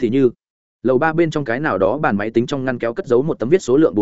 thì như lầu 3 bên trong cái nào đó bàn máy tính trong ngăn kéo cất giấu một tấm viết số lượng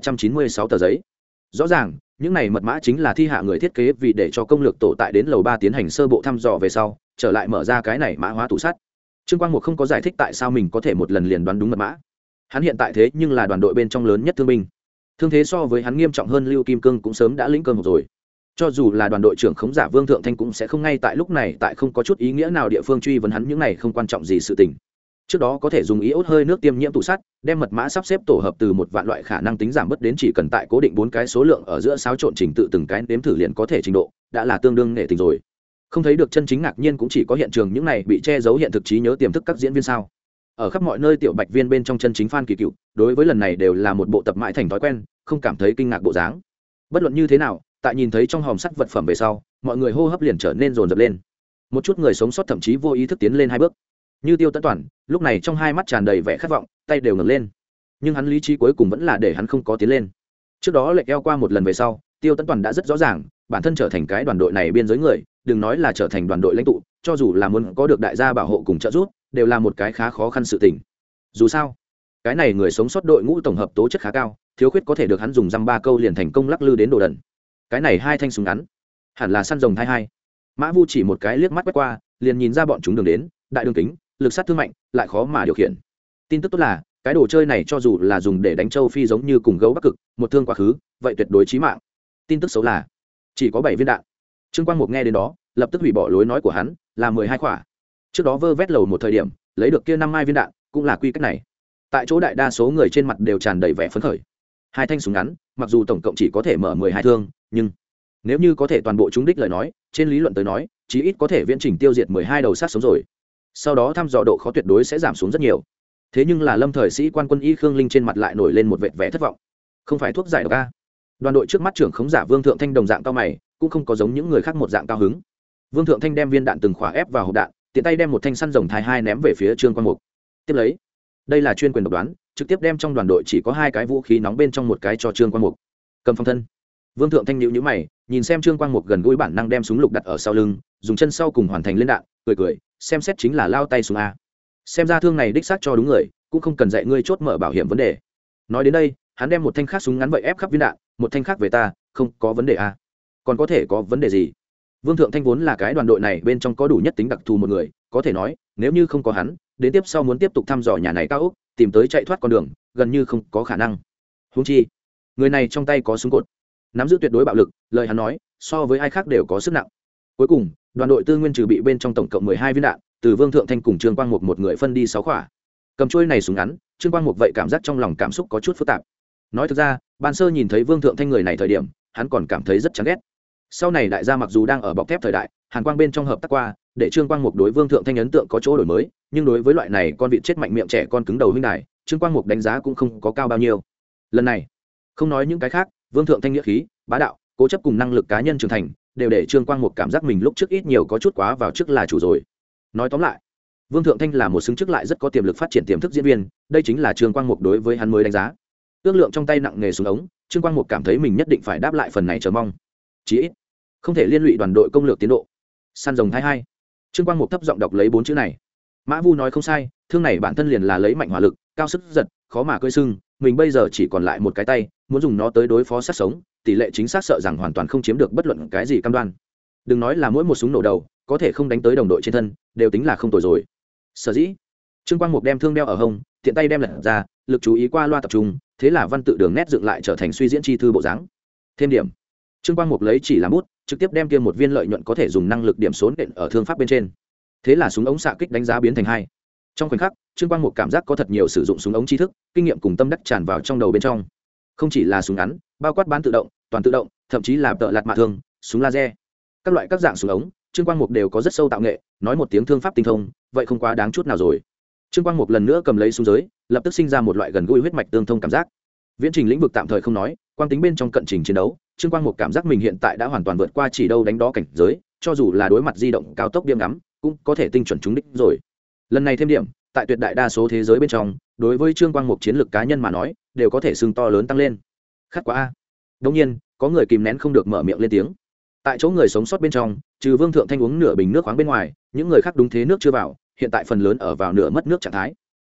4.396 tờ giấy. Rõ ràng những này mật mã chính là thi hạ người thiết kế vì để cho công lược tổ tại đến lầu 3 tiến hành sơ bộ thăm dò về sau trở lại mở ra cái này mã hóa tủ sắt. Trương Quang Mục không có giải thích tại sao mình có thể một lần liền đoán đúng mật mã. Hắn hiện tại thế nhưng là đoàn đội bên trong lớn nhất thương binh, thương thế so với hắn nghiêm trọng hơn Lưu Kim Cương cũng sớm đã lĩnh cơn một rồi. Cho dù là đoàn đội trưởng khống giả Vương Thượng Thanh cũng sẽ không ngay tại lúc này tại không có chút ý nghĩa nào địa phương truy vấn hắn những này không quan trọng gì sự tình. Trước đó có thể dùng iốt hơi nước tiêm nhiễm tủ sắt đem mật mã sắp xếp tổ hợp từ một vạn loại khả năng tính giảm bớt đến chỉ cần tại cố định 4 cái số lượng ở giữa xáo trộn trình tự từng cái đếm thử liền có thể trình độ đã là tương đương nghệ tình rồi. Không thấy được chân chính ngạc nhiên cũng chỉ có hiện trường những này bị che giấu hiện thực trí nhớ tiềm thức các diễn viên sao. Ở khắp mọi nơi tiểu bạch viên bên trong chân chính fan kỳ cựu đối với lần này đều là một bộ tập mãi thành thói quen, không cảm thấy kinh ngạc bộ dáng. Bất luận như thế nào, tại nhìn thấy trong hòm sắt vật phẩm về sau, mọi người hô hấp liền trở nên dồn dập lên. Một chút người sống sót thậm chí vô ý thức tiến lên 2 bước. Như Tiêu Tấn Toàn, lúc này trong hai mắt tràn đầy vẻ khát vọng, tay đều ngẩng lên. Nhưng hắn lý trí cuối cùng vẫn là để hắn không có tiến lên. Trước đó lệch eo qua một lần về sau, Tiêu Tấn Toàn đã rất rõ ràng, bản thân trở thành cái đoàn đội này biên giới người, đừng nói là trở thành đoàn đội lãnh tụ, cho dù là muốn có được đại gia bảo hộ cùng trợ giúp, đều là một cái khá khó khăn sự tình. Dù sao, cái này người sống sót đội ngũ tổng hợp tố chất khá cao, thiếu khuyết có thể được hắn dùng dăm ba câu liền thành công lắc lư đến đồ đần. Cái này 2 thanh súng ngắn, hẳn là săn rồng thai 2. Mã Vu chỉ một cái liếc mắt quét qua, liền nhìn ra bọn chúng đường đến, đại đường kính, lực sát thương mạnh, lại khó mà điều khiển. Tin tức tốt là, cái đồ chơi này cho dù là dùng để đánh châu Phi giống như cùng gấu Bắc Cực, một thương quá khứ, vậy tuyệt đối chí mạng. Tin tức xấu là, chỉ có 7 viên đạn. Trương Quang Mục nghe đến đó, lập tức hủy bỏ lối nói của hắn, là 12 quả. Trước đó vơ vét lầu một thời điểm, lấy được kia 5 mai viên đạn, cũng là quy cách này. Tại chỗ đại đa số người trên mặt đều tràn đầy vẻ phấn khởi. 2 thanh súng ngắn, mặc dù tổng cộng chỉ có thể mở 12 thương, nhưng nếu như có thể toàn bộ trúng đích lời nói, trên lý luận tới nói, chí ít có thể viễn trình tiêu diệt 12 đầu sát sống rồi. Sau đó thăm dò độ khó tuyệt đối sẽ giảm xuống rất nhiều. Thế nhưng là Lâm Thời Sĩ quan quân y Khương Linh trên mặt lại nổi lên một vệt vẻ thất vọng. Không phải thuốc giải độc a? Đoàn đội trước mắt trưởng khống giả Vương Thượng Thanh đồng dạng cao mày, cũng không có giống những người khác một dạng cao hứng. Vương Thượng Thanh đem viên đạn từng khỏa ép vào hộp đạn, tiện tay đem một thanh săn rồng thai 2 ném về phía Trương Quang Mục. Tiếp lấy, đây là chuyên quyền độc đoán, trực tiếp đem trong đoàn đội chỉ có 2 cái vũ khí nóng bên trong một cái cho Trương Quang Mục. Cầm phong thân. Vương Thượng Thanh nhíu nhíu mày, nhìn xem Trương Quang Mục gần gũi bản năng đem súng lục đặt ở sau lưng, dùng chân sau cùng hoàn thành lên đạn, cười, xem xét chính là lao tay súng a. Xem ra thương này đích xác cho đúng người, cũng không cần dạy ngươi chốt mở bảo hiểm vấn đề. Nói đến đây, hắn đem một thanh khác súng ngắn vậy ép khắp viên đạn, một thanh khác về ta, không có vấn đề a. Còn có thể có vấn đề gì? Vương Thượng Thanh vốn là cái đoàn đội này bên trong có đủ nhất tính đặc thù một người, có thể nói, nếu như không có hắn, đến tiếp sau muốn tiếp tục thăm dò nhà này cao ốc, tìm tới chạy thoát con đường, gần như không có khả năng. Huống chi, người này trong tay có súng cột, nắm giữ tuyệt đối bạo lực, lời hắn nói, so với ai khác đều có sức nặng. Cuối cùng, đoàn đội tư nguyên trừ bị bên trong tổng cộng 12 viên đạn, từ Vương Thượng Thanh cùng Trương Quang Mục một người phân đi 6 quả. Cầm trôi này súng ngắn, Trương Quang Mục vậy cảm giác trong lòng cảm xúc có chút phức tạp. Nói thực ra, ban sơ nhìn thấy Vương Thượng Thanh người này thời điểm, hắn còn cảm thấy rất chán ghét. Sau này đại gia mặc dù đang ở bọc thép thời đại, Hàn Quang bên trong hợp tác qua, để Trương Quang Mục đối Vương Thượng Thanh ấn tượng có chỗ đổi mới, nhưng đối với loại này con vịt chết mạnh miệng trẻ con cứng đầu huynh đài, Trương Quang Mục đánh giá cũng không có cao bao nhiêu. Lần này, không nói những cái khác, Vương Thượng Thanh nghĩa khí, bá đạo, cố chấp cùng năng lực cá nhân trưởng thành, đều để Trương Quang Mục cảm giác mình lúc trước ít nhiều có chút quá vào trước là chủ rồi. Nói tóm lại, Vương Thượng Thanh là một xứng chức lại rất có tiềm lực phát triển tiềm thức diễn viên, đây chính là Trương Quang Mục đối với hắn mới đánh giá. Ước lượng trong tay nặng nghề xuống ống, Trương Quang Mục cảm thấy mình nhất định phải đáp lại phần này chờ mong. Chí ít, không thể liên lụy đoàn đội công lược tiến độ. Săn rồng thai 2. Trương Quang Mục thấp giọng đọc lấy 4 chữ này. Mã Vu nói không sai, thương này bản thân liền là lấy mạnh hỏa lực, cao sức giật, khó mà cưỡi sưng, mình bây giờ chỉ còn lại một cái tay, muốn dùng nó tới đối phó sát sống, tỷ lệ chính xác sợ rằng hoàn toàn không chiếm được bất luận cái gì cam đoan. Đừng nói là mỗi một súng nổ đầu, có thể không đánh tới đồng đội trên thân, đều tính là không tồi rồi. Sở dĩ, Trương Quang Mục đem thương đeo ở hông, tiện tay đem lật ra, lực chú ý qua loa tập trung, thế là văn tự đường nét dựng lại trở thành suy diễn chi thư bộ dáng. Thêm điểm. Trương Quang Mục lấy chỉ làm bút, trực tiếp đem kia một viên lợi nhuận có thể dùng năng lực điểm số nện ở thương pháp bên trên. Thế là súng ống xạ kích đánh giá biến thành 2. Trong khoảnh khắc, Trương Quang Mục cảm giác có thật nhiều sử dụng súng ống tri thức, kinh nghiệm cùng tâm đắc tràn vào trong đầu bên trong. Không chỉ là súng ngắn, bao quát bán tự động, toàn tự động, thậm chí là tợ lạt mạ thương, súng laser, các loại các dạng súng ống, Trương Quang Mục đều có rất sâu tạo nghệ, nói một tiếng thương pháp tinh thông, vậy không quá đáng chút nào rồi. Trương Quang Mục lần nữa cầm lấy súng giới, lập tức sinh ra một loại gần gũi huyết mạch tương thông cảm giác. Viễn trình lĩnh vực tạm thời không nói, quang tính bên trong cận trình chiến đấu, Trương Quang Mục cảm giác mình hiện tại đã hoàn toàn vượt qua chỉ đâu đánh đó cảnh giới, cho dù là đối mặt di động cao tốc điểm ngắm, cũng có thể tinh chuẩn trúng đích rồi. Lần này thêm điểm, tại tuyệt đại đa số thế giới bên trong, đối với Trương Quang Mục chiến lược cá nhân mà nói, đều có thể xưng to lớn tăng lên. Khát quá a. Đương nhiên, có người kìm nén không được mở miệng lên tiếng. Tại chỗ người sống sót bên trong, trừ Vương Thượng Thanh uống nửa bình nước khoáng bên ngoài, những người khác đúng thế nước chưa vào, hiện tại phần lớn ở vào nửa mất nước trạng thái.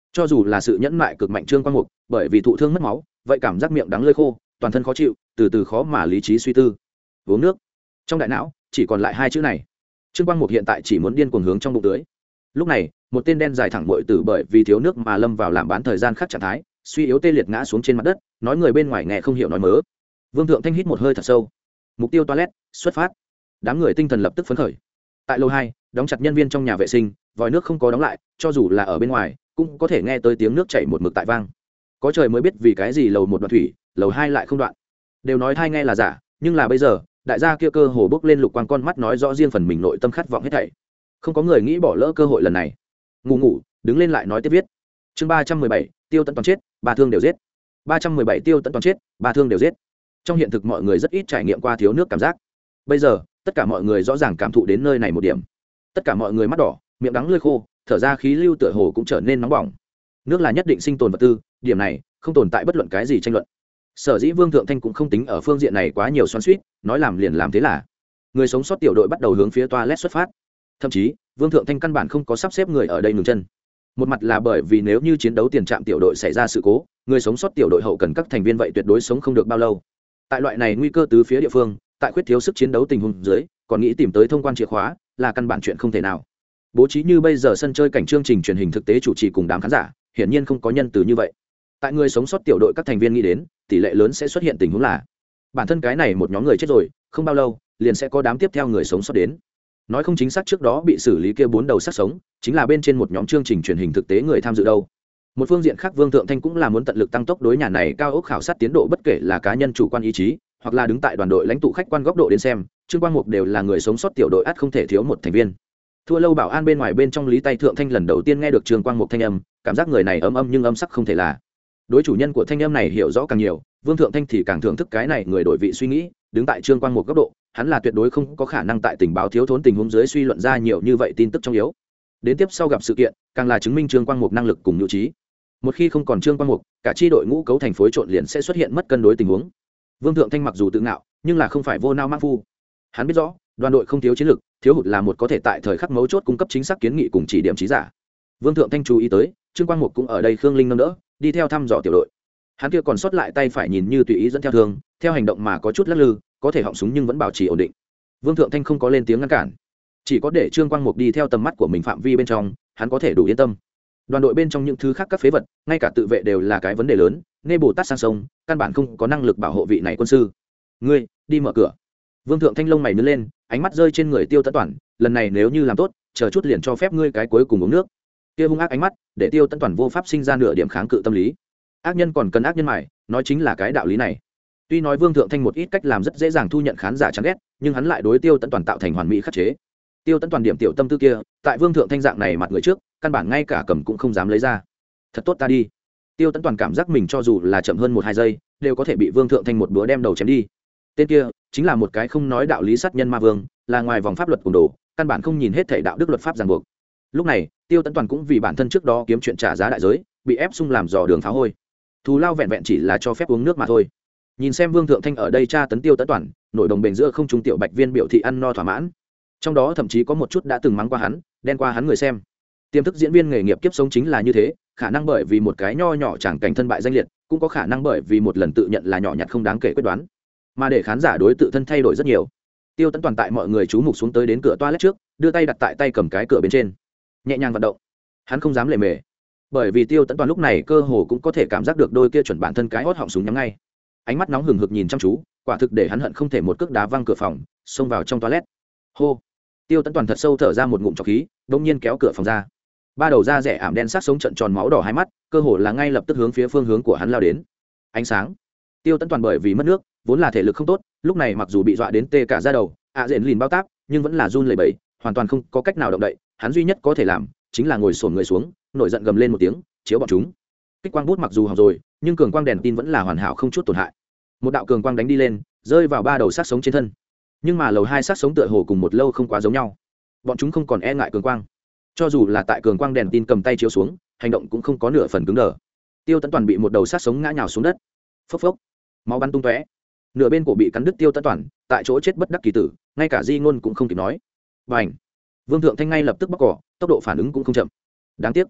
cho dù là sự nhẫn mại cực mạnh Trương Quang Mục bởi vì thụ thương mất máu vậy cảm giác miệng đắng lưỡi khô toàn thân khó chịu từ từ khó mà lý trí suy tư. Uống nước. Trong đại não chỉ còn lại hai chữ này. Trương Quang Mục hiện tại chỉ muốn điên cuồng hướng trong bụng tưới. Lúc này một tên đen dài thẳng muội tử bởi vì thiếu nước mà lâm vào làm bán thời gian khắc trạng thái suy yếu tê liệt ngã xuống trên mặt đất nói người bên ngoài nghe không hiểu nói mớ. Vương Thượng Thanh hít một hơi thật sâu. Mục tiêu toilet xuất phát. Đám người tinh thần lập tức phấn khởi. Tại lầu 2, đóng chặt nhân viên trong nhà vệ sinh vòi nước không có đóng lại cho dù là ở bên ngoài cũng có thể nghe tới tiếng nước chảy một mực tại vang. Có trời mới biết vì cái gì lầu 1 đoạn thủy lầu 2 lại không đoạn. Đều nói thai nghe là giả nhưng là bây giờ đại gia kia cơ hồ bốc lên lục quang con mắt nói rõ riêng phần mình nội tâm khát vọng hết thảy. Không có người nghĩ bỏ lỡ cơ hội lần này. Ngủ đứng lên lại nói tiếp viết. Chương 317, Tiêu Tấn toàn chết, ba thương đều giết. 317 Tiêu Tấn toàn chết, ba thương đều giết. Trong hiện thực mọi người rất ít trải nghiệm qua thiếu nước cảm giác. Bây giờ, tất cả mọi người rõ ràng cảm thụ đến nơi này một điểm. Tất cả mọi người mắt đỏ, miệng đắng lưỡi khô, thở ra khí lưu tựa hồ cũng trở nên nóng bỏng. Nước là nhất định sinh tồn vật tư, điểm này không tồn tại bất luận cái gì tranh luận. Sở dĩ Vương Thượng Thanh cũng không tính ở phương diện này quá nhiều xoắn xuýt, nói làm liền làm thế là. Người sống sót tiểu đội bắt đầu hướng phía toilet xuất phát. Thậm chí, Vương Thượng Thanh căn bản không có sắp xếp người ở đây ngừng chân. Một mặt là bởi vì nếu như chiến đấu tiền trạm tiểu đội xảy ra sự cố, người sống sót tiểu đội hậu cần các thành viên vậy tuyệt đối sống không được bao lâu. Tại loại này nguy cơ tứ phía địa phương, tại khuyết thiếu sức chiến đấu tình huống dưới, còn nghĩ tìm tới thông quan chìa khóa là căn bản chuyện không thể nào. Bố trí như bây giờ sân chơi cảnh chương trình truyền hình thực tế chủ trì cùng đám khán giả, hiển nhiên không có nhân từ như vậy. Tại người sống sót tiểu đội các thành viên nghĩ đến, tỷ lệ lớn sẽ xuất hiện tình huống là bản thân cái này một nhóm người chết rồi, không bao lâu liền sẽ có đám tiếp theo người sống sót đến. Nói không chính xác trước đó bị xử lý kia 4 đầu sát sống chính là bên trên một nhóm chương trình truyền hình thực tế người tham dự đâu. Một phương diện khác Vương Thượng Thanh cũng là muốn tận lực tăng tốc đối nhà này cao ốc khảo sát tiến độ, bất kể là cá nhân chủ quan ý chí hoặc là đứng tại đoàn đội lãnh tụ khách quan góc độ đến xem, Trương Quang Mục đều là người sống sót tiểu đội ắt không thể thiếu một thành viên. Thua lâu bảo an bên ngoài bên trong Lý Tay Thượng Thanh lần đầu tiên nghe được Trương Quang Mục thanh âm, cảm giác người này ấm nhưng âm sắc không thể là. Đối chủ nhân của thanh âm này hiểu rõ càng nhiều, Vương Thượng Thanh thì càng thưởng thức cái này người đổi vị suy nghĩ, đứng tại Trương Quang Mục góc độ, hắn là tuyệt đối không có khả năng tại tình báo thiếu thốn tình huống dưới suy luận ra nhiều như vậy tin tức trong yếu. Đến tiếp sau gặp sự kiện, càng là chứng minh Trương Quang Mục năng lực cùng nhu trí. Một khi không còn Trương Quang Mục, cả chi đội ngũ cấu thành phối trộn liền sẽ xuất hiện mất cân đối tình huống. Vương Thượng Thanh mặc dù tự ngạo, nhưng là không phải vô nao mãng phu. Hắn biết rõ, đoàn đội không thiếu chiến lực, thiếu hụt là một có thể tại thời khắc mấu chốt cung cấp chính xác kiến nghị cùng chỉ điểm trí giả. Vương Thượng Thanh chú ý tới, Trương Quang Mục cũng ở đây, Khương Linh nâng đỡ, đi theo thăm dò tiểu đội. Hắn kia còn sót lại tay phải nhìn như tùy ý dẫn theo thương, theo hành động mà có chút lắc lư, có thể họng súng nhưng vẫn bảo trì ổn định. Vương Thượng Thanh không có lên tiếng ngăn cản, chỉ có để Trương Quang Mục đi theo tầm mắt của mình phạm vi bên trong, hắn có thể đủ yên tâm. Đoàn đội bên trong những thứ khác các phế vật, ngay cả tự vệ đều là cái vấn đề lớn, nghe Bồ Tát sang sông, căn bản không có năng lực bảo hộ vị này quân sư. Ngươi đi mở cửa. Vương Thượng Thanh lông mày nhướng lên, ánh mắt rơi trên người Tiêu Tấn Toàn, lần này nếu như làm tốt, chờ chút liền cho phép ngươi cái cuối cùng uống nước. Kia hung ác ánh mắt, để Tiêu Tấn Toàn vô pháp sinh ra nửa điểm kháng cự tâm lý. Ác nhân còn cần ác nhân mài, nói chính là cái đạo lý này. Tuy nói Vương Thượng Thanh một ít cách làm rất dễ dàng thu nhận khán giả chán ghét, nhưng hắn lại đối Tiêu Tấn Toàn tạo thành hoàn mỹ khắc chế. Tiêu Tấn Toàn điểm tiểu tâm tư kia, tại Vương Thượng Thanh dạng này mặt người trước, căn bản ngay cả cầm cũng không dám lấy ra. Thật tốt ta đi. Tiêu Tấn Toàn cảm giác mình cho dù là chậm hơn 1-2 giây, đều có thể bị Vương Thượng Thanh một búa đem đầu chém đi. Tên kia chính là một cái không nói đạo lý sát nhân ma vương, là ngoài vòng pháp luật cùng đồ, căn bản không nhìn hết thảy đạo đức luật pháp ràng buộc. Lúc này, Tiêu Tấn Toàn cũng vì bản thân trước đó kiếm chuyện trả giá đại giới, bị ép sung làm dò đường phá hôi. Thù lao vẹn vẹn chỉ là cho phép uống nước mà thôi. Nhìn xem Vương Thượng Thanh ở đây tra tấn Tiêu Tấn Toàn, nội đồng bền giữa không trung tiểu bạch viên biểu thị ăn no thỏa mãn. Trong đó thậm chí có một chút đã từng mắng qua hắn, đen qua hắn người xem. Tiềm thức diễn viên nghề nghiệp kiếp sống chính là như thế, khả năng bởi vì một cái nho nhỏ chẳng cảnh thân bại danh liệt, cũng có khả năng bởi vì một lần tự nhận là nhỏ nhặt không đáng kể quyết đoán, mà để khán giả đối tự thân thay đổi rất nhiều. Tiêu Tấn Toàn tại mọi người chú mục xuống tới đến cửa toilet trước, đưa tay đặt tại tay cầm cái cửa bên trên, nhẹ nhàng vận động. Hắn không dám lề mề, bởi vì Tiêu Tấn Toàn lúc này cơ hồ cũng có thể cảm giác được đôi kia chuẩn bản thân cái hót họng súng nhắm ngay. Ánh mắt nóng hừng hực nhìn chăm chú, quả thực để hắn hận không thể một cước đá văng cửa phòng, xông vào trong toilet. Hô. Tiêu Tấn Toàn thật sâu thở ra một ngụm trọc khí, đột nhiên kéo cửa phòng ra. Ba đầu da rẻ ảm đen sắc sống trận tròn máu đỏ hai mắt, cơ hồ là ngay lập tức hướng phía phương hướng của hắn lao đến. Ánh sáng. Tiêu Tấn Toàn bởi vì mất nước, vốn là thể lực không tốt, lúc này mặc dù bị dọa đến tê cả da đầu, rền lìn bao táp, nhưng vẫn là run lẩy bẩy, hoàn toàn không có cách nào động đậy. Hắn duy nhất có thể làm chính là ngồi xổm người xuống, nổi giận gầm lên một tiếng, chiếu bọn chúng. Kích quang bút mặc dù hỏng rồi, nhưng cường quang đèn tin vẫn là hoàn hảo không chút tổn hại. Một đạo cường quang đánh đi lên, rơi vào ba đầu sát sống trên thân. Nhưng mà lầu 2 sát sống tựa hồ cùng một lâu không quá giống nhau. Bọn chúng không còn e ngại cường quang, cho dù là tại cường quang đèn tin cầm tay chiếu xuống, hành động cũng không có nửa phần cứng đờ. Tiêu Tấn Toàn bị một đầu sát sống ngã nhào xuống đất, phốc phốc, máu bắn tung tóe, nửa bên cổ bị cắn đứt. Tiêu Tấn Toàn tại chỗ chết bất đắc kỳ tử, ngay cả di ngôn cũng không kịp nói. Bành! Vương Thượng Thanh ngay lập tức bóc cỏ, tốc độ phản ứng cũng không chậm. Đáng tiếc,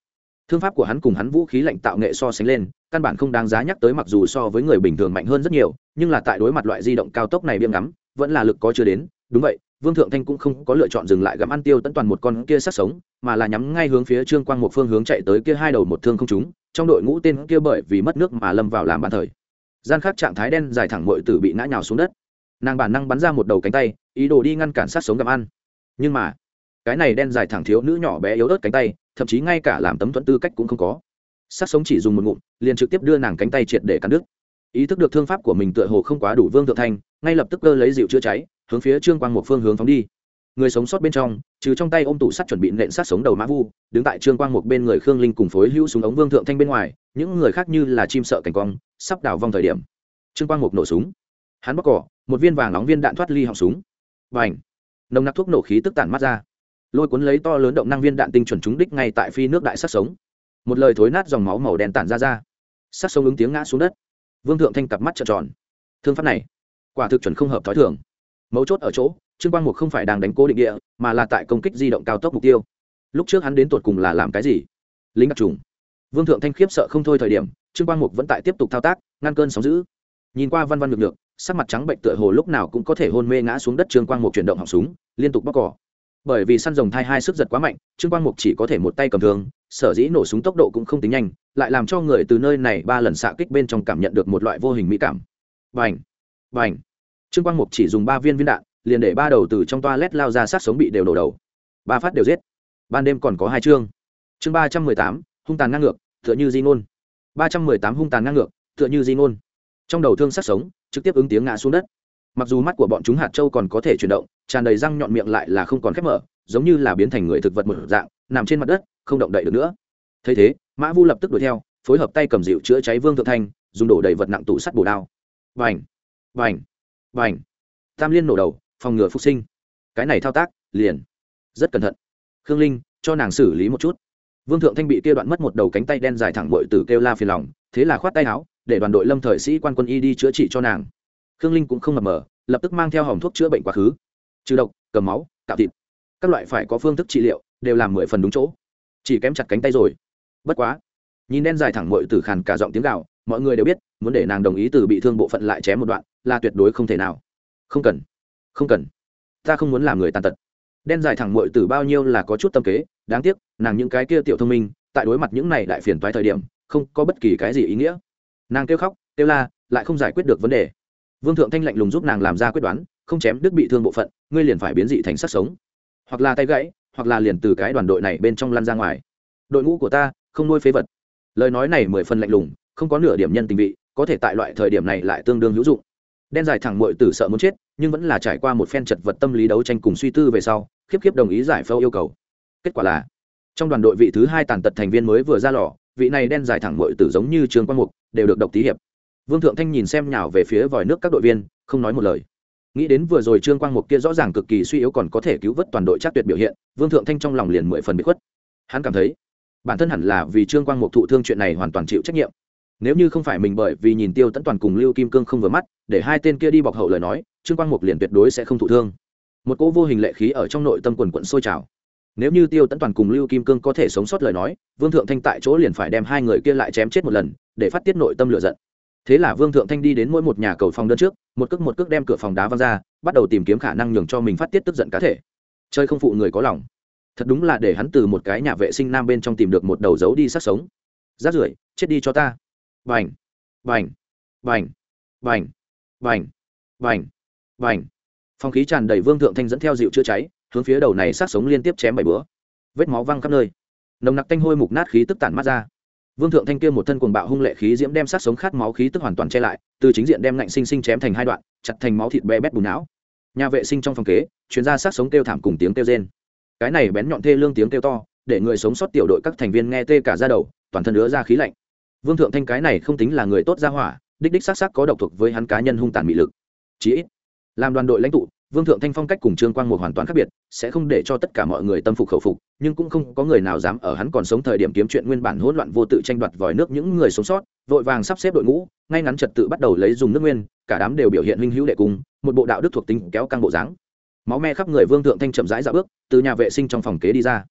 thương pháp của hắn cùng hắn vũ khí lạnh tạo nghệ so sánh lên căn bản không đáng giá nhắc tới, mặc dù so với người bình thường mạnh hơn rất nhiều, nhưng là tại đối mặt loại di động cao tốc này biếng ngắm vẫn là lực có chưa đến. Đúng vậy, Vương Thượng Thanh cũng không có lựa chọn dừng lại gặm ăn Tiêu Tấn Toàn một con kia sát sống, mà là nhắm ngay hướng phía Trương Quang một phương hướng chạy tới kia hai đầu một thương không trúng, trong đội ngũ tên kia bởi vì mất nước mà lâm vào làm bàn thời gian khác trạng thái đen dài thẳng muội tử bị ngã nhào xuống đất. Nàng bản năng bắn ra một đầu cánh tay, ý đồ đi ngăn cản sát sống gặm ăn, nhưng mà cái này đen dài thẳng thiếu nữ nhỏ bé yếu ớt cánh tay thậm chí ngay cả làm tấm thuẫn tư cách cũng không có, sát sống chỉ dùng một ngụm liền trực tiếp đưa nàng cánh tay triệt để cắn đứt. Ý thức được thương pháp của mình tựa hồ không quá đủ, Vương Thượng Thanh ngay lập tức cơ lấy dịu chữa cháy hướng phía Trương Quang một phương hướng phóng đi. Người sống sót bên trong trừ trong tay ôm tủ sắt chuẩn bị nện sát sống đầu mã vu đứng tại Trương Quang một bên người Khương Linh cùng phối hữu súng ống Vương Thượng Thanh bên ngoài, những người khác như là chim sợ cảnh cong sắp đào vong thời điểm, Trương Quang một nổ súng, hắn bóc cỏ, một viên vàng nóng viên đạn thoát ly họng súng, bành, nồng nặc thuốc nổ khí tức tản mắt ra, lôi cuốn lấy to lớn động năng viên đạn tinh chuẩn trúng đích ngay tại phi nước đại sát sống, một lời thối nát dòng máu màu đen tản ra, sát sống ứng tiếng ngã xuống đất. Vương Thượng Thanh cặp mắt trợn tròn, thương pháp này quả thực chuẩn không hợp thói thường. Mấu chốt ở chỗ Trương Quang Mục không phải đang đánh cố định địa, mà là tại công kích di động cao tốc mục tiêu. Lúc trước hắn đến tột cùng là làm cái gì? Lính đặc trùng. Vương Thượng Thanh khiếp sợ không thôi thời điểm, Trương Quang Mục vẫn tại tiếp tục thao tác, ngăn cơn sóng dữ. Nhìn qua văn văn nhược nhược, sắc mặt trắng bệnh tựa hồ lúc nào cũng có thể hôn mê ngã xuống đất, Trương Quang Mục chuyển động họng súng, liên tục bóc cỏ. Bởi vì săn rồng thai hai sức giật quá mạnh, Trương Quang Mục chỉ có thể một tay cầm thương, sở dĩ nổ súng tốc độ cũng không tính nhanh, lại làm cho người từ nơi này 3 lần xạ kích bên trong cảm nhận được một loại vô hình mỹ cảm. Bành, bành. Trương Quang Mục chỉ dùng 3 viên đạn, liền để 3 đầu từ trong toilet lao ra, sát sống bị đều nổ đầu, 3 phát đều giết. Ban đêm còn có 2 chương. Chương 318, hung tàn ngang ngược, tựa như di ngôn. 318 hung tàn ngang ngược, tựa như di ngôn. Trong đầu thương sát sống, trực tiếp ứng tiếng ngã xuống đất. Mặc dù mắt của bọn chúng hạt châu còn có thể chuyển động, tràn đầy răng nhọn, miệng lại là không còn khép mở, giống như là biến thành người thực vật một dạng, nằm trên mặt đất, không động đậy được nữa. Thấy thế, Mã Vu lập tức đuổi theo, phối hợp tay cầm dịu chữa cháy Vương Thượng Thanh, dùng đổ đầy vật nặng tủ sắt bổ đao. Vành, vành, vành. Tam liên nổ đầu, phòng ngừa phục sinh. Cái này thao tác, liền rất cẩn thận. Khương Linh, cho nàng xử lý một chút. Vương Thượng Thanh bị kia đoạn mất một đầu cánh tay đen dài thẳng bội tử kêu la phiền lòng, thế là khoát tay áo, để đoàn đội Lâm Thời Sĩ quan quân y đi chữa trị cho nàng. Khương Linh cũng không mập mờ, lập tức mang theo hòm thuốc chữa bệnh quá khứ, trừ độc, cầm máu, cạo thịt, các loại phải có phương thức trị liệu đều làm 10 phần đúng chỗ, chỉ kém chặt cánh tay rồi. Bất quá, nhìn đen dài thẳng bội tử khàn cả giọng tiếng gào, mọi người đều biết, muốn để nàng đồng ý từ bị thương bộ phận lại chém một đoạn là tuyệt đối không thể nào. Không cần, không cần, ta không muốn làm người tàn tật. Đen dài thẳng muội tử bao nhiêu là có chút tâm kế, đáng tiếc nàng những cái kia tiểu thông minh tại đối mặt những này đại phiền toái thời điểm không có bất kỳ cái gì ý nghĩa. Nàng kêu khóc kêu la lại không giải quyết được vấn đề. Vương Thượng Thanh lạnh lùng giúp nàng làm ra quyết đoán, không chém đứt bị thương bộ phận, ngươi liền phải biến dị thành sát sống, hoặc là tay gãy, hoặc là liền từ cái đoàn đội này bên trong lăn ra ngoài. Đội ngũ của ta không nuôi phế vật. Lời nói này 10 phần lạnh lùng, không có nửa điểm nhân tình vị, có thể tại loại thời điểm này lại tương đương hữu dụng. Đen dài thẳng muội tử sợ muốn chết, nhưng vẫn là trải qua một phen chật vật tâm lý đấu tranh cùng suy tư về sau, khiếp khiếp đồng ý giải phẫu yêu cầu. Kết quả là, trong đoàn đội vị thứ 2 tàn tật thành viên mới vừa ra lò, vị này đen dài thẳng muội tử giống như Trương Quang Mục, đều được độc tí hiệp. Vương Thượng Thanh nhìn xem nhào về phía vòi nước các đội viên, không nói một lời. Nghĩ đến vừa rồi Trương Quang Mục kia rõ ràng cực kỳ suy yếu còn có thể cứu vớt toàn đội chắc tuyệt biểu hiện, Vương Thượng Thanh trong lòng liền 10 phần bị khuất. Hắn cảm thấy, bản thân hẳn là vì Trương Quang Mục thụ thương chuyện này hoàn toàn chịu trách nhiệm. Nếu như không phải mình bởi vì nhìn Tiêu Tấn Toàn cùng Lưu Kim Cương không vừa mắt, để hai tên kia đi bọc hậu lời nói, Trương Quang Mục liền tuyệt đối sẽ không thụ thương. Một cỗ vô hình lệ khí ở trong nội tâm quần quận sôi trào. Nếu như Tiêu Tấn Toàn cùng Lưu Kim Cương có thể sống sót lời nói, Vương Thượng Thanh tại chỗ liền phải đem hai người kia lại chém chết một lần, để phát tiết nội tâm lửa giận. Thế là Vương Thượng Thanh đi đến mỗi một nhà cầu phòng đơn trước, một cước đem cửa phòng đá văng ra, bắt đầu tìm kiếm khả năng nhường cho mình phát tiết tức giận cá thể. Chơi không phụ người có lòng, thật đúng là để hắn từ một cái nhà vệ sinh nam bên trong tìm được một đầu dấu đi sát sống. Rác rưởi, chết đi cho ta. Bành, bành, bành, bành, bành, bành, bành. Phong khí tràn đầy, Vương Thượng Thanh dẫn theo dịu chữa cháy, hướng phía đầu này sát sống liên tiếp chém 7 bữa. Vết máu văng khắp nơi, nồng nặc tanh hôi mục nát khí tức tản mát ra. Vương Thượng Thanh kia một thân cuồng bạo hung lệ khí diễm đem sát sống khát máu khí tức hoàn toàn che lại, từ chính diện đem ngạnh sinh sinh chém thành 2 đoạn, chặt thành máu thịt be bét bùn não. Nhà vệ sinh trong phòng kế, truyền ra sát sống kêu thảm cùng tiếng kêu rên. Cái này bén nhọn thê lương tiếng kêu to, để người sống sót tiểu đội các thành viên nghe tê cả da đầu, toàn thân ứa ra khí lạnh. Vương Thượng Thanh cái này không tính là người tốt ra hỏa, đích xác có độc thuộc với hắn cá nhân hung tàn mị lực. Chỉ ít, làm đoàn đội lãnh tụ, Vương Thượng Thanh phong cách cùng Trương Quang Mục hoàn toàn khác biệt, sẽ không để cho tất cả mọi người tâm phục khẩu phục, nhưng cũng không có người nào dám ở hắn còn sống thời điểm kiếm chuyện nguyên bản hỗn loạn vô tự tranh đoạt vòi nước. Những người sống sót vội vàng sắp xếp đội ngũ, ngay ngắn trật tự bắt đầu lấy dùng nước nguyên, cả đám đều biểu hiện huynh hữu đệ cùng, một bộ đạo đức thuộc tính kéo căng bộ dáng. Máu me khắp người, Vương Thượng Thanh chậm rãi dạo bước từ nhà vệ sinh trong phòng kế đi ra.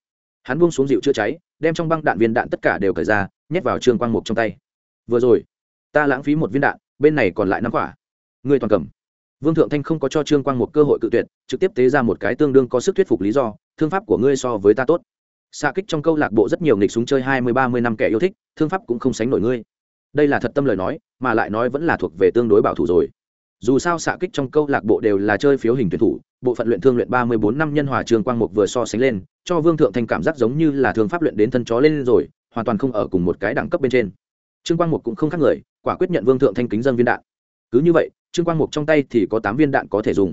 hắn buông xuống dịu chữa cháy, đem trong băng đạn viên đạn tất cả đều cởi ra, nhét vào Trương Quang Mục trong tay. Vừa rồi ta lãng phí một viên đạn, bên này còn lại 5 quả, ngươi toàn cầm. Vương Thượng Thanh không có cho Trương Quang Mục cơ hội cự tuyệt, trực tiếp tế ra một cái tương đương có sức thuyết phục lý do, thương pháp của ngươi so với ta tốt. Xạ kích trong câu lạc bộ rất nhiều nghịch súng chơi 20-30 năm kẻ yêu thích, thương pháp cũng không sánh nổi ngươi. Đây là thật tâm lời nói, mà lại nói vẫn là thuộc về tương đối bảo thủ rồi. Dù sao xạ kích trong câu lạc bộ đều là chơi phiếu hình tuyển thủ, bộ phận luyện thương luyện 34 năm nhân hòa Trương Quang Mục vừa so sánh lên, cho Vương Thượng Thanh cảm giác giống như là thương pháp luyện đến thân chó lên rồi, hoàn toàn không ở cùng một cái đẳng cấp bên trên. Trương Quang Mục cũng không khác người, quả quyết nhận Vương Thượng Thanh kính dâng viên đạn. Cứ như vậy, Trương Quang Mục trong tay thì có 8 viên đạn có thể dùng.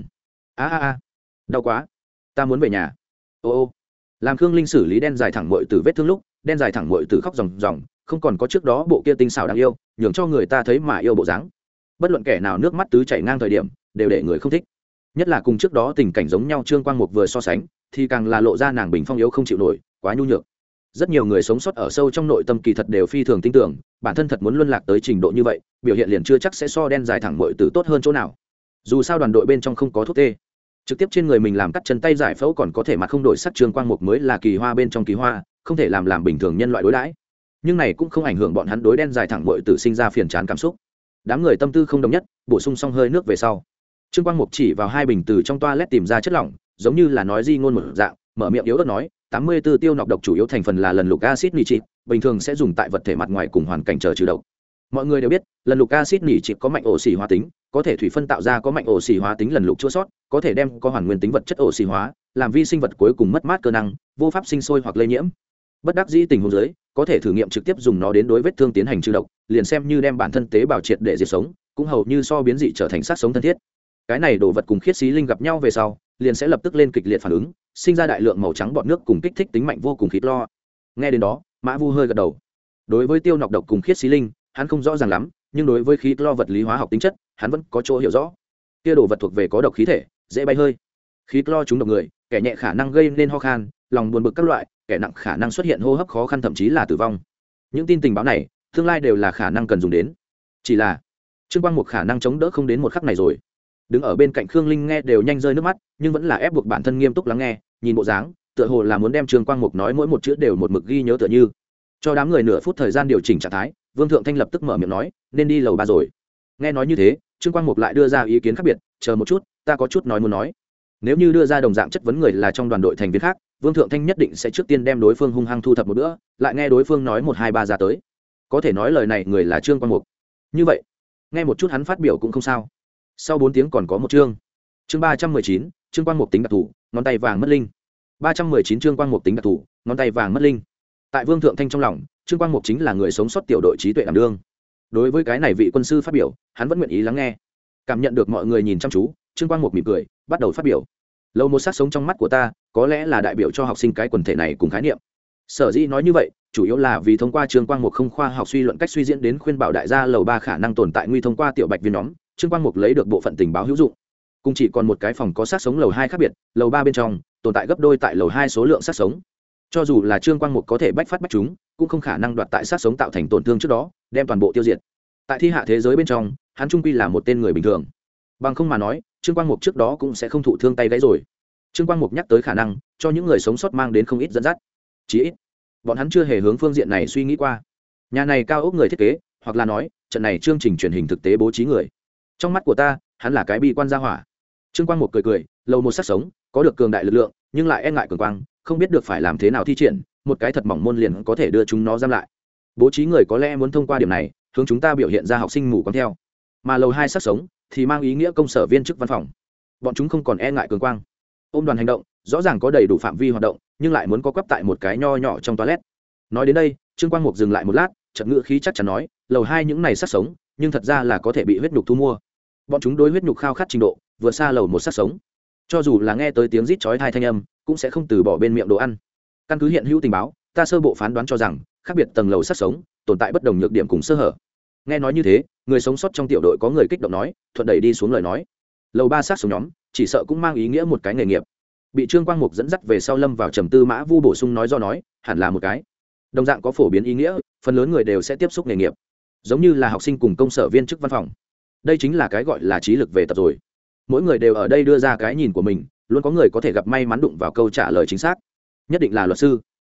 Đau quá, ta muốn về nhà. Ô, làm Khương Linh xử lý đen dài thẳng muội tử vết thương lúc, đen dài thẳng muội tử khóc ròng ròng, không còn có trước đó bộ kia tinh xảo đáng yêu, nhường cho người ta thấy mà yêu bộ dáng. Bất luận kẻ nào nước mắt tứ chảy ngang thời điểm, đều để người không thích. Nhất là cùng trước đó tình cảnh giống nhau Trương Quang Mục vừa so sánh, thì càng là lộ ra nàng bình phong yếu không chịu nổi, quá nhu nhược. Rất nhiều người sống sót ở sâu trong nội tâm kỳ thật đều phi thường tin tưởng, bản thân thật muốn luân lạc tới trình độ như vậy, biểu hiện liền chưa chắc sẽ so đen dài thẳng muội tử tốt hơn chỗ nào. Dù sao đoàn đội bên trong không có thuốc tê, trực tiếp trên người mình làm cắt chân tay giải phẫu còn có thể mặt không đổi sắc. Trương Quang Mục mới là kỳ hoa bên trong kỳ hoa, không thể làm bình thường nhân loại đối đãi. Nhưng này cũng không ảnh hưởng bọn hắn đối đen dài thẳng muội tử sinh ra phiền chán cảm xúc. Đám người tâm tư không đồng nhất, bổ sung xong hơi nước về sau, Trương Quang Mục chỉ vào 2 bình từ trong toilet tìm ra chất lỏng, giống như là nói di ngôn một dạng, mở miệng yếu ớt nói, 84 tiêu nọc độc chủ yếu thành phần là lần lục axit nitric, bình thường sẽ dùng tại vật thể mặt ngoài cùng hoàn cảnh chờ trừ độc. Mọi người đều biết, lần lục axit nitric có mạnh oxy hóa tính, có thể thủy phân tạo ra có mạnh oxy hóa tính lần lục chua sót, có thể đem có hoàn nguyên tính vật chất oxy hóa, làm vi sinh vật cuối cùng mất mát cơ năng, vô pháp sinh sôi hoặc lây nhiễm. Bất đắc dĩ tình huống dưới, có thể thử nghiệm trực tiếp dùng nó đến đối vết thương tiến hành trừ độc, liền xem như đem bản thân tế bào triệt để diệt sống, cũng hầu như so biến dị trở thành sát sống thân thiết. Cái này đồ vật cùng khiết xí linh gặp nhau về sau, liền sẽ lập tức lên kịch liệt phản ứng, sinh ra đại lượng màu trắng bọt nước cùng kích thích tính mạnh vô cùng khí lo. Nghe đến đó, Mã Vu hơi gật đầu. Đối với tiêu nọc độc cùng khiết xí linh, hắn không rõ ràng lắm, nhưng đối với khí lo vật lý hóa học tính chất, hắn vẫn có chỗ hiểu rõ. Kia đồ vật thuộc về có độc khí thể, dễ bay hơi. Khí lo trúng độc người, kẻ nhẹ khả năng gây nên ho khan, lòng buồn bực các loại, kẻ nặng khả năng xuất hiện hô hấp khó khăn thậm chí là tử vong. Những tin tình báo này, tương lai đều là khả năng cần dùng đến. Chỉ là Trương Quang Mục khả năng chống đỡ không đến một khắc này rồi. Đứng ở bên cạnh Khương Linh nghe đều nhanh rơi nước mắt, nhưng vẫn là ép buộc bản thân nghiêm túc lắng nghe, nhìn bộ dáng, tựa hồ là muốn đem Trương Quang Mục nói mỗi một chữ đều một mực ghi nhớ tựa như. Cho đám người nửa phút thời gian điều chỉnh trạng thái, Vương Thượng Thanh lập tức mở miệng nói, nên đi lầu 3 rồi. Nghe nói như thế, Trương Quang Mục lại đưa ra ý kiến khác biệt, chờ một chút, ta có chút nói muốn nói. Nếu như đưa ra đồng dạng chất vấn người là trong đoàn đội thành viên khác, Vương Thượng Thanh nhất định sẽ trước tiên đem đối phương hung hăng thu thập một bữa, lại nghe đối phương nói 1 2 3 ra tới. Có thể nói lời này người là Trương Quang Mục. Như vậy, nghe một chút hắn phát biểu cũng không sao. Sau 4 tiếng còn có một chương. Chương 319, Trương Quang Mục tính đặc thủ, ngón tay vàng mất linh. 319 Trương Quang Mục tính đặc thủ, ngón tay vàng mất linh. Tại Vương Thượng Thanh trong lòng, Trương Quang Mục chính là người sống sót tiểu đội trí tuệ đảm đương. Đối với cái này vị quân sư phát biểu, hắn vẫn nguyện ý lắng nghe. Cảm nhận được mọi người nhìn chăm chú, Trương Quang Mục mỉm cười, bắt đầu phát biểu. Lâu một sát sống trong mắt của ta, có lẽ là đại biểu cho học sinh cái quần thể này cùng khái niệm. Sở dĩ nói như vậy, chủ yếu là vì thông qua Trương Quang Mục không khoa học suy luận cách suy diễn đến khuyên bảo đại gia lầu 3 khả năng tồn tại nguy thông qua tiểu bạch viên nhóm, Trương Quang Mục lấy được bộ phận tình báo hữu dụng. Cùng chỉ còn một cái phòng có sát sống lầu 2 khác biệt, lầu 3 bên trong tồn tại gấp đôi tại lầu 2 số lượng sát sống. Cho dù là Trương Quang Mục có thể bách phát bách chúng, cũng không khả năng đoạt tại sát sống tạo thành tổn thương trước đó, đem toàn bộ tiêu diệt. Tại thi hạ thế giới bên trong, hắn trung quy là một tên người bình thường. Bằng không mà nói, Trương Quang Mục trước đó cũng sẽ không thụ thương tay gãy rồi. Trương Quang Mục nhắc tới khả năng cho những người sống sót mang đến không ít dẫn dắt. Chỉ ít, bọn hắn chưa hề hướng phương diện này suy nghĩ qua. Nhà này cao ốc người thiết kế, hoặc là nói, trận này chương trình truyền hình thực tế bố trí người. Trong mắt của ta, hắn là cái bi quan gia hỏa. Trương Quang Mục cười cười, lầu một sát sống, có được cường đại lực lượng, nhưng lại e ngại cường quang, không biết được phải làm thế nào thi triển, một cái thật mỏng môn liền có thể đưa chúng nó giam lại. Bố trí người có lẽ muốn thông qua điểm này, hướng chúng ta biểu hiện ra học sinh mù quáng theo. Mà lầu 2 sát sống thì mang ý nghĩa công sở viên chức văn phòng. Bọn chúng không còn e ngại cường quang. Ôm đoàn hành động, rõ ràng có đầy đủ phạm vi hoạt động, nhưng lại muốn có quắp tại một cái nho nhỏ trong toilet. Nói đến đây, Trương Quang Mục dừng lại một lát, chợt ngữ khí chắc chắn nói, lầu 2 những này sát sống, nhưng thật ra là có thể bị huyết nhục thu mua. Bọn chúng đối huyết nhục khao khát trình độ, vượt xa lầu một sát sống. Cho dù là nghe tới tiếng rít chói tai thanh âm, cũng sẽ không từ bỏ bên miệng đồ ăn. Căn cứ hiện hữu tình báo, ta sơ bộ phán đoán cho rằng, khác biệt tầng lầu sát sống, tồn tại bất đồng nhược điểm cùng sơ hở. Nghe nói như thế, người sống sót trong tiểu đội có người kích động nói, thuận đẩy đi xuống lời nói. Lầu 3 sát sống nhóm, chỉ sợ cũng mang ý nghĩa một cái nghề nghiệp. Bị Trương Quang Mục dẫn dắt về sau lâm vào trầm tư Mã Vu bổ sung nói do nói, hẳn là một cái. Đồng dạng có phổ biến ý nghĩa, phần lớn người đều sẽ tiếp xúc nghề nghiệp. Giống như là học sinh cùng công sở viên chức văn phòng. Đây chính là cái gọi là trí lực về tập rồi. Mỗi người đều ở đây đưa ra cái nhìn của mình, luôn có người có thể gặp may mắn đụng vào câu trả lời chính xác. Nhất định là luật sư.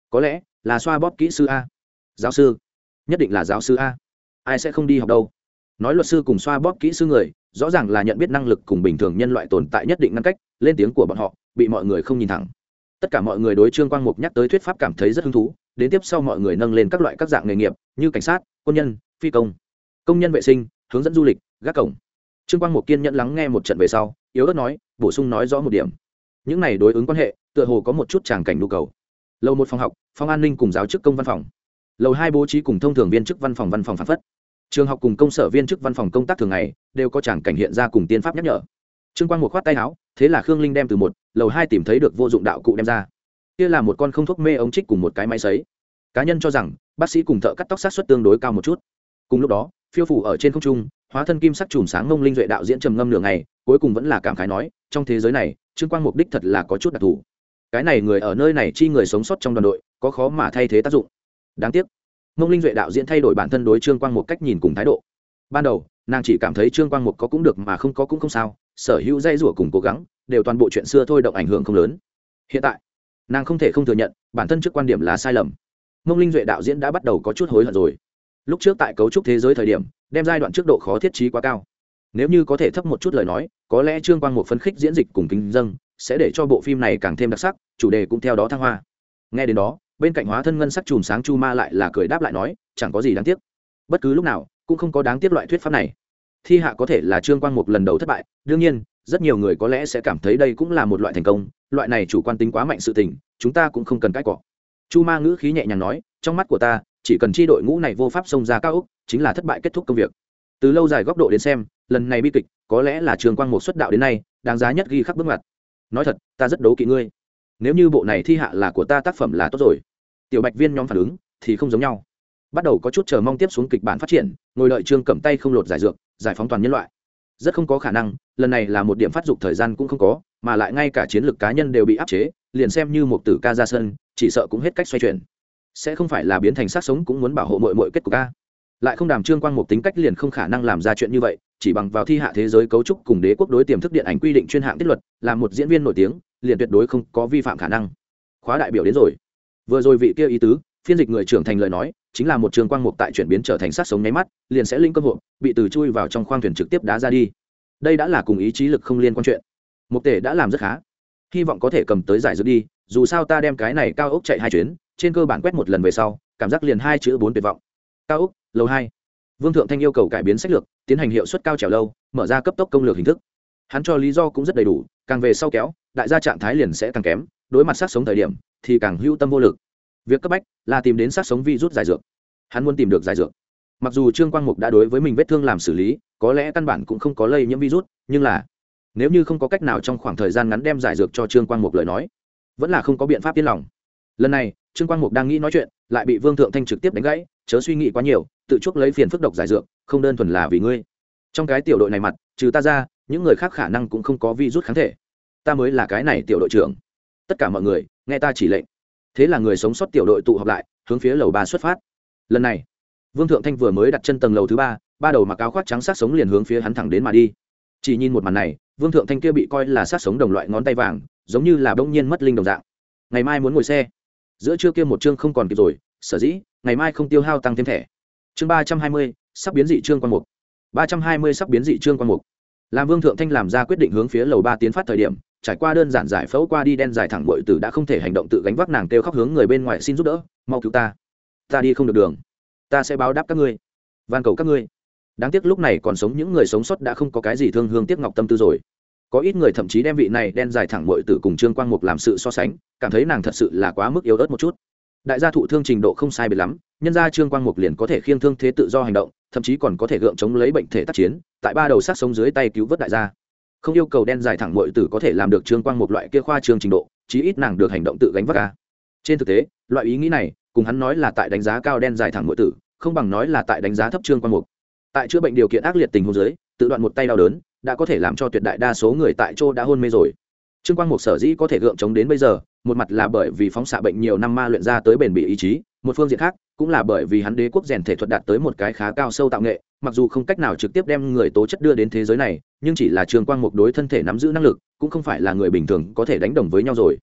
có lẽ là xoa bóp kỹ sư a. Giáo sư, nhất định là giáo sư a. Ai sẽ không đi học đâu. Nói luật sư cùng xoa bóp kỹ sư người rõ ràng là nhận biết năng lực cùng bình thường nhân loại tồn tại nhất định ngăn cách, lên tiếng của bọn họ bị mọi người không nhìn thẳng. Tất cả mọi người đối Trương Quang Mục nhắc tới thuyết pháp cảm thấy rất hứng thú, đến tiếp sau mọi người nâng lên các loại các dạng nghề nghiệp như cảnh sát, quân nhân, phi công, công nhân vệ sinh, hướng dẫn du lịch, gác cổng. Trương Quang Mục kiên nhẫn lắng nghe một trận về sau, yếu ớt nói, bổ sung nói rõ một điểm. Những này đối ứng quan hệ, tựa hồ có một chút tràng cảnh nhu cầu. Lầu 1 phòng học, phòng an ninh cùng giáo chức công văn phòng. Lầu 2 bố trí cùng thông thường viên chức văn phòng phản phất. Trường học cùng công sở viên chức văn phòng công tác thường ngày đều có tràng cảnh hiện ra cùng tiên pháp nhắc nhở. Trương Quang Mục khoát tay áo, thế là Khương Linh đem từ lầu 2 tìm thấy được vô dụng đạo cụ đem ra. Kia là một con không thuốc mê ống trích cùng một cái máy sấy. Cá nhân cho rằng bác sĩ cùng thợ cắt tóc sát suất tương đối cao một chút. Cùng lúc đó, phiêu phủ ở trên không trung, hóa thân kim sắc chùm sáng Mông Linh Duệ đạo diễn trầm ngâm nửa ngày, cuối cùng vẫn là cảm khái nói, trong thế giới này, Trương Quang Mục đích thật là có chút đặc thù. Cái này người ở nơi này chi người sống sót trong đoàn đội, có khó mà thay thế tác dụng. Đáng tiếc, Mông Linh Duệ đạo diễn thay đổi bản thân đối Trương Quang Mục cách nhìn cùng thái độ. Ban đầu, nàng chỉ cảm thấy Trương Quang Mục có cũng được mà không có cũng không sao, sở hữu dây rủa cùng cố gắng, đều toàn bộ chuyện xưa thôi động ảnh hưởng không lớn. Hiện tại, nàng không thể không thừa nhận, bản thân trước quan điểm là sai lầm. Mông Linh Duệ đạo diễn đã bắt đầu có chút hối hận rồi. Lúc trước tại cấu trúc thế giới thời điểm, đem giai đoạn trước độ khó thiết trí quá cao. Nếu như có thể thấp một chút lời nói, có lẽ Trương Quang Mục phân khích diễn dịch cùng kính dâng, sẽ để cho bộ phim này càng thêm đặc sắc, chủ đề cũng theo đó thăng hoa. Nghe đến đó, bên cạnh hóa thân ngân sắc chùm sáng Chu Ma lại là cười đáp lại nói, chẳng có gì đáng tiếc. Bất cứ lúc nào, cũng không có đáng tiếc loại thuyết pháp này. Thi hạ có thể là Trương Quang Mục lần đầu thất bại, đương nhiên, rất nhiều người có lẽ sẽ cảm thấy đây cũng là một loại thành công, loại này chủ quan tính quá mạnh sự tình, chúng ta cũng không cần cãi cọ. Chu Ma ngữ khí nhẹ nhàng nói, trong mắt của ta, chỉ cần chi đội ngũ này vô pháp xông ra cao ốc, chính là thất bại kết thúc công việc. Từ lâu dài góc độ đến xem, lần này bi kịch có lẽ là Trương Quang Mục xuất đạo đến nay đáng giá nhất ghi khắc bước ngoặt. Nói thật, ta rất đố kỵ ngươi. Nếu như bộ này thi hạ là của ta tác phẩm là tốt rồi. Tiểu Bạch Viên nhóm phản ứng thì không giống nhau, bắt đầu có chút chờ mong tiếp xuống kịch bản phát triển, ngồi đợi Trương cầm tay không lột giải dược, giải phóng toàn nhân loại. Rất không có khả năng, lần này là một điểm phát dục thời gian cũng không có, mà lại ngay cả chiến lược cá nhân đều bị áp chế, liền xem như một tử ca ra sân, chỉ sợ cũng hết cách xoay chuyển. Sẽ không phải là biến thành sát sống cũng muốn bảo hộ mọi kết của ca. Lại không đàm Trương Quang Mục tính cách liền không khả năng làm ra chuyện như vậy, chỉ bằng vào thi hạ thế giới cấu trúc cùng đế quốc đối tiềm thức điện ảnh quy định chuyên hạng tiết luật, là một diễn viên nổi tiếng, liền tuyệt đối không có vi phạm khả năng. Khóa đại biểu đến rồi. Vừa rồi vị kia ý tứ, phiên dịch người trưởng thành lời nói, chính là một Trương Quang Mục tại chuyển biến trở thành sát sống nháy mắt, liền sẽ linh cơ hội, bị từ chui vào trong khoang thuyền trực tiếp đá ra đi. Đây đã là cùng ý chí lực không liên quan chuyện. Mục Tể đã làm rất khá, hy vọng có thể cầm tới giải dược đi, dù sao ta đem cái này cao ốc chạy 2 chuyến, trên cơ bản quét một lần về sau, cảm giác liền 2 chữ 4 tuyệt vọng. Cao ốc, lầu 2. Vương Thượng Thanh yêu cầu cải biến sách lược, tiến hành hiệu suất cao trèo lâu, mở ra cấp tốc công lược hình thức. Hắn cho lý do cũng rất đầy đủ, càng về sau kéo, đại gia trạng thái liền sẽ càng kém, đối mặt sát sống thời điểm thì càng hữu tâm vô lực. Việc cấp bách là tìm đến sát sống virus giải dược. Hắn muốn tìm được giải dược. Mặc dù Trương Quang Mục đã đối với mình vết thương làm xử lý, có lẽ căn bản cũng không có lây nhiễm virus, nhưng là nếu như không có cách nào trong khoảng thời gian ngắn đem giải dược cho Trương Quang Mục lời nói, vẫn là không có biện pháp yên lòng. Lần này, Trương Quang Mục đang nghĩ nói chuyện, lại bị Vương Thượng Thanh trực tiếp đánh gãy, chớ suy nghĩ quá nhiều, tự chuốc lấy phiền phức độc giải dược, không đơn thuần là vì ngươi. Trong cái tiểu đội này mặt, trừ ta ra, những người khác khả năng cũng không có virus kháng thể. Ta mới là cái này tiểu đội trưởng. Tất cả mọi người, nghe ta chỉ lệnh. Thế là người sống sót tiểu đội tụ họp lại, hướng phía lầu 3 xuất phát. Lần này, Vương Thượng Thanh vừa mới đặt chân tầng lầu thứ 3, ba đầu mặc áo khoác trắng sát sống liền hướng phía hắn thẳng đến mà đi. Chỉ nhìn một màn này, Vương Thượng Thanh kia bị coi là sát sống đồng loại ngón tay vàng, giống như là bỗng nhiên mất linh đồng dạng. Ngày mai muốn ngồi xe. Giữa trưa kia một chương không còn kịp rồi, sở dĩ ngày mai không tiêu hao tăng thêm thẻ. Chương 320, sắp biến dị Trương Quang Mục. 320 sắp biến dị Trương Quang Mục. Làm Vương Thượng Thanh làm ra quyết định hướng phía lầu 3 tiến phát thời điểm, trải qua đơn giản giải phẫu qua đi đen dài thẳng muội tử đã không thể hành động tự gánh vác, nàng kêu khóc hướng người bên ngoài xin giúp đỡ, mau cứu ta. Ta đi không được đường, ta sẽ báo đáp các ngươi, van cầu các ngươi. Đáng tiếc lúc này còn sống những người sống sót đã không có cái gì thương hương tiếc ngọc tâm tư rồi. Có ít người thậm chí đem vị này đen dài thẳng muội tử cùng Trương Quang Mục làm sự so sánh, cảm thấy nàng thật sự là quá mức yếu ớt một chút. Đại gia thụ thương trình độ không sai biệt lắm, nhân ra Trương Quang Mục liền có thể khiêng thương thế tự do hành động, thậm chí còn có thể gượng chống lấy bệnh thể tác chiến, tại ba đầu sát sống dưới tay cứu vớt đại gia. Không yêu cầu đen dài thẳng muội tử có thể làm được Trương Quang Mục loại kia khoa trương trình độ, chí ít nàng được hành động tự gánh vác ca. Trên thực tế, loại ý nghĩ này, cùng hắn nói là tại đánh giá cao đen dài thẳng muội tử, không bằng nói là tại đánh giá thấp Trương Quang Mục. Tại chữa bệnh điều kiện ác liệt tình huống dưới, tự đoạn một tay đau đớn, đã có thể làm cho tuyệt đại đa số người tại chỗ đã hôn mê rồi. Trương Quang Mục sở dĩ có thể gượng chống đến bây giờ, một mặt là bởi vì phóng xạ bệnh nhiều năm ma luyện ra tới bền bỉ ý chí, một phương diện khác cũng là bởi vì hắn đế quốc rèn thể thuật đạt tới một cái khá cao sâu tạo nghệ, mặc dù không cách nào trực tiếp đem người tố chất đưa đến thế giới này, nhưng chỉ là Trương Quang Mục đối thân thể nắm giữ năng lực, cũng không phải là người bình thường có thể đánh đồng với nhau rồi.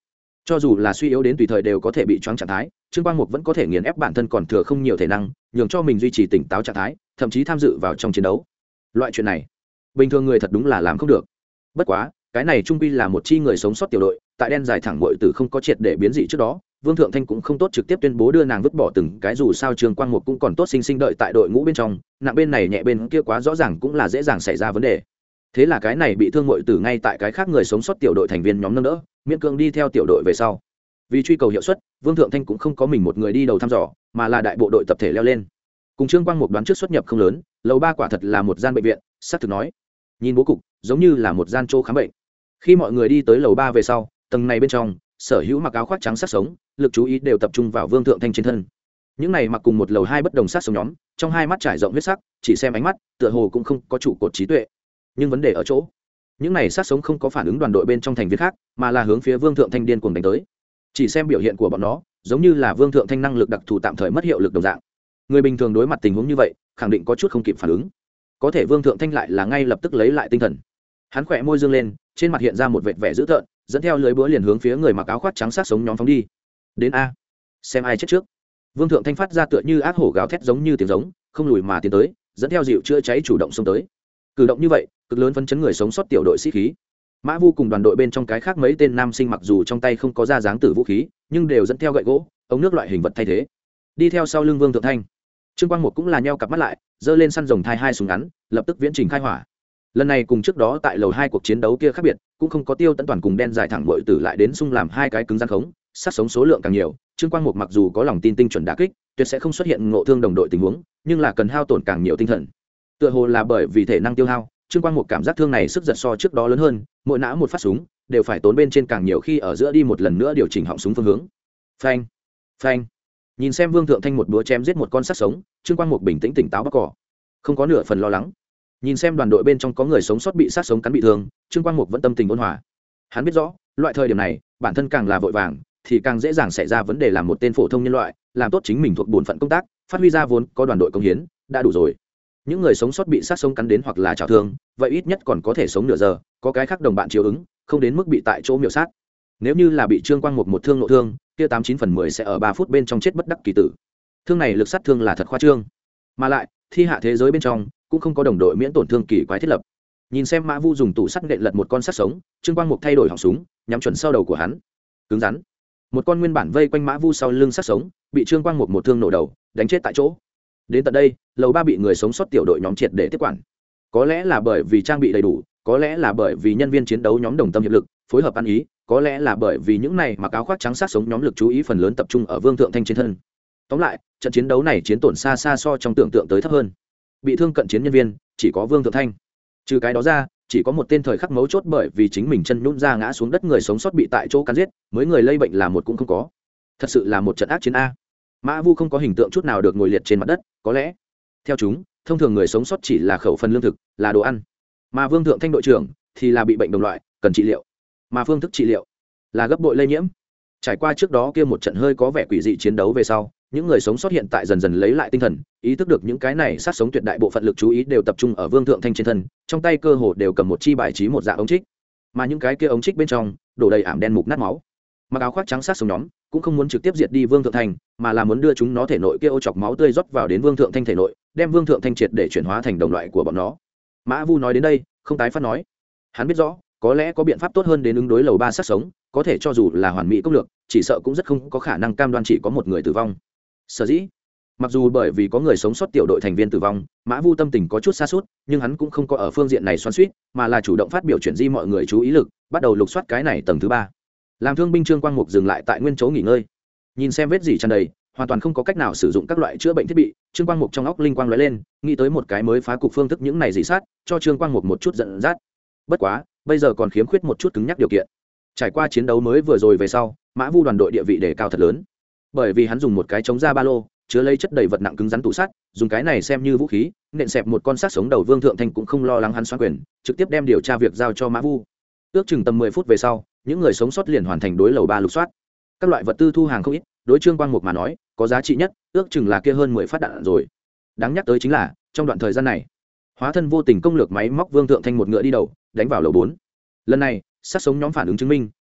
cho dù là suy yếu đến tùy thời đều có thể bị choáng trạng thái, Trương Quang Mục vẫn có thể nghiền ép bản thân còn thừa không nhiều thể năng, nhường cho mình duy trì tỉnh táo trạng thái, thậm chí tham dự vào trong chiến đấu. Loại chuyện này bình thường người thật đúng là làm không được. Bất quá cái này trung quy là một chi người sống sót tiểu đội, tại đen dài thẳng muội tử không có triệt để biến dị trước đó, Vương Thượng Thanh cũng không tốt trực tiếp tuyên bố đưa nàng vứt bỏ từng cái, dù sao Trương Quang Mục cũng còn tốt sinh sinh đợi tại đội ngũ bên trong, nặng bên này nhẹ bên kia quá rõ ràng cũng là dễ dàng xảy ra vấn đề. Thế là cái này bị thương muội tử ngay tại cái khác người sống sót tiểu đội thành viên nhóm nâng đỡ, miễn cưỡng đi theo tiểu đội về sau. Vì truy cầu hiệu suất, Vương Thượng Thanh cũng không có mình một người đi đầu thăm dò, mà là đại bộ đội tập thể leo lên. Cùng Trương Quang Mục đoán trước xuất nhập không lớn, lầu 3 quả thật là một gian bệnh viện, xác thực nói. Nhìn bố cục, giống như là một gian chỗ khám bệnh. Khi mọi người đi tới lầu 3 về sau, tầng này bên trong, sở hữu mặc áo khoác trắng sát sống, lực chú ý đều tập trung vào Vương Thượng Thanh trên thân. Những này mặc cùng một lầu 2 bất đồng sát sống nhóm, trong hai mắt trải rộng huyết sắc, chỉ xem ánh mắt, tựa hồ cũng không có trụ cột trí tuệ. Nhưng vấn đề ở chỗ, những này sát sống không có phản ứng đoàn đội bên trong thành viên khác, mà là hướng phía Vương Thượng Thanh điên cuồng đánh tới. Chỉ xem biểu hiện của bọn nó, giống như là Vương Thượng Thanh năng lực đặc thù tạm thời mất hiệu lực đồng dạng. Người bình thường đối mặt tình huống như vậy, khẳng định có chút không kịp phản ứng. Có thể Vương Thượng Thanh lại là ngay lập tức lấy lại tinh thần. Hắn khỏe môi dương lên, trên mặt hiện ra một vệt vẻ dữ tợn, dẫn theo lưới búa liền hướng phía người mặc áo khoác trắng sát sống nhóm phóng đi. Đến a, xem ai chết trước. Vương Thượng Thanh phát ra tựa như ác hổ gào thét giống như tiếng giống, không lùi mà tiến tới, dẫn theo dịu chữa cháy chủ động xông tới. Cử động như vậy, cực lớn phấn chấn người sống sót tiểu đội sĩ khí. Mã Vu cùng đoàn đội bên trong cái khác mấy tên nam sinh mặc dù trong tay không có ra dáng tử vũ khí, nhưng đều dẫn theo gậy gỗ, ống nước loại hình vật thay thế. Đi theo sau lưng Vương Thượng Thanh. Trương Quang Mục cũng là nheo cặp mắt lại, giơ lên săn rồng thai hai súng ngắn, lập tức viễn trình khai hỏa. Lần này cùng trước đó tại lầu 2 cuộc chiến đấu kia khác biệt, cũng không có Tiêu Tấn Toàn cùng đen dài thẳng bội tử lại đến xung làm hai cái cứng rắn khống, sát sống số lượng càng nhiều. Trương Quang Mục mặc dù có lòng tin tinh chuẩn đả kích, tuyệt sẽ không xuất hiện ngộ thương đồng đội tình huống, nhưng là cần hao tổn càng nhiều tinh thần. Tựa hồ là bởi vì thể năng tiêu hao, Trương Quang Mục cảm giác thương này sức giật so trước đó lớn hơn, mỗi nã một phát súng đều phải tốn bên trên càng nhiều khi ở giữa đi một lần nữa điều chỉnh họng súng phương hướng. Phanh, phanh. Nhìn xem Vương Thượng Thanh một búa chém giết một con sát sống, Trương Quang Mục bình tĩnh tỉnh táo bắc cỏ, không có nửa phần lo lắng. Nhìn xem đoàn đội bên trong có người sống sót bị sát sống cắn bị thương, Trương Quang Mục vẫn tâm tình ôn hòa. Hắn biết rõ, loại thời điểm này, bản thân càng là vội vàng, thì càng dễ dàng xảy ra vấn đề. Làm một tên phổ thông nhân loại, làm tốt chính mình thuộc bổn phận công tác, phát huy ra vốn có đoàn đội công hiến, đã đủ rồi. Những người sống sót bị sát sống cắn đến hoặc là chảo thương, vậy ít nhất còn có thể sống nửa giờ, có cái khác đồng bạn chiếu ứng, không đến mức bị tại chỗ miểu sát. Nếu như là bị Trương Quang Mục một thương nội thương, kia 89/10 sẽ ở 3 phút bên trong chết bất đắc kỳ tử. Thương này lực sát thương là thật khoa trương, mà lại thi hạ thế giới bên trong cũng không có đồng đội miễn tổn thương kỳ quái thiết lập. Nhìn xem Mã Vu dùng tủ sắt nện lật một con sát sống, Trương Quang Mục thay đổi họng súng, nhắm chuẩn sau đầu của hắn. Cứng rắn. Một con nguyên bản vây quanh Mã Vu sau lưng sát sống, bị Trương Quang Mục một thương nổ đầu, đánh chết tại chỗ. Đến tận đây, lầu 3 bị người sống sót tiểu đội nhóm triệt để tiếp quản. Có lẽ là bởi vì trang bị đầy đủ, có lẽ là bởi vì nhân viên chiến đấu nhóm đồng tâm hiệp lực, phối hợp ăn ý, có lẽ là bởi vì những này mặc áo khoác trắng sát sống nhóm lực chú ý phần lớn tập trung ở Vương Thượng Thanh trên thân. Tóm lại, trận chiến đấu này chiến tổn xa xa so trong tưởng tượng tới thấp hơn. Bị thương cận chiến nhân viên chỉ có Vương Thượng Thanh. Trừ cái đó ra, chỉ có một tên thời khắc mấu chốt bởi vì chính mình chân nhũn ra ngã xuống đất người sống sót bị tại chỗ cắn giết, mới người lây bệnh là một cũng không có. Thật sự là một trận ác chiến a. Mã Vu không có hình tượng chút nào được ngồi liệt trên mặt đất, có lẽ theo chúng, thông thường người sống sót chỉ là khẩu phần lương thực, là đồ ăn. Mà Vương Thượng Thanh đội trưởng thì là bị bệnh đồng loại, cần trị liệu. Mà phương thức trị liệu là gấp bội lây nhiễm. Trải qua trước đó kia một trận hơi có vẻ quỷ dị chiến đấu về sau, những người sống sót hiện tại dần dần lấy lại tinh thần, ý thức được những cái này sát sống tuyệt đại bộ phận lực chú ý đều tập trung ở Vương Thượng Thanh trên thân, trong tay cơ hồ đều cầm một chi bài trí một dạng ống trích, mà những cái kia ống trích bên trong đổ đầy ảm đen mục nát máu. Mặc áo khoác trắng sát sống nhóm cũng không muốn trực tiếp diệt đi Vương Thượng Thanh, mà là muốn đưa chúng nó thể nội kia ô chọc máu tươi rót vào đến Vương Thượng Thanh thể nội, đem Vương Thượng Thanh triệt để chuyển hóa thành đồng loại của bọn nó. Mã Vu nói đến đây, không tái phát nói. Hắn biết rõ, có lẽ có biện pháp tốt hơn đến ứng đối lầu 3 sát sống, có thể cho dù là hoàn mỹ công lược, chỉ sợ cũng rất không có khả năng cam đoan chỉ có một người tử vong. Sở dĩ, mặc dù bởi vì có người sống sót tiểu đội thành viên tử vong, Mã Vu tâm tình có chút sa sút, nhưng hắn cũng không có ở phương diện này xoắn xuýt, mà là chủ động phát biểu chuyển di mọi người chú ý lực, bắt đầu lục soát cái này tầng thứ 3. Làm thương binh Trương Quang Mục dừng lại tại nguyên chỗ nghỉ ngơi, nhìn xem vết gì tràn đầy, hoàn toàn không có cách nào sử dụng các loại chữa bệnh thiết bị. Trương Quang Mục trong óc linh quang lóe lên, nghĩ tới một cái mới phá cục phương thức những này dị sát, cho Trương Quang Mục một chút giận dắt. Bất quá, bây giờ còn khiếm khuyết một chút cứng nhắc điều kiện. Trải qua chiến đấu mới vừa rồi về sau, Mã Vu đoàn đội địa vị đề cao thật lớn, bởi vì hắn dùng một cái chống ra ba lô chứa lấy chất đầy vật nặng cứng rắn tủ sắt, dùng cái này xem như vũ khí, nện xẹp một con sát sống đầu Vương Thượng Thanh cũng không lo lắng hắn xoán quyền, trực tiếp đem điều tra việc giao cho Mã Vu. Ước chừng tầm 10 phút về sau, những người sống sót liền hoàn thành đối lầu 3 lục soát. Các loại vật tư thu hàng không ít, đối Trương Quang Mục mà nói, có giá trị nhất, ước chừng là kia hơn 10 phát đạn rồi. Đáng nhắc tới chính là, trong đoạn thời gian này, hóa thân vô tình công lược máy móc Vương Thượng Thanh một ngựa đi đầu, đánh vào lầu 4. Lần này, sát sống nhóm phản ứng chứng minh,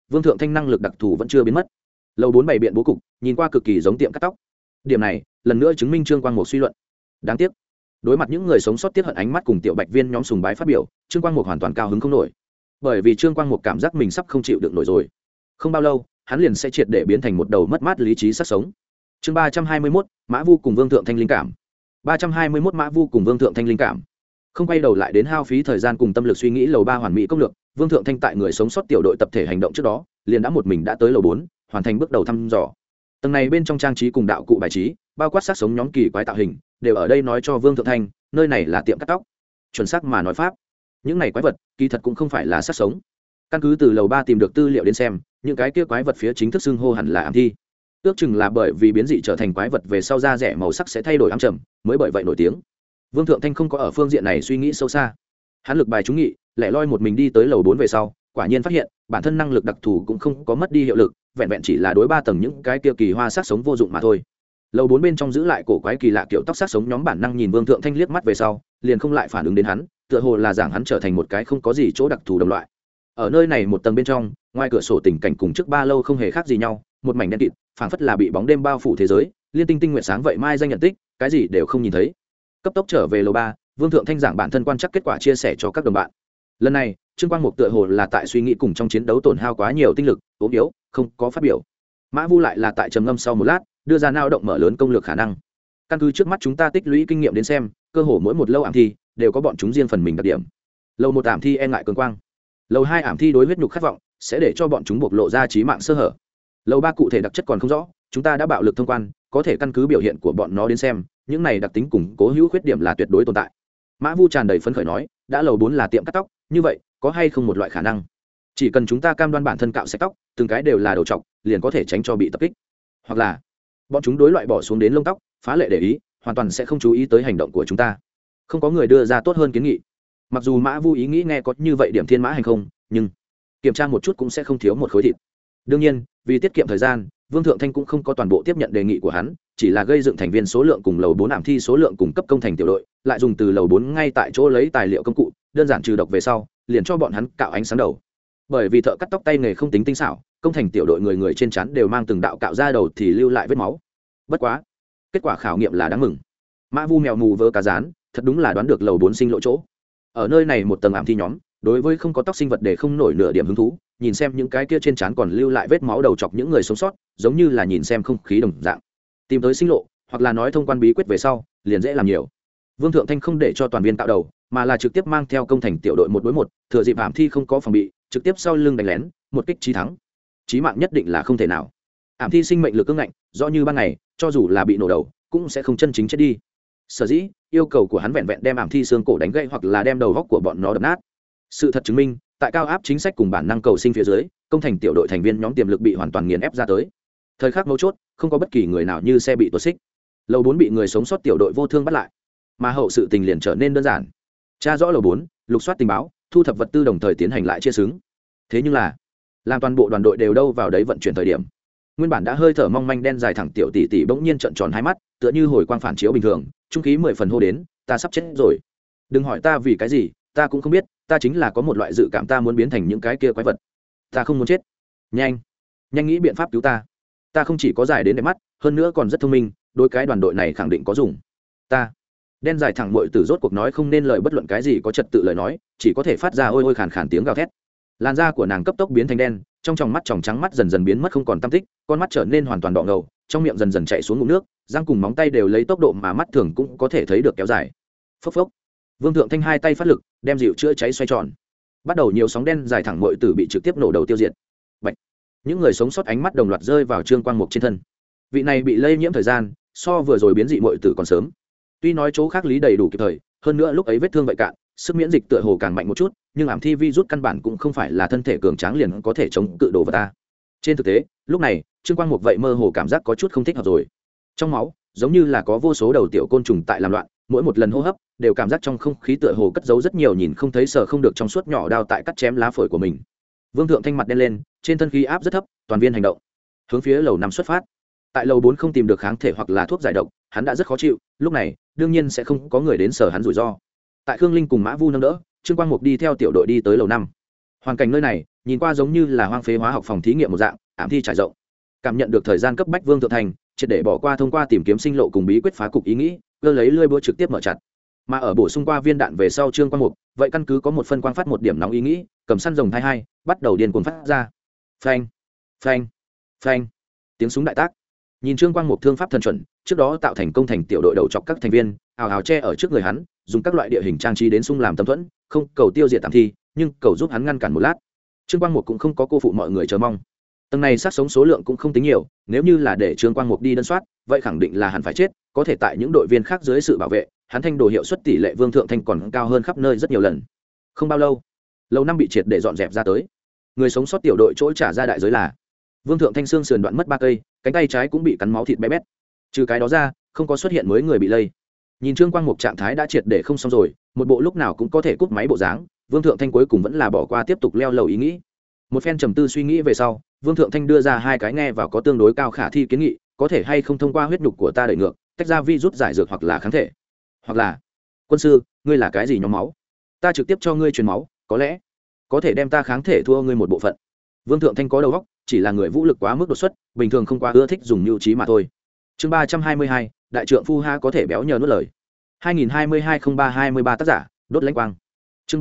Vương Thượng Thanh năng lực đặc thù vẫn chưa biến mất. Lầu 4 bày biện bố cục, nhìn qua cực kỳ giống tiệm cắt tóc. Điểm này, lần nữa chứng minh Trương Quang Mục suy luận. Đáng tiếc, đối mặt những người sống sót tiếc hận ánh mắt cùng tiểu Bạch Viên nhóm sùng bái phát biểu, Trương Quang Mục hoàn toàn cao hứng không nổi. Bởi vì Trương Quang Mục cảm giác mình sắp không chịu được nổi rồi. Không bao lâu, hắn liền sẽ triệt để biến thành một đầu mất mát lý trí sắc sống. Chương 321, Mã Vu cùng Vương Thượng Thanh linh cảm. 321 Mã Vu cùng Vương Thượng Thanh linh cảm. Không quay đầu lại đến hao phí thời gian cùng tâm lực suy nghĩ lầu 3 hoàn mỹ công lược, Vương Thượng Thanh tại người sống sót tiểu đội tập thể hành động trước đó, liền đã một mình đã tới lầu 4, hoàn thành bước đầu thăm dò. Tầng này bên trong trang trí cùng đạo cụ bài trí, bao quát sát sống nhóm kỳ quái tạo hình, đều ở đây nói cho Vương Thượng Thanh, nơi này là tiệm cắt tóc. Chuẩn xác mà nói pháp, những này quái vật, kỳ thật cũng không phải là sát sống. Căn cứ từ lầu 3 tìm được tư liệu đến xem, những cái kia quái vật phía chính thức xưng hô hẳn là ám thi. Ước chừng là bởi vì biến dị trở thành quái vật về sau da rẻ màu sắc sẽ thay đổi ám trầm, mới bởi vậy nổi tiếng. Vương Thượng Thanh không có ở phương diện này suy nghĩ sâu xa. Hắn lực bài trúng nghị, lẻ loi một mình đi tới lầu 4 về sau, quả nhiên phát hiện, bản thân năng lực đặc thù cũng không có mất đi hiệu lực, vẹn vẹn chỉ là đối 3 tầng những cái kia kỳ hoa sát sống vô dụng mà thôi. Lầu 4 bên trong giữ lại cổ quái kỳ lạ kiểu tóc sát sống nhóm bản năng nhìn Vương Thượng Thanh liếc mắt về sau, liền không lại phản ứng đến hắn, tựa hồ là giảng hắn trở thành một cái không có gì chỗ đặc thù đồng loại. Ở nơi này một tầng bên trong, ngoài cửa sổ tình cảnh cùng trước ba lâu không hề khác gì nhau, một mảnh đen kịt, phảng phất là bị bóng đêm bao phủ thế giới, liên tinh tinh nguyệt sáng vậy mai danh nhận tích, cái gì đều không nhìn thấy. Cấp tốc trở về lầu 3, Vương Thượng Thanh giảng bản thân quan chắc kết quả chia sẻ cho các đồng bạn. Lần này, Trương Quang Mục tựa hồ là tại suy nghĩ cùng trong chiến đấu tổn hao quá nhiều tinh lực, ốm yếu, không có phát biểu. Mã Vu lại là tại trầm ngâm sau một lát, đưa ra nao động mở lớn công lược khả năng. Căn cứ trước mắt chúng ta tích lũy kinh nghiệm đến xem, cơ hồ mỗi một lâu ảm thi đều có bọn chúng riêng phần mình đặc điểm. Lầu 1 ảm thi e ngại cường quang, lầu 2 ảm thi đối huyết nhục khát vọng, sẽ để cho bọn chúng bộc lộ ra trí mạng sơ hở. Lầu 3 cụ thể đặc chất còn không rõ, chúng ta đã bạo lực thông quan, có thể căn cứ biểu hiện của bọn nó đến xem, những này đặc tính cùng cố hữu khuyết điểm là tuyệt đối tồn tại. Mã Vu tràn đầy phấn khởi nói, đã lầu 4 là tiệm cắt tóc, như vậy có hay không một loại khả năng, chỉ cần chúng ta cam đoan bản thân cạo sạch tóc, từng cái đều là đầu trọc, liền có thể tránh cho bị tập kích. Hoặc là bọn chúng đối loại bỏ xuống đến lông tóc, phá lệ để ý, hoàn toàn sẽ không chú ý tới hành động của chúng ta. Không có người đưa ra tốt hơn kiến nghị. Mặc dù Mã Vu ý nghĩ nghe có như vậy điểm thiên mã hành không, nhưng kiểm tra một chút cũng sẽ không thiếu một khối thịt. Đương nhiên, vì tiết kiệm thời gian, Vương Thượng Thanh cũng không có toàn bộ tiếp nhận đề nghị của hắn, chỉ là gây dựng thành viên số lượng cùng lầu 4 ảm thi số lượng cùng cấp công thành tiểu đội, lại dùng từ lầu 4 ngay tại chỗ lấy tài liệu công cụ, đơn giản trừ độc về sau, liền cho bọn hắn cạo ánh sáng đầu. Bởi vì thợ cắt tóc tay nghề không tính tinh xảo, công thành tiểu đội người người trên trán đều mang từng đạo cạo ra đầu thì lưu lại vết máu. Bất quá, kết quả khảo nghiệm là đáng mừng. Mã Vu mèo mù vớ cá rán, thật đúng là đoán được lầu 4 sinh lộ chỗ. Ở nơi này một tầng ảm thi nhóm, đối với không có tóc sinh vật để không nổi nửa điểm hứng thú, nhìn xem những cái kia trên trán còn lưu lại vết máu đầu chọc những người sống sót, giống như là nhìn xem không khí đồng dạng. Tìm tới sinh lộ, hoặc là nói thông quan bí quyết về sau, liền dễ làm nhiều. Vương Thượng Thanh không để cho toàn viên tạo đầu, mà là trực tiếp mang theo công thành tiểu đội 1 đối 1, thừa dịp ảm thi không có phòng bị, trực tiếp sau lưng đánh lén, một kích chí thắng. Chí mạng nhất định là không thể nào. Ảm thi sinh mệnh lực cứng ngạnh, rõ như ban ngày, cho dù là bị nổ đầu, cũng sẽ không chân chính chết đi. Sở dĩ, yêu cầu của hắn vẹn vẹn đem ảm thi xương cổ đánh gãy hoặc là đem đầu góc của bọn nó đập nát. Sự thật chứng minh, tại cao áp chính sách cùng bản năng cầu sinh phía dưới, công thành tiểu đội thành viên nhóm tiềm lực bị hoàn toàn nghiền ép ra tới. Thời khắc mấu chốt, không có bất kỳ người nào như xe bị tuột xích. Lầu 4 bị người sống sót tiểu đội vô thương bắt lại, mà hậu sự tình liền trở nên đơn giản. Tra rõ lầu 4, lục soát tình báo, thu thập vật tư đồng thời tiến hành lại chia xứng. Thế nhưng là, làm toàn bộ đoàn đội đều đâu vào đấy vận chuyển thời điểm, nguyên bản đã hơi thở mong manh đen dài thẳng tiểu tỷ tỷ bỗng nhiên trợn tròn hai mắt, tựa như hồi quang phản chiếu bình thường, trung khí 10 phần hô đến, ta sắp chết rồi. Đừng hỏi ta vì cái gì, ta cũng không biết, ta chính là có một loại dự cảm ta muốn biến thành những cái kia quái vật. Ta không muốn chết. Nhanh, nhanh nghĩ biện pháp cứu ta. Ta không chỉ có dài đến đẹp mắt, hơn nữa còn rất thông minh, đối cái đoàn đội này khẳng định có dùng. Ta. Đen dài thẳng muội tử rốt cuộc nói không nên lời bất luận cái gì có trật tự lời nói, chỉ có thể phát ra ôi ôi khàn khàn tiếng gào thét. Làn da của nàng cấp tốc biến thành đen, trong tròng mắt tròng trắng mắt dần dần biến mất không còn tăm tích, con mắt trở nên hoàn toàn đỏ ngầu, trong miệng dần dần chảy xuống ngụm nước, răng cùng móng tay đều lấy tốc độ mà mắt thường cũng có thể thấy được kéo dài. Phốc phốc. Vương Thượng Thanh hai tay phát lực, đem dịu chữa cháy xoay tròn. Bắt đầu nhiều sóng đen dài thẳng muội tử bị trực tiếp nổ đầu tiêu diệt. Bạch. Những người sống sót ánh mắt đồng loạt rơi vào Trương Quang Mục trên thân. Vị này bị lây nhiễm thời gian, so vừa rồi biến dị muội tử còn sớm. Tuy nói chỗ khác lý đầy đủ kịp thời, hơn nữa lúc ấy vết thương vậy cạn, sức miễn dịch tựa hồ càng mạnh một chút, nhưng ảm thi virus căn bản cũng không phải là thân thể cường tráng liền có thể chống cự đồ vật ta. Trên thực tế, lúc này, Trương Quang Mục vậy mơ hồ cảm giác có chút không thích hợp rồi. Trong máu, giống như là có vô số đầu tiểu côn trùng tại làm loạn, mỗi một lần hô hấp đều cảm giác trong không khí tựa hồ cất giấu rất nhiều nhìn không thấy sờ không được trong suốt nhỏ đao tại cắt chém lá phổi của mình. Vương Thượng Thanh mặt đen lên, trên thân khí áp rất thấp, toàn viên hành động, hướng phía lầu 5 xuất phát. Tại lầu 4 không tìm được kháng thể hoặc là thuốc giải độc, hắn đã rất khó chịu, lúc này, đương nhiên sẽ không có người đến sở hắn rủi ro. Tại Khương Linh cùng Mã Vu nâng đỡ, Trương Quang Mục đi theo tiểu đội đi tới lầu 5. Hoàn cảnh nơi này, nhìn qua giống như là hoang phế hóa học phòng thí nghiệm một dạng ảm thi trải rộng. Cảm nhận được thời gian cấp bách, Vương Thượng Thành triệt để bỏ qua thông qua tìm kiếm sinh lộ cùng bí quyết phá cục ý nghĩ, cơ lấy lưỡi búa trực tiếp mở chặt. Mà ở bổ sung qua viên đạn về sau, Trương Quang Mục vậy căn cứ có một phân quang phát một điểm nóng ý nghĩ, cầm săn rồng thai hai bắt đầu điên cuồng phát ra. Phanh, phanh, phanh, tiếng súng đại tác. Nhìn Trương Quang Mục thương pháp thần chuẩn, trước đó tạo thành công thành tiểu đội đầu chọc các thành viên ào ào che ở trước người hắn, dùng các loại địa hình trang trí đến xung làm tấm thuẫn, không cầu tiêu diệt tạm thi, nhưng cầu giúp hắn ngăn cản một lát. Trương Quang Mục cũng không có cô phụ mọi người chờ mong. Tầng này sát sống số lượng cũng không tính nhiều, nếu như là để Trương Quang Mục đi đơn soát, vậy khẳng định là hắn phải chết, có thể tại những đội viên khác dưới sự bảo vệ, hắn thanh đồ hiệu suất tỷ lệ Vương Thượng Thanh còn cao hơn khắp nơi rất nhiều lần. Không bao lâu, lầu năm bị triệt để dọn dẹp ra tới. Người sống sót tiểu đội chỗ trả ra đại giới là Vương Thượng Thanh xương sườn đoạn mất 3 cây, cánh tay trái cũng bị cắn máu thịt bé bét. Trừ cái đó ra, không có xuất hiện mới người bị lây. Nhìn Trương Quang Mục trạng thái đã triệt để không xong rồi, một bộ lúc nào cũng có thể cúp máy bộ dáng, Vương Thượng Thanh cuối cùng vẫn là bỏ qua tiếp tục leo lầu ý nghĩ. Một phen trầm tư suy nghĩ về sau, Vương Thượng Thanh đưa ra 2 cái nghe vào có tương đối cao khả thi kiến nghị, có thể hay không thông qua huyết nhục của ta đẩy ngược, tách ra virus giải dược hoặc là kháng thể, hoặc là quân sư, ngươi là cái gì nhóm máu, ta trực tiếp cho ngươi truyền máu, có lẽ có thể đem ta kháng thể thua ngươi một bộ phận. Vương Thượng Thanh có đầu óc, chỉ là người vũ lực quá mức đột xuất, bình thường không quá ưa thích dùng nhu trí mà thôi. Chương 322, đại trượng phu ha có thể béo nhờ nuốt lời. 2022-03-23 tác giả, đốt lãnh quang. Chương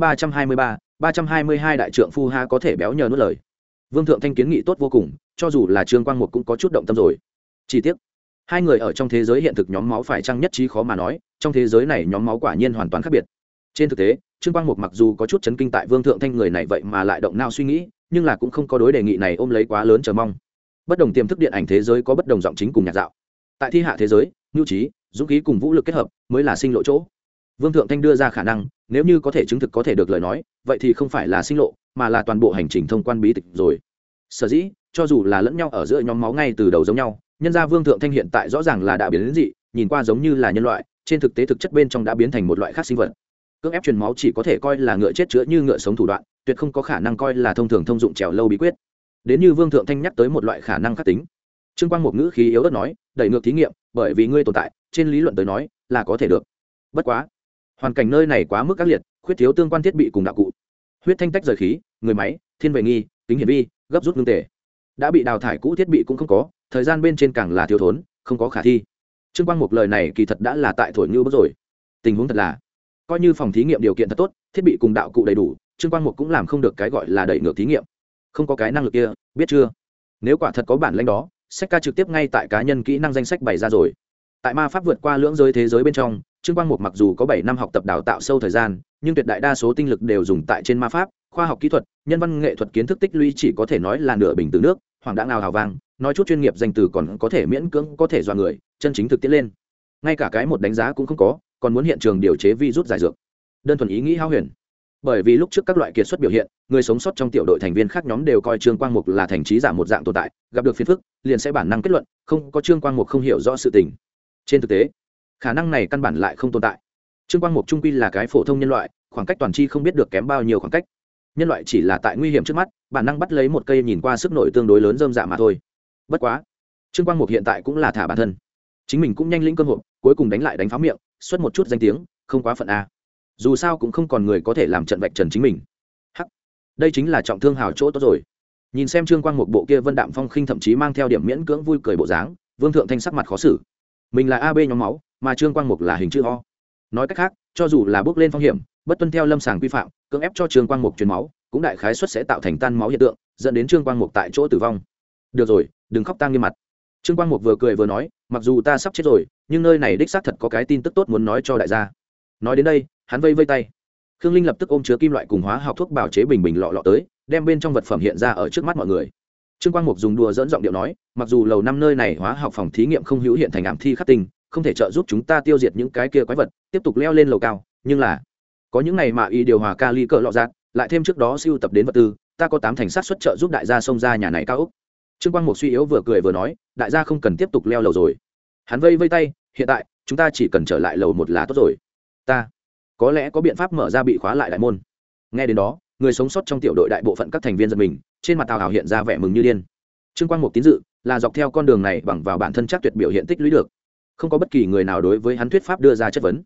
322 đại trượng phu ha có thể béo nhờ nuốt lời. Vương Thượng Thanh kiến nghị tốt vô cùng, cho dù là Trương Quang Mục cũng có chút động tâm rồi. Chi tiết, hai người ở trong thế giới hiện thực nhóm máu phải chăng nhất trí khó mà nói, trong thế giới này nhóm máu quả nhiên hoàn toàn khác biệt. Trên thực tế, Trương Quang Mục mặc dù có chút chấn kinh tại Vương Thượng Thanh người này vậy mà lại động não suy nghĩ, nhưng là cũng không có đối đề nghị này ôm lấy quá lớn chờ mong. Bất đồng tiềm thức điện ảnh thế giới có bất đồng giọng chính cùng nhạc dạo. Tại thi hạ thế giới, nhu trí, dũng khí cùng vũ lực kết hợp mới là sinh lộ chỗ. Vương Thượng Thanh đưa ra khả năng, nếu như có thể chứng thực có thể được lời nói, vậy thì không phải là sinh lộ, mà là toàn bộ hành trình thông quan bí tịch rồi. Sở dĩ, cho dù là lẫn nhau ở giữa nhóm máu ngay từ đầu giống nhau, nhân ra Vương Thượng Thanh hiện tại rõ ràng là đã biến đến dị, nhìn qua giống như là nhân loại, trên thực tế thực chất bên trong đã biến thành một loại khác sinh vật. Cưỡng ép truyền máu chỉ có thể coi là ngựa chết chữa như ngựa sống thủ đoạn, tuyệt không có khả năng coi là thông thường thông dụng trèo lâu bí quyết. Đến như Vương Thượng Thanh nhắc tới một loại khả năng khắc tính. Trương Quang Mục ngữ khí yếu ớt nói, đẩy ngược thí nghiệm, bởi vì ngươi tồn tại, trên lý luận tới nói là có thể được. Bất quá, hoàn cảnh nơi này quá mức ác liệt, khuyết thiếu tương quan thiết bị cùng đạo cụ. Huyết thanh tách rời khí, người máy, thiên vệ nghi, kính hiển vi, gấp rút ngưng tề, đã bị đào thải cũ thiết bị cũng không có, thời gian bên trên càng là thiếu thốn, không có khả thi. Trương Quang Mục lời này kỳ thật đã là tại thổi như bức rồi. Tình huống thật là, coi như phòng thí nghiệm điều kiện thật tốt, thiết bị cùng đạo cụ đầy đủ, Trương Quang Mục cũng làm không được cái gọi là đẩy ngược thí nghiệm. Không có cái năng lực kia, biết chưa? Nếu quả thật có bản lĩnh đó, sách ca trực tiếp ngay tại cá nhân kỹ năng danh sách bày ra rồi. Tại ma pháp vượt qua lưỡng giới thế giới bên trong, Trương Quang Mục mặc dù có 7 năm học tập đào tạo sâu thời gian, nhưng tuyệt đại đa số tinh lực đều dùng tại trên ma pháp, khoa học kỹ thuật, nhân văn nghệ thuật kiến thức tích lũy chỉ có thể nói là nửa bình từ nước, hoàng đã nào hào vang, nói chút chuyên nghiệp danh từ còn có thể miễn cưỡng có thể dọa người, chân chính thực tiễn lên, ngay cả cái một đánh giá cũng không có, còn muốn hiện trường điều chế virus giải dược. Đơn thuần ý nghĩ hao huyền. Bởi vì lúc trước các loại kiệt xuất biểu hiện, người sống sót trong tiểu đội thành viên khác nhóm đều coi Trương Quang Mục là thành trí giả một dạng tồn tại, gặp được phiền phức, liền sẽ bản năng kết luận, không có Trương Quang Mục không hiểu rõ sự tình. Trên thực tế, khả năng này căn bản lại không tồn tại. Trương Quang Mục trung quy là cái phổ thông nhân loại, khoảng cách toàn chi không biết được kém bao nhiêu khoảng cách. Nhân loại chỉ là tại nguy hiểm trước mắt, bản năng bắt lấy một cây nhìn qua sức nổi tương đối lớn rơm dạ mà thôi. Bất quá, Trương Quang Mục hiện tại cũng là thả bản thân, chính mình cũng nhanh lĩnh cơn hộp, cuối cùng đánh lại đánh phá miệng, xuất một chút danh tiếng, không quá phận a. Dù sao cũng không còn người có thể làm trận vạch trần chính mình. Hắc, đây chính là trọng thương hào chỗ tốt rồi. Nhìn xem Trương Quang Mục bộ kia vân đạm phong khinh, thậm chí mang theo điểm miễn cưỡng vui cười bộ dáng, Vương Thượng Thanh sắc mặt khó xử. Mình là AB nhóm máu, mà Trương Quang Mục là hình chữ O. Nói cách khác, cho dù là bước lên phong hiểm, bất tuân theo lâm sàng quy phạm, cưỡng ép cho Trương Quang Mục truyền máu, cũng đại khái suất sẽ tạo thành tan máu hiện tượng, dẫn đến Trương Quang Mục tại chỗ tử vong. Được rồi, đừng khóc tang nghiêm mặt. Trương Quang Mục vừa cười vừa nói, mặc dù ta sắp chết rồi, nhưng nơi này đích xác thật có cái tin tức tốt muốn nói cho đại gia. Nói đến đây, hắn vây vây tay. Khương Linh lập tức ôm chứa kim loại cùng hóa học thuốc bào chế bình lọ tới, đem bên trong vật phẩm hiện ra ở trước mắt mọi người. Trương Quang Mục dùng đùa dẫn giọng điệu nói, mặc dù lầu năm nơi này hóa học phòng thí nghiệm không hữu hiện thành ảm thi khắc tinh, không thể trợ giúp chúng ta tiêu diệt những cái kia quái vật, tiếp tục leo lên lầu cao, nhưng là có những này mà y điều hòa kali cỡ lọ rác, lại thêm trước đó siêu tập đến vật tư, ta có 8 thành sát suất trợ giúp đại gia xông ra nhà này cao ốc. Trương Quang Mục suy yếu vừa cười vừa nói, đại gia không cần tiếp tục leo lầu rồi. Hắn vây vây tay, hiện tại chúng ta chỉ cần trở lại lầu 1 là tốt rồi. Ta có lẽ có biện pháp mở ra bị khóa lại đại môn. Nghe đến đó, người sống sót trong tiểu đội đại bộ phận các thành viên giật mình, trên mặt Tào Hào hiện ra vẻ mừng như điên. Trương Quang Mục tín dự là dọc theo con đường này bằng vào bản thân chắc tuyệt biểu hiện tích lũy được, không có bất kỳ người nào đối với hắn thuyết pháp đưa ra chất vấn.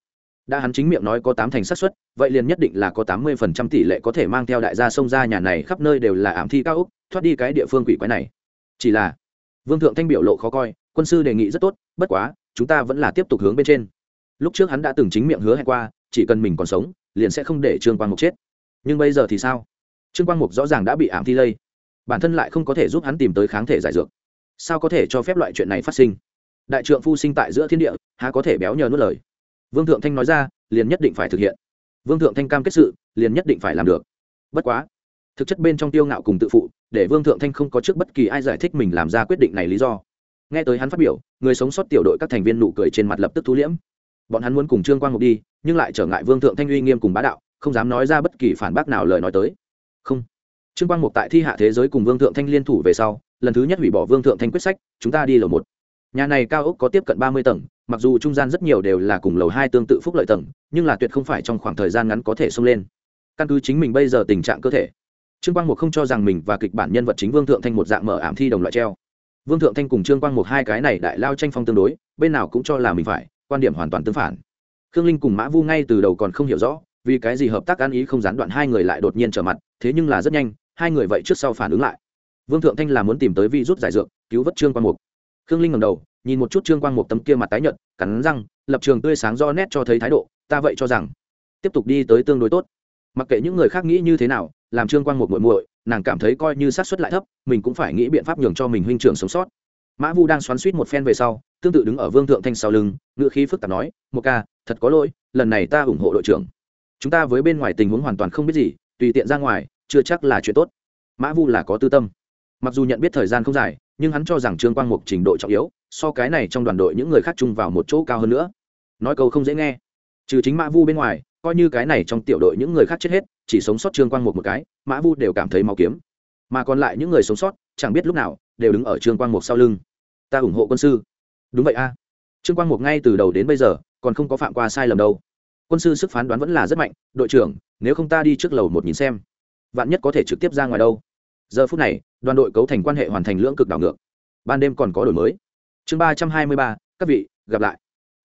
đã hắn chính miệng nói có 8 thành xác suất, vậy liền nhất định là có 80% tỷ lệ có thể mang theo đại gia xông ra nhà này khắp nơi đều là ám thi cao ốc, thoát đi cái địa phương quỷ quái này. Chỉ là Vương Thượng Thanh biểu lộ khó coi, quân sư đề nghị rất tốt, bất quá chúng ta vẫn là tiếp tục hướng bên trên. Lúc trước hắn đã từng chính miệng hứa hẹn qua, chỉ cần mình còn sống liền sẽ không để Trương Quang Mục chết. Nhưng bây giờ thì sao? Trương Quang Mục rõ ràng đã bị ám thi lây, bản thân lại không có thể giúp hắn tìm tới kháng thể giải dược, sao có thể cho phép loại chuyện này phát sinh? Đại trượng phu sinh tại giữa thiên địa, há có thể béo nhờ nuốt lời. Vương Thượng Thanh nói ra, liền nhất định phải thực hiện. Vương Thượng Thanh cam kết sự, liền nhất định phải làm được. Bất quá thực chất bên trong tiêu ngạo cùng tự phụ, để Vương Thượng Thanh không có trước bất kỳ ai giải thích mình làm ra quyết định này lý do. Nghe tới hắn phát biểu, người sống sót tiểu đội các thành viên nụ cười trên mặt lập tức thu liễm. Bọn hắn muốn cùng Trương Quang Mục đi, nhưng lại trở ngại Vương Thượng Thanh uy nghiêm cùng bá đạo, không dám nói ra bất kỳ phản bác nào lời nói tới. Không. Trương Quang Mục tại thi hạ thế giới cùng Vương Thượng Thanh liên thủ về sau, lần thứ nhất hủy bỏ Vương Thượng Thanh quyết sách, chúng ta đi lầu 1. Nhà này cao ốc có tiếp cận 30 tầng, mặc dù trung gian rất nhiều đều là cùng lầu 2 tương tự phúc lợi tầng, nhưng là tuyệt không phải trong khoảng thời gian ngắn có thể xông lên. Căn cứ chính mình bây giờ tình trạng cơ thể, Trương Quang Mục không cho rằng mình và kịch bản nhân vật chính Vương Thượng Thanh một dạng mở ảm thi đồng loại treo. Vương Thượng Thanh cùng Trương Quang Mục hai cái này đại lao tranh phong tương đối, bên nào cũng cho là mình phải, quan điểm hoàn toàn tương phản. Khương Linh cùng Mã Vu ngay từ đầu còn không hiểu rõ, vì cái gì hợp tác ăn ý không gián đoạn hai người lại đột nhiên trở mặt, thế nhưng là rất nhanh, hai người vậy trước sau phản ứng lại. Vương Thượng Thanh là muốn tìm tới virus giải dược, cứu vớt Trương Quang Mục. Khương Linh ngẩng đầu, nhìn một chút Trương Quang Mục tấm kia mặt tái nhợt, cắn răng, lập trường tươi sáng do nét cho thấy thái độ, ta vậy cho rằng tiếp tục đi tới tương đối tốt. Mặc kệ những người khác nghĩ như thế nào, làm Trương Quang Mục muội muội, nàng cảm thấy coi như xác suất lại thấp, mình cũng phải nghĩ biện pháp nhường cho mình huynh trưởng sống sót. Mã Vu đang xoắn xuýt một phen về sau, tương tự đứng ở Vương Thượng Thanh sau lưng, ngữ khí phức tạp nói, "Một ca, thật có lỗi, lần này ta ủng hộ đội trưởng. Chúng ta với bên ngoài tình huống hoàn toàn không biết gì, tùy tiện ra ngoài, chưa chắc là chuyện tốt." Mã Vu là có tư tâm, mặc dù nhận biết thời gian không dài, nhưng hắn cho rằng Trương Quang Mục trình độ trọng yếu, so cái này trong đoàn đội những người khác chung vào một chỗ cao hơn nữa. Nói câu không dễ nghe, trừ chính Mã Vu bên ngoài, coi như cái này trong tiểu đội những người khác chết hết, chỉ sống sót Trương Quang Mục một cái, Mã Vu đều cảm thấy máu kiếm, mà còn lại những người sống sót chẳng biết lúc nào đều đứng ở Trương Quang Mục sau lưng. Ta ủng hộ quân sư. Đúng vậy a. Trương Quang Mục ngay từ đầu đến bây giờ còn không có phạm qua sai lầm đâu. Quân sư sức phán đoán vẫn là rất mạnh, đội trưởng, nếu không ta đi trước lầu 1 nhìn xem, vạn nhất có thể trực tiếp ra ngoài đâu. Giờ phút này, đoàn đội cấu thành quan hệ hoàn thành lưỡng cực đảo ngược. Ban đêm còn có đổi mới. Chương 323, các vị, gặp lại.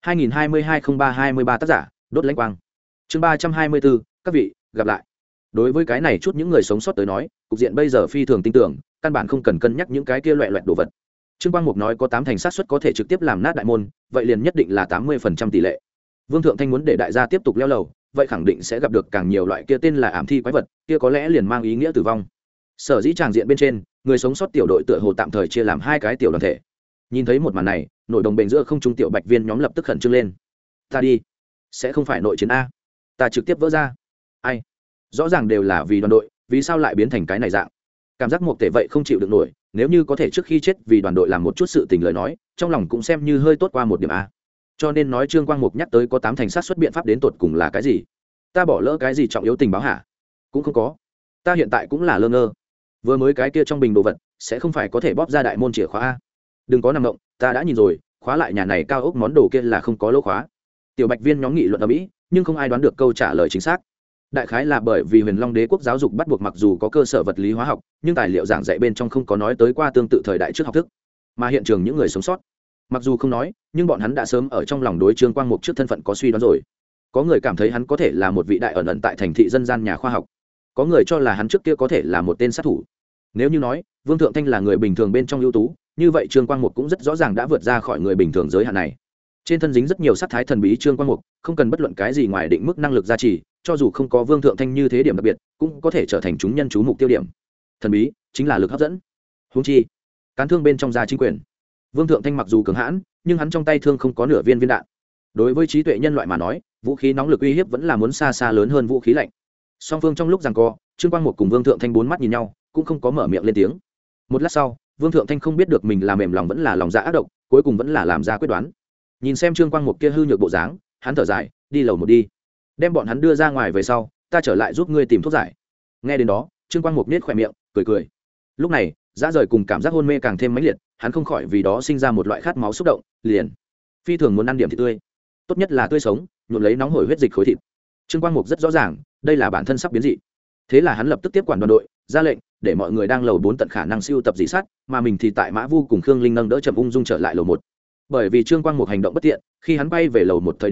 2022-03-23 tác giả, đốt lãnh quang. Chương 324, các vị, gặp lại. Đối với cái này chút những người sống sót tới nói, cục diện bây giờ phi thường tin tưởng, căn bản không cần cân nhắc những cái kia loẹt đồ vật. Trương Quang Mục nói có 8 thành xác suất có thể trực tiếp làm nát đại môn, vậy liền nhất định là 80% tỷ lệ. Vương Thượng Thanh muốn để đại gia tiếp tục leo lầu, vậy khẳng định sẽ gặp được càng nhiều loại kia tên là ảm thi quái vật, kia có lẽ liền mang ý nghĩa tử vong. Sở dĩ tràng diện bên trên, người sống sót tiểu đội tựa hồ tạm thời chia làm hai cái tiểu đoàn thể. Nhìn thấy một màn này, nội đồng bền giữa không trung tiểu bạch viên nhóm lập tức khẩn trương lên. Ta đi, sẽ không phải nội chiến a? Ta trực tiếp vỡ ra. Ai? Rõ ràng đều là vì đoàn đội, vì sao lại biến thành cái này dạng? Cảm giác một tể vậy không chịu được nổi, nếu như có thể trước khi chết vì đoàn đội làm một chút sự tình lời nói, trong lòng cũng xem như hơi tốt qua một điểm a. Cho nên nói Trương Quang Mục nhắc tới có 8 thành sát xuất biện pháp đến tột cùng là cái gì? Ta bỏ lỡ cái gì trọng yếu tình báo hả? Cũng không có. Ta hiện tại cũng là lơ ngơ. Vừa mới cái kia trong bình đồ vật sẽ không phải có thể bóp ra đại môn chìa khóa a? Đừng có nằm động, ta đã nhìn rồi, khóa lại nhà này cao ốc món đồ kia là không có lỗ khóa. Tiểu bạch viên nhóm nghị luận ở mỹ, nhưng không ai đoán được câu trả lời chính xác. Đại khái là bởi vì Huyền Long Đế quốc giáo dục bắt buộc mặc dù có cơ sở vật lý hóa học, nhưng tài liệu giảng dạy bên trong không có nói tới qua tương tự thời đại trước học thức. Mà hiện trường những người sống sót, mặc dù không nói, nhưng bọn hắn đã sớm ở trong lòng đối Trương Quang Mục trước thân phận có suy đoán rồi. Có người cảm thấy hắn có thể là một vị đại ẩn tại thành thị dân gian nhà khoa học, có người cho là hắn trước kia có thể là một tên sát thủ. Nếu như nói Vương Thượng Thanh là người bình thường bên trong ưu tú, như vậy Trương Quang Mục cũng rất rõ ràng đã vượt ra khỏi người bình thường giới hạn này. Trên thân dính rất nhiều sắc thái thần bí Trương Quang Mục, không cần bất luận cái gì ngoài định mức năng lực gia trì, cho dù không có Vương Thượng Thanh như thế điểm đặc biệt, cũng có thể trở thành chúng nhân chú mục tiêu điểm. Thần bí chính là lực hấp dẫn. Huống chi, cán thương bên trong gia chính quyền. Vương Thượng Thanh mặc dù cường hãn, nhưng hắn trong tay thương không có nửa viên viên đạn. Đối với trí tuệ nhân loại mà nói, vũ khí nóng lực uy hiếp vẫn là muốn xa xa lớn hơn vũ khí lạnh. Song phương trong lúc giằng co, Trương Quang Mục cùng Vương Thượng Thanh bốn mắt nhìn nhau, cũng không có mở miệng lên tiếng. Một lát sau, Vương Thượng Thanh không biết được mình là mềm lòng vẫn là lòng dạ ác độc, cuối cùng vẫn là làm ra quyết đoán. Nhìn xem Trương Quang Mục kia hư nhược bộ dáng, hắn thở dài, đi lầu một đi. Đem bọn hắn đưa ra ngoài về sau, ta trở lại giúp ngươi tìm thuốc giải. Nghe đến đó, Trương Quang Mục nết khóe miệng, cười cười. Lúc này, dã rời cùng cảm giác hôn mê càng thêm mãnh liệt, hắn không khỏi vì đó sinh ra một loại khát máu xúc động, liền phi thường muốn ăn điểm thịt tươi, tốt nhất là tươi sống, nhuộm lấy nóng hổi huyết dịch khối thịt. Trương Quang Mục rất rõ ràng, đây là bản thân sắp biến dị. Thế là hắn lập tức tiếp quản đoàn đội, ra lệnh để mọi người đang lầu 4 tận khả năng siêu tập dị sát, mà mình thì tại Mã Vu cùng Khương Linh nâng đỡ chậm ung dung trở lại lầu 1. Bởi vì Trương Quang Mục hành động bất tiện, khi hắn bay về lầu 1 thời điểm,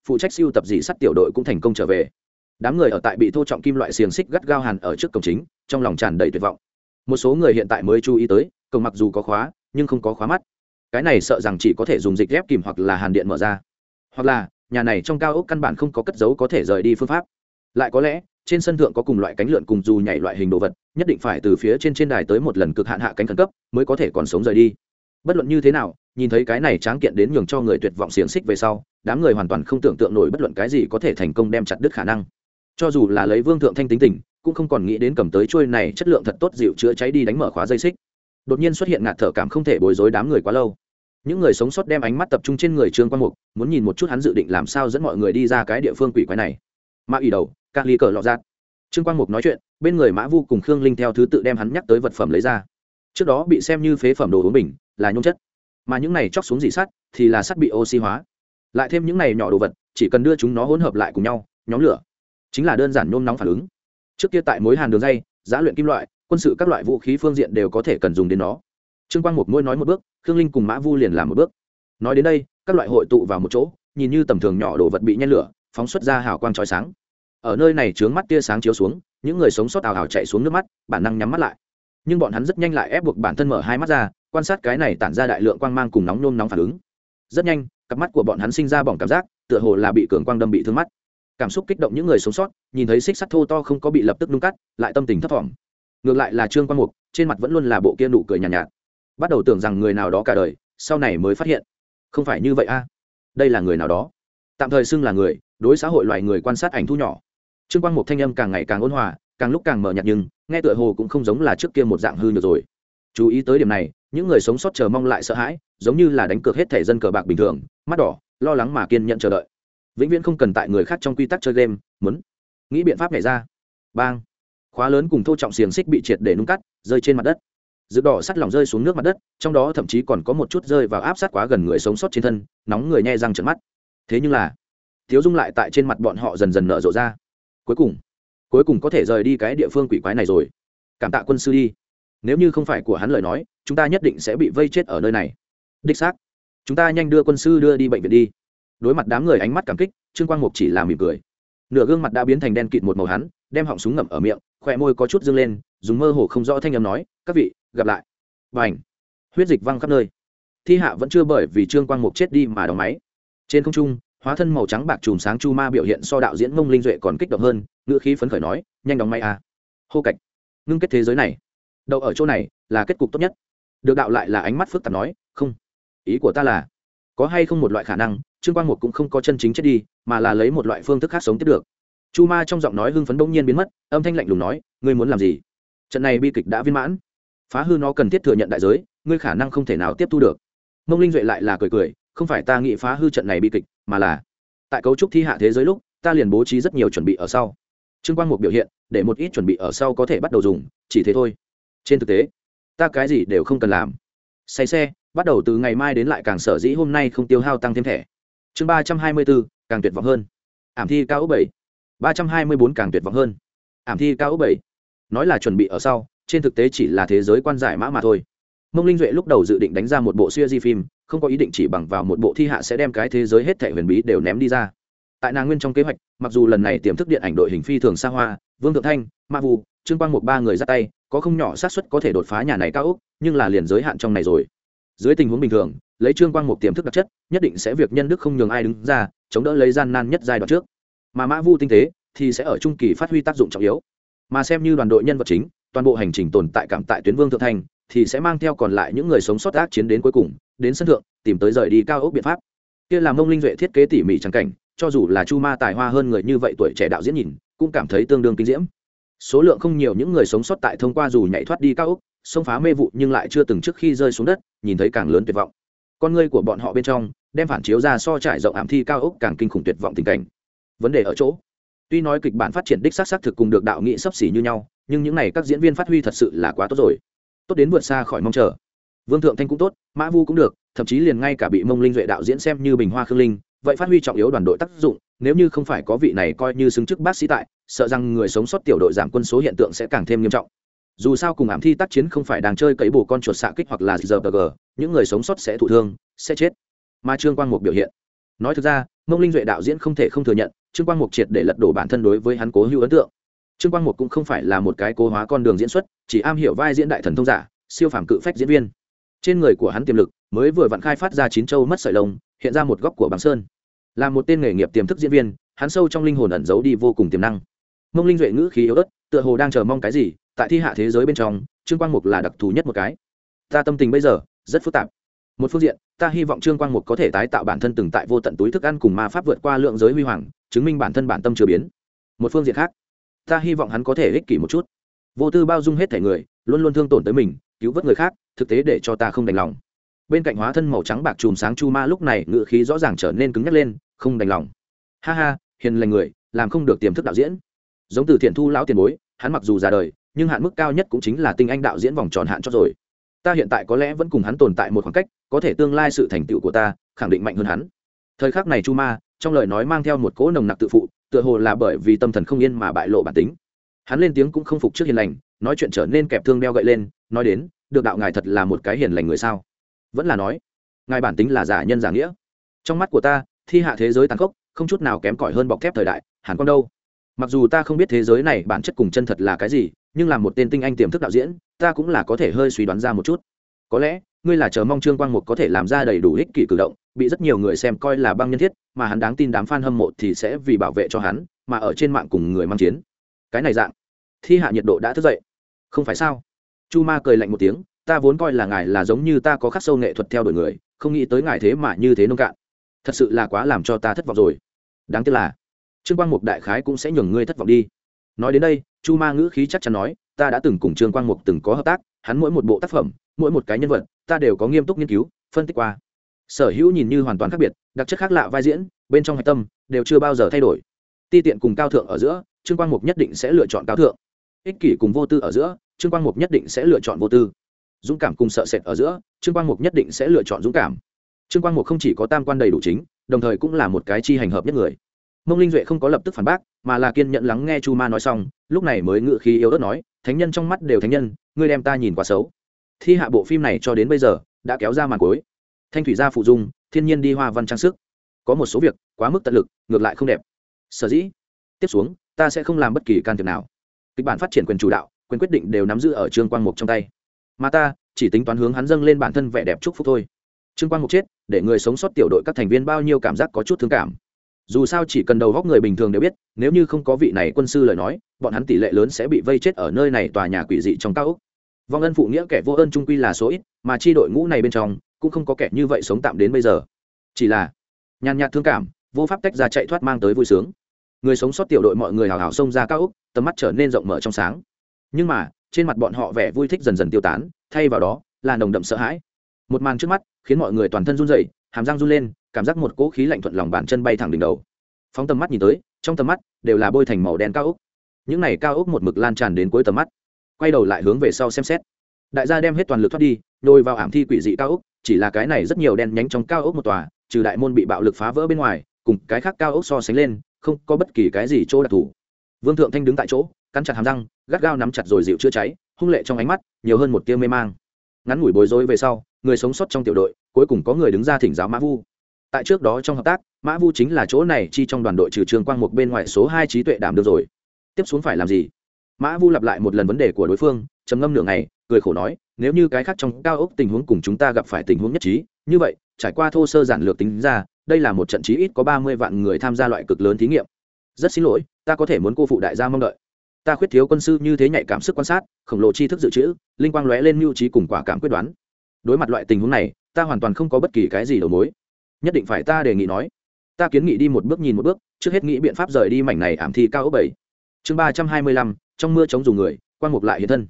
phụ trách siêu tập dị sắt tiểu đội cũng thành công trở về. Đám người ở tại bị thô trọng kim loại xiềng xích gắt gao hàn ở trước cổng chính, trong lòng tràn đầy tuyệt vọng. Một số người hiện tại mới chú ý tới, cổng mặc dù có khóa nhưng không có khóa mắt. Cái này sợ rằng chỉ có thể dùng dịch ghép kìm hoặc là hàn điện mở ra, hoặc là nhà này trong cao ốc căn bản không có cất giấu có thể rời đi phương pháp. Lại có lẽ trên sân thượng có cùng loại cánh lượn cùng dù nhảy loại hình đồ vật, nhất định phải từ phía trên đài tới một lần cực hạn hạ cánh khẩn cấp mới có thể còn sống rời đi. Bất luận như thế nào, nhìn thấy cái này tráng kiện đến nhường cho người tuyệt vọng xiềng xích về sau, đám người hoàn toàn không tưởng tượng nổi bất luận cái gì có thể thành công đem chặt đứt khả năng. Cho dù là lấy Vương Thượng Thanh tính tình, cũng không còn nghĩ đến cầm tới chuôi này chất lượng thật tốt dịu chữa cháy đi đánh mở khóa dây xích. Đột nhiên xuất hiện ngạt thở cảm không thể bối rối đám người quá lâu. Những người sống sót đem ánh mắt tập trung trên người Trương Quang Mục, muốn nhìn một chút hắn dự định làm sao dẫn mọi người đi ra cái địa phương quỷ quái này. Mã ủy đầu, các ly cờ lọ ra. Trương Quang Mục nói chuyện, bên người Mã Vu cùng Khương Linh theo thứ tự đem hắn nhắc tới vật phẩm lấy ra. Trước đó bị xem như phế phẩm đồ uống bình, là nhôm chất, mà những này chóc xuống dị sắt thì là sắt bị oxy hóa. Lại thêm những này nhỏ đồ vật, chỉ cần đưa chúng nó hỗn hợp lại cùng nhau, nhóm lửa, chính là đơn giản nhôm nóng phản ứng. Trước kia tại mối hàn đường dây, giá luyện kim loại, quân sự các loại vũ khí phương diện đều có thể cần dùng đến nó. Trương Quang Mục mỗi nói một bước, Khương Linh cùng Mã Vu liền làm một bước. Nói đến đây, các loại hội tụ vào một chỗ, nhìn như tầm thường nhỏ đồ vật bị nhen lửa, phóng xuất ra hào quang chói sáng. Ở nơi này chướng mắt tia sáng chiếu xuống, những người sống sót ào ào chạy xuống nước mắt, bản năng nhắm mắt lại. Nhưng bọn hắn rất nhanh lại ép buộc bản thân mở hai mắt ra, quan sát cái này tản ra đại lượng quang mang cùng nóng nôn nóng phản ứng. Rất nhanh, cặp mắt của bọn hắn sinh ra bỏng cảm giác, tựa hồ là bị cường quang đâm bị thương mắt. Cảm xúc kích động những người sống sót, nhìn thấy xích sắt thô to không có bị lập tức nung cắt, lại tâm tình thấp thỏm. Ngược lại là Trương Quang Mục, trên mặt vẫn luôn là bộ kia nụ cười nhàn nhạt, nhạt. Bắt đầu tưởng rằng người nào đó cả đời, sau này mới phát hiện, không phải như vậy a. Đây là người nào đó, tạm thời xưng là người, đối xã hội loài người quan sát ảnh thu nhỏ. Trương Quang Mục thanh âm càng ngày càng ôn hòa, càng lúc càng mờ nhạt, nhưng nghe tựa hồ cũng không giống là trước kia một dạng hư nhược rồi. Chú ý tới điểm này, những người sống sót chờ mong lại sợ hãi, giống như là đánh cược hết thẻ dân cờ bạc bình thường, mắt đỏ, lo lắng mà kiên nhẫn chờ đợi. Vĩnh viễn không cần tại người khác trong quy tắc chơi game, muốn nghĩ biện pháp nhảy ra. Bang! Khóa lớn cùng thô trọng xiềng xích bị triệt để nung cắt, rơi trên mặt đất. Rực đỏ sắt lỏng rơi xuống nước mặt đất, trong đó thậm chí còn có một chút rơi vào áp sát quá gần người sống sót trên thân, nóng người nhe răng trợn mắt. Thế nhưng là, thiếu dung lại tại trên mặt bọn họ dần dần nở rộ ra. Cuối cùng có thể rời đi cái địa phương quỷ quái này rồi. Cảm tạ quân sư đi. Nếu như không phải của hắn lời nói, chúng ta nhất định sẽ bị vây chết ở nơi này. Đích xác. Chúng ta nhanh đưa quân sư đưa đi bệnh viện đi. Đối mặt đám người ánh mắt cảm kích, Trương Quang Mục chỉ là mỉm cười. Nửa gương mặt đã biến thành đen kịt một màu, hắn đem họng súng ngậm ở miệng, khóe môi có chút dương lên, dùng mơ hồ không rõ thanh âm nói, các vị gặp lại. Bành! Huyết dịch văng khắp nơi. Thi hạ vẫn chưa bởi vì Trương Quang Mục chết đi mà đóng máy. Trên không trung, hóa thân màu trắng bạc chùm sáng chu ma biểu hiện so đạo diễn Mông Linh Duệ còn kích động hơn, ngữ khí phấn khởi nói, nhanh đóng máy à. Hô cạch! Ngưng kết thế giới này, đậu ở chỗ này là kết cục tốt nhất. Được đạo lại là ánh mắt phức tạp nói, không, ý của ta là có hay không một loại khả năng Trương Quang Mục cũng không có chân chính chết đi, mà là lấy một loại phương thức khác sống tiếp được. Chu ma trong giọng nói hưng phấn bỗng nhiên biến mất, âm thanh lạnh lùng nói, ngươi muốn làm gì? Trận này bi kịch đã viên mãn, phá hư nó cần thiết thừa nhận đại giới, ngươi khả năng không thể nào tiếp thu được. Mông Linh Duệ lại là cười cười, không phải ta nghĩ phá hư trận này bi kịch, mà là tại cấu trúc thi hạ thế giới lúc ta liền bố trí rất nhiều chuẩn bị ở sau. Trương Quang Mục biểu hiện để một ít chuẩn bị ở sau có thể bắt đầu dùng, chỉ thế thôi. Trên thực tế ta cái gì đều không cần làm. Say xe bắt đầu từ ngày mai đến lại càng sở dĩ hôm nay không tiêu hao tăng thêm thẻ. Chương 324, càng tuyệt vọng hơn. Ảm thi cao ốc 7. 324 càng tuyệt vọng hơn. Ảm thi cao ốc 7. Nói là chuẩn bị ở sau, trên thực tế chỉ là thế giới quan giải mã mà thôi. Mông Linh Duệ lúc đầu dự định đánh ra một bộ series phim, không có ý định chỉ bằng vào một bộ thi hạ sẽ đem cái thế giới hết thảy huyền bí đều ném đi ra. Tại nàng nguyên trong kế hoạch, mặc dù lần này tiềm thức điện ảnh đội hình phi thường xa hoa, Vương Thượng Thanh, Ma Vu, Trương Quang Mục ba người ra tay, có không nhỏ xác suất có thể đột phá nhà này cao ốc, nhưng là liền giới hạn trong này rồi. Dưới tình huống bình thường, lấy Trương Quang Mục tiềm thức đặc chất, nhất định sẽ việc nhân đức không nhường ai đứng ra, chống đỡ lấy gian nan nhất giai đoạn trước. Mà Mã Vu tinh tế thì sẽ ở trung kỳ phát huy tác dụng trọng yếu. Mà xem như đoàn đội nhân vật chính, toàn bộ hành trình tồn tại cảm tại tuyến Vương Thượng Thanh thì sẽ mang theo còn lại những người sống sót ác chiến đến cuối cùng, đến sân thượng, tìm tới rời đi cao ốc biện pháp. Kia là Mông Linh Duệ thiết kế tỉ mỉ chẳng cảnh, cho dù là Chu Ma tài hoa hơn người như vậy tuổi trẻ đạo diễn nhìn, cũng cảm thấy tương đương kinh diễm. Số lượng không nhiều những người sống sót tại thông qua dù nhảy thoát đi cao ốc, xông phá mê vụ nhưng lại chưa từng trước khi rơi xuống đất, nhìn thấy càng lớn tuyệt vọng. Con ngươi của bọn họ bên trong đem phản chiếu ra so trải rộng ảm thi cao ốc càng kinh khủng tuyệt vọng tình cảnh. Vấn đề ở chỗ, tuy nói kịch bản phát triển đích xác thực cùng được đạo nghị sắp xỉ như nhau, nhưng những này các diễn viên phát huy thật sự là quá tốt rồi, tốt đến vượt xa khỏi mong chờ. Vương Thượng Thanh cũng tốt, Mã Vu cũng được, thậm chí liền ngay cả bị Mông Linh Duệ đạo diễn xem như bình hoa Khương Linh, vậy phát huy trọng yếu đoàn đội tác dụng, nếu như không phải có vị này coi như xứng chức bác sĩ tại, sợ rằng người sống sót tiểu đội giảm quân số hiện tượng sẽ càng thêm nghiêm trọng. Dù sao cùng ảm thi tác chiến không phải đang chơi cấy bổ con chuột xạ kích hoặc là RPG, những người sống sót sẽ thụ thương, sẽ chết. Mà Trương Quang Mục biểu hiện, nói thực ra Mông Linh Duệ đạo diễn không thể không thừa nhận, Trương Quang Mục triệt để lật đổ bản thân đối với hắn cố hữu ấn tượng. Trương Quang Mục cũng không phải là một cái cố hóa con đường diễn xuất, chỉ am hiểu vai diễn đại thần thông giả, siêu phàm cự phách diễn viên. Trên người của hắn tiềm lực mới vừa vặn khai phát ra chín châu mất sợi lông, hiện ra một góc của băng sơn. Là một tên nghề nghiệp tiềm thức diễn viên, hắn sâu trong linh hồn ẩn giấu đi vô cùng tiềm năng. Mông Linh Duệ ngữ khí yếu ớt, tựa hồ đang chờ mong cái gì, tại thi hạ thế giới bên trong, Trương Quang Mục là đặc thù nhất một cái. Ta tâm tình bây giờ rất phức tạp. Một phương diện, ta hy vọng Trương Quang Mục có thể tái tạo bản thân từng tại vô tận túi thức ăn cùng ma pháp vượt qua lượng giới huy hoàng, chứng minh bản thân bản tâm chưa biến. Một phương diện khác, ta hy vọng hắn có thể ích kỷ một chút, vô tư bao dung hết thể người, luôn luôn thương tổn tới mình, cứu vớt người khác, thực tế để cho ta không đành lòng. Bên cạnh hóa thân màu trắng bạc chùm sáng Chu Ma lúc này ngữ khí rõ ràng trở nên cứng nhắc lên, không đành lòng. Ha ha, hiền lành người, làm không được tiềm thức đạo diễn. Giống Từ Thiện Thu lão tiền bối, hắn mặc dù già đời, nhưng hạn mức cao nhất cũng chính là tinh anh đạo diễn vòng tròn hạn chót rồi. Ta hiện tại có lẽ vẫn cùng hắn tồn tại một khoảng cách, có thể tương lai sự thành tựu của ta khẳng định mạnh hơn hắn. Thời khắc này Chu Ma trong lời nói mang theo một cỗ nồng nặc tự phụ, tựa hồ là bởi vì tâm thần không yên mà bại lộ bản tính. Hắn lên tiếng cũng không phục trước hiền lành, nói chuyện trở nên kẹp thương đeo gậy lên, nói đến, được đạo ngài thật là một cái hiền lành người sao? Vẫn là nói, ngài bản tính là giả nhân giả nghĩa. Trong mắt của ta, thi hạ thế giới tàn khốc, không chút nào kém cỏi hơn bọc thép thời đại, Hàn Quang đâu. Mặc dù ta không biết thế giới này bản chất cùng chân thật là cái gì, nhưng làm một tên tinh anh tiềm thức đạo diễn, ta cũng là có thể hơi suy đoán ra một chút. Có lẽ ngươi là chờ mong Trương Quang Mục có thể làm ra đầy đủ ích kỷ cử động, bị rất nhiều người xem coi là băng nhân thiết, mà hắn đáng tin đám fan hâm mộ thì sẽ vì bảo vệ cho hắn mà ở trên mạng cùng người mang chiến. Cái này dạng, thi hạ nhiệt độ đã thức dậy, không phải sao? Chu Ma cười lạnh một tiếng, ta vốn coi là ngài là giống như ta có khắc sâu nghệ thuật theo đuổi người, không nghĩ tới ngài thế mà như thế nông cạn, thật sự là quá làm cho ta thất vọng rồi. Đáng tiếc là Trương Quang Mục đại khái cũng sẽ nhường ngươi thất vọng đi. Nói đến đây, Chu Ma ngữ khí chắc chắn nói, ta đã từng cùng Trương Quang Mục từng có hợp tác, hắn mỗi một bộ tác phẩm, mỗi một cái nhân vật, ta đều có nghiêm túc nghiên cứu, phân tích qua. Sở hữu nhìn như hoàn toàn khác biệt, đặc chất khác lạ vai diễn, bên trong hạch tâm đều chưa bao giờ thay đổi. Ti tiện cùng cao thượng ở giữa, Trương Quang Mục nhất định sẽ lựa chọn cao thượng. Ích kỷ cùng vô tư ở giữa, Trương Quang Mục nhất định sẽ lựa chọn vô tư. Dũng cảm cùng sợ sệt ở giữa, Trương Quang Mục nhất định sẽ lựa chọn dũng cảm. Trương Quang Mục không chỉ có tam quan đầy đủ chính, đồng thời cũng là một cái chi hành hợp nhất người. Mông Linh Duệ không có lập tức phản bác, mà là kiên nhẫn lắng nghe Chu Ma nói xong, lúc này mới ngự khí yếu ớt nói, thánh nhân trong mắt đều thánh nhân, ngươi đem ta nhìn quá xấu. Thi hạ bộ phim này cho đến bây giờ đã kéo ra màn cuối, thanh thủy gia phụ dung, thiên nhiên đi hoa văn trang sức, có một số việc quá mức tận lực ngược lại không đẹp. Sở dĩ tiếp xuống ta sẽ không làm bất kỳ can thiệp nào, kịch bản phát triển quyền chủ đạo, quyền quyết định đều nắm giữ ở Trương Quang Mục trong tay, mà ta chỉ tính toán hướng hắn dâng lên bản thân vẻ đẹp chúc phúc thôi. Trương Quang Mục chết, để người sống sót tiểu đội các thành viên bao nhiêu cảm giác có chút thương cảm. Dù sao chỉ cần đầu góc người bình thường đều biết, nếu như không có vị này quân sư lời nói, bọn hắn tỷ lệ lớn sẽ bị vây chết ở nơi này tòa nhà quỷ dị trong cao ốc. Vong ân phụ nghĩa kẻ vô ơn trung quy là số ít, mà chi đội ngũ này bên trong cũng không có kẻ như vậy sống tạm đến bây giờ. Chỉ là nhàn nhạt thương cảm, vô pháp tách ra chạy thoát mang tới vui sướng. Người sống sót tiểu đội mọi người hào hào xông ra cao ốc, tầm mắt trở nên rộng mở trong sáng. Nhưng mà trên mặt bọn họ vẻ vui thích dần dần tiêu tán, thay vào đó là nồng đậm sợ hãi. Một màn trước mắt khiến mọi người toàn thân run rẩy, hàm răng run lên, cảm giác một cỗ khí lạnh thuận lòng bàn chân bay thẳng đỉnh đầu. Phóng tầm mắt nhìn tới, trong tầm mắt đều là bôi thành màu đen cao ốc. Những này cao ốc một mực lan tràn đến cuối tầm mắt. Quay đầu lại hướng về sau xem xét, đại gia đem hết toàn lực thoát đi, nhồi vào ảm thi quỷ dị cao ốc. Chỉ là cái này rất nhiều đen nhánh trong cao ốc một tòa, trừ đại môn bị bạo lực phá vỡ bên ngoài, cùng cái khác cao ốc so sánh lên, không có bất kỳ cái gì chỗ đặc thù. Vương Thượng Thanh đứng tại chỗ, cắn chặt hàm răng, gắt gao nắm chặt rồi dịu chữa cháy, hung lệ trong ánh mắt nhiều hơn một tia mê mang. Ngắn ngủi bối rối về sau, người sống sót trong tiểu đội cuối cùng có người đứng ra thỉnh giáo Mã Vu. Tại trước đó trong hợp tác, Mã Vu chính là chỗ này chi trong đoàn đội trừ Trương Quang Mục bên ngoài số 2 trí tuệ đảm được rồi. Tiếp xuống phải làm gì? Mã Vu lặp lại một lần vấn đề của đối phương, trầm ngâm nửa ngày, cười khổ nói, nếu như cái khác trong cao ốc tình huống cùng chúng ta gặp phải tình huống nhất trí, như vậy, trải qua thô sơ giản lược tính ra, đây là một trận chí ít có 30 vạn người tham gia loại cực lớn thí nghiệm. Rất xin lỗi, ta có thể muốn cô phụ đại gia mong đợi. Ta khuyết thiếu quân sư như thế nhạy cảm sức quan sát, khổng lồ tri thức dự trữ, linh quang lóe lên mưu trí cùng quả cảm quyết đoán. Đối mặt loại tình huống này, ta hoàn toàn không có bất kỳ cái gì đầu mối. Nhất định phải ta đề nghị nói, ta kiến nghị đi một bước nhìn một bước, trước hết nghĩ biện pháp rời đi mảnh này ảm thi cao ốc 7. Chương 325, trong mưa chống dùng người, Quang Mục lại hiện thân.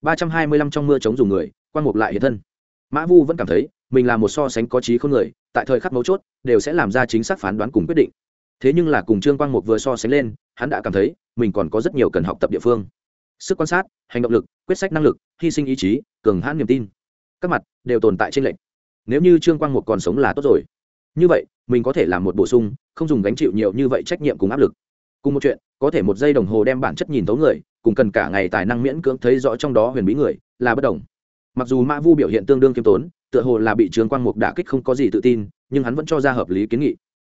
325 trong mưa chống dùng người, Quang Mục lại hiện thân. Mã Vu vẫn cảm thấy mình là một so sánh có trí khôn người, tại thời khắc mấu chốt đều sẽ làm ra chính xác phán đoán cùng quyết định. Thế nhưng là cùng Trương Quang Mục vừa so sánh lên, hắn đã cảm thấy mình còn có rất nhiều cần học tập địa phương. Sức quan sát, hành động lực, quyết sách năng lực, hy sinh ý chí, cường hãn niềm tin, các mặt đều tồn tại trên lệnh. Nếu như Trương Quang Mục còn sống là tốt rồi. Như vậy, mình có thể làm một bổ sung, không dùng gánh chịu nhiều như vậy trách nhiệm cùng áp lực. Cùng một chuyện, có thể một giây đồng hồ đem bản chất nhìn thấu người, cùng cần cả ngày tài năng miễn cưỡng thấy rõ trong đó huyền bí người, là bất đồng. Mặc dù Mã Vu biểu hiện tương đương kiêm tốn, tựa hồ là bị Trương Quang Mục đả kích không có gì tự tin, nhưng hắn vẫn cho ra hợp lý kiến nghị.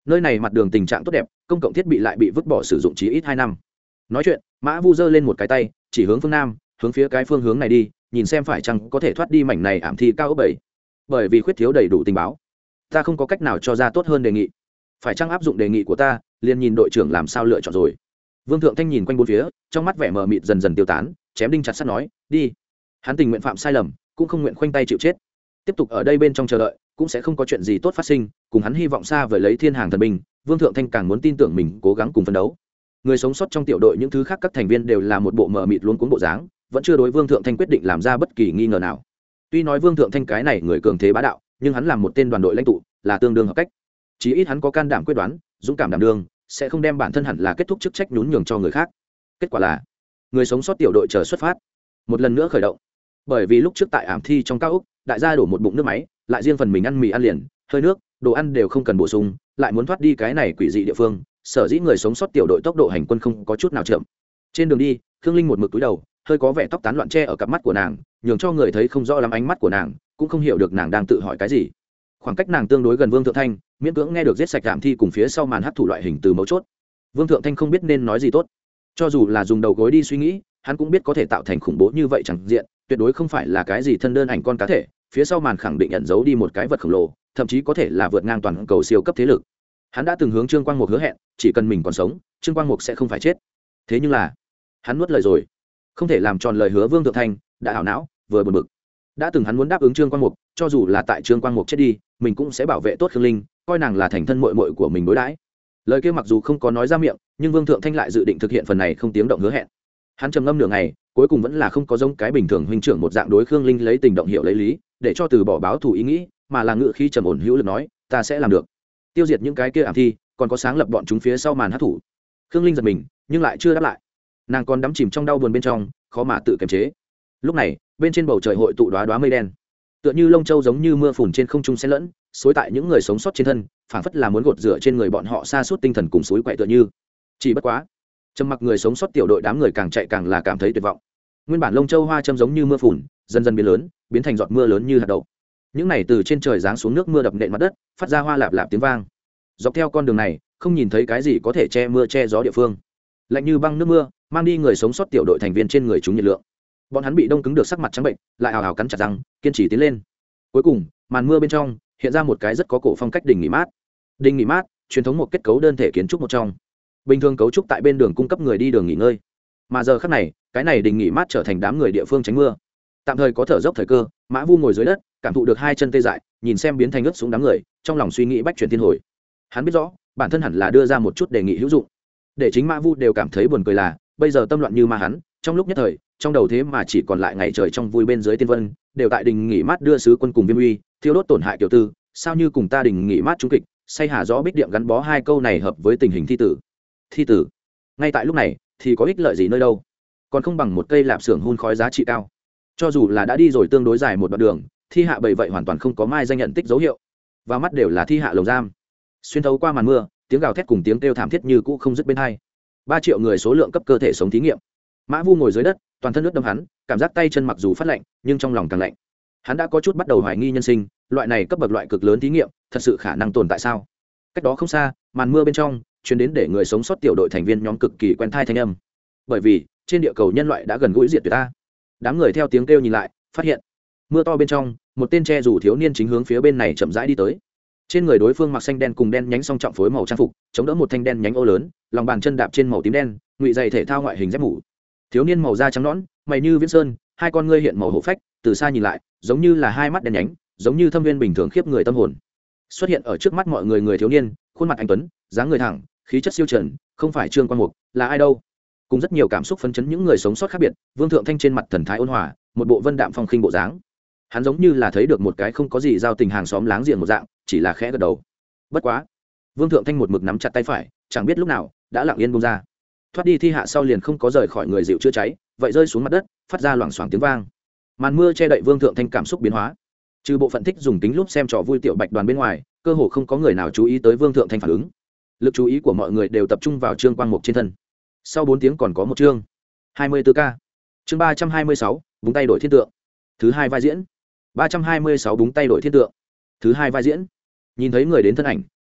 nơi này mặt đường tình trạng tốt đẹp, công cộng thiết bị lại bị vứt bỏ sử dụng chí ít 2 năm. Nói chuyện, Mã Vu giơ lên một cái tay, chỉ hướng phương nam, hướng phía cái phương hướng này đi, nhìn xem phải chăng có thể thoát đi mảnh này ảm thi cao ốc 7. Bởi vì khuyết thiếu đầy đủ tình báo, ta không có cách nào cho ra tốt hơn đề nghị. Phải chăng áp dụng đề nghị của ta, liền nhìn đội trưởng làm sao lựa chọn rồi. Vương Thượng Thanh nhìn quanh bốn phía, trong mắt vẻ mờ mịt dần dần tiêu tán, chém đinh chặt sắt nói, đi. Hắn tình nguyện phạm sai lầm, cũng không nguyện khoanh tay chịu chết. Tiếp tục ở đây bên trong chờ đợi, cũng sẽ không có chuyện gì tốt phát sinh, cùng hắn hy vọng xa vời lấy thiên hàng thần binh, Vương Thượng Thanh càng muốn tin tưởng mình cố gắng cùng phấn đấu. Người sống sót trong tiểu đội những thứ khác các thành viên đều là một bộ mờ mịt luống cuống bộ dáng, vẫn chưa đối Vương Thượng Thanh quyết định làm ra bất kỳ nghi ngờ nào. Tuy nói Vương Thượng Thanh cái này người cường thế bá đạo, nhưng hắn làm một tên đoàn đội lãnh tụ, là tương đương hợp cách. Chí ít hắn có can đảm quyết đoán, dũng cảm đảm đương, sẽ không đem bản thân hẳn là kết thúc chức trách nhún nhường cho người khác. Kết quả là, người sống sót tiểu đội chờ xuất phát, một lần nữa khởi động. Bởi vì lúc trước tại ảm thi trong cao ốc, đại gia đổ một bụng nước máy, lại riêng phần mình ăn mì ăn liền, hơi nước, đồ ăn đều không cần bổ sung, lại muốn thoát đi cái này quỷ dị địa phương, sở dĩ người sống sót tiểu đội tốc độ hành quân không có chút nào chậm. Trên đường đi, Khương Linh một mực túi đầu, hơi có vẻ tóc tán loạn che ở cặp mắt của nàng, nhường cho người thấy không rõ lắm ánh mắt của nàng, cũng không hiểu được nàng đang tự hỏi cái gì. Khoảng cách nàng tương đối gần Vương Thượng Thanh, miễn cưỡng nghe được giết sạch ảm thi cùng phía sau màn hấp thụ loại hình từ mấu chốt. Vương Thượng Thanh không biết nên nói gì tốt, cho dù là dùng đầu gối đi suy nghĩ, hắn cũng biết có thể tạo thành khủng bố như vậy chẳng diện, tuyệt đối không phải là cái gì thân đơn ảnh con cá thể, phía sau màn khẳng định ẩn giấu đi một cái vật khổng lồ, thậm chí có thể là vượt ngang toàn cầu siêu cấp thế lực. Hắn đã từng hướng Trương Quang Mục hứa hẹn, chỉ cần mình còn sống, Trương Quang Mục sẽ không phải chết. Thế nhưng là, hắn nuốt lời rồi, không thể làm tròn lời hứa. Vương Thượng Thanh đã ảo não, vừa buồn bực. Đã từng hắn muốn đáp ứng Trương Quang Mục, cho dù là tại Trương Quang Mục chết đi, mình cũng sẽ bảo vệ tốt Khương Linh, coi nàng là thành thân muội muội của mình đối đãi. Lời kia mặc dù không có nói ra miệng, nhưng Vương Thượng Thanh lại dự định thực hiện phần này không tiếng động hứa hẹn. Hắn trầm ngâm nửa ngày, cuối cùng vẫn là không có giống cái bình thường huynh trưởng một dạng đối Khương Linh lấy tình động hiểu lấy lý, để cho từ bỏ báo thù ý nghĩ, mà là ngự khí trầm ổn hữu lực nói, ta sẽ làm được. Tiêu diệt những cái kia ảm thi, còn có sáng lập bọn chúng phía sau màn hấp thủ. Khương Linh giật mình, nhưng lại chưa đáp lại. Nàng còn đắm chìm trong đau buồn bên trong, khó mà tự kiềm chế. Lúc này, bên trên bầu trời hội tụ đóa đóa mây đen, tựa như lông châu giống như mưa phùn trên không trung xen lẫn, xối tại những người sống sót trên thân, phảng phất là muốn gột rửa trên người bọn họ sa sút tinh thần cùng suối quậy tựa như. Chỉ bất quá, trầm mặc người sống sót tiểu đội đám người càng chạy càng là cảm thấy tuyệt vọng. Nguyên bản lông châu hoa châm giống như mưa phùn, dần dần biến lớn, biến thành giọt mưa lớn như hạt đậu. Những này từ trên trời giáng xuống nước mưa đập nện mặt đất, phát ra hoa lạp lạp tiếng vang. Dọc theo con đường này, không nhìn thấy cái gì có thể che mưa che gió địa phương. Lạnh như băng nước mưa, mang đi người sống sót tiểu đội thành viên trên người chúng nhiệt lượng. Bọn hắn bị đông cứng được sắc mặt trắng bệnh, lại hào hào cắn chặt răng, kiên trì tiến lên. Cuối cùng, màn mưa bên trong hiện ra một cái rất có cổ phong cách đình nghỉ mát. Đình nghỉ mát, truyền thống một kết cấu đơn thể kiến trúc một trong. Bình thường cấu trúc tại bên đường cung cấp người đi đường nghỉ ngơi, mà giờ khắc này, cái này đình nghỉ mát trở thành đám người địa phương tránh mưa. Tạm thời có thở dốc thời cơ, Mã Vu ngồi dưới đất, cảm thụ được hai chân tê dại, nhìn xem biến thành ướt xuống đám người, trong lòng suy nghĩ bách chuyển thiên hồi. Hắn biết rõ, bản thân hẳn là đưa ra một chút đề nghị hữu dụng, để chính Mã Vu đều cảm thấy buồn cười là, bây giờ tâm loạn như ma hắn, trong lúc nhất thời, trong đầu thế mà chỉ còn lại ngày trời trong vui bên dưới tiên vân, đều tại đình nghỉ mát đưa sứ quân cùng Viêm Uy, thiêu đốt tổn hại tiểu tư, sao như cùng ta đình nghỉ mát trung kịch, say hà gió bích điệm gắn bó hai câu này hợp với tình hình thi tử. Thi tử, ngay tại lúc này thì có ích lợi gì nơi đâu, còn không bằng một cây lạp xưởng hun khói giá trị cao. Cho dù là đã đi rồi tương đối dài một đoạn đường, thi hạ bầy vậy hoàn toàn không có mai danh nhận tích dấu hiệu, và mắt đều là thi hạ lồng giam. Xuyên thấu qua màn mưa, tiếng gào thét cùng tiếng kêu thảm thiết như cũ không dứt bên hai. 3 triệu người số lượng cấp cơ thể sống thí nghiệm. Mã Vu ngồi dưới đất, toàn thân nước đẫm hắn, cảm giác tay chân mặc dù phát lạnh, nhưng trong lòng càng lạnh. Hắn đã có chút bắt đầu hoài nghi nhân sinh, loại này cấp bậc loại cực lớn thí nghiệm, thật sự khả năng tồn tại sao? Cách đó không xa, màn mưa bên trong truyền đến để người sống sót tiểu đội thành viên nhóm cực kỳ quen thai thanh âm. Bởi vì, trên địa cầu nhân loại đã gần gũi diệt tuyệt ta. Đám người theo tiếng kêu nhìn lại, phát hiện mưa to bên trong, một tên che dù thiếu niên chính hướng phía bên này chậm rãi đi tới. Trên người đối phương mặc xanh đen cùng đen nhánh song trọng phối màu trang phục, chống đỡ một thanh đen nhánh ô lớn, lòng bàn chân đạp trên màu tím đen, ngụy giày thể thao ngoại hình dép mũ. Thiếu niên màu da trắng nõn, mày như viễn sơn, hai con ngươi hiện màu hổ phách, từ xa nhìn lại, giống như là hai mắt đen nhánh, giống như thâm viên bình thường khiếp người tâm hồn. Xuất hiện ở trước mắt mọi người, người thiếu niên, khuôn mặt anh tuấn, dáng người thẳng, khí chất siêu trần, không phải Trương Quang Mục, là ai đâu? Cùng rất nhiều cảm xúc phấn chấn những người sống sót khác biệt, Vương Thượng Thanh trên mặt thần thái ôn hòa, một bộ vân đạm phong khinh bộ dáng. Hắn giống như là thấy được một cái không có gì giao tình hàng xóm láng giềng một dạng, chỉ là khẽ gật đầu. Bất quá, Vương Thượng Thanh một mực nắm chặt tay phải, chẳng biết lúc nào đã lặng yên buông ra. Thoát đi thi hạ sau liền không có rời khỏi người dịu chữa cháy, vậy rơi xuống mặt đất, phát ra loảng xoảng tiếng vang. Màn mưa che đậy Vương Thượng Thanh cảm xúc biến hóa. Trừ bộ phận thích dùng kính lúp xem trò vui tiểu bạch đoàn bên ngoài, cơ hồ không có người nào chú ý tới Vương Thượng Thanh phản ứng. Lực chú ý của mọi người đều tập trung vào Trương Quang Mục trên thân. Sau 4 tiếng còn có một chương 24K. Chương 326, búng tay đổi thiên tượng. Thứ 2 vai diễn. 326 búng tay đổi thiên tượng. Thứ 2 vai diễn. Nhìn thấy người đến thân ảnh,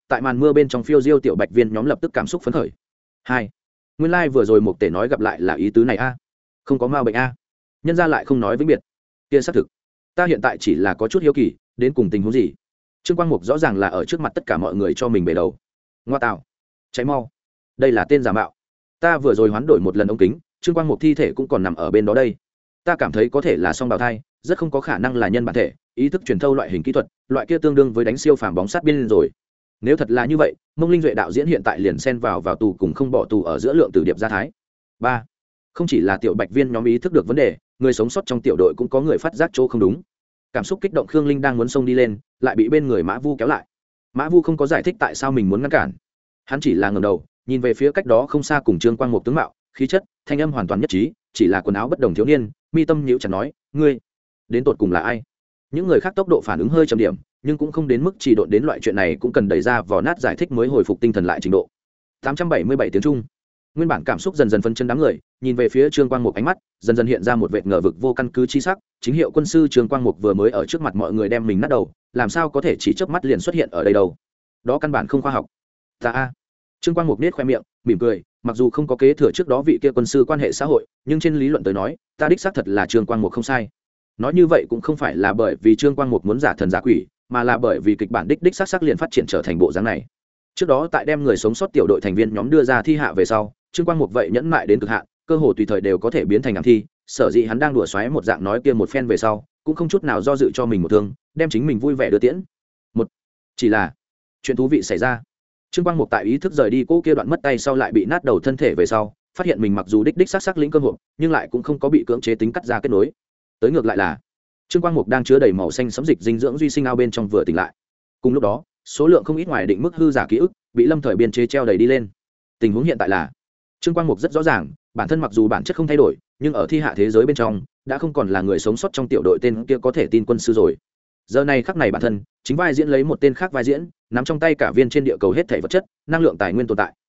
tại màn mưa bên trong phiêu diêu tiểu bạch viên nhóm lập tức cảm xúc phấn khởi. Hai, nguyên lai、vừa rồi một tể nói gặp lại là ý tứ này a, không có ma bệnh a, nhân ra lại không nói vĩnh biệt, kia xác thực. Ta hiện tại chỉ là có chút hiếu kỳ, đến cùng tình huống gì. Trương Quang Mục rõ ràng là ở trước mặt tất cả mọi người cho mình bể đầu. Ngoa tạo, cháy mau, đây là tên giả mạo. Ta vừa rồi hoán đổi một lần ống kính, Trương Quang Mục thi thể cũng còn nằm ở bên đó đây. Ta cảm thấy có thể là song bào thai, rất không có khả năng là nhân bản thể, ý thức truyền thâu loại hình kỹ thuật, loại kia tương đương với đánh siêu phàm bóng sát biên rồi. Nếu thật là như vậy, Mông Linh Duệ đạo diễn hiện tại liền xen vào tù cùng không bỏ tù ở giữa lượng tử điệp gia thái. Ba, không chỉ là tiểu bạch viên nhóm ý thức được vấn đề, người sống sót trong tiểu đội cũng có người phát giác chỗ không đúng. Cảm xúc kích động, Khương Linh đang muốn xông đi lên, lại bị bên người Mã Vu kéo lại. Mã Vu không có giải thích tại sao mình muốn ngăn cản, hắn chỉ là ngẩng đầu nhìn về phía cách đó không xa cùng Trương Quang Mục tướng mạo, khí chất, thanh âm hoàn toàn nhất trí, chỉ là quần áo bất đồng thiếu niên, mi tâm nhíu chặt nói, ngươi đến tột cùng là ai? Những người khác tốc độ phản ứng hơi chậm điểm, nhưng cũng không đến mức trì độn đến loại chuyện này cũng cần đẩy ra vò nát giải thích mới hồi phục tinh thần lại trình độ. 877 tiếng Trung. Nguyên bản cảm xúc dần dần phân chân đám người, nhìn về phía Trương Quang Mục, ánh mắt dần dần hiện ra một vệt ngờ vực vô căn cứ chi sắc. Chính hiệu quân sư Trương Quang Mục vừa mới ở trước mặt mọi người đem mình nát đầu, làm sao có thể chỉ chớp mắt liền xuất hiện ở đây đâu? Đó căn bản không khoa học. Ta Trương Quang Mục nết khoe miệng, mỉm cười, mặc dù không có kế thừa trước đó vị kia quân sư quan hệ xã hội, nhưng trên lý luận tới nói, ta đích xác thật là Trương Quang Mục không sai. Nói như vậy cũng không phải là bởi vì Trương Quang Mục muốn giả thần giả quỷ, mà là bởi vì kịch bản đích xác liền phát triển trở thành bộ dáng này. Trước đó tại đem người sống sót tiểu đội thành viên nhóm đưa ra thi hạ về sau, Trương Quang Mục vậy nhẫn mại đến cực hạn, cơ hồ tùy thời đều có thể biến thành ám thi, sở dĩ hắn đang đùa xoáy một dạng nói kia một phen về sau, cũng không chút nào do dự cho mình một thương, đem chính mình vui vẻ đưa tiễn. Chỉ là chuyện thú vị xảy ra. Trương Quang Mục tại ý thức rời đi cô kia đoạn mất tay sau lại bị nát đầu thân thể về sau, phát hiện mình mặc dù đích xác lĩnh cơ hội, nhưng lại cũng không có bị cưỡng chế tính cắt ra kết nối. Tới ngược lại là Trương Quang Mục đang chứa đầy màu xanh sẫm dịch dinh dưỡng duy sinh ao bên trong vừa tỉnh lại. Cùng lúc đó, số lượng không ít ngoài định mức hư giả ký ức bị lâm thời biên chế treo đầy đi lên. Tình huống hiện tại là Trương Quang Mục rất rõ ràng, bản thân mặc dù bản chất không thay đổi, nhưng ở thi hạ thế giới bên trong đã không còn là người sống sót trong tiểu đội tên kia có thể tin quân sư rồi. Giờ này khắc này bản thân chính vai diễn lấy một tên khác vai diễn, nắm trong tay cả viên trên địa cầu hết thảy vật chất, năng lượng tài nguyên tồn tại.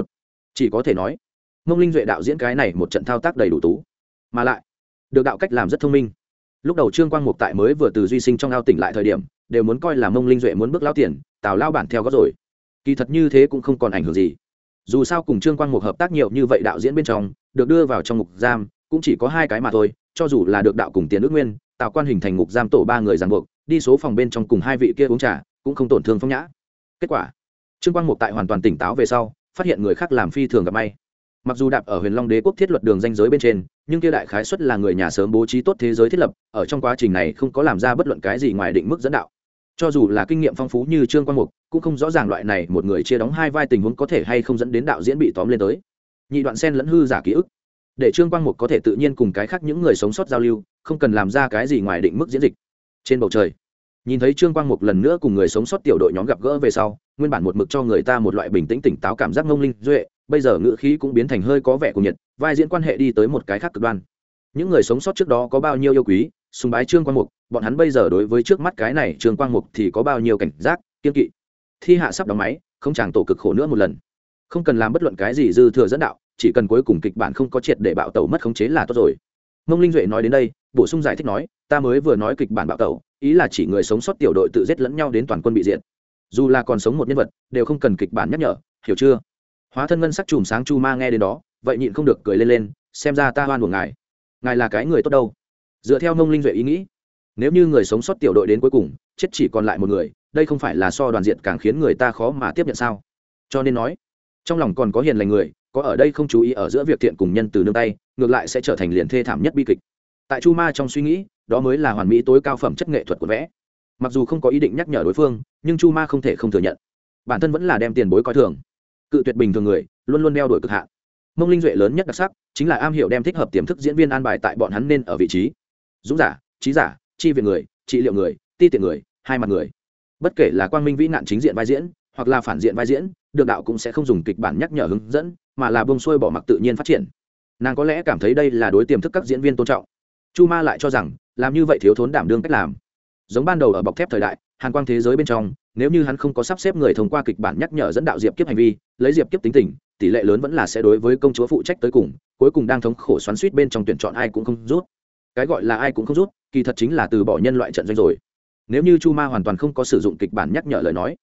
Chỉ có thể nói, Mông Linh Duệ đạo diễn cái này một trận thao tác đầy đủ tú, mà lại được đạo cách làm rất thông minh. Lúc đầu Trương Quang Mục tại mới vừa từ duy sinh trong ao tỉnh lại thời điểm, đều muốn coi là Mông Linh Duệ muốn bước lao tiền, Tào lao bản theo gót rồi. Kỳ thật như thế cũng không còn ảnh hưởng gì. Dù sao cùng Trương Quang Mục hợp tác nhiều như vậy, đạo diễn bên trong được đưa vào trong ngục giam cũng chỉ có hai cái mà thôi, cho dù là được đạo cùng Tiền Ước Nguyên, Tào Quan hình thành ngục giam tổ ba người ràng buộc, đi số phòng bên trong cùng hai vị kia uống trà, cũng không tổn thương phong nhã. Kết quả, Trương Quang Mục tại hoàn toàn tỉnh táo về sau, phát hiện người khác làm phi thường gặp may. Mặc dù đạp ở Huyền Long Đế quốc thiết luật đường ranh giới bên trên, nhưng kia đại khái suất là người nhà sớm bố trí tốt thế giới thiết lập, ở trong quá trình này không có làm ra bất luận cái gì ngoài định mức dẫn đạo. Cho dù là kinh nghiệm phong phú như Trương Quang Mục, cũng không rõ ràng loại này một người chia đóng hai vai tình huống có thể hay không dẫn đến đạo diễn bị tóm lên tới. Nhị đoạn xen lẫn hư giả ký ức, để Trương Quang Mục có thể tự nhiên cùng cái khác những người sống sót giao lưu, không cần làm ra cái gì ngoài định mức diễn dịch. Trên bầu trời, nhìn thấy Trương Quang Mục lần nữa cùng người sống sót tiểu đội nhóm gặp gỡ về sau, nguyên bản một mực cho người ta một loại bình tĩnh tỉnh táo cảm giác Mông Linh Duệ, bây giờ ngữ khí cũng biến thành hơi có vẻ cuồng nhiệt, vai diễn quan hệ đi tới một cái khác cực đoan. Những người sống sót trước đó có bao nhiêu yêu quý, sùng bái Trương Quang Mục, bọn hắn bây giờ đối với trước mắt cái này Trương Quang Mục thì có bao nhiêu cảnh giác, kiêng kỵ. Thi hạ sắp đóng máy, không chàng tổ cực khổ nữa một lần. Không cần làm bất luận cái gì dư thừa dẫn đạo, chỉ cần cuối cùng kịch bản không có triệt để bạo tẩu mất khống chế là tốt rồi. Mông Linh Duệ nói đến đây, bổ sung giải thích nói, ta mới vừa nói kịch bản bạo tẩu, ý là chỉ người sống sót tiểu đội tự giết lẫn nhau đến toàn quân bị diệt. Dù là còn sống một nhân vật, đều không cần kịch bản nhắc nhở, hiểu chưa? Hóa thân ngân sắc chùm sáng Chu Ma nghe đến đó, vậy nhịn không được cười lên, xem ra ta oan của ngài. Ngài là cái người tốt đâu? Dựa theo Mông Linh Duệ ý nghĩ, nếu như người sống sót tiểu đội đến cuối cùng chết chỉ còn lại một người, đây không phải là so đoàn diện càng khiến người ta khó mà tiếp nhận sao? Cho nên nói, trong lòng còn có hiền lành người, có ở đây không chú ý ở giữa việc thiện cùng nhân từ nương tay, ngược lại sẽ trở thành liền thê thảm nhất bi kịch. Tại Chu Ma trong suy nghĩ, đó mới là hoàn mỹ tối cao phẩm chất nghệ thuật của vẽ. Mặc dù không có ý định nhắc nhở đối phương, nhưng Chu Ma không thể không thừa nhận, bản thân vẫn là đem tiền bối coi thường, cự tuyệt bình thường người, luôn luôn đeo đuổi cực hạn. Mông Linh Duệ lớn nhất đặc sắc chính là am hiểu đem thích hợp tiềm thức diễn viên an bài tại bọn hắn nên ở vị trí. Dũng giả, trí giả, chi viện người, trị liệu người, ti tiện người, hai mặt người. Bất kể là quang minh vĩ nạn chính diện vai diễn, hoặc là phản diện vai diễn, được đạo cũng sẽ không dùng kịch bản nhắc nhở hướng dẫn, mà là buông xuôi bỏ mặc tự nhiên phát triển. Nàng có lẽ cảm thấy đây là đối tiềm thức các diễn viên tôn trọng. Chu Ma lại cho rằng làm như vậy thiếu thốn đảm đương cách làm. Giống ban đầu ở bọc thép thời đại, hàn quang thế giới bên trong, nếu như hắn không có sắp xếp người thông qua kịch bản nhắc nhở dẫn đạo Diệp Kiếp hành vi, lấy Diệp Kiếp tính tình, tỷ lệ lớn vẫn là sẽ đối với công chúa phụ trách tới cùng, cuối cùng đang thống khổ xoắn xuýt bên trong tuyển chọn ai cũng không rút. Cái gọi là ai cũng không rút, kỳ thật chính là từ bỏ nhân loại trận doanh rồi. Nếu như Chu Ma hoàn toàn không có sử dụng kịch bản nhắc nhở lời nói,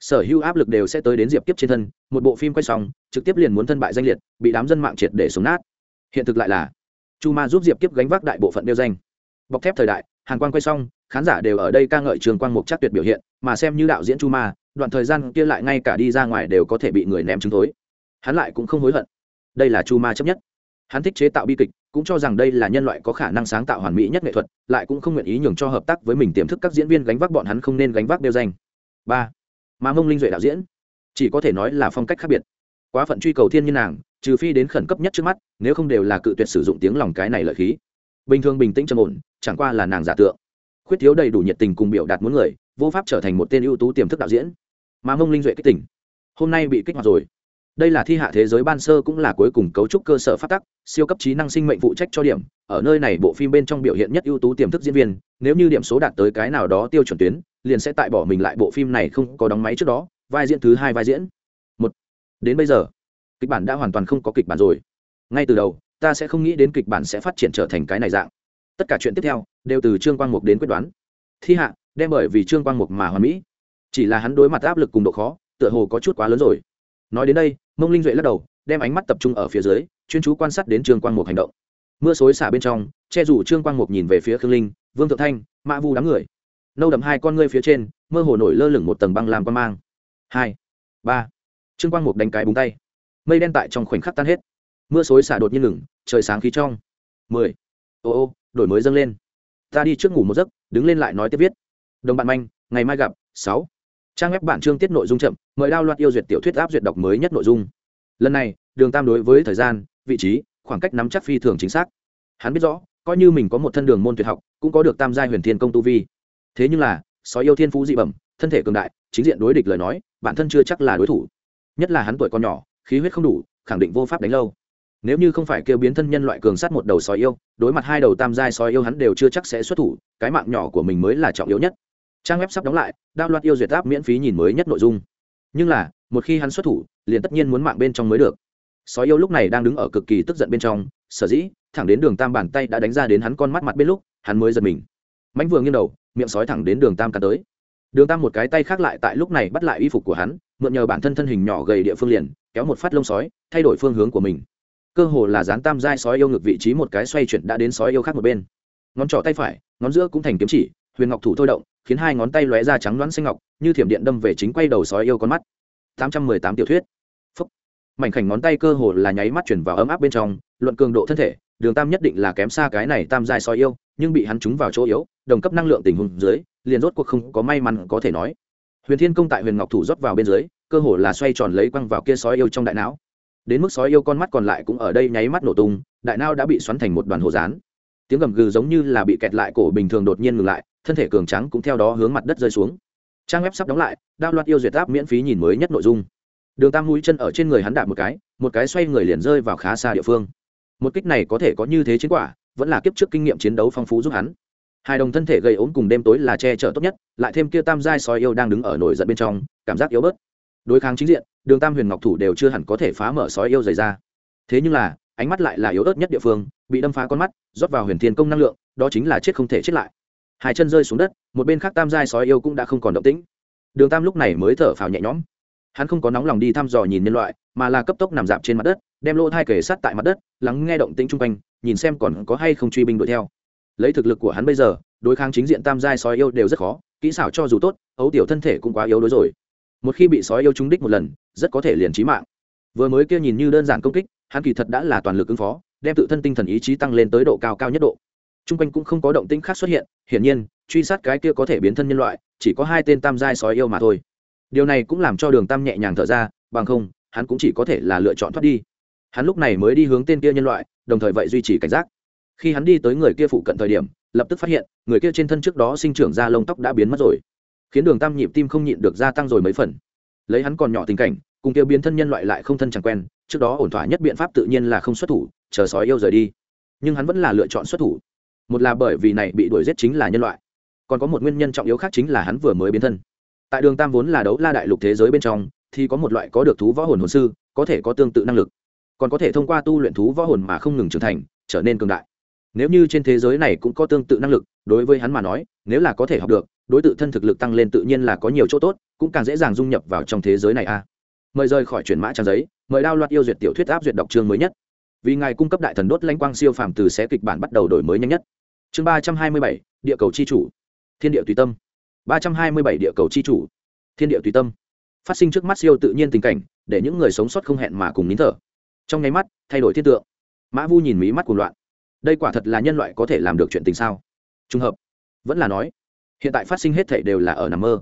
sở hữu áp lực đều sẽ tới đến diệp kiếp trên thân, một bộ phim quay xong trực tiếp liền muốn thân bại danh liệt, bị đám dân mạng triệt để xuống nát. Hiện thực lại là chu ma giúp diệp kiếp gánh vác đại bộ phận đeo danh. Bọc thép thời đại, hàn quang quay xong, khán giả đều ở đây ca ngợi Trương Quang Mục chắc tuyệt biểu hiện, mà xem như đạo diễn chu ma, đoạn thời gian kia lại ngay cả đi ra ngoài đều có thể bị người ném trứng thối. Hắn lại cũng không hối hận, đây là chu ma chấp nhất. Hắn thích chế tạo bi kịch, cũng cho rằng đây là nhân loại có khả năng sáng tạo hoàn mỹ nhất nghệ thuật, lại cũng không nguyện ý nhường cho hợp tác với mình tiềm thức các diễn viên gánh vác bọn hắn không nên gánh vác đeo danh. 3. Mà Mông Linh Duệ đạo diễn, chỉ có thể nói là phong cách khác biệt. Quá phận truy cầu thiên nhân nàng, trừ phi đến khẩn cấp nhất trước mắt, nếu không đều là cự tuyệt sử dụng tiếng lòng cái này lợi khí. Bình thường bình tĩnh trầm ổn, chẳng qua là nàng giả tượng. Khuyết thiếu đầy đủ nhiệt tình cùng biểu đạt muốn người, vô pháp trở thành một tên ưu tú tiềm thức đạo diễn. Mà Mông Linh Duệ kích tỉnh, hôm nay bị kích hoạt rồi. Đây là thi hạ thế giới ban sơ cũng là cuối cùng cấu trúc cơ sở phát tắc, siêu cấp trí năng sinh mệnh phụ trách cho điểm, ở nơi này bộ phim bên trong biểu hiện nhất ưu tú tiềm thức diễn viên, nếu như điểm số đạt tới cái nào đó tiêu chuẩn tuyến, liền sẽ tại bỏ mình lại bộ phim này không có đóng máy trước đó, vai diễn thứ 2 vai diễn. 1. Đến bây giờ, kịch bản đã hoàn toàn không có kịch bản rồi. Ngay từ đầu, ta sẽ không nghĩ đến kịch bản sẽ phát triển trở thành cái này dạng. Tất cả chuyện tiếp theo đều từ Trương Quang Mục đến quyết đoán. Thi hạ đem bởi vì Trương Quang Mục mà hoàn mỹ, chỉ là hắn đối mặt áp lực cùng độ khó, tựa hồ có chút quá lớn rồi. Nói đến đây, Mông Linh Duệ lắc đầu, đem ánh mắt tập trung ở phía dưới, chuyên chú quan sát đến Trương Quang Mục hành động. Mưa xối xả bên trong, che rủ Trương Quang Mục nhìn về phía Khương Linh, Vương Thượng Thanh, Mã Vu đám người. Nâu đậm hai con ngươi phía trên, mơ hồ nổi lơ lửng một tầng băng lam quang mang. 2, 3. Trương Quang Mục đánh cái búng tay. Mây đen tại trong khoảnh khắc tan hết. Mưa xối xả đột nhiên ngừng, trời sáng khí trong. 10. Ô, đổi mới dâng lên. Ta đi trước ngủ một giấc, đứng lên lại nói tiếp viết. Đồng bạn manh, ngày mai gặp. 6. Trang web bản chương tiết nội dung chậm, mời download yêu duyệt tiểu thuyết áp duyệt đọc mới nhất nội dung. Lần này, Đường Tam đối với thời gian, vị trí, khoảng cách nắm chắc phi thường chính xác. Hắn biết rõ, coi như mình có một thân đường môn tuyệt học, cũng có được tam giai huyền thiên công tu vi. Thế nhưng là, sói yêu thiên phú dị bẩm, thân thể cường đại, chính diện đối địch lời nói, bản thân chưa chắc là đối thủ. Nhất là hắn tuổi còn nhỏ, khí huyết không đủ, khẳng định vô pháp đánh lâu. Nếu như không phải kêu biến thân nhân loại cường sát một đầu sói yêu, đối mặt 2 đầu tam giai sói yêu hắn đều chưa chắc sẽ xuất thủ, cái mạng nhỏ của mình mới là trọng yếu nhất. Trang web sắp đóng lại, download yêu duyệt app miễn phí nhìn mới nhất nội dung. Nhưng là, một khi hắn xuất thủ, liền tất nhiên muốn mạng bên trong mới được. Sói yêu lúc này đang đứng ở cực kỳ tức giận bên trong, sở dĩ thẳng đến Đường Tam bàn tay đã đánh ra đến hắn con mắt mặt bên lúc, hắn mới giật mình. Mãnh vừa nghiêng đầu, miệng sói thẳng đến Đường Tam cắn tới. Đường Tam một cái tay khác lại tại lúc này bắt lại y phục của hắn, mượn nhờ bản thân thân hình nhỏ gầy địa phương liền kéo một phát lông sói, thay đổi phương hướng của mình. Cơ hồ là dán tam giai sói yêu ngược vị trí một cái xoay chuyển đã đến sói yêu khác một bên. Ngón trỏ tay phải, ngón giữa cũng thành kiếm chỉ, huyền ngọc thủ thôi động, khiến 2 ngón tay lóe ra trắng loãng xanh ngọc, như thiểm điện đâm về chính quay đầu sói yêu con mắt. 818 tiểu thuyết. Phúc. Mảnh khảnh ngón tay cơ hồ là nháy mắt chuyển vào ấm áp bên trong, luận cường độ thân thể, Đường Tam nhất định là kém xa cái này tam giai sói yêu, nhưng bị hắn trúng vào chỗ yếu, đồng cấp năng lượng tình huống dưới, liền rốt cuộc không có may mắn có thể nói. Huyền Thiên công tại huyền ngọc thủ rót vào bên dưới, cơ hồ là xoay tròn lấy quăng vào kia sói yêu trong đại não. Đến mức sói yêu con mắt còn lại cũng ở đây nháy mắt nổ tung, đại não đã bị xoắn thành một đoàn hồ dán. Tiếng gầm gừ giống như là bị kẹt lại cổ bình thường đột nhiên ngừng lại, thân thể cường tráng cũng theo đó hướng mặt đất rơi xuống. Trang web sắp đóng lại, download yêu duyệt app miễn phí nhìn mới nhất nội dung. Đường Tam mũi chân ở trên người hắn đạp một cái xoay người liền rơi vào khá xa địa phương. Một kích này có thể có như thế chiến quả, vẫn là kiếp trước kinh nghiệm chiến đấu phong phú giúp hắn. 2 đồng thân thể gầy ốm cùng đêm tối là che chở tốt nhất, lại thêm kia tam giai sói yêu đang đứng ở nổi giận bên trong, cảm giác yếu bớt. Đối kháng chính diện, Đường Tam huyền ngọc thủ đều chưa hẳn có thể phá mở sói yêu dày ra. Thế nhưng là, ánh mắt lại là yếu ớt nhất địa phương, bị đâm phá con mắt, rót vào huyền thiên công năng lượng, đó chính là chết không thể chết lại. 2 chân rơi xuống đất, một bên khác tam giai sói yêu cũng đã không còn động tĩnh. Đường Tam lúc này mới thở phào nhẹ nhõm. Hắn không có nóng lòng đi thăm dò nhìn nhân loại, mà là cấp tốc nằm dạp trên mặt đất, đem lỗ thai kề sát tại mặt đất, lắng nghe động tĩnh xung quanh, nhìn xem còn có hay không truy binh đuổi theo. Lấy thực lực của hắn bây giờ, đối kháng chính diện tam giai sói yêu đều rất khó, kỹ xảo cho dù tốt, ấu tiểu thân thể cũng quá yếu đối rồi. Một khi bị sói yêu trúng đích một lần, rất có thể liền chí mạng. Vừa mới kia nhìn như đơn giản công kích, hắn kỳ thật đã là toàn lực ứng phó, đem tự thân tinh thần ý chí tăng lên tới độ cao cao nhất độ. Trung quanh cũng không có động tĩnh khác xuất hiện, hiển nhiên, truy sát cái kia có thể biến thân nhân loại, chỉ có 2 tên tam giai sói yêu mà thôi. Điều này cũng làm cho Đường Tam nhẹ nhàng thở ra, bằng không, hắn cũng chỉ có thể là lựa chọn thoát đi. Hắn lúc này mới đi hướng tên kia nhân loại, đồng thời vậy duy trì cảnh giác. Khi hắn đi tới người kia phụ cận thời điểm, lập tức phát hiện, người kia trên thân trước đó sinh trưởng ra lông tóc đã biến mất rồi, khiến Đường Tam nhịp tim không nhịn được gia tăng rồi mấy phần. Lấy hắn còn nhỏ tình cảnh, cùng kia biến thân nhân loại lại không thân chẳng quen, trước đó ổn thỏa nhất biện pháp tự nhiên là không xuất thủ, chờ sói yêu rời đi. Nhưng hắn vẫn là lựa chọn xuất thủ. Một là bởi vì này bị đuổi giết chính là nhân loại, còn có một nguyên nhân trọng yếu khác chính là hắn vừa mới biến thân. Tại Đường Tam vốn là đấu la đại lục thế giới bên trong, thì có một loại có được thú võ hồn hồn sư, có thể có tương tự năng lực, còn có thể thông qua tu luyện thú võ hồn mà không ngừng trưởng thành, trở nên cường đại. Nếu như trên thế giới này cũng có tương tự năng lực, đối với hắn mà nói, nếu là có thể học được, đối tự thân thực lực tăng lên tự nhiên là có nhiều chỗ tốt, cũng càng dễ dàng dung nhập vào trong thế giới này a. Mời rời khỏi chuyển mã trang giấy, mời đao loạt yêu duyệt tiểu thuyết áp duyệt đọc chương mới nhất. Vì ngài cung cấp đại thần đốt lãnh quang siêu phàm từ xé kịch bản bắt đầu đổi mới nhanh nhất. Chương 327, địa cầu chi chủ. Thiên địa tùy tâm. 327 địa cầu chi chủ. Thiên địa tùy tâm. Phát sinh trước mắt siêu tự nhiên tình cảnh, để những người sống sót không hẹn mà cùng nín thở. Trong nháy mắt, thay đổi thiên tượng. Mã Vu nhìn mí mắt cuồng loạn. Đây quả thật là nhân loại có thể làm được chuyện tình sao? Trùng hợp, vẫn là nói, hiện tại phát sinh hết thảy đều là ở nằm mơ.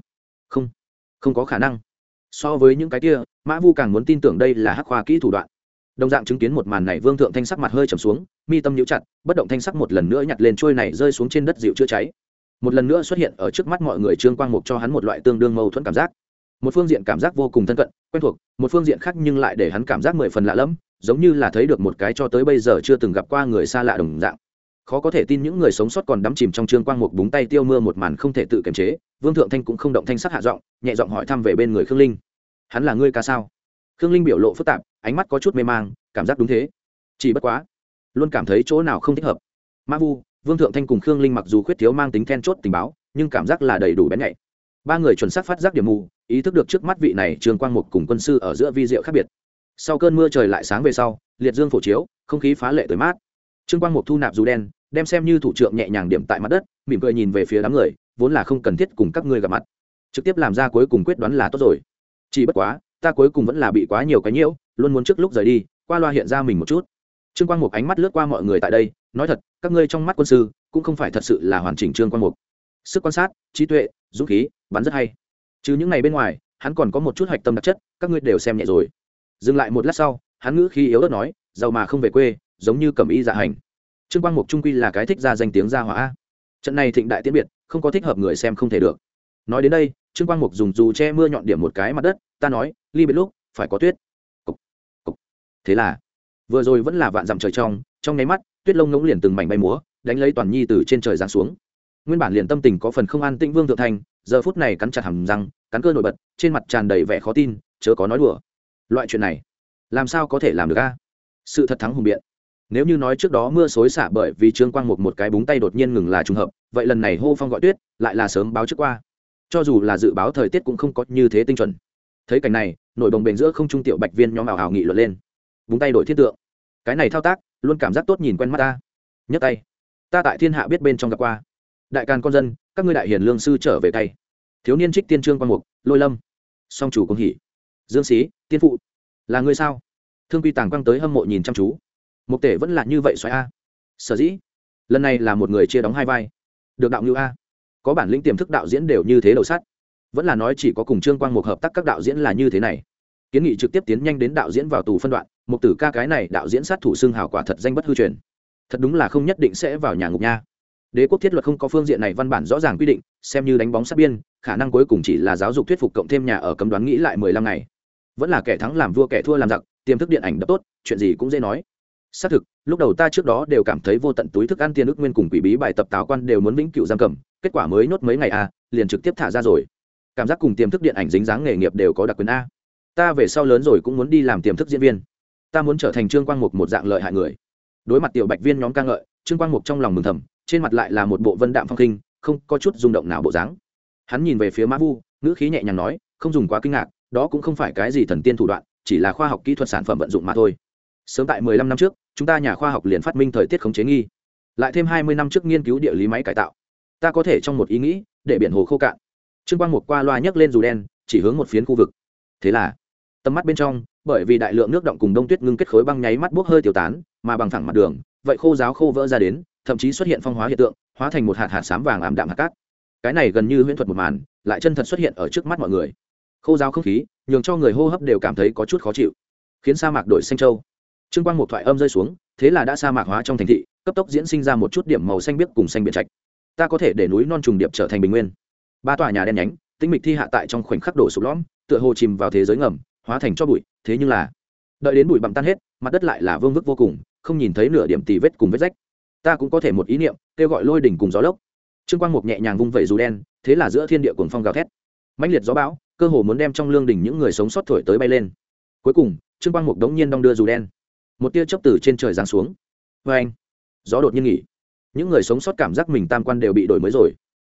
Không có khả năng. So với những cái kia, Mã Vu càng muốn tin tưởng đây là hắc khoa kỹ thủ đoạn. Đồng dạng chứng kiến một màn này, Vương Thượng Thanh sắc mặt hơi trầm xuống, mi tâm nhíu chặt, bất động thanh sắc một lần nữa nhặt lên trôi này rơi xuống trên đất dịu chữa cháy. Một lần nữa xuất hiện ở trước mắt mọi người, Trương Quang Mục cho hắn một loại tương đương mâu thuẫn cảm giác. Một phương diện cảm giác vô cùng thân cận, quen thuộc, một phương diện khác nhưng lại để hắn cảm giác mười phần lạ lẫm, giống như là thấy được một cái cho tới bây giờ chưa từng gặp qua người xa lạ đồng dạng. Khó có thể tin những người sống sót còn đắm chìm trong Trương Quang Mục búng tay tiêu mưa một màn không thể tự kiềm chế. Vương Thượng Thanh cũng không động thanh sắc hạ giọng, nhẹ giọng hỏi thăm về bên người Khương Linh. Hắn là ngươi ca sao? Khương Linh biểu lộ phức tạp, ánh mắt có chút mê mang, cảm giác đúng thế, chỉ bất quá luôn cảm thấy chỗ nào không thích hợp. Mã Vu, Vương Thượng Thanh cùng Khương Linh mặc dù khuyết thiếu mang tính then chốt tình báo, nhưng cảm giác là đầy đủ bén nhạy. Ba người chuẩn xác phát giác điểm mù, ý thức được trước mắt vị này Trương Quang Mục cùng quân sư ở giữa vi diệu khác biệt. Sau cơn mưa trời lại sáng về sau, liệt dương phổ chiếu, không khí phá lệ tới mát. Trương Quang Mục thu nạp dù đen, đem xem như thủ trưởng nhẹ nhàng điểm tại mặt đất, mỉm cười nhìn về phía đám người, vốn là không cần thiết cùng các ngươi gặp mặt, trực tiếp làm ra cuối cùng quyết đoán là tốt rồi. Chỉ bất quá, ta cuối cùng vẫn là bị quá nhiều cái nhiễu, luôn muốn trước lúc rời đi, qua loa hiện ra mình một chút. Trương Quang Mục ánh mắt lướt qua mọi người tại đây, nói thật, các ngươi trong mắt quân sư cũng không phải thật sự là hoàn chỉnh Trương Quang Mục. Sức quan sát, trí tuệ, dũng khí, bắn rất hay. Chứ những ngày bên ngoài, hắn còn có một chút hoạch tâm đặc chất, các ngươi đều xem nhẹ rồi. Dừng lại một lát sau, hắn ngữ khí yếu ớt nói, giàu mà không về quê, giống như cẩm y dạ hành. Trương Quang Mục trung quy là cái thích ra danh tiếng ra hỏa. Trận này thịnh đại tiễn biệt, không có thích hợp người xem không thể được. Nói đến đây, Trương Quang Mục dùng dù che mưa nhọn điểm một cái mặt đất, ta nói, ly biệt lúc phải có tuyết. Cục, cục. Thế là, vừa rồi vẫn là vạn dặm trời trong nháy mắt, tuyết lông ngỗng liền từng mảnh bay múa, đánh lấy toàn nhi từ trên trời giáng xuống. Nguyên bản liền tâm tình có phần không an tĩnh Vương Thượng Thanh, giờ phút này cắn chặt hàm răng, cắn cơ nổi bật, trên mặt tràn đầy vẻ khó tin, chớ có nói đùa. Loại chuyện này, làm sao có thể làm được a? Sự thật thắng hùng biện. Nếu như nói trước đó mưa xối xả bởi vì Trương Quang một cái búng tay đột nhiên ngừng là trùng hợp, vậy lần này hô phong gọi tuyết lại là sớm báo trước qua. Cho dù là dự báo thời tiết cũng không có như thế tinh chuẩn. Thấy cảnh này, nổi bồng bềnh giữa không trung tiểu bạch viên nhóm ảo ảo nghị luận lên. Búng tay đổi thiên tượng, cái này thao tác luôn cảm giác tốt nhìn quen mắt ta. Nhấc tay, ta tại thiên hạ biết bên trong gặp qua. Đại càn con dân, các ngươi đại hiền lương sư trở về tay. Thiếu niên trích tiên Trương Quang Mục, Lôi Lâm, song chủ công hỉ, Dương Sĩ, tiên phụ, là ngươi sao? Thương Quy Tàng quang tới hâm mộ nhìn chăm chú. Mục Tể vẫn là như vậy xoáy a. Sở dĩ, lần này là một người chia đóng hai vai. Được đạo như a. Có bản lĩnh tiềm thức đạo diễn đều như thế đầu sát. Vẫn là nói chỉ có cùng Trương Quang Mục hợp tác các đạo diễn là như thế này. Kiến nghị trực tiếp tiến nhanh đến đạo diễn vào tù phân đoạn, Mục Tử ca cái này đạo diễn sát thủ xưng hào quả thật danh bất hư truyền. Thật đúng là không nhất định sẽ vào nhà ngục nha. Đế quốc thiết luật không có phương diện này văn bản rõ ràng quy định, xem như đánh bóng sát biên, khả năng cuối cùng chỉ là giáo dục thuyết phục cộng thêm nhà ở cấm đoán nghĩ lại 15 ngày. Vẫn là kẻ thắng làm vua kẻ thua làm giặc, tiềm thức điện ảnh đập tốt, chuyện gì cũng dễ nói. Xác thực, lúc đầu ta trước đó đều cảm thấy vô tận túi thức ăn tiền ức nguyên cùng quỷ bí bài tập tào quan đều muốn vĩnh cửu giam cầm, kết quả mới nhốt mấy ngày liền trực tiếp thả ra rồi. Cảm giác cùng tiềm thức điện ảnh dính dáng nghề nghiệp đều có đặc quyền a. Ta về sau lớn rồi cũng muốn đi làm tiềm thức diễn viên. Ta muốn trở thành Trương Quang Mục một dạng lợi hại người. Đối mặt tiểu bạch viên nhóm ca ngợi, Trương Quang Mục trong lòng mừng thầm, trên mặt lại là một bộ vân đạm phong khinh, không có chút rung động nào bộ dáng. Hắn nhìn về phía Mã Vu, ngữ khí nhẹ nhàng nói, không dùng quá kinh ngạc, đó cũng không phải cái gì thần tiên thủ đoạn, chỉ là khoa học kỹ thuật sản phẩm vận dụng mà thôi. Sớm tại 15 năm trước, chúng ta nhà khoa học liền phát minh thời tiết khống chế nghi, lại thêm 20 năm trước nghiên cứu địa lý máy cải tạo. Ta có thể trong một ý nghĩ, để biển hồ khô cạn. Trương Quang Mục qua loa nhấc lên dù đen, chỉ hướng một phiến khu vực. Thế là, tầm mắt bên trong, bởi vì đại lượng nước động cùng đông tuyết ngưng kết khối băng nháy mắt bốc hơi tiêu tán, mà bằng phẳng mặt đường, vậy khô ráo khô vỡ ra đến, thậm chí xuất hiện phong hóa hiện tượng, hóa thành một hạt hạt xám vàng ảm đạm hạt cát. Cái này gần như huyễn thuật một màn, lại chân thật xuất hiện ở trước mắt mọi người. Khô ráo không khí, nhường cho người hô hấp đều cảm thấy có chút khó chịu, khiến sa mạc đổi xanh châu. Trương Quang một thoại âm rơi xuống, thế là đã sa mạc hóa trong thành thị, cấp tốc diễn sinh ra một chút điểm màu xanh biếc cùng xanh biển trạch. Ta có thể để núi non trùng điệp trở thành bình nguyên. Ba tòa nhà đen nhánh, tĩnh mịch thi hạ tại trong khoảnh khắc đổ sụp lõm, tựa hồ chìm vào thế giới ngầm, hóa thành cho bụi. Thế nhưng là, đợi đến bụi bặm tan hết, mặt đất lại là vương vức vô cùng, không nhìn thấy nửa điểm tì vết cùng vết rách. Ta cũng có thể một ý niệm, kêu gọi lôi đỉnh cùng gió lốc. Trương Quang Mục nhẹ nhàng vung vẩy dù đen, thế là giữa thiên địa cuồng phong gào thét, mãnh liệt gió bão, cơ hồ muốn đem trong lương đỉnh những người sống sót thổi tới bay lên. Cuối cùng, Trương Quang Mục đống nhiên đong đưa dù đen, một tia chớp từ trên trời giáng xuống. Vê anh, gió đột nhiên nghỉ, những người sống sót cảm giác mình tam quan đều bị đổi mới rồi.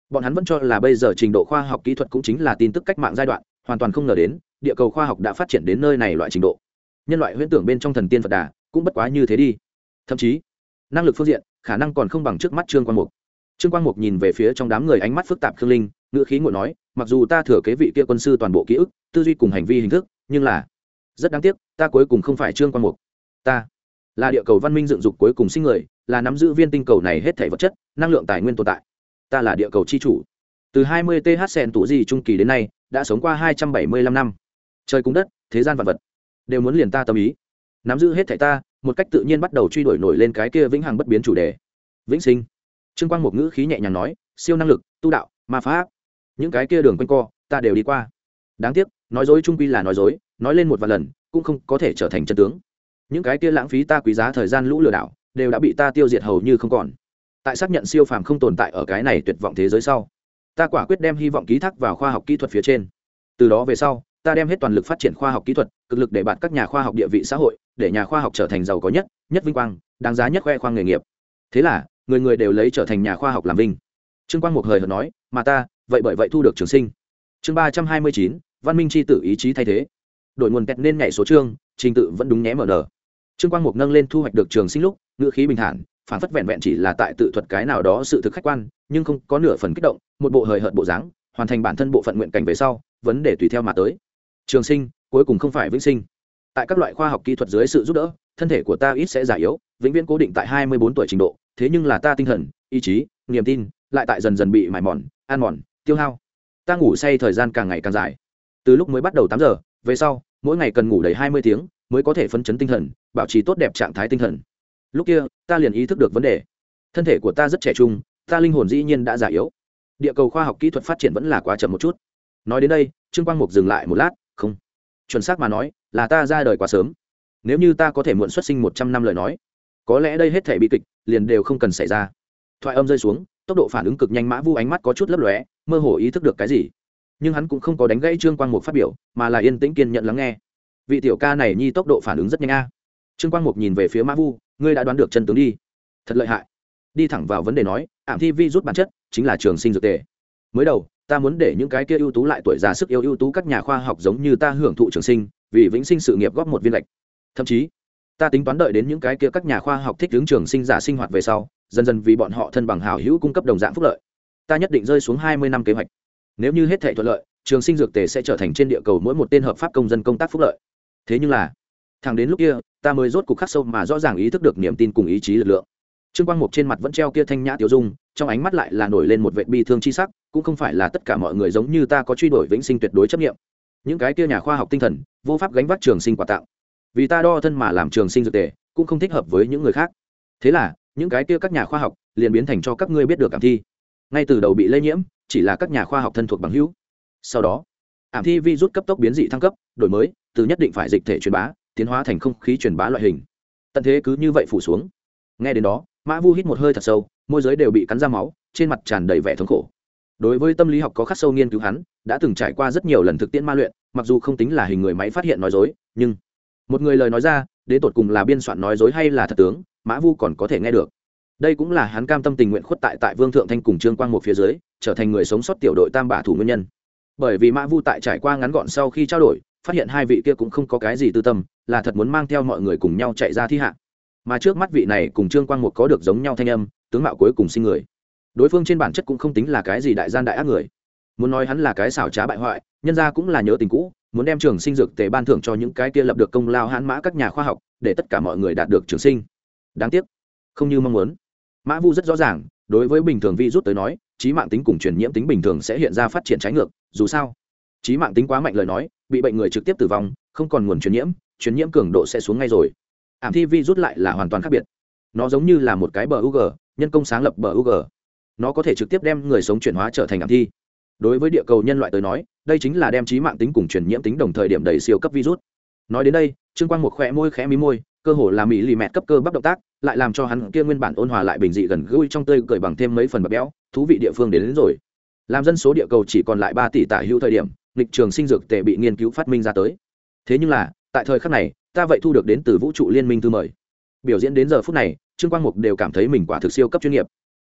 bọn hắn vẫn cho là bây giờ trình độ khoa học kỹ thuật cũng chính là tin tức cách mạng giai đoạn, hoàn toàn không ngờ đến địa cầu khoa học đã phát triển đến nơi này loại trình độ. Nhân loại huyễn tưởng bên trong thần tiên Phật Đà cũng bất quá như thế đi. Thậm chí năng lực phương diện khả năng còn không bằng trước mắt Trương Quang Mục. Trương Quang Mục nhìn về phía trong đám người, ánh mắt phức tạp. Khương Linh ngữ khí ngội nói, mặc dù ta thừa kế vị kia quân sư toàn bộ ký ức, tư duy cùng hành vi hình thức, nhưng là rất đáng tiếc, ta cuối cùng không phải Trương Quang Mục. Ta là địa cầu văn minh dựng dục cuối cùng sinh người, là nắm giữ viên tinh cầu này hết thảy vật chất, năng lượng tài nguyên tồn tại. Ta là địa cầu chi chủ. Từ 20 th sen tủ gì trung kỳ đến nay, đã sống qua 275 năm. Trời cùng đất, thế gian vạn vật đều muốn liền ta tâm ý, nắm giữ hết thảy ta, một cách tự nhiên bắt đầu truy đuổi nổi lên cái kia vĩnh hằng bất biến chủ đề, vĩnh sinh. Trương Quang một ngữ khí nhẹ nhàng nói, siêu năng lực, tu đạo, ma pháp, những cái kia đường quanh co ta đều đi qua. Đáng tiếc, nói dối trung quy là nói dối, nói lên một vài lần cũng không có thể trở thành chân tướng. Những cái kia lãng phí ta quý giá thời gian lũ lừa đảo đều đã bị ta tiêu diệt hầu như không còn. Tại xác nhận siêu phàm không tồn tại ở cái này tuyệt vọng thế giới sau, ta quả quyết đem hy vọng ký thác vào khoa học kỹ thuật phía trên. Từ đó về sau, ta đem hết toàn lực phát triển khoa học kỹ thuật, cực lực để bạn các nhà khoa học địa vị xã hội, để nhà khoa học trở thành giàu có nhất, nhất vinh quang, đáng giá nhất khoe khoang nghề nghiệp. Thế là người người đều lấy trở thành nhà khoa học làm vinh. Trương Quang một hời hợt nói, mà ta vậy bởi vậy thu được trường sinh. Chương 329, văn minh chi tử ý chí thay thế. Đổi nguồn kẹt nên nhảy số chương, trình tự vẫn đúng nhé mở nở. Trương Quang Mục nâng lên thu hoạch được trường sinh lúc, ngữ khí bình thản, phản phất vẹn vẹn chỉ là tại tự thuật cái nào đó sự thực khách quan, nhưng không có nửa phần kích động, một bộ hời hợt bộ dáng, hoàn thành bản thân bộ phận nguyện cảnh về sau, vấn đề tùy theo mà tới. Trường sinh, cuối cùng không phải vĩnh sinh. Tại các loại khoa học kỹ thuật dưới sự giúp đỡ, thân thể của ta ít sẽ già yếu, vĩnh viễn cố định tại 24 tuổi trình độ, thế nhưng là ta tinh thần, ý chí, niềm tin lại tại dần dần bị mài mòn, ăn mòn, tiêu hao. Ta ngủ say thời gian càng ngày càng dài. Từ lúc mới bắt đầu 8 giờ, về sau, mỗi ngày cần ngủ đầy 20 tiếng mới có thể phấn chấn tinh thần, bảo trì tốt đẹp trạng thái tinh thần. Lúc kia, ta liền ý thức được vấn đề. Thân thể của ta rất trẻ trung, ta linh hồn dĩ nhiên đã già yếu. Địa cầu khoa học kỹ thuật phát triển vẫn là quá chậm một chút. Nói đến đây, Trương Quang Mục dừng lại một lát, không, chuẩn xác mà nói, là ta ra đời quá sớm. Nếu như ta có thể muộn xuất sinh 100 năm lời nói, có lẽ đây hết thể bi kịch liền đều không cần xảy ra. Thoại âm rơi xuống, tốc độ phản ứng cực nhanh, Mã Vu ánh mắt có chút lấp lóe, mơ hồ ý thức được cái gì. Nhưng hắn cũng không có đánh gãy Trương Quang Mục phát biểu, mà là yên tĩnh kiên nhận lắng nghe. Vị tiểu ca này nhi tốc độ phản ứng rất nhanh a. Trương Quang Mục nhìn về phía Mã Vu, ngươi đã đoán được chân tướng đi. Thật lợi hại. Đi thẳng vào vấn đề nói, ảm thi vi rút bản chất chính là trường sinh dược tề. Mới đầu, ta muốn để những cái kia ưu tú lại tuổi già sức yêu ưu tú các nhà khoa học giống như ta hưởng thụ trường sinh, vì vĩnh sinh sự nghiệp góp một viên lệch. Thậm chí, ta tính toán đợi đến những cái kia các nhà khoa học thích ứng trường sinh giả sinh hoạt về sau, dần dần vì bọn họ thân bằng hảo hữu cung cấp đồng dạng phúc lợi. Ta nhất định rơi xuống 20 năm kế hoạch. Nếu như hết thảy thuận lợi, trường sinh dược tề sẽ trở thành trên địa cầu mỗi một tên hợp pháp công dân công tác phúc lợi. Thế nhưng là, thẳng đến lúc kia, ta mới rốt cục khắc sâu mà rõ ràng ý thức được niềm tin cùng ý chí lực lượng. Trương Quang Mục trên mặt vẫn treo kia thanh nhã tiêu dung, trong ánh mắt lại là nổi lên một vệt bi thương chi sắc, cũng không phải là tất cả mọi người giống như ta có truy đuổi vĩnh sinh tuyệt đối chấp niệm. Những cái kia nhà khoa học tinh thần, vô pháp gánh vác trường sinh quà tặng. Vì ta đo thân mà làm trường sinh dược tề, cũng không thích hợp với những người khác. Thế là, những cái kia các nhà khoa học liền biến thành cho các ngươi biết được ảm thi. Ngay từ đầu bị lây nhiễm, chỉ là các nhà khoa học thân thuộc bằng hữu. Sau đó, ảm thi virus cấp tốc biến dị thăng cấp, đổi mới, từ nhất định phải dịch thể truyền bá, tiến hóa thành không khí truyền bá loại hình. Tận thế cứ như vậy phủ xuống. Nghe đến đó, Mã Vu hít một hơi thật sâu, môi giới đều bị cắn ra máu, trên mặt tràn đầy vẻ thống khổ. Đối với tâm lý học có khắc sâu nghiên cứu, hắn đã từng trải qua rất nhiều lần thực tiễn ma luyện, mặc dù không tính là hình người máy phát hiện nói dối, nhưng một người lời nói ra, đến tột cùng là biên soạn nói dối hay là thật tướng, Mã Vu còn có thể nghe được. Đây cũng là hắn cam tâm tình nguyện khuất tại Vương Thượng Thanh cùng Trương Quang một phía dưới, trở thành người sống sót tiểu đội tam bả thủ nguyên nhân. Bởi vì Mã Vu tại trải qua ngắn gọn sau khi trao đổi, phát hiện hai vị kia cũng không có cái gì tư tâm, là thật muốn mang theo mọi người cùng nhau chạy ra thi hạ. Mà trước mắt vị này cùng Trương Quang một có được giống nhau thanh âm, tướng mạo cuối cùng sinh người. Đối phương trên bản chất cũng không tính là cái gì đại gian đại ác người. Muốn nói hắn là cái xảo trá bại hoại, nhân ra cũng là nhớ tình cũ, muốn đem trường sinh dược tề ban thưởng cho những cái kia lập được công lao hãn mã các nhà khoa học, để tất cả mọi người đạt được trường sinh. Đáng tiếc, không như mong muốn. Mã Vu rất rõ ràng, đối với bình thường virus tới nói, chí mạng tính cùng truyền nhiễm tính bình thường sẽ hiện ra phát triển trái ngược, dù sao, chí mạng tính quá mạnh lời nói, bị bệnh người trực tiếp tử vong, không còn nguồn truyền nhiễm cường độ sẽ xuống ngay rồi. Ảm thi virus lại là hoàn toàn khác biệt. Nó giống như là một cái bờ UG, nhân công sáng lập bờ UG. Nó có thể trực tiếp đem người sống chuyển hóa trở thành ảm thi. Đối với địa cầu nhân loại tới nói, đây chính là đem chí mạng tính cùng truyền nhiễm tính đồng thời điểm đầy siêu cấp virus. Nói đến đây, Trương Quang một khẽ môi khẽ mí môi, cơ hồ là mỹ lì mẹt cấp cơ bắp động tác, lại làm cho hắn kia nguyên bản ôn hòa lại bình dị gần gũi trong tươi cười bằng thêm mấy phần bập béo, thú vị địa phương đến rồi. Làm dân số địa cầu chỉ còn lại 3 tỷ tả hữu thời điểm, lịch trường sinh dược tề bị nghiên cứu phát minh ra tới. Thế nhưng là, tại thời khắc này, ta vậy thu được đến từ vũ trụ liên minh thư mời. Biểu diễn đến giờ phút này, Trương Quang Mục đều cảm thấy mình quả thực siêu cấp chuyên nghiệp.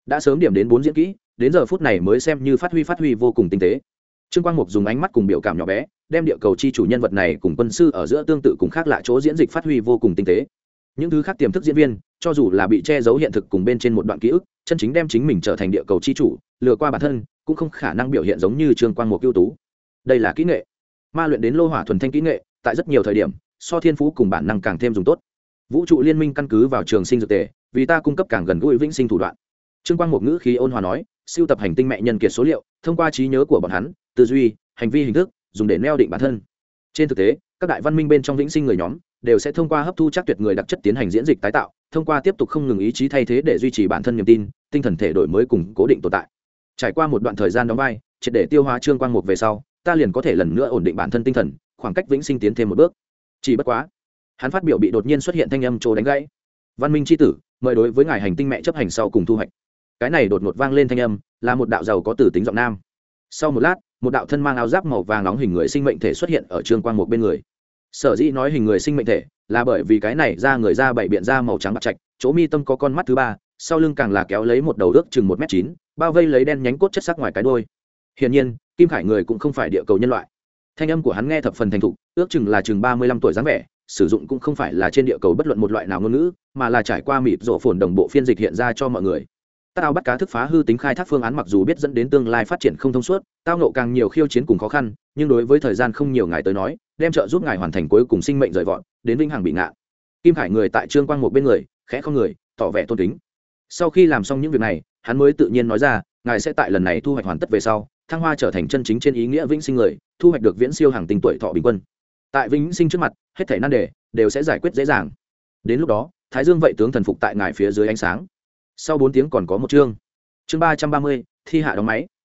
đã sớm điểm đến 4 diễn kỹ, đến giờ phút này mới xem như phát huy vô cùng tinh tế. Trương Quang Mục dùng ánh mắt cùng biểu cảm nhỏ bé, đem địa cầu chi chủ nhân vật này cùng quân sư ở giữa tương tự cùng khác lạ chỗ diễn dịch phát huy vô cùng tinh tế. Những thứ khác tiềm thức diễn viên, cho dù là bị che giấu hiện thực cùng bên trên một đoạn ký ức, chân chính đem chính mình trở thành địa cầu chi chủ, lừa qua bản thân, cũng không khả năng biểu hiện giống như Trương Quang Mục ưu tú. Đây là kỹ nghệ. Ma luyện đến lô hỏa thuần thanh kỹ nghệ, tại rất nhiều thời điểm, so thiên phú cùng bản năng càng thêm dùng tốt. Vũ trụ liên minh căn cứ vào trường sinh dược tề, vì ta cung cấp càng gần gũi vĩnh sinh thủ đoạn. Trương Quang Mục ngữ khí ôn hòa nói, siêu tập hành tinh mẹ nhân kiệt số liệu, thông qua trí nhớ của bọn hắn, tư duy, hành vi hình thức, dùng để neo định bản thân. Trên thực tế, các đại văn minh bên trong vĩnh sinh người nhóm đều sẽ thông qua hấp thu chắc tuyệt người đặc chất tiến hành diễn dịch tái tạo, thông qua tiếp tục không ngừng ý chí thay thế để duy trì bản thân niềm tin, tinh thần thể đổi mới cùng cố định tồn tại. Trải qua một đoạn thời gian đóng vai, triệt để tiêu hóa Trương Quang Mục về sau, ta liền có thể lần nữa ổn định bản thân tinh thần, khoảng cách vĩnh sinh tiến thêm một bước. Chỉ bất quá, hắn phát biểu bị đột nhiên xuất hiện thanh âm trồ đánh gãy. Văn minh chi tử, mời đối với ngài hành tinh mẹ chấp hành sau cùng thu hoạch. Cái này đột ngột vang lên thanh âm, là một đạo giàu có tử tính giọng nam. Sau một lát, một đạo thân mang áo giáp màu vàng nóng hình người sinh mệnh thể xuất hiện ở Trương Quang Mục bên người. Sở dĩ nói hình người sinh mệnh thể, là bởi vì cái này ra người da bảy biện da màu trắng bạc trạch, chỗ mi tâm có con mắt thứ ba, sau lưng càng là kéo lấy một đầu ước chừng 1m9, bao vây lấy đen nhánh cốt chất sắc ngoài cái đuôi. Hiển nhiên, Kim Khải người cũng không phải địa cầu nhân loại. Thanh âm của hắn nghe thập phần thành thục, ước chừng là chừng 35 tuổi dáng vẻ, sử dụng cũng không phải là trên địa cầu bất luận một loại nào ngôn ngữ, mà là trải qua mịt rộ phồn đồng bộ phiên dịch hiện ra cho mọi người. Tao bắt cá thức phá hư tính khai thác phương án mặc dù biết dẫn đến tương lai phát triển không thông suốt, tao nộ càng nhiều khiêu chiến cùng khó khăn, nhưng đối với thời gian không nhiều ngày tới nói, đem trợ giúp ngài hoàn thành cuối cùng sinh mệnh rời vọt, đến vĩnh hằng bị ngạ. Kim Khải người tại Trương Quang Mục bên người, khẽ không người, tỏ vẻ tôn kính. Sau khi làm xong những việc này, hắn mới tự nhiên nói ra, ngài sẽ tại lần này thu hoạch hoàn tất về sau, thăng hoa trở thành chân chính trên ý nghĩa vĩnh sinh người, thu hoạch được viễn siêu hàng tinh tuổi thọ bình quân. Tại vĩnh sinh trước mặt, hết thảy nan đề đều sẽ giải quyết dễ dàng. Đến lúc đó, Thái Dương vậy tướng thần phục tại ngài phía dưới ánh sáng. Sau 4 tiếng còn có một chương. Chương 330, thi hạ đóng máy.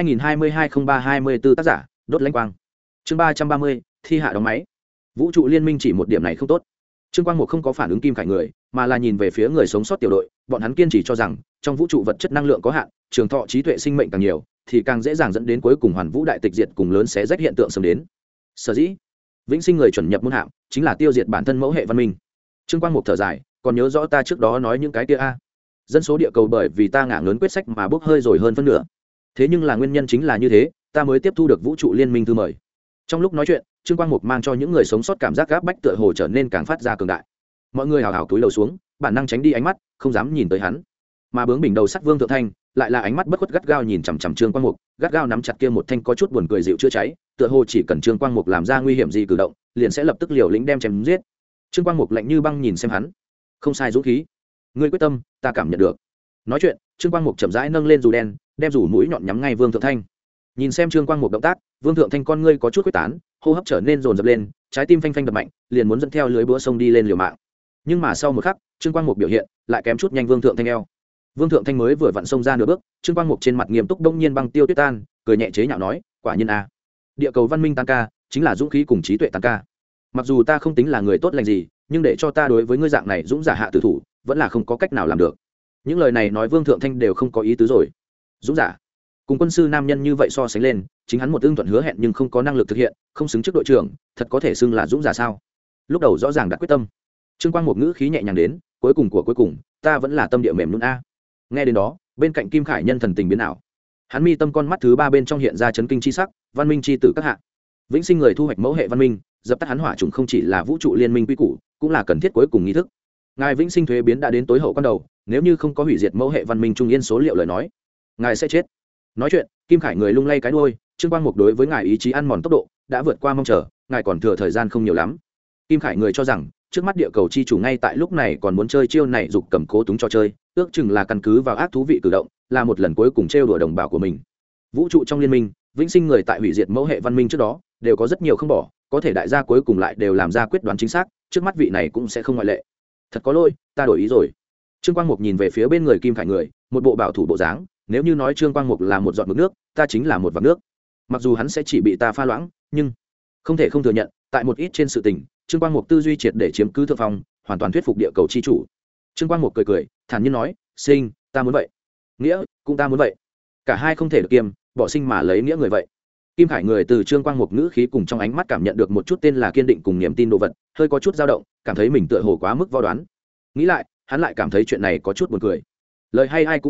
2022-03-24 tác giả, đốt lãnh quang. Chương 330, thi hạ đóng máy. Vũ trụ liên minh chỉ một điểm này không tốt. Trương Quang Mục không có phản ứng Kim Khải người, mà là nhìn về phía người sống sót tiểu đội, bọn hắn kiên trì cho rằng, trong vũ trụ vật chất năng lượng có hạn, trường thọ trí tuệ sinh mệnh càng nhiều, thì càng dễ dàng dẫn đến cuối cùng hoàn vũ đại tịch diệt cùng lớn xé rách hiện tượng sớm đến. Sở dĩ, vĩnh sinh người chuẩn nhập môn hạng, chính là tiêu diệt bản thân mẫu hệ văn minh. Trương Quang Mục thở dài, còn nhớ rõ ta trước đó nói những cái kia a? Dân số địa cầu bởi vì ta ngả lớn quyết sách mà bốc hơi rồi hơn phân nửa. Thế nhưng là nguyên nhân chính là như thế, ta mới tiếp thu được vũ trụ liên minh thư mời. Trong lúc nói chuyện, Trương Quang Mục mang cho những người sống sót cảm giác gáp bách tựa hồ trở nên càng phát ra cường đại. Mọi người hào hào cúi đầu xuống, bản năng tránh đi ánh mắt, không dám nhìn tới hắn. Mà bướng bình đầu sắt Vương Thượng Thanh, lại là ánh mắt bất khuất gắt gao nhìn chằm chằm Trương Quang Mục, gắt gao nắm chặt kia một thanh có chút buồn cười dịu chữa cháy, tựa hồ chỉ cần Trương Quang Mục làm ra nguy hiểm gì cử động, liền sẽ lập tức liều lĩnh đem chém giết. Trương Quang Mục lạnh như băng nhìn xem hắn. Không sai dũng khí, ngươi quyết tâm, ta cảm nhận được. Nói chuyện, Trương Quang Mục chậm rãi nâng lên dù đen, đem dù mũi nhọn nhắm ngay Vương Thượng Thanh. Nhìn xem Trương Quang Mục động tác, Vương Thượng Thanh con ngươi có chút quyết tán, hô hấp trở nên dồn dập lên, trái tim phanh phanh đập mạnh, liền muốn dẫn theo lưới búa sông đi lên liều mạng. Nhưng mà sau một khắc, Trương Quang Mục biểu hiện lại kém chút nhanh Vương Thượng Thanh eo. Vương Thượng Thanh mới vừa vặn xông ra nửa bước, Trương Quang Mục trên mặt nghiêm túc đông nhiên băng tiêu tuyết tan, cười nhẹ chế nhạo nói, quả nhiên a, địa cầu văn minh tăng ca, chính là dũng khí cùng trí tuệ tăng ca. Mặc dù ta không tính là người tốt lành gì, nhưng để cho ta đối với ngươi dạng này dũng giả hạ tử thủ, vẫn là không có cách nào làm được. Những lời này nói Vương Thượng Thanh đều không có ý tứ rồi. Dũng giả cùng quân sư nam nhân như vậy so sánh lên, chính hắn một ưng thuận hứa hẹn nhưng không có năng lực thực hiện, không xứng trước đội trưởng, thật có thể xưng là dũng giả sao? Lúc đầu rõ ràng đã quyết tâm. Trương Quang một ngữ khí nhẹ nhàng đến, cuối cùng của cuối cùng, ta vẫn là tâm địa mềm nhũn a. Nghe đến đó, bên cạnh Kim Khải nhân thần tình biến ảo. Hắn mi tâm con mắt thứ ba bên trong hiện ra chấn kinh chi sắc, văn minh chi tử các hạ. Vĩnh sinh người thu hoạch mẫu hệ văn minh, dập tắt hắn hỏa trùng không chỉ là vũ trụ liên minh quy củ, cũng là cần thiết cuối cùng nghi thức. Ngài vĩnh sinh thuế biến đã đến tối hậu quan đầu, nếu như không có hủy diệt mẫu hệ văn minh trung yên số liệu lời nói, ngài sẽ chết. Nói chuyện, Kim Khải người lung lay cái đuôi, Trương Quang Mục đối với ngài ý chí ăn mòn tốc độ đã vượt qua mong chờ, ngài còn thừa thời gian không nhiều lắm. Kim Khải người cho rằng, trước mắt địa cầu chi chủ ngay tại lúc này còn muốn chơi chiêu này dục cầm cố túng cho chơi, ước chừng là căn cứ vào ác thú vị cử động, là một lần cuối cùng trêu đùa đồng bào của mình. Vũ trụ trong liên minh, vĩnh sinh người tại hủy diệt mẫu hệ văn minh trước đó, đều có rất nhiều không bỏ, có thể đại gia cuối cùng lại đều làm ra quyết đoán chính xác, trước mắt vị này cũng sẽ không ngoại lệ. Thật có lỗi, ta đổi ý rồi. Trương Quang Mục nhìn về phía bên người Kim Khải người, một bộ bảo thủ bộ dáng, nếu như nói Trương Quang Mục là một giọt mực nước, ta chính là một vạc nước. Mặc dù hắn sẽ chỉ bị ta pha loãng, nhưng không thể không thừa nhận, tại một ít trên sự tình, Trương Quang Mục tư duy triệt để chiếm cứ thượng phong, hoàn toàn thuyết phục địa cầu chi chủ. Trương Quang Mục cười cười, thản nhiên nói, "Sinh, ta muốn vậy. Nghĩa, cũng ta muốn vậy. Cả hai không thể được kiêm, bỏ sinh mà lấy nghĩa người vậy." Kim Khải người từ Trương Quang Mục ngữ khí cùng trong ánh mắt cảm nhận được một chút tên là kiên định cùng niềm tin đồ vật, hơi có chút dao động, cảm thấy mình tựa hồ quá mức vo đoán. Nghĩ lại, hắn lại cảm thấy chuyện này có chút buồn cười. Lời hay ai cũng biết nói,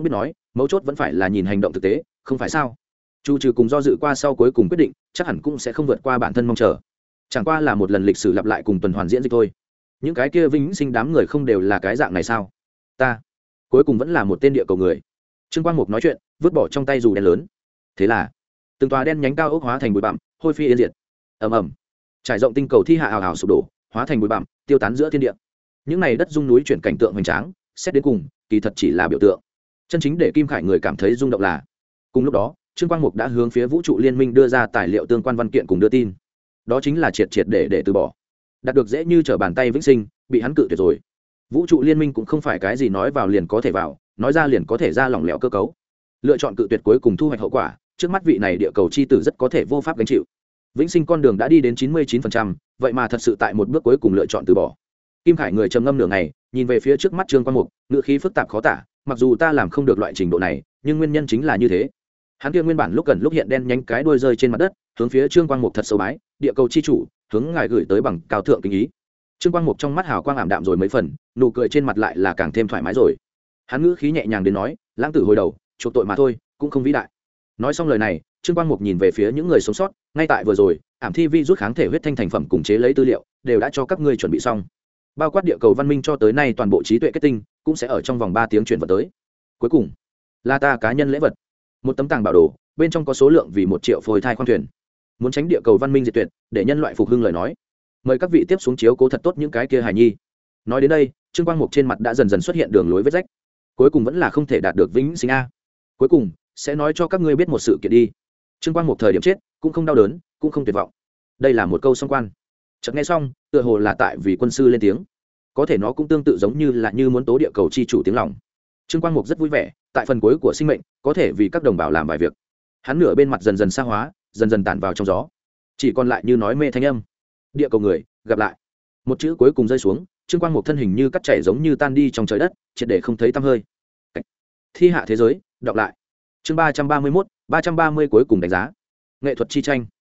mấu chốt vẫn phải là nhìn hành động thực tế không phải sao. Chu trừ cùng do dự qua sau cuối cùng quyết định chắc hẳn cũng sẽ không vượt qua bản thân mong chờ, chẳng qua là một lần lịch sử lặp lại cùng tuần hoàn diễn dịch thôi. Những cái kia vĩnh sinh đám người không đều là cái dạng này sao? Ta cuối cùng vẫn là một tên địa cầu người. Trương Quang Mục nói chuyện vứt bỏ trong tay dù đen lớn. Thế là từng tòa đen nhánh cao ốc hóa thành bụi bặm, hôi phi yên diệt. Ầm ầm, trải rộng tinh cầu thi hạ ảo ảo sụp đổ, hóa thành bụi bặm, tiêu tán giữa thiên địa. Những này đất rung núi chuyển cảnh tượng hoành tráng, xét đến cùng kỳ thật chỉ là biểu tượng. Chân chính để Kim Khải người cảm thấy rung động là cùng lúc đó Trương Quang Mục đã hướng phía vũ trụ liên minh đưa ra tài liệu tương quan văn kiện cùng đưa tin, đó chính là triệt để từ bỏ. Đạt được dễ như trở bàn tay vĩnh sinh bị hắn cự tuyệt rồi. Vũ trụ liên minh cũng không phải cái gì nói vào liền có thể vào, nói ra liền có thể ra lỏng lẻo cơ cấu. Lựa chọn cự tuyệt cuối cùng thu hoạch hậu quả, trước mắt vị này địa cầu chi tử rất có thể vô pháp gánh chịu. Vĩnh sinh con đường đã đi đến 99%, vậy mà thật sự tại một bước cuối cùng lựa chọn từ bỏ. Kim Khải người trầm ngâm nửa ngày, nhìn về phía trước mắt Trương Quang Mục, ngữ khí phức tạp khó tả, mặc dù ta làm không được loại trình độ này, nhưng nguyên nhân chính là như thế. Hắn kia nguyên bản lúc gần lúc hiện đen nhánh cái đuôi rơi trên mặt đất, hướng phía Trương Quang Mục thật sâu bái, địa cầu chi chủ, hướng ngài gửi tới bằng cao thượng kính ý. Trương Quang Mục trong mắt hào quang ảm đạm rồi mấy phần, nụ cười trên mặt lại là càng thêm thoải mái rồi. Hắn ngữ khí nhẹ nhàng đến nói, lãng tử hồi đầu, chuộc tội mà thôi, cũng không vĩ đại. Nói xong lời này, Trương Quang Mục nhìn về phía những người sống sót, ngay tại vừa rồi, ảm thi vi rút kháng thể huyết thanh thành phẩm cùng chế lấy tư liệu, đều đã cho các ngươi chuẩn bị xong. Bao quát địa cầu văn minh cho tới nay toàn bộ trí tuệ kết tinh, cũng sẽ ở trong vòng 3 tiếng chuyển vật tới. Cuối cùng, là ta cá nhân lễ vật. Một tấm tàng bảo đồ, bên trong có số lượng vì 1 triệu phôi thai khoang thuyền. Muốn tránh địa cầu văn minh diệt tuyệt, để nhân loại phục hưng lời nói, mời các vị tiếp xuống chiếu cố thật tốt những cái kia hài nhi. Nói đến đây, Trương Quang Mục trên mặt đã dần dần xuất hiện đường lối vết rách. Cuối cùng vẫn là không thể đạt được vĩnh sinh a. Cuối cùng sẽ nói cho các ngươi biết một sự kiện đi. Trương Quang Mục thời điểm chết cũng không đau đớn, cũng không tuyệt vọng. Đây là một câu song quan. Chợt nghe xong, tựa hồ là tại vì quân sư lên tiếng. Có thể nó cũng tương tự giống như là như muốn tố địa cầu chi chủ tiếng lòng. Trương Quang Mục rất vui vẻ, tại phần cuối của sinh mệnh, có thể vì các đồng bào làm vài việc. Hắn nửa bên mặt dần dần xa hóa, dần dần tản vào trong gió, chỉ còn lại như nói mê thanh âm. Địa cầu người, gặp lại. Một chữ cuối cùng rơi xuống, Trương Quang Mục thân hình như cắt chảy giống như tan đi trong trời đất, triệt để không thấy tăm hơi. Thi hạ thế giới, đọc lại. Chương 331, 330 cuối cùng đánh giá. Nghệ thuật chi tranh.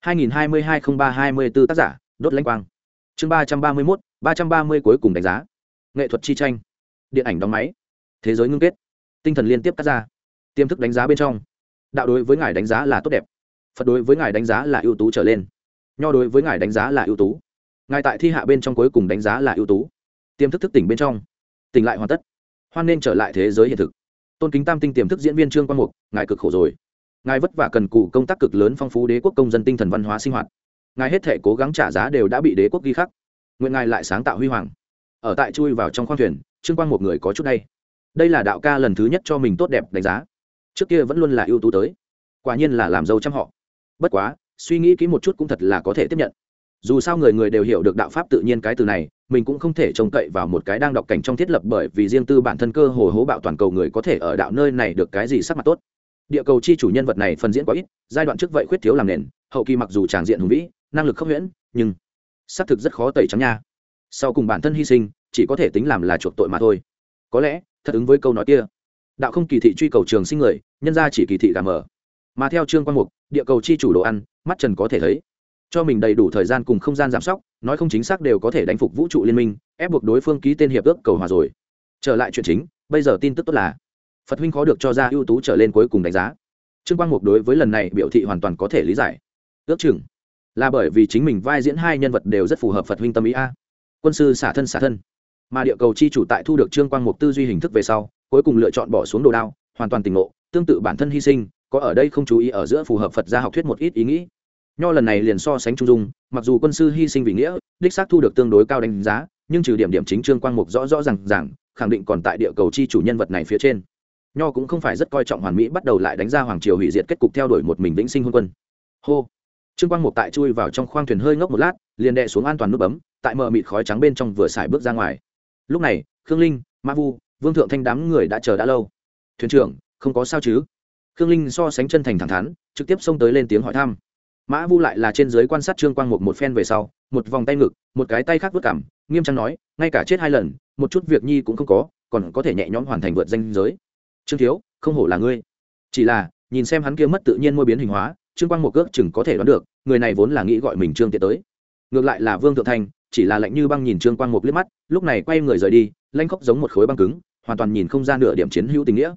2022-03-24 tác giả, Đốt Lãnh Quang. Chương 331, 330 cuối cùng đánh giá. Nghệ thuật chi tranh. Điện ảnh đóng máy. Thế giới ngưng kết. Tinh thần liên tiếp cắt ra. Tiềm thức đánh giá bên trong. Đạo đối với ngài đánh giá là tốt đẹp. Phật đối với ngài đánh giá là ưu tú trở lên. Nho đối với ngài đánh giá là ưu tú. Ngài tại thi hạ bên trong cuối cùng đánh giá là ưu tú. Tiềm thức thức tỉnh bên trong. Tỉnh lại hoàn tất. Hoan nên trở lại thế giới hiện thực. Tôn kính tam tinh tiềm thức diễn viên Trương Quang Mục, ngài cực khổ rồi. Ngài vất vả cần cù công tác cực lớn phong phú đế quốc công dân tinh thần văn hóa sinh hoạt. Ngài hết thể cố gắng trả giá đều đã bị đế quốc ghi khắc. Nguyện ngài lại sáng tạo huy hoàng. Ở tại chui vào trong khoang thuyền, Trương Quang Mục người có chút đây là đạo ca lần thứ nhất cho mình tốt đẹp đánh giá. Trước kia vẫn luôn là ưu tú tới, quả nhiên là làm dâu trăm họ. Bất quá suy nghĩ kỹ một chút cũng thật là có thể tiếp nhận. Dù sao người người đều hiểu được đạo pháp tự nhiên cái từ này, mình cũng không thể trông cậy vào một cái đang đọc cảnh trong thiết lập, bởi vì riêng tư bản thân cơ hồ hố bạo toàn cầu người có thể ở đạo nơi này được cái gì sắc mặt tốt. Địa cầu chi chủ nhân vật này phần diễn quá ít, giai đoạn trước vậy khuyết thiếu làm nền, hậu kỳ mặc dù tràng diện hùng vĩ, năng lực khốc huyễn, nhưng xác thực rất khó tẩy trắng nha. Sau cùng bản thân hy sinh, chỉ có thể tính làm là chuộc tội mà thôi. Có lẽ thật ứng với câu nói kia, đạo không kỳ thị truy cầu trường sinh người, nhân ra chỉ kỳ thị gà mở. Mà theo Trương Quang Mục, địa cầu chi chủ đồ ăn, mắt trần có thể thấy, cho mình đầy đủ thời gian cùng không gian giảm sóc, nói không chính xác đều có thể đánh phục vũ trụ liên minh, ép buộc đối phương ký tên hiệp ước cầu hòa rồi. Trở lại chuyện chính, bây giờ tin tức tốt là Phật huynh khó được cho ra ưu tú trở lên cuối cùng đánh giá. Trương Quang Mục đối với lần này biểu thị hoàn toàn có thể lý giải. Ước chừng là bởi vì chính mình vai diễn hai nhân vật đều rất phù hợp Phật huynh tâm ý a. Quân sư xả thân, mà địa cầu chi chủ tại thu được Trương Quang Mục tư duy hình thức về sau, cuối cùng lựa chọn bỏ xuống đồ đao, hoàn toàn tỉnh ngộ, tương tự bản thân hy sinh, có ở đây không chú ý ở giữa phù hợp Phật gia học thuyết một ít ý nghĩ. Nho lần này liền so sánh trung dung, mặc dù quân sư hy sinh vì nghĩa, đích xác thu được tương đối cao đánh giá, nhưng trừ điểm chính Trương Quang Mục rõ ràng khẳng định còn tại địa cầu chi chủ nhân vật này phía trên. Nho cũng không phải rất coi trọng hoàn mỹ, bắt đầu lại đánh ra hoàng triều hủy diệt kết cục theo đuổi một mình vĩnh sinh hôn quân. Hô. Trương Quang Mục tại chui vào trong khoang thuyền hơi ngốc một lát, liền đè xuống an toàn nút bấm, tại mờ mịt khói trắng bên trong vừa xài bước ra ngoài. Lúc này, Khương Linh, Mã Vu, Vương Thượng Thanh đám người đã chờ đã lâu. Thuyền trưởng, không có sao chứ? Khương Linh so sánh chân thành thẳng thắn, trực tiếp xông tới lên tiếng hỏi thăm. Mã Vu lại là trên dưới quan sát Trương Quang Mục một phen về sau, một vòng tay ngực, một cái tay khác vớt cằm, nghiêm trang nói, ngay cả chết 2 lần, một chút việc nhi cũng không có, còn có thể nhẹ nhõm hoàn thành vượt danh giới. Trương thiếu, không hổ là ngươi. Chỉ là, nhìn xem hắn kia mất tự nhiên môi biến hình hóa, Trương Quang Mục ước chừng có thể đoán được, người này vốn là nghĩ gọi mình Trương Tiện tới. Ngược lại là Vương Thượng Thanh, chỉ là lạnh như băng nhìn Trương Quang Mục liếc mắt, lúc này quay người rời đi, lanh khóc giống một khối băng cứng, hoàn toàn nhìn không ra nửa điểm chiến hữu tình nghĩa.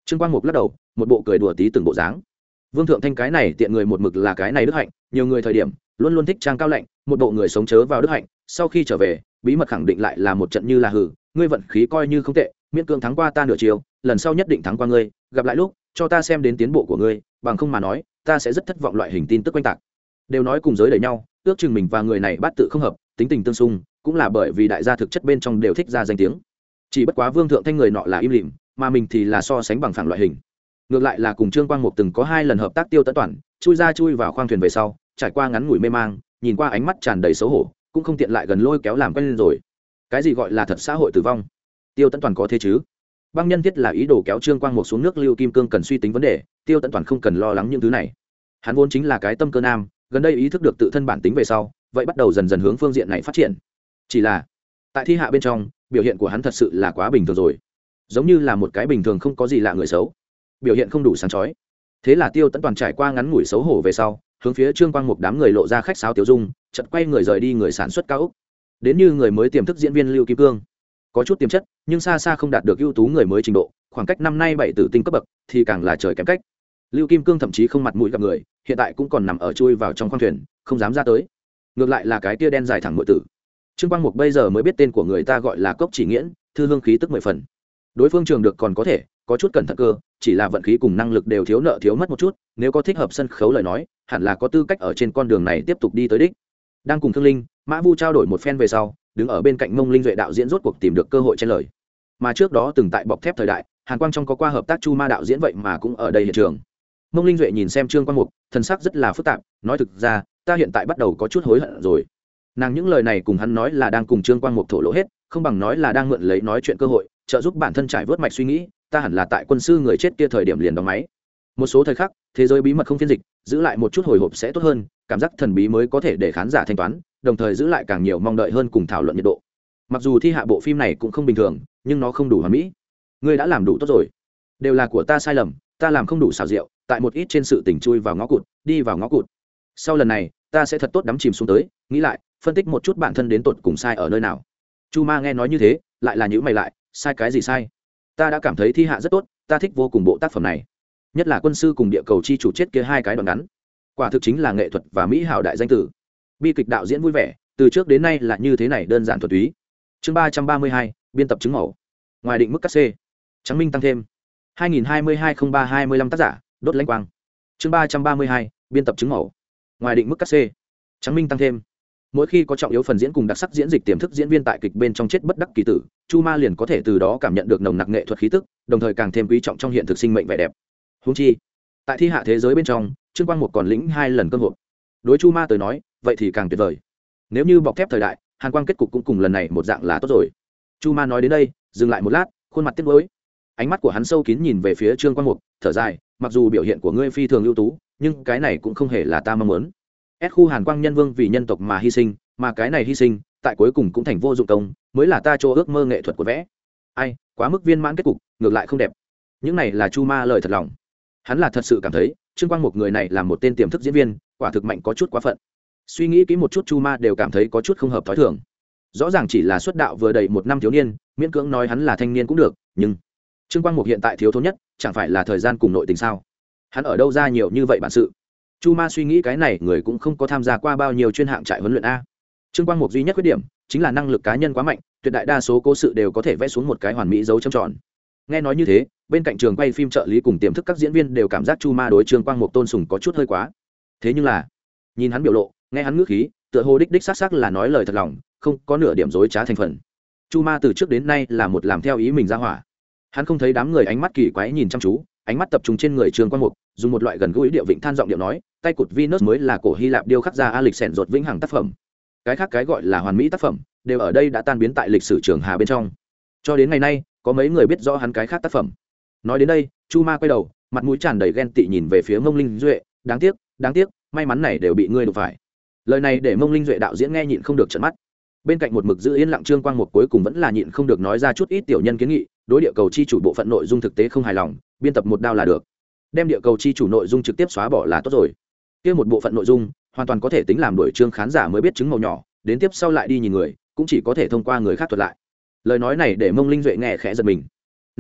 Trương Quang Mục lắc đầu, một bộ cười đùa tí từng bộ dáng. Vương Thượng Thanh cái này tiện người một mực là cái này đức hạnh, nhiều người thời điểm luôn luôn thích trang cao lạnh, một bộ người sống chớ vào đức hạnh, sau khi trở về, bí mật khẳng định lại là một trận như là hử, ngươi vận khí coi như không tệ, miễn cưỡng thắng qua ta nửa chiều, lần sau nhất định thắng qua ngươi, gặp lại lúc, cho ta xem đến tiến bộ của ngươi, bằng không mà nói, ta sẽ rất thất vọng. Loại hình tin tức quanh tạc. Đều nói cùng giới đẩy nhau, ước chừng mình và người này bát tự không hợp, tính tình tương xung, cũng là bởi vì đại gia thực chất bên trong đều thích ra danh tiếng. Chỉ bất quá Vương Thượng Thanh người nọ là im lìm, mà mình thì là so sánh bằng phẳng loại hình. Ngược lại là cùng Trương Quang Mục từng có 2 lần hợp tác Tiêu Tấn Toàn, chui ra chui vào khoang thuyền về sau, trải qua ngắn ngủi mê mang, nhìn qua ánh mắt tràn đầy xấu hổ, cũng không tiện lại gần lôi kéo làm quen lên rồi. Cái gì gọi là thật xã hội tử vong? Tiêu Tấn Toàn có thế chứ? Băng nhân thiết là ý đồ kéo Trương Quang Mục xuống nước, Lưu Kim Cương cần suy tính vấn đề, Tiêu Tấn Toàn không cần lo lắng những thứ này. Hắn vốn chính là cái tâm cơ nam, gần đây ý thức được tự thân bản tính về sau, vậy bắt đầu dần dần hướng phương diện này phát triển. Chỉ là tại thi hạ bên trong, biểu hiện của hắn thật sự là quá bình thường rồi, giống như là một cái bình thường không có gì lạ người xấu, biểu hiện không đủ sáng chói. Thế là Tiêu Tấn Toàn trải qua ngắn ngủi xấu hổ về sau, hướng phía Trương Quang Mục đám người lộ ra khách sáo tiểu dung, chợt quay người rời đi. Người sản xuất cao ốc, đến như người mới tiềm thức diễn viên Lưu Kim Cương, có chút tiềm chất nhưng xa xa không đạt được ưu tú người mới trình độ, khoảng cách năm nay 7 tử tinh cấp bậc thì càng là trời kém cách. Lưu Kim Cương thậm chí không mặt mũi gặp người, hiện tại cũng còn nằm ở chui vào trong khoang thuyền, không dám ra tới. Ngược lại là cái tia đen dài thẳng muội tử, Trương Quang Mục bây giờ mới biết tên của người ta gọi là Cốc Chỉ Nghiễn, thư hương khí tức 10 phần. Đối phương trường được còn có thể, có chút cẩn thận cơ, chỉ là vận khí cùng năng lực đều thiếu nợ thiếu mất một chút, nếu có thích hợp sân khấu lời nói, hẳn là có tư cách ở trên con đường này tiếp tục đi tới đích. Đang cùng Thương Linh, Mã Vu trao đổi một phen về sau, đứng ở bên cạnh Mông Linh Duệ đạo diễn rốt cuộc tìm được cơ hội chen lời. Mà trước đó từng tại Bọc Thép thời đại, Hàn Quang trong có qua hợp tác Chu Ma đạo diễn vậy mà cũng ở đây hiện trường. Mông Linh Duệ nhìn xem Trương Quang Mục, thần sắc rất là phức tạp, nói thực ra, ta hiện tại bắt đầu có chút hối hận rồi. Nàng những lời này cùng hắn nói là đang cùng Trương Quang Mục thổ lộ hết, không bằng nói là đang mượn lấy nói chuyện cơ hội, trợ giúp bản thân trải vớt mạch suy nghĩ. Ta hẳn là tại quân sư người chết kia thời điểm liền đóng máy. Một số thời khắc, thế giới bí mật không phiên dịch, giữ lại một chút hồi hộp sẽ tốt hơn, cảm giác thần bí mới có thể để khán giả thanh toán, đồng thời giữ lại càng nhiều mong đợi hơn cùng thảo luận nhiệt độ. Mặc dù thi hạ bộ phim này cũng không bình thường, nhưng nó không đủ hoàn mỹ. Ngươi đã làm đủ tốt rồi. Đều là của ta sai lầm, ta làm không đủ xảo diệu, tại một ít trên sự tình chui vào ngõ cụt, đi vào ngõ cụt. Sau lần này, ta sẽ thật tốt đắm chìm xuống tới, nghĩ lại, phân tích một chút bản thân đến tột cùng sai ở nơi nào. Chu Ma nghe nói như thế, lại là nhíu mày lại, sai cái gì sai? Ta đã cảm thấy thi hạ rất tốt, ta thích vô cùng bộ tác phẩm này, nhất là quân sư cùng địa cầu chi chủ chết kia 2 cái đoạn ngắn, quả thực chính là nghệ thuật và mỹ hảo đại danh tử. Bi kịch đạo diễn vui vẻ, từ trước đến nay là như thế này, đơn giản thuần túy. Chương 332, biên tập chứng mẫu. Ngoài định mức cắt xê, trắng minh tăng thêm. 2022-03-25 tác giả, Đốt Lãnh Quang. Chương 332, biên tập chứng mẫu. Ngoài định mức cắt xê, trắng minh tăng thêm. Mỗi khi có trọng yếu phần diễn cùng đặc sắc diễn dịch tiềm thức diễn viên tại kịch bên trong chết bất đắc kỳ tử, Chu Ma liền có thể từ đó cảm nhận được nồng nặc nghệ thuật khí tức, đồng thời càng thêm quý trọng trong hiện thực sinh mệnh vẻ đẹp. Huống chi, tại thi hạ thế giới bên trong, Trương Quang Mục còn lĩnh 2 lần cơ hội. Đối Chu Ma tới nói, vậy thì càng tuyệt vời. Nếu như Bọc Thép thời đại, Hàn Quang kết cục cũng cùng lần này một dạng là tốt rồi. Chu Ma nói đến đây, dừng lại một lát, khuôn mặt tiếc nuối. Ánh mắt của hắn sâu kín nhìn về phía Trương Quang Mục, thở dài, mặc dù biểu hiện của ngươi phi thường ưu tú, nhưng cái này cũng không hề là ta mong muốn. S khu Hàn Quang nhân vương vì nhân tộc mà hy sinh, mà cái này hy sinh, tại cuối cùng cũng thành vô dụng công, mới là ta cho ước mơ nghệ thuật của vẽ. Ai, quá mức viên mãn kết cục, ngược lại không đẹp. Những này là Chu Ma lời thật lòng. Hắn là thật sự cảm thấy, Trương Quang Mục người này là một tên tiềm thức diễn viên, quả thực mạnh có chút quá phận. Suy nghĩ kỹ một chút, Chu Ma đều cảm thấy có chút không hợp thói thường. Rõ ràng chỉ là xuất đạo vừa đầy 1 năm thiếu niên, miễn cưỡng nói hắn là thanh niên cũng được, nhưng Trương Quang Mục hiện tại thiếu thốn nhất, chẳng phải là thời gian cùng nội tình sao? Hắn ở đâu ra nhiều như vậy bản sự? Chu Ma suy nghĩ cái này, người cũng không có tham gia qua bao nhiêu chuyên hạng trại huấn luyện a. Trương Quang Mục duy nhất khuyết điểm chính là năng lực cá nhân quá mạnh, tuyệt đại đa số cố sự đều có thể vẽ xuống một cái hoàn mỹ dấu chấm tròn. Nghe nói như thế, bên cạnh trường quay phim trợ lý cùng tiềm thức các diễn viên đều cảm giác Chu Ma đối Trương Quang Mục tôn sùng có chút hơi quá. Thế nhưng là, nhìn hắn biểu lộ, nghe hắn ngữ khí, tựa hồ đích xác xác là nói lời thật lòng, không có nửa điểm dối trá thành phần. Chu Ma từ trước đến nay là một làm theo ý mình ra hỏa. Hắn không thấy đám người ánh mắt kỳ quái nhìn chăm chú, ánh mắt tập trung trên người Trương Quang Mục, dùng một loại gần gũi điệu vịnh than giọng điệu nói, tay cụt Venus mới là cổ Hy Lạp điêu khắc ra Alexander rột vĩnh hằng tác phẩm. Cái khác cái gọi là hoàn mỹ tác phẩm, đều ở đây đã tan biến tại lịch sử trường hà bên trong. Cho đến ngày nay, có mấy người biết rõ hắn cái khác tác phẩm. Nói đến đây, Chu Ma quay đầu, mặt mũi tràn đầy ghen tị nhìn về phía Mông Linh Duệ, đáng tiếc, may mắn này đều bị ngươi đụng phải. Lời này để Mông Linh Duệ đạo diễn nghe nhịn không được trợn mắt. Bên cạnh một mực giữ yên lặng Trương Quang Mục cuối cùng vẫn là nhịn không được nói ra chút ít tiểu nhân kiến nghị, đối địa cầu chi chủ bộ phận nội dung thực tế không hài lòng, biên tập một đao là được. Đem địa cầu chi chủ nội dung trực tiếp xóa bỏ là tốt rồi. Kia một bộ phận nội dung, hoàn toàn có thể tính làm đổi chương khán giả mới biết chứng màu nhỏ, đến tiếp sau lại đi nhìn người, cũng chỉ có thể thông qua người khác thuật lại. Lời nói này để Mông Linh Duệ nghe khẽ giật mình.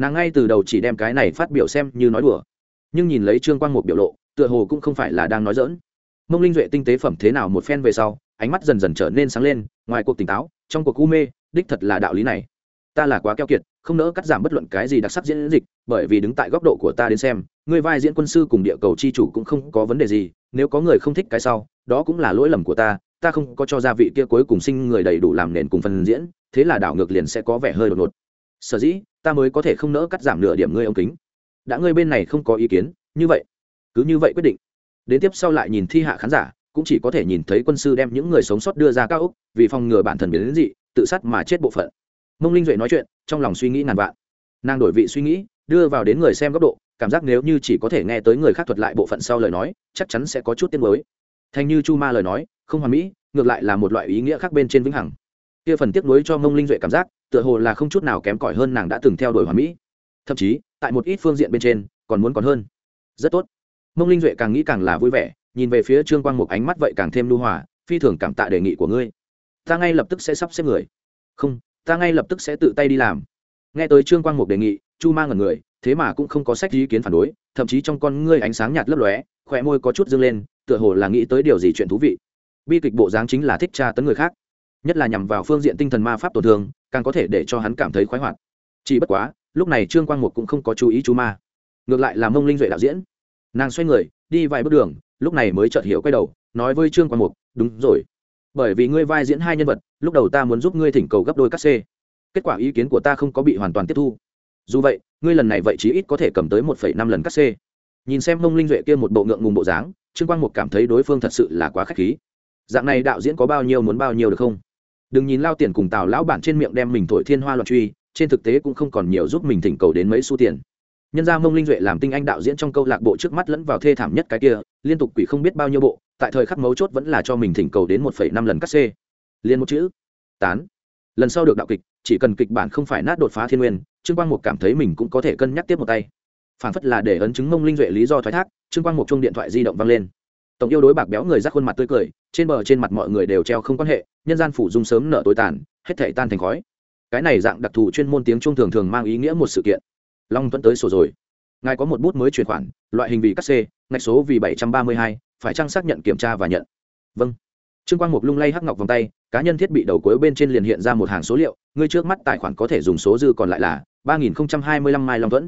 nàng ngay từ đầu chỉ đem cái này phát biểu xem như nói đùa, nhưng nhìn lấy trương quang một biểu lộ tựa hồ cũng không phải là đang nói dỡn. Mông Linh Duệ tinh tế phẩm thế nào một phen về sau, ánh mắt dần dần trở nên sáng lên, ngoài cuộc tỉnh táo trong cuộc u mê, đích thật là đạo lý này. Ta là quá keo kiệt, không nỡ cắt giảm bất luận cái gì đặc sắc diễn dịch, bởi vì đứng tại góc độ của ta đến xem, người vai diễn quân sư cùng địa cầu chi chủ cũng không có vấn đề gì, nếu có người không thích cái sau, đó cũng là lỗi lầm của ta không có cho gia vị kia cuối cùng sinh người đầy đủ làm nền cùng phần diễn, thế là đảo ngược liền sẽ có vẻ hơi đột ngột. Sở dĩ ta mới có thể không nỡ cắt giảm nửa điểm ngươi ống kính. Đã ngươi bên này không có ý kiến, như vậy cứ như vậy quyết định. Đến tiếp sau lại nhìn thi hạ khán giả, cũng chỉ có thể nhìn thấy quân sư đem những người sống sót đưa ra cao ốc, vì phòng ngừa bản thân biến đến dị tự sát mà chết bộ phận. Mông Linh Duệ nói chuyện, trong lòng suy nghĩ ngàn vạn. Nàng đổi vị suy nghĩ, đưa vào đến người xem góc độ, cảm giác nếu như chỉ có thể nghe tới người khác thuật lại bộ phận sau lời nói, chắc chắn sẽ có chút tiếc nuối. Thành như Chu Ma lời nói, không hoàn mỹ, ngược lại là một loại ý nghĩa khác bên trên vĩnh hằng. Kia phần tiếc nuối cho Mông Linh Duệ cảm giác, tựa hồ là không chút nào kém cỏi hơn nàng đã từng theo đuổi hoàn mỹ. Thậm chí, tại một ít phương diện bên trên, còn muốn còn hơn. Rất tốt. Mông Linh Duệ càng nghĩ càng là vui vẻ, nhìn về phía Trương Quang Mục ánh mắt vậy càng thêm nhu hòa, phi thường cảm tạ đề nghị của ngươi. Ta ngay lập tức sẽ sắp xếp người. Không, ta ngay lập tức sẽ tự tay đi làm. Nghe tới Trương Quang Mục đề nghị, Chu Ma ngẩn người, thế mà cũng không có sách ý kiến phản đối, thậm chí trong con ngươi ánh sáng nhạt lấp lóe, khóe môi có chút dương lên, tựa hồ là nghĩ tới điều gì chuyện thú vị. Bi kịch bộ dáng chính là thích tra tấn người khác, nhất là nhằm vào phương diện tinh thần ma pháp tổn thương, càng có thể để cho hắn cảm thấy khoái hoạt. Chỉ bất quá, lúc này Trương Quang Mục cũng không có chú ý Chu Ma, ngược lại là Mông Linh Duệ đạo diễn. Nàng xoay người đi vài bước đường, lúc này mới chợt hiểu quay đầu nói với Trương Quang Mục, đúng rồi, bởi vì ngươi vai diễn hai nhân vật, lúc đầu ta muốn giúp ngươi thỉnh cầu gấp đôi các c, kết quả ý kiến của ta không có bị hoàn toàn tiếp thu. Dù vậy ngươi lần này vậy chí ít có thể cầm tới 1,5 lần các c. Nhìn xem Mông Linh Duệ kia một bộ ngượng ngùng bộ dáng, Trương Quang Mục cảm thấy đối phương thật sự là quá khách khí. Dạng này đạo diễn có bao nhiêu muốn bao nhiêu được không? Đừng nhìn Lao Tiền cùng Tào lão bản trên miệng đem mình thổi thiên hoa loạn truy, trên thực tế cũng không còn nhiều giúp mình thỉnh cầu đến mấy xu tiền. Nhân ra Mông Linh Duệ làm tinh anh đạo diễn trong câu lạc bộ trước mắt lẫn vào thê thảm nhất cái kia, liên tục quỷ không biết bao nhiêu bộ, tại thời khắc mấu chốt vẫn là cho mình thỉnh cầu đến 1,5 lần các c. Liên một chữ tán. Lần sau được đạo kịch, chỉ cần kịch bản không phải nát đột phá thiên nguyên, Trương Quang Mục cảm thấy mình cũng có thể cân nhắc tiếp một tay. Phản phất là để ấn chứng Mông Linh Duệ lý do thoái thác, Trương Quang Mục chuông điện thoại di động vang lên. Tổng yêu đối bạc béo người rắc khuôn mặt tươi cười, trên mặt mọi người đều treo không quan hệ, nhân gian phủ dung sớm nợ tối tàn, hết thảy tan thành khói. Cái này dạng đặc thù chuyên môn tiếng chuông thường thường mang ý nghĩa một sự kiện. Long Tuấn tới sổ rồi. Ngài có một bút mới chuyển khoản, loại hình vì các c, ngạch số vì 732, phải chăng xác nhận kiểm tra và nhận? Vâng. Trương Quang Mục lung lay hắc ngọc vòng tay, cá nhân thiết bị đầu cuối bên trên liền hiện ra một hàng số liệu, người trước mắt tài khoản có thể dùng số dư còn lại là 3025 mai Long Tuấn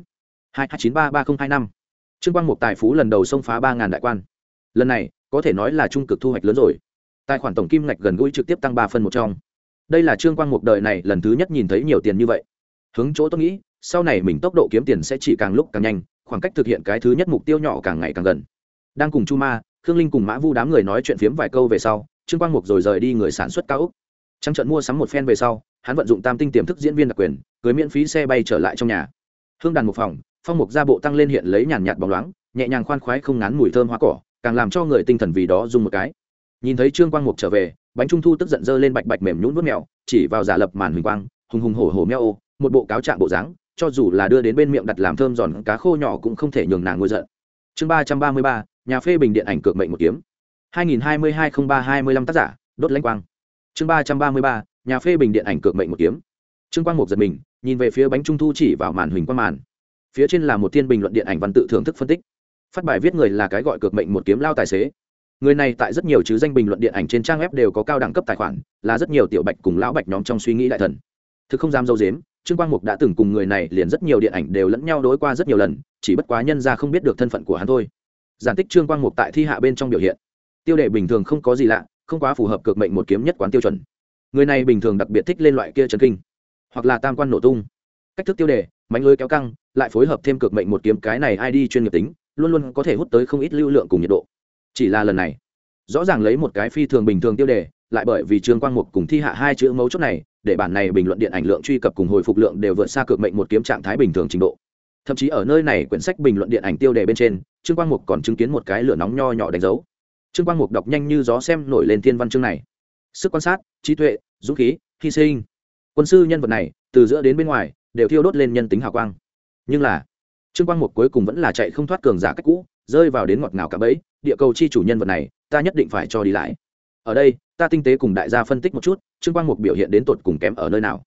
229333025. Trương Quang Mục tài phú lần đầu xông phá 3000 đại quan. Lần này có thể nói là trung cực thu hoạch lớn rồi. Tài khoản tổng kim ngạch gần gũi trực tiếp tăng 3 phân một trong. Đây là Trương Quang Mục đời này lần thứ nhất nhìn thấy nhiều tiền như vậy. Hướng chỗ tôi nghĩ, sau này mình tốc độ kiếm tiền sẽ chỉ càng lúc càng nhanh, khoảng cách thực hiện cái thứ nhất mục tiêu nhỏ càng ngày càng gần. Đang cùng Chu Ma, Khương Linh cùng Mã Vu đám người nói chuyện phiếm vài câu về sau, Trương Quang Mục rồi rời đi người sản xuất cao ốc. Trắng trận mua sắm một phen về sau, hắn vận dụng tam tinh tiềm thức diễn viên đặc quyền, cưới miễn phí xe bay trở lại trong nhà. Hương đàn một phòng, phong mục gia bộ tăng lên hiện lấy nhàn nhạt bóng loáng, nhẹ nhàng khoan khoái không ngán mùi thơm hoa cỏ, càng làm cho người tinh thần vì đó rung một cái. Nhìn thấy Trương Quang Mục trở về, bánh trung thu tức giận dơ lên bạch bạch mềm nhũn vuốt mèo, chỉ vào giả lập màn huỳnh quang, hùng hùng hổ hổ meo ô, một bộ cáo trạng bộ dáng, cho dù là đưa đến bên miệng đặt làm thơm giòn cá khô nhỏ cũng không thể nhường nàng nguôi giận. Chương 333, nhà phê bình điện ảnh cược mệnh một kiếm. 2022-03-25 tác giả, đốt lãnh quang. Chương 333, nhà phê bình điện ảnh cược mệnh một kiếm. Trương Quang Mục giật mình, nhìn về phía bánh trung thu chỉ vào màn huỳnh quang màn. Phía trên là một thiên bình luận điện ảnh văn tự thưởng thức phân tích. Phát bài viết người là cái gọi cược mệnh một kiếm lao tài xế. Người này tại rất nhiều chứ danh bình luận điện ảnh trên trang web đều có cao đẳng cấp tài khoản, là rất nhiều tiểu bạch cùng lão bạch nhóm trong suy nghĩ đại thần. Thực không dám dâu dếm, Trương Quang Mục đã từng cùng người này liền rất nhiều điện ảnh đều lẫn nhau đối qua rất nhiều lần, chỉ bất quá nhân ra không biết được thân phận của hắn thôi. Giản tích Trương Quang Mục tại thi hạ bên trong biểu hiện, tiêu đề bình thường không có gì lạ, không quá phù hợp cược mệnh một kiếm nhất quán tiêu chuẩn. Người này bình thường đặc biệt thích lên loại kia chấn kinh, hoặc là tam quan nổ tung. Cách thức tiêu đề, mánh lưới kéo căng, lại phối hợp thêm cược mệnh một kiếm cái này ID chuyên nghiệp tính, luôn luôn có thể hút tới không ít lưu lượng cùng nhiệt độ. Chỉ là lần này, rõ ràng lấy một cái phi thường bình thường tiêu đề, lại bởi vì Trương Quang Mục cùng thi hạ hai chữ mấu chốt này, để bản này bình luận điện ảnh lượng truy cập cùng hồi phục lượng đều vượt xa cược mệnh một kiếm trạng thái bình thường trình độ. Thậm chí ở nơi này quyển sách bình luận điện ảnh tiêu đề bên trên, Trương Quang Mục còn chứng kiến một cái lửa nóng nho nhỏ đánh dấu. Trương Quang Mục đọc nhanh như gió xem nổi lên thiên văn chương này. Sức quan sát, trí tuệ, dũng khí, hy sinh. Quân sư nhân vật này, từ giữa đến bên ngoài, đều thiêu đốt lên nhân tính hào quang. Nhưng là, Trương Quang Mục cuối cùng vẫn là chạy không thoát cường giả cách cũ, rơi vào đến ngọt ngào cả bẫy, địa cầu chi chủ nhân vật này, ta nhất định phải cho đi lại. Ở đây, ta tinh tế cùng đại gia phân tích một chút, Trương Quang Mục biểu hiện đến tột cùng kém ở nơi nào.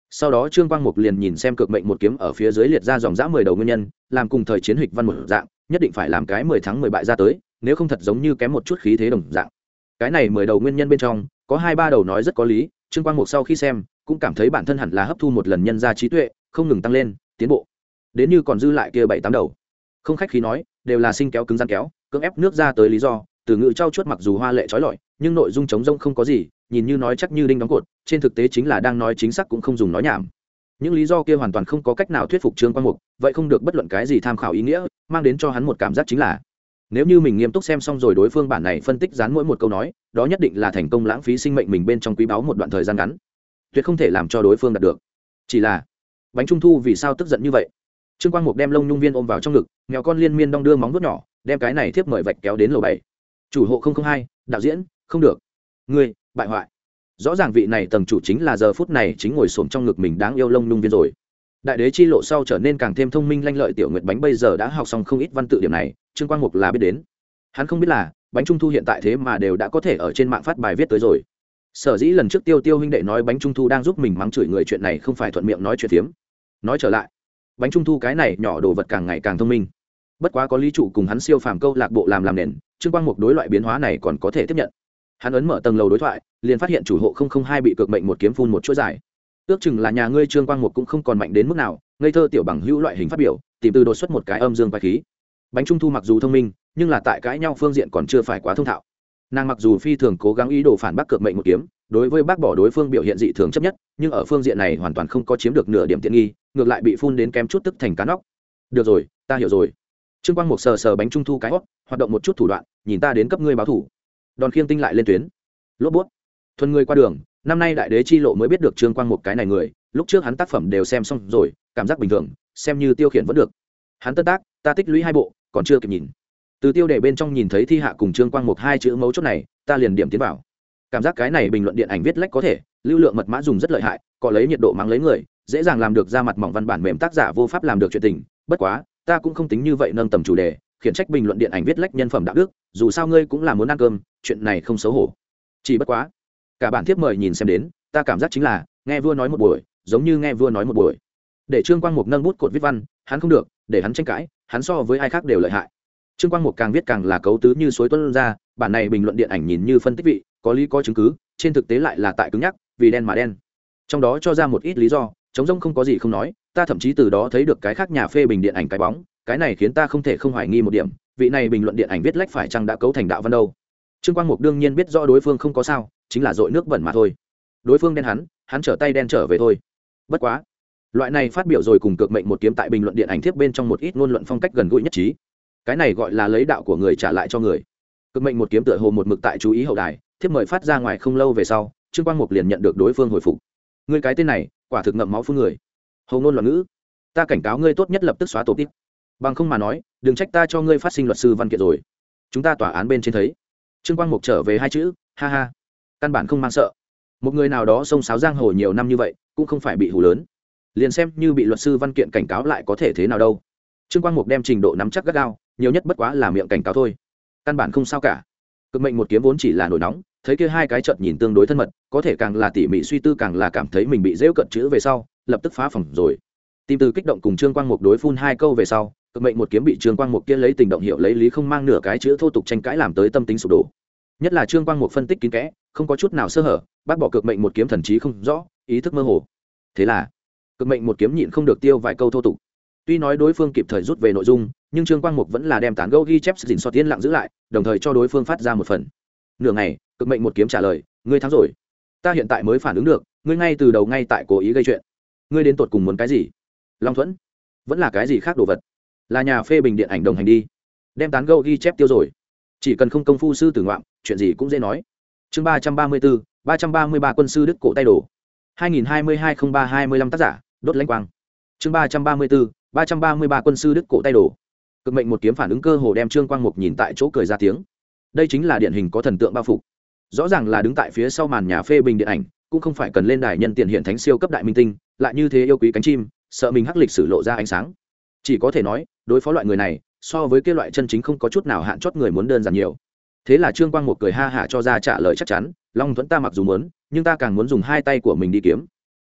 Sau đó Trương Quang Mục liền nhìn xem cực mệnh một kiếm ở phía dưới liệt ra dòng dã 10 đầu nguyên nhân, làm cùng thời chiến hịch văn một dạng, nhất định phải làm cái 10 thắng 10 bại ra tới, nếu không thật giống như kém một chút khí thế đồng dạng. Cái này 10 đầu nguyên nhân bên trong, có 2-3 đầu nói rất có lý, Trương Quang Mục sau khi xem, cũng cảm thấy bản thân hẳn là hấp thu một lần nhân ra trí tuệ, không ngừng tăng lên, tiến bộ. Đến như còn dư lại kia 7-8 đầu. Không khách khí nói, đều là sinh kéo cứng rắn kéo, cưỡng ép nước ra tới lý do, từ ngữ trau chuốt mặc dù hoa lệ trói lọi, nhưng nội dung trống rỗng không có gì, nhìn như nói chắc như đinh đóng cột, trên thực tế chính là đang nói chính xác cũng không dùng nói nhảm. Những lý do kia hoàn toàn không có cách nào thuyết phục Trương Quang Mục, vậy không được bất luận cái gì tham khảo ý nghĩa, mang đến cho hắn một cảm giác chính là nếu như mình nghiêm túc xem xong rồi đối phương bản này phân tích dán mỗi một câu nói, đó nhất định là thành công lãng phí sinh mệnh mình bên trong quý báu một đoạn thời gian ngắn, tuyệt không thể làm cho đối phương đạt được. Chỉ là bánh trung thu vì sao tức giận như vậy? Trương Quang Mục đem lông nhung viên ôm vào trong ngực, mèo con liên miên đong đưa móng vuốt nhỏ, đem cái này thiếp mời vạch kéo đến lầu 7. Chủ hộ 002, đạo diễn, không được. Ngươi, bại hoại. Rõ ràng vị này tầng chủ chính là giờ phút này chính ngồi xổm trong ngực mình đáng yêu lông nhung viên rồi. Đại đế chi lộ sau trở nên càng thêm thông minh lanh lợi tiểu nguyệt bánh bây giờ đã học xong không ít văn tự điểm này, Trương Quang Mục là biết đến. Hắn không biết là bánh trung thu hiện tại thế mà đều đã có thể ở trên mạng phát bài viết tới rồi. Sở dĩ lần trước Tiêu huynh đệ nói bánh trung thu đang giúp mình mắng chửi người chuyện này không phải thuận miệng nói chuyện phiếm. Nói trở lại, bánh trung thu cái này nhỏ đồ vật càng ngày càng thông minh. Bất quá có lý trụ cùng hắn siêu phàm câu lạc bộ làm nền, Trương Quang Mục đối loại biến hóa này còn có thể tiếp nhận. Hắn ấn mở tầng lầu đối thoại, liền phát hiện chủ hộ 002 bị cực mệnh một kiếm phun một chuỗi dài. Ước chừng là nhà ngươi Trương Quang Mục cũng không còn mạnh đến mức nào, ngây thơ tiểu bằng hữu loại hình phát biểu, tìm từ đột xuất một cái âm dương quái khí. Bánh trung thu mặc dù thông minh, nhưng là tại cãi nhau phương diện còn chưa phải quá thông thạo. Nàng mặc dù phi thường cố gắng ý đồ phản bác cực mệnh một kiếm, đối với bác bỏ đối phương biểu hiện dị thường chấp nhất, nhưng ở phương diện này hoàn toàn không có chiếm được nửa điểm tiện nghi, ngược lại bị phun đến kém chút tức thành cá nóc. Được rồi, ta hiểu rồi. Trương Quang Mục sờ sờ bánh trung thu cái hót, hoạt động một chút thủ đoạn, nhìn ta đến cấp ngươi báo thủ. Đòn khiêng tinh lại lên tuyến. Lốp bút. Thuần người qua đường, năm nay đại đế chi lộ mới biết được Trương Quang Mục cái này người, lúc trước hắn tác phẩm đều xem xong rồi, cảm giác bình thường, xem như tiêu khiển vẫn được. Hắn tân tác, ta tích lũy 2 bộ, còn chưa kịp nhìn. Từ tiêu đề bên trong nhìn thấy thi hạ cùng Trương Quang Mục 2 chữ mấu chốt này, ta liền điểm tiến vào. Cảm giác cái này bình luận điện ảnh viết lách có thể, lưu lượng mật mã dùng rất lợi hại, có lấy nhiệt độ mắng lấy người, dễ dàng làm được ra mặt mỏng văn bản mềm tác giả vô pháp làm được chuyện tình, bất quá, ta cũng không tính như vậy nâng tầm chủ đề, khiển trách bình luận điện ảnh viết lách nhân phẩm đạo đức, dù sao ngươi cũng là muốn ăn cơm, chuyện này không xấu hổ. Chỉ bất quá, cả bản thiếp mời nhìn xem đến, ta cảm giác chính là nghe vua nói một buổi, giống như nghe vua nói một buổi. Để Trương Quang Mục nâng bút cột viết văn, hắn không được, để hắn tranh cãi, hắn so với ai khác đều lợi hại. Trương Quang Mục càng viết càng là cấu tứ như suối tuôn ra, bản này bình luận điện ảnh nhìn như phân tích vị, có lý có chứng cứ, trên thực tế lại là tại cứng nhắc, vì đen mà đen. Trong đó cho ra một ít lý do, chống rông không có gì không nói, ta thậm chí từ đó thấy được cái khác nhà phê bình điện ảnh cái bóng, cái này khiến ta không thể không hoài nghi một điểm, vị này bình luận điện ảnh viết lách phải chăng đã cấu thành đạo văn đâu. Trương Quang Mục đương nhiên biết rõ đối phương không có sao, chính là dội nước bẩn mà thôi. Đối phương đen hắn trở tay đen trở về thôi. Bất quá, loại này phát biểu rồi cùng cực mệnh một kiếm tại bình luận điện ảnh tiếp bên trong một ít ngôn luận phong cách gần gũi nhất trí. Cái này gọi là lấy đạo của người trả lại cho người. Cực mệnh một kiếm tựa hồ một mực tại chú ý hậu đài, thiếp mời phát ra ngoài không lâu về sau, Trương Quang Mục liền nhận được đối phương hồi phục. Ngươi cái tên này, quả thực ngậm máu phun người. Hồ ngôn loạn ngữ, ta cảnh cáo ngươi tốt nhất lập tức xóa tổ tip. Bằng không mà nói, đừng trách ta cho ngươi phát sinh luật sư văn kiện rồi. Chúng ta tòa án bên trên thấy. Trương Quang Mục trở về 2 chữ, ha ha. Căn bản không mang sợ. Một người nào đó xông xáo giang hồ nhiều năm như vậy, cũng không phải bị hù lớn. Liền xem như bị luật sư văn kiện cảnh cáo lại có thể thế nào đâu. Trương Quang Mục đem trình độ nắm chắc gắt gao, nhiều nhất bất quá là miệng cảnh cáo thôi. Căn bản không sao cả. Cực mệnh một kiếm vốn chỉ là nổi nóng, thấy kia 2 cái chợt nhìn tương đối thân mật, có thể càng là tỉ mỉ suy tư càng là cảm thấy mình bị giễu cận chữ về sau, lập tức phá phòng rồi. Tìm từ kích động cùng Trương Quang Mục đối phun 2 câu về sau, cực mệnh một kiếm bị Trương Quang Mục kia lấy tình động hiệu lấy lý không mang nửa cái chữ thô tục tranh cãi làm tới tâm tính sụp đổ. Nhất là Trương Quang Mục phân tích kín kẽ, không có chút nào sơ hở, bác bỏ cực mệnh một kiếm thần trí không rõ, ý thức mơ hồ. Thế là, cực mệnh một kiếm nhịn không được tiêu vài câu thô tục. Tuy nói đối phương kịp thời rút về nội dung, nhưng Trương Quang Mục vẫn là đem tán gẫu ghi chép dình so tiên lặng giữ lại, đồng thời cho đối phương phát ra một phần. Nửa ngày, cực mệnh một kiếm trả lời, ngươi thắng rồi. Ta hiện tại mới phản ứng được, ngươi ngay từ đầu ngay tại cố ý gây chuyện. Ngươi đến tột cùng muốn cái gì? Long Thuẫn? Vẫn là cái gì khác đồ vật? Là nhà phê bình điện ảnh đồng hành đi. Đem tán gẫu ghi chép tiêu rồi. Chỉ cần không công phu sư tử ngoạm, chuyện gì cũng dễ nói. Chương 334, 333 quân sư đứt cổ tay đổ. 2022-03-25 tác giả, đốt lãnh quang. Chương 334, 333 quân sư đứt cổ tay đổ. Cực mệnh một kiếm phản ứng cơ hồ đem Trương Quang Mục nhìn tại chỗ cười ra tiếng. Đây chính là điển hình có thần tượng bao phục. Rõ ràng là đứng tại phía sau màn nhà phê bình điện ảnh, cũng không phải cần lên đài nhân tiền hiện thánh siêu cấp đại minh tinh, lại như thế yêu quý cánh chim, sợ mình hắc lịch sử lộ ra ánh sáng. Chỉ có thể nói, đối phó loại người này, so với kia loại chân chính không có chút nào hạn chót người muốn đơn giản nhiều. Thế là Trương Quang Mục cười ha hả cho ra trả lời chắc chắn, Long Thuẫn ta mặc dù muốn, nhưng ta càng muốn dùng 2 tay của mình đi kiếm.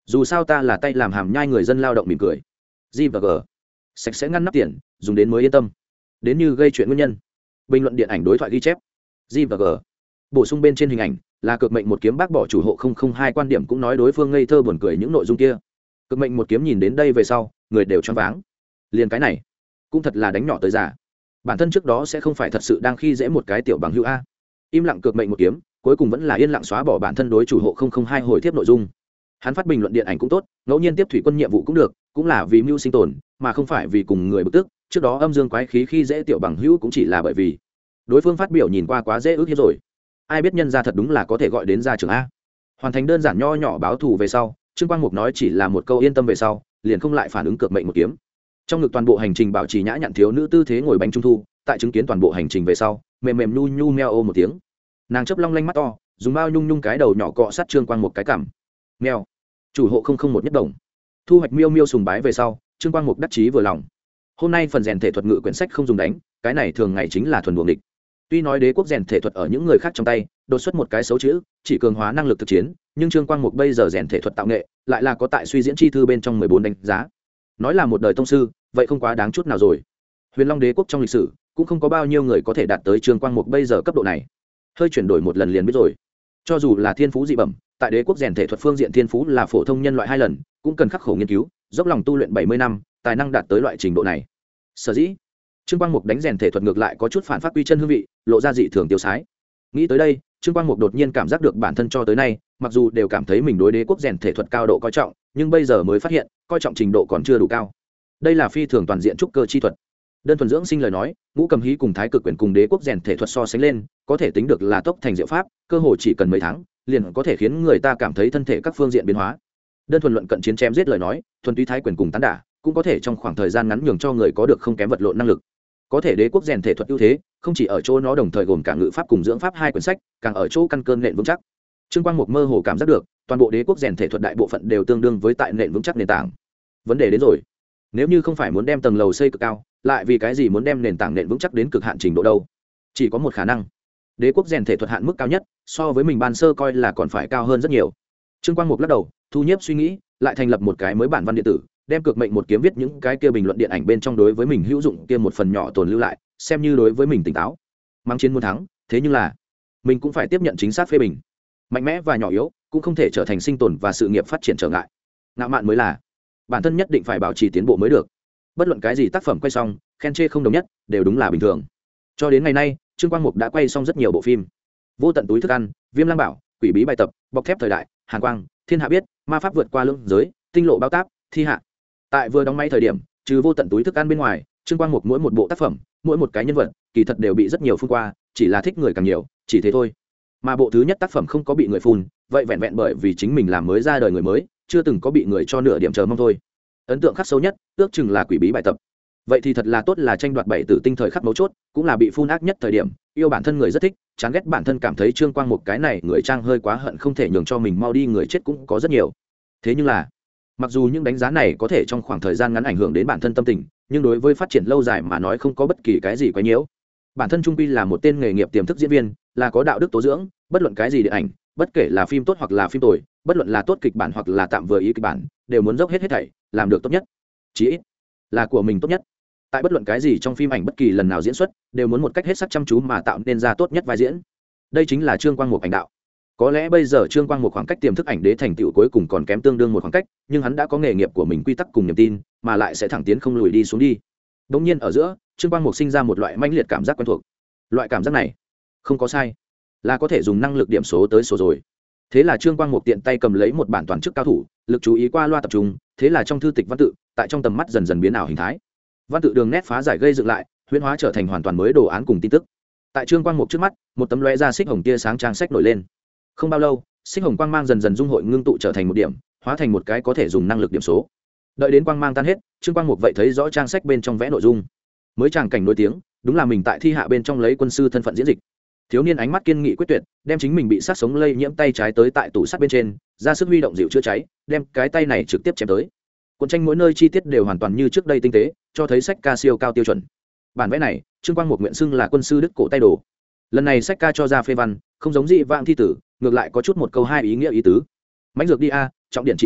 dù sao ta là tay làm hàm nhai người dân lao động mỉm cười. G và G sạch sẽ ngăn nắp tiền dùng đến mới yên tâm, đến như gây chuyện nguyên nhân. Bình luận điện ảnh đối thoại ghi chép. G và G bổ sung bên trên hình ảnh là cực mệnh một kiếm bác bỏ chủ hộ 002 quan điểm, cũng nói đối phương ngây thơ buồn cười những nội dung kia. Cực mệnh một kiếm nhìn đến đây về sau người đều choáng váng, liền cái này cũng thật là đánh nhỏ tới già. Bản thân trước đó sẽ không phải thật sự đang khi dễ một cái tiểu bằng hữu a. Im lặng cực mệnh một kiếm cuối cùng vẫn là yên lặng xóa bỏ bản thân đối chủ hộ 002 hồi tiếp nội dung. Hắn phát bình luận điện ảnh cũng tốt, ngẫu nhiên tiếp thủy quân nhiệm vụ cũng được, cũng là vì mưu sinh tồn mà không phải vì cùng người bực tức. Trước đó âm dương quái khí khi dễ tiểu bằng hữu cũng chỉ là bởi vì đối phương phát biểu nhìn qua quá dễ ước hiếp rồi. Ai biết nhân ra thật đúng là có thể gọi đến ra trường a. Hoàn thành đơn giản nho nhỏ báo thù về sau, Trương Quang Mục nói chỉ là một câu yên tâm về sau liền không lại phản ứng cực mệnh một kiếm. Trong ngực toàn bộ hành trình bảo trì nhã nhặn thiếu nữ tư thế ngồi bánh trung thu, tại chứng kiến toàn bộ hành trình về sau mềm mềm nhu nhu meo ô một tiếng, nàng chớp long lanh mắt to dùng bao nhung nhung cái đầu nhỏ cọ sát Trương Quang Mục cái cảm. Meo chủ hộ 001 nhất đồng thu hoạch miêu miêu sùng bái về sau, Trương Quang Mục đắc chí vừa lòng. Hôm nay phần rèn thể thuật ngự quyển sách không dùng đánh, cái này thường ngày chính là thuần đuổi địch. Tuy nói đế quốc rèn thể thuật ở những người khác trong tay đột xuất một cái xấu chữ, chỉ cường hóa năng lực thực chiến, nhưng Trương Quang Mục bây giờ rèn thể thuật tạo nghệ lại là có tại suy diễn chi thư bên trong 14 đánh giá. Nói là một đời tông sư, vậy không quá đáng chút nào rồi. Huyền Long đế quốc trong lịch sử cũng không có bao nhiêu người có thể đạt tới Trương Quang Mục bây giờ cấp độ này. Hơi chuyển đổi một lần liền biết rồi. Cho dù là thiên phú dị bẩm, tại đế quốc rèn thể thuật phương diện thiên phú là phổ thông nhân loại 2 lần, cũng cần khắc khổ nghiên cứu, dốc lòng tu luyện 70 năm, tài năng đạt tới loại trình độ này. Sở dĩ Trương Quang Mục đánh rèn thể thuật ngược lại có chút phản phát quy chân hương vị, lộ ra dị thường tiêu sái. Nghĩ tới đây, Trương Quang Mục đột nhiên cảm giác được bản thân cho tới nay, mặc dù đều cảm thấy mình đối đế quốc rèn thể thuật cao độ coi trọng, nhưng bây giờ mới phát hiện, coi trọng trình độ còn chưa đủ cao. Đây là phi thường toàn diện trúc cơ chi thuật. Đơn thuần dưỡng sinh lời nói, ngũ cầm hí cùng thái cực quyền cùng đế quốc rèn thể thuật so sánh lên, có thể tính được là tốc thành diệu pháp, cơ hội chỉ cần mấy tháng, liền có thể khiến người ta cảm thấy thân thể các phương diện biến hóa. Đơn thuần luận cận chiến chém giết lời nói, thuần túy thái quyền cùng tán đả, cũng có thể trong khoảng thời gian ngắn nhường cho người có được không kém vật lộn năng lực. Có thể đế quốc rèn thể thuật ưu thế không chỉ ở chỗ nó đồng thời gồm cả ngự pháp cùng dưỡng pháp 2 quyển sách, càng ở chỗ căn cơ nền vững chắc. Trương Quang Mục mơ hồ cảm giác được toàn bộ đế quốc rèn thể thuật đại bộ phận đều tương đương với tại nền vững chắc nền tảng. Vấn đề đến rồi, nếu như không phải muốn đem tầng lầu xây cực cao, lại vì cái gì muốn đem nền tảng nền vững chắc đến cực hạn trình độ đâu? Chỉ có một khả năng, đế quốc rèn thể thuật hạn mức cao nhất so với mình ban sơ coi là còn phải cao hơn rất nhiều. Trương Quang Mục lắc đầu thu nhiếp suy nghĩ, lại thành lập một cái mới bản văn điện tử, đem cực mệnh một kiếm viết những cái kia bình luận điện ảnh bên trong đối với mình hữu dụng kia một phần nhỏ tồn lưu lại, xem như đối với mình tỉnh táo. Mang chiến muốn thắng, thế nhưng là mình cũng phải tiếp nhận chính xác phê bình. Mạnh mẽ và nhỏ yếu cũng không thể trở thành sinh tồn và sự nghiệp phát triển trở ngại. Ngạo mạn mới là bản thân nhất định phải bảo trì tiến bộ mới được. Bất luận cái gì tác phẩm quay xong, khen chê không đồng nhất, đều đúng là bình thường. Cho đến ngày nay, Trương Quang Mục đã quay xong rất nhiều bộ phim. Vô tận túi thức ăn, Viêm Lang Bảo, Quỷ bí bài tập, Bọc thép thời đại, Hàn Quang, Thiên hạ biết, Ma pháp vượt qua lưỡng giới, Tinh lộ bao táp, Thi hạ. Tại vừa đóng máy thời điểm, trừ vô tận túi thức ăn bên ngoài, Trương Quang Mục mỗi một bộ tác phẩm, mỗi một cái nhân vật, kỳ thật đều bị rất nhiều phun qua, chỉ là thích người càng nhiều, chỉ thế thôi. Mà bộ thứ nhất tác phẩm không có bị người phun, vậy vẹn vẹn bởi vì chính mình làm mới ra đời người mới, chưa từng có bị người cho nửa điểm chờ mong thôi. Ấn tượng khắc sâu nhất, ước chừng là Quỷ bí bài tập. Vậy thì thật là tốt, là tranh đoạt 7 tử tinh thời khắc mấu chốt, cũng là bị phun ác nhất thời điểm, yêu bản thân người rất thích, chán ghét bản thân cảm thấy Trương Quang Mục cái này người trang hơi quá hận không thể nhường cho mình mau đi người chết cũng có rất nhiều. Thế nhưng là, mặc dù những đánh giá này có thể trong khoảng thời gian ngắn ảnh hưởng đến bản thân tâm tình, nhưng đối với phát triển lâu dài mà nói không có bất kỳ cái gì quá nhiễu. Bản thân trung quy là một tên nghề nghiệp tiềm thức diễn viên, là có đạo đức tố dưỡng, bất luận cái gì điện ảnh, bất kể là phim tốt hoặc là phim tồi, bất luận là tốt kịch bản hoặc là tạm vừa ý kịch bản, đều muốn dốc hết thảy làm được tốt nhất, chí ít là của mình tốt nhất. Tại bất luận cái gì trong phim ảnh bất kỳ lần nào diễn xuất, đều muốn một cách hết sức chăm chú mà tạo nên ra tốt nhất vai diễn. Đây chính là Trương Quang Mục ảnh đạo. Có lẽ bây giờ Trương Quang Mục khoảng cách tiềm thức ảnh đế thành tựu cuối cùng còn kém tương đương một khoảng cách, nhưng hắn đã có nghề nghiệp của mình quy tắc cùng niềm tin, mà lại sẽ thẳng tiến không lùi đi xuống đi. Đống nhiên ở giữa, Trương Quang Mục sinh ra một loại mãnh liệt cảm giác quen thuộc. Loại cảm giác này, không có sai, là có thể dùng năng lực điểm số tới số rồi. Thế là Trương Quang Mục tiện tay cầm lấy một bản toàn chức cao thủ, lực chú ý qua loa tập trung, thế là trong thư tịch văn tự, tại trong tầm mắt dần dần biến ảo hình thái. Văn tự đường nét phá giải gây dựng lại, huyễn hóa trở thành hoàn toàn mới đồ án cùng tin tức. Tại Trương Quang Mục trước mắt, một tấm lóe ra xích hồng tia sáng trang sách nổi lên. Không bao lâu, xích hồng quang mang dần dần dung hội ngưng tụ trở thành một điểm, hóa thành một cái có thể dùng năng lực điểm số. Đợi đến quang mang tan hết, Trương Quang Mục vậy thấy rõ trang sách bên trong vẽ nội dung. Mới tràng cảnh nổi tiếng, đúng là mình tại thi hạ bên trong lấy quân sư thân phận diễn dịch. Thiếu niên ánh mắt kiên nghị quyết tuyệt, đem chính mình bị sát sống lây nhiễm tay trái tới tại tủ sắt bên trên, ra sức huy động dịu chữa cháy, đem cái tay này trực tiếp chém tới. Cuốn tranh mỗi nơi chi tiết đều hoàn toàn như trước đây tinh tế, cho thấy sách ca siêu cao tiêu chuẩn. Bản vẽ này, Trương Quang Mục nguyện xưng là quân sư đức cổ tay đồ. Lần này sách ca cho ra phê văn, không giống dị vãng thi tử, ngược lại có chút một câu hai ý nghĩa ý tứ. Mãnh dược đi a, trọng điện trị loạn,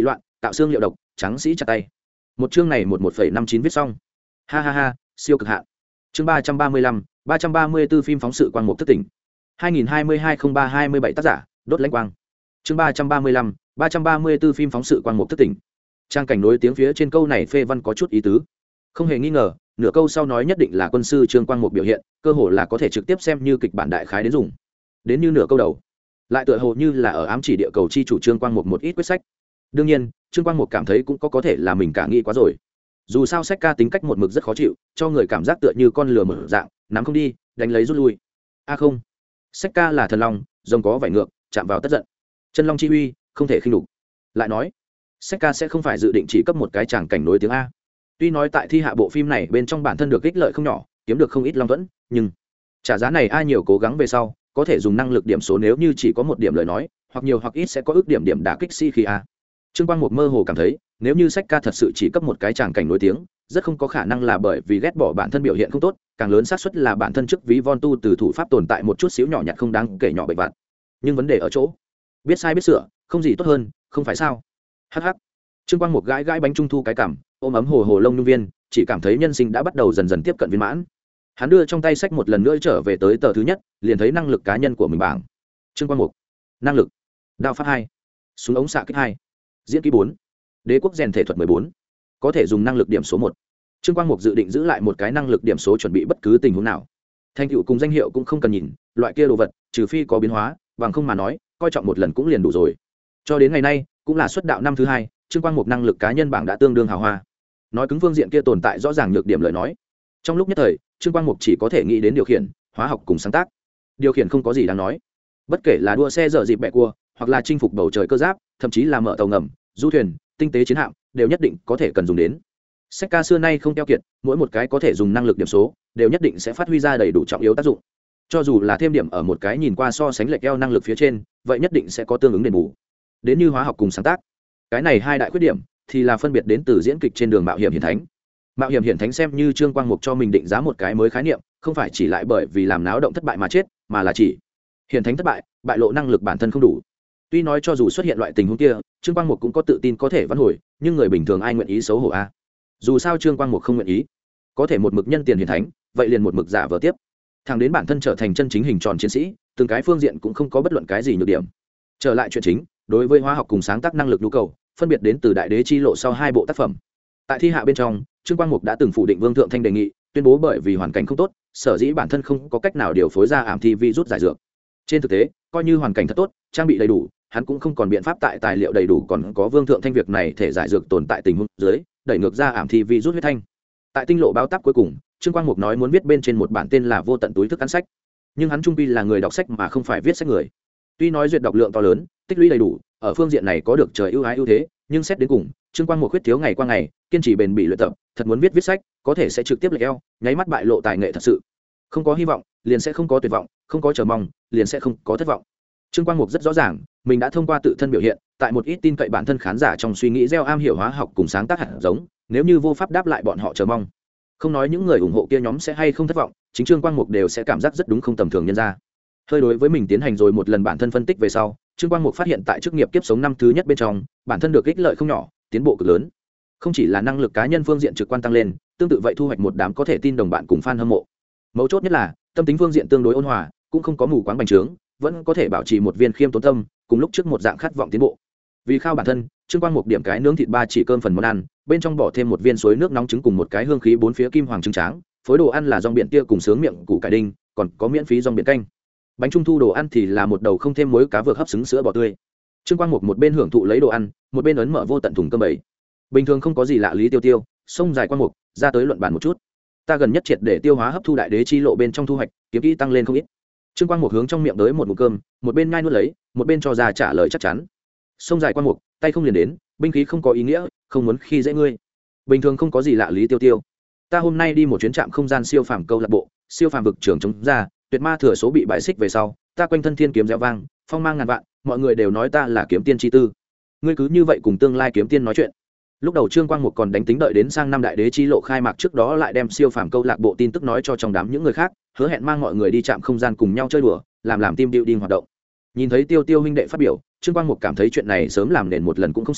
tạo xương liệu độc trắng sĩ chặt tay. Một chương này 11,59 viết xong. Ha ha ha, siêu cực hạn. Chương 335, 334 phim phóng sự quang mục thức tỉnh. 2022-03-27 tác giả, đốt lãnh quang. Chương 335, 334 phim phóng sự quang mục thức tỉnh. Trang cảnh nối tiếng phía trên câu này phê văn có chút ý tứ. Không hề nghi ngờ, nửa câu sau nói nhất định là quân sư Trương Quang Mục biểu hiện, cơ hồ là có thể trực tiếp xem như kịch bản đại khái đến dùng. Đến như nửa câu đầu, lại tựa hồ như là ở ám chỉ địa cầu chi chủ Trương Quang Mục một ít quyết sách. Đương nhiên, Trương Quang Mục cảm thấy cũng có thể là mình cả nghĩ quá rồi. Dù sao sách ca tính cách một mực rất khó chịu, cho người cảm giác tựa như con lừa mở dạng, nắm không đi, đánh lấy rút lui. A không, sách ca là thần long, rồng có vảy ngược, chạm vào tất giận. Chân long chi uy, không thể khinh đục. Lại nói, sách ca sẽ không phải dự định chỉ cấp một cái tràng cảnh nối tiếng A. Tuy nói tại thi hạ bộ phim này bên trong bản thân được ích lợi không nhỏ, kiếm được không ít long thuẫn, nhưng trả giá này ai nhiều cố gắng về sau, có thể dùng năng lực điểm số nếu như chỉ có một điểm lời nói, hoặc nhiều hoặc ít sẽ có ước điểm điểm đả kích si khi A. Trương Quang Mục mơ hồ cảm thấy, nếu như sách ca thật sự chỉ cấp một cái tràng cảnh nối tiếng, rất không có khả năng là bởi vì ghét bỏ bản thân biểu hiện không tốt, càng lớn xác suất là bản thân trước ví von tu từ thủ pháp tồn tại một chút xíu nhỏ nhặt không đáng kể nhỏ bệnh vặt. Nhưng vấn đề ở chỗ, biết sai biết sửa, không gì tốt hơn, không phải sao? Hắc hắc. Trương Quang Mục gãi bánh trung thu cái cằm, ôm ấm hồ lông nhung viên, chỉ cảm thấy nhân sinh đã bắt đầu dần dần tiếp cận viên mãn. Hắn đưa trong tay sách một lần nữa trở về tới tờ thứ nhất, liền thấy năng lực cá nhân của mình bảng. Trương Quang Mục, năng lực, đao pháp 2, súng ống xạ kích 2, diễn kỹ 4, đế quốc rèn thể thuật 14, có thể dùng năng lực điểm số 1. Trương Quang Mục dự định giữ lại một cái năng lực điểm số chuẩn bị bất cứ tình huống nào. Thành tựu cùng danh hiệu cũng không cần nhìn, loại kia đồ vật, trừ phi có biến hóa, bằng không mà nói, coi trọng một lần cũng liền đủ rồi. Cho đến ngày nay, cũng là xuất đạo năm thứ 2, Trương Quang Mục năng lực cá nhân bảng đã tương đương hào hoa. Nói cứng phương diện kia tồn tại rõ ràng nhược điểm lời nói. Trong lúc nhất thời, Trương Quang Mục chỉ có thể nghĩ đến điều khiển, hóa học cùng sáng tác. Điều khiển không có gì đáng nói. Bất kể là đua xe dở dịp bẹ cua, hoặc là chinh phục bầu trời cơ giáp, thậm chí là mở tàu ngầm, du thuyền, tinh tế chiến hạm, đều nhất định có thể cần dùng đến. Sách ca xưa nay không keo kiệt, mỗi một cái có thể dùng năng lực điểm số, đều nhất định sẽ phát huy ra đầy đủ trọng yếu tác dụng. Cho dù là thêm điểm ở một cái nhìn qua so sánh lệch eo năng lực phía trên, vậy nhất định sẽ có tương ứng đền bù. Đến như hóa học cùng sáng tác, cái này hai đại khuyết điểm thì là phân biệt đến từ diễn kịch trên đường mạo hiểm hiển thánh. Mạo hiểm hiển thánh xem như Trương Quang Mục cho mình định giá một cái mới khái niệm, không phải chỉ lại bởi vì làm náo động thất bại mà chết, mà là chỉ hiển thánh thất bại, bại lộ năng lực bản thân không đủ. Tuy nói cho dù xuất hiện loại tình huống kia, Trương Quang Mục cũng có tự tin có thể vãn hồi, nhưng người bình thường ai nguyện ý xấu hổ a? Dù sao Trương Quang Mục không nguyện ý, có thể một mực nhân tiền hiển thánh, vậy liền một mực giả vờ tiếp, thẳng đến bản thân trở thành chân chính hình tròn chiến sĩ, từng cái phương diện cũng không có bất luận cái gì nhược điểm. Trở lại chuyện chính, đối với hóa học cùng sáng tác năng lực nhu cầu, phân biệt đến từ đại đế chi lộ sau hai bộ tác phẩm. Tại thi hạ bên trong, Trương Quang Mục đã từng phủ định Vương Thượng Thanh đề nghị, tuyên bố bởi vì hoàn cảnh không tốt, sở dĩ bản thân không có cách nào điều phối ra ảm thi vi rút giải dược. Trên thực tế, coi như hoàn cảnh thật tốt, trang bị đầy đủ, hắn cũng không còn biện pháp tại tài liệu đầy đủ còn có Vương Thượng Thanh việc này thể giải dược tồn tại tình huống dưới, đẩy ngược ra ảm thi vi rút huyết thanh. Tại tinh lộ báo táp cuối cùng, Trương Quang Mục nói muốn viết bên trên một bản tên là Vô tận túi thức ăn sách, nhưng hắn trung quy là người đọc sách mà không phải viết sách người. Tuy nói duyệt đọc lượng to lớn, tích lũy đầy đủ, ở phương diện này có được trời ưu ái ưu thế, nhưng xét đến cùng, Trương Quang Mục khuyết thiếu ngày qua ngày, kiên trì bền bỉ luyện tập, thật muốn viết sách, có thể sẽ trực tiếp lệch eo, nháy mắt bại lộ tài nghệ thật sự. Không có hy vọng, liền sẽ không có tuyệt vọng, không có chờ mong, liền sẽ không có thất vọng. Trương Quang Mục rất rõ ràng, mình đã thông qua tự thân biểu hiện, tại một ít tin cậy bản thân khán giả trong suy nghĩ gieo am hiểu hóa học cùng sáng tác hạt giống, nếu như vô pháp đáp lại bọn họ chờ mong. Không nói những người ủng hộ kia nhóm sẽ hay không thất vọng, chính Trương Quang Mục đều sẽ cảm giác rất đúng không tầm thường nhân ra. Hơi đối với mình tiến hành rồi một lần bản thân phân tích về sau, Trương Quang Mục phát hiện tại chức nghiệp kiếp sống năm thứ nhất bên trong, bản thân được ích lợi không nhỏ, tiến bộ cực lớn. Không chỉ là năng lực cá nhân phương diện trực quan tăng lên, tương tự vậy thu hoạch một đám có thể tin đồng bạn cùng fan hâm mộ. Mấu chốt nhất là, tâm tính phương diện tương đối ôn hòa, cũng không có mù quáng bành trướng, vẫn có thể bảo trì một viên khiêm tốn tâm, cùng lúc trước một dạng khát vọng tiến bộ. Vì khao bản thân, Trương Quang Mục điểm cái nướng thịt ba chỉ cơm phần món ăn, bên trong bỏ thêm một viên suối nước nóng trứng cùng một cái hương khí bốn phía kim hoàng trứng tráng, phối đồ ăn là rong biển tia cùng sướng miệng củ cải đinh, còn có miễn phí rong biển canh. Bánh trung thu đồ ăn thì là một đầu không thêm muối cá vược hấp xứng sữa bò tươi. Trương Quang Mục một bên hưởng thụ lấy đồ ăn, một bên ấn mở vô tận thùng cơm bầy. Bình thường không có gì lạ lý tiêu, sông dài Quang Mục, ra tới luận bàn một chút. Ta gần nhất triệt để tiêu hóa hấp thu đại đế chi lộ bên trong thu hoạch, kiếm kỹ tăng lên không ít. Trương Quang Mục hướng trong miệng tới một ngụm cơm, một bên nhai nuốt lấy, một bên cho ra trả lời chắc chắn. Sông dài Quang Mục, tay không liền đến, binh khí không có ý nghĩa, không muốn khi dễ ngươi. Bình thường không có gì lạ lý tiêu. Ta hôm nay đi một chuyến trạm không gian siêu phàm câu lạc bộ, siêu phàm vực trưởng chống ra, tuyệt ma thừa số bị bại xích về sau, ta quanh thân thiên kiếm réo vang, phong mang ngàn vạn, mọi người đều nói ta là kiếm tiên chi tư. Ngươi cứ như vậy cùng tương lai kiếm tiên nói chuyện. Lúc đầu Trương Quang Mục còn đánh tính đợi đến sang năm đại đế chi lộ khai mạc trước đó lại đem siêu phàm câu lạc bộ tin tức nói cho trong đám những người khác, hứa hẹn mang mọi người đi trạm không gian cùng nhau chơi đùa, làm team building hoạt động. Nhìn thấy Tiêu huynh đệ phát biểu, Trương Quang Mục cảm thấy chuyện này sớm làm nền một lần cũng không sao,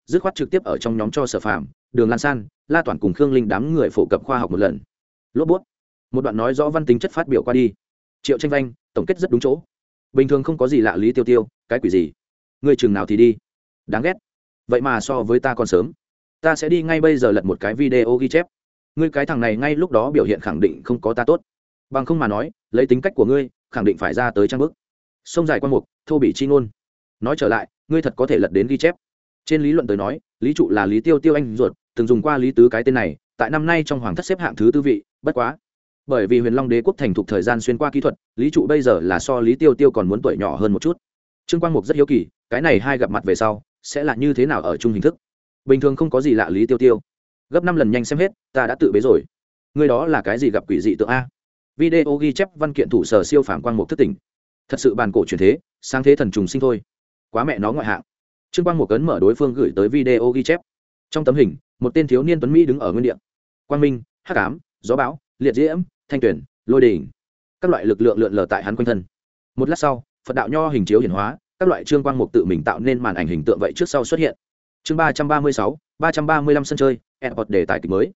dứt khoát trực tiếp ở trong nhóm cho Sở Phàm, Đường Lan San, La Toản cùng Khương Linh đám người phổ cập khoa học một lần. Lốp bút, một đoạn nói rõ văn tính chất phát biểu qua đi. Triệu Tranh Vanh tổng kết rất đúng chỗ. Bình thường không có gì lạ, Lý Tiêu Tiêu, cái quỷ gì? Ngươi chừng nào thì đi? Đáng ghét. Vậy mà so với ta còn sớm. Ta sẽ đi ngay bây giờ lật một cái video ghi chép. Ngươi cái thằng này ngay lúc đó biểu hiện khẳng định không có ta tốt. Bằng không mà nói, lấy tính cách của ngươi, khẳng định phải ra tới trang bức. Sông dài quan mục, thô bị chi ngôn. Nói trở lại, ngươi thật có thể lật đến ghi chép. Trên lý luận tới nói, Lý Trụ là Lý Tiêu Tiêu anh ruột, từng dùng qua Lý Tứ cái tên này, tại năm nay trong hoàng thất xếp hạng thứ tư vị, bất quá. Bởi vì Huyền Long Đế quốc thành thục thời gian xuyên qua kỹ thuật, Lý Trụ bây giờ là so Lý Tiêu Tiêu còn muốn tuổi nhỏ hơn một chút. Trương Quang Mục rất hiếu kỳ, cái này hai gặp mặt về sau, sẽ là như thế nào ở chung hình thức. Bình thường không có gì lạ, Lý Tiêu Tiêu. Gấp 5 lần nhanh xem hết, ta đã tự bế rồi. Ngươi đó là cái gì gặp quỷ dị tượng a? Video ghi chép văn kiện thủ sở siêu phàm Quang Mục thức tỉnh. Thật sự bàn cổ truyền thế, sáng thế thần trùng sinh thôi. Quá mẹ nó ngoại hạng. Trương Quang Mục cấn mở đối phương gửi tới video ghi chép. Trong tấm hình, một tên thiếu niên tuấn mỹ đứng ở nguyên địa. Quang minh, hắc ám, gió bão, liệt diễm, thanh tuyển, lôi đỉnh, các loại lực lượng lượn lờ tại hắn quanh thân. Một lát sau, Phật đạo nho hình chiếu hiển hóa, các loại Trương Quang Mục tự mình tạo nên màn ảnh hình tượng vậy trước sau xuất hiện. Chương 336, 335 sân chơi, Airport đề tài kịch mới.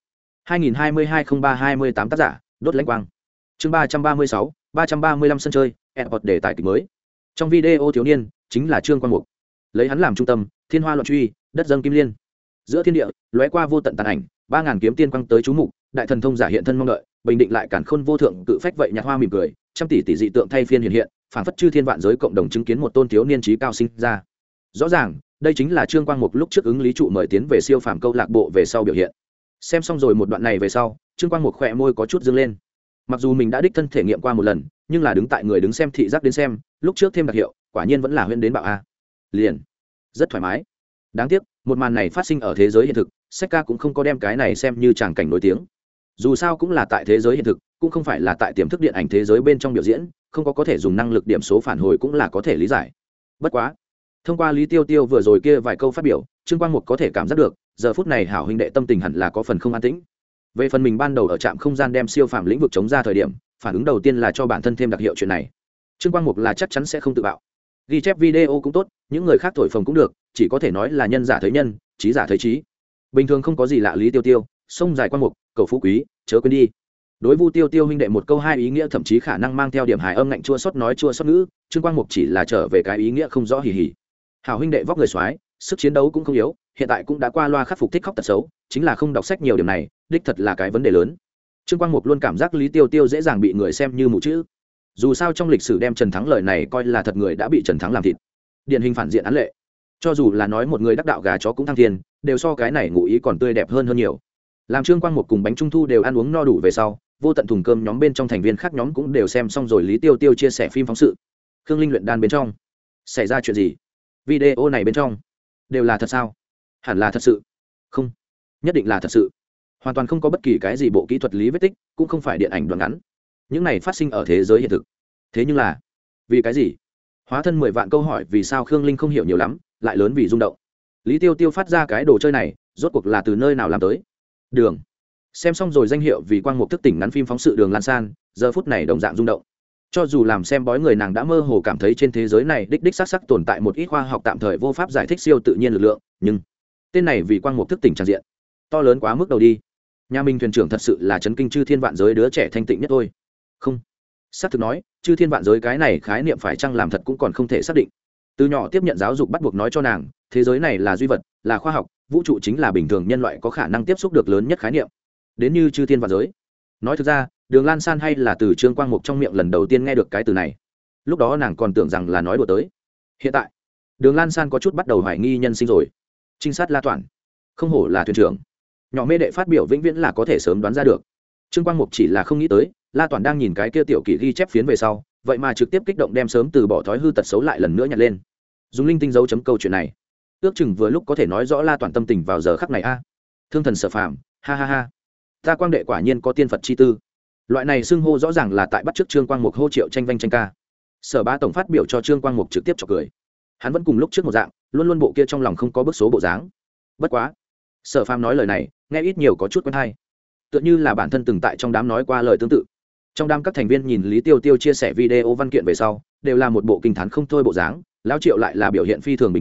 2022-03-28 tác giả, Đốt Lãnh Quang. Chương 336, 335 sân chơi, Airport đề tài kịch mới. Trong video thiếu niên chính là Trương Quang Mục. Lấy hắn làm trung tâm, thiên hoa loạn truy, đất dâng kim liên. Giữa thiên địa, lóe qua vô tận tàn ảnh, 3000 kiếm tiên quang tới chú mục, đại thần thông giả hiện thân mong đợi, bình định lại cản khôn vô thượng cự phách vậy nhạt hoa mỉm cười, trăm tỷ tỷ dị tượng thay phiên hiện hiện, phảng phất chư thiên vạn giới cộng đồng chứng kiến một tôn thiếu niên trí cao sinh ra. Rõ ràng, đây chính là Trương Quang Mục lúc trước ứng Lý Trụ mời tiến về siêu phàm câu lạc bộ về sau biểu hiện. Xem xong rồi một đoạn này về sau, Trương Quang Mục khỏe môi có chút dương lên. Mặc dù mình đã đích thân thể nghiệm qua một lần, nhưng là đứng tại người đứng xem thị giác đến xem, lúc trước thêm đặc hiệu, quả nhiên vẫn là huyễn đến bạo a. Liền, rất thoải mái. Đáng tiếc, một màn này phát sinh ở thế giới hiện thực, Sách Ca cũng không có đem cái này xem như tràng cảnh nổi tiếng. Dù sao cũng là tại thế giới hiện thực, cũng không phải là tại tiềm thức điện ảnh thế giới bên trong biểu diễn, không có thể dùng năng lực điểm số phản hồi cũng là có thể lý giải. Bất quá, thông qua Lý Tiêu Tiêu vừa rồi kia vài câu phát biểu, Trương Quang Mục có thể cảm giác được, giờ phút này hảo huynh đệ tâm tình hẳn là có phần không an tĩnh. Về phần mình ban đầu ở trạm không gian đem siêu phàm lĩnh vực chống ra thời điểm, phản ứng đầu tiên là cho bản thân thêm đặc hiệu chuyện này. Trương Quang Mục là chắc chắn sẽ không tự bạo. Ghi chép video cũng tốt, những người khác thổi phồng cũng được, chỉ có thể nói là nhân giả thấy nhân, trí giả thấy trí. Bình thường không có gì lạ, Lý Tiêu Tiêu, sông dài Quang Mục, cầu phú quý, chớ quên đi. Đối Vu Tiêu Tiêu huynh đệ một câu hai ý nghĩa, thậm chí khả năng mang theo điểm hài âm ngạnh chua xót nói chua xót ngữ, Trương Quang Mục chỉ là trở về cái ý nghĩa không rõ hỉ hỉ. Hảo huynh đệ vóc người soái, sức chiến đấu cũng không yếu, hiện tại cũng đã qua loa khắc phục thích khóc tật xấu, chính là không đọc sách nhiều điểm này, đích thật là cái vấn đề lớn. Trương Quang Mục luôn cảm giác Lý Tiêu Tiêu dễ dàng bị người xem như mù chữ. Dù sao trong lịch sử đem Trần Thắng lời này coi là thật, người đã bị Trần Thắng làm thịt. Điển hình phản diện án lệ. Cho dù là nói một người đắc đạo gà chó cũng thăng thiên, đều so cái này ngụ ý còn tươi đẹp hơn nhiều. Làm Trương Quang Mục cùng bánh trung thu đều ăn uống no đủ về sau, vô tận thùng cơm nhóm bên trong thành viên khác nhóm cũng đều xem xong rồi Lý Tiêu Tiêu chia sẻ phim phóng sự. Khương Linh luyện đan bên trong xảy ra chuyện gì? Video này bên trong đều là thật sao? Hẳn là thật sự. Không, nhất định là thật sự. Hoàn toàn không có bất kỳ cái gì bộ kỹ thuật lý vết tích, cũng không phải điện ảnh đoạn ngắn. Những này phát sinh ở thế giới hiện thực. Thế nhưng là vì cái gì? Hóa thân 10 vạn câu hỏi vì sao Khương Linh không hiểu nhiều lắm, lại lớn vì rung động. Lý Tiêu Tiêu phát ra cái đồ chơi này, rốt cuộc là từ nơi nào làm tới? Đường. Xem xong rồi danh hiệu vì Quang Mục thức tỉnh ngắn phim phóng sự Đường Lan San, giờ phút này đồng dạng rung động. Cho dù làm xem bói người, nàng đã mơ hồ cảm thấy trên thế giới này đích đích xác xác tồn tại một ít khoa học tạm thời vô pháp giải thích siêu tự nhiên lực lượng, nhưng tên này vì Quang Mục thức tỉnh tràn diện, to lớn quá mức đầu đi. Nhà mình thuyền trưởng thật sự là chấn kinh chư thiên vạn giới đứa trẻ thanh tịnh nhất thôi. Không, xác thực nói, chư thiên vạn giới cái này khái niệm phải chăng làm thật cũng còn không thể xác định. Từ nhỏ tiếp nhận giáo dục bắt buộc nói cho nàng, thế giới này là duy vật, là khoa học, vũ trụ chính là bình thường nhân loại có khả năng tiếp xúc được lớn nhất khái niệm. Đến như chư thiên vạn giới. Nói thực ra, Đường Lan San hay là từ Trương Quang Mục trong miệng lần đầu tiên nghe được cái từ này. Lúc đó nàng còn tưởng rằng là nói đùa tới. Hiện tại, Đường Lan San có chút bắt đầu hoài nghi nhân sinh rồi. Trinh sát La Toản, không hổ là thuyền trưởng. Nhỏ mê đệ phát biểu vĩnh viễn là có thể sớm đoán ra được. Trương Quang Mục chỉ là không nghĩ tới, La Toản đang nhìn cái kia tiểu kỷ ghi chép phiến về sau, vậy mà trực tiếp kích động đem sớm từ bỏ thói hư tật xấu lại lần nữa nhặt lên. Dùng linh tinh dấu chấm câu chuyện này, ước chừng vừa lúc có thể nói rõ La Toản tâm tình vào giờ khắc này a. Thương thần Sở Phàm, ha ha ha. Ta Quang đệ quả nhiên có tiên Phật chi tư. Loại này xưng hô rõ ràng là tại bắt chước Trương Quang Mục hô Triệu Tranh Vanh tranh ca. Sở Bá tổng phát biểu cho Trương Quang Mục trực tiếp chọc cười. Hắn vẫn cùng lúc trước một dạng, luôn luôn bộ kia trong lòng không có bước số bộ dáng. Bất quá, Sở Phàm nói lời này, nghe ít nhiều có chút quen hay. Tựa như là bản thân từng tại trong đám nói qua lời tương tự. Trong đám các thành viên nhìn Lý Tiêu Tiêu chia sẻ video văn kiện về sau, đều là một bộ kinh thán không thôi bộ dáng, lão Triệu lại là biểu hiện phi thường bình tĩnh,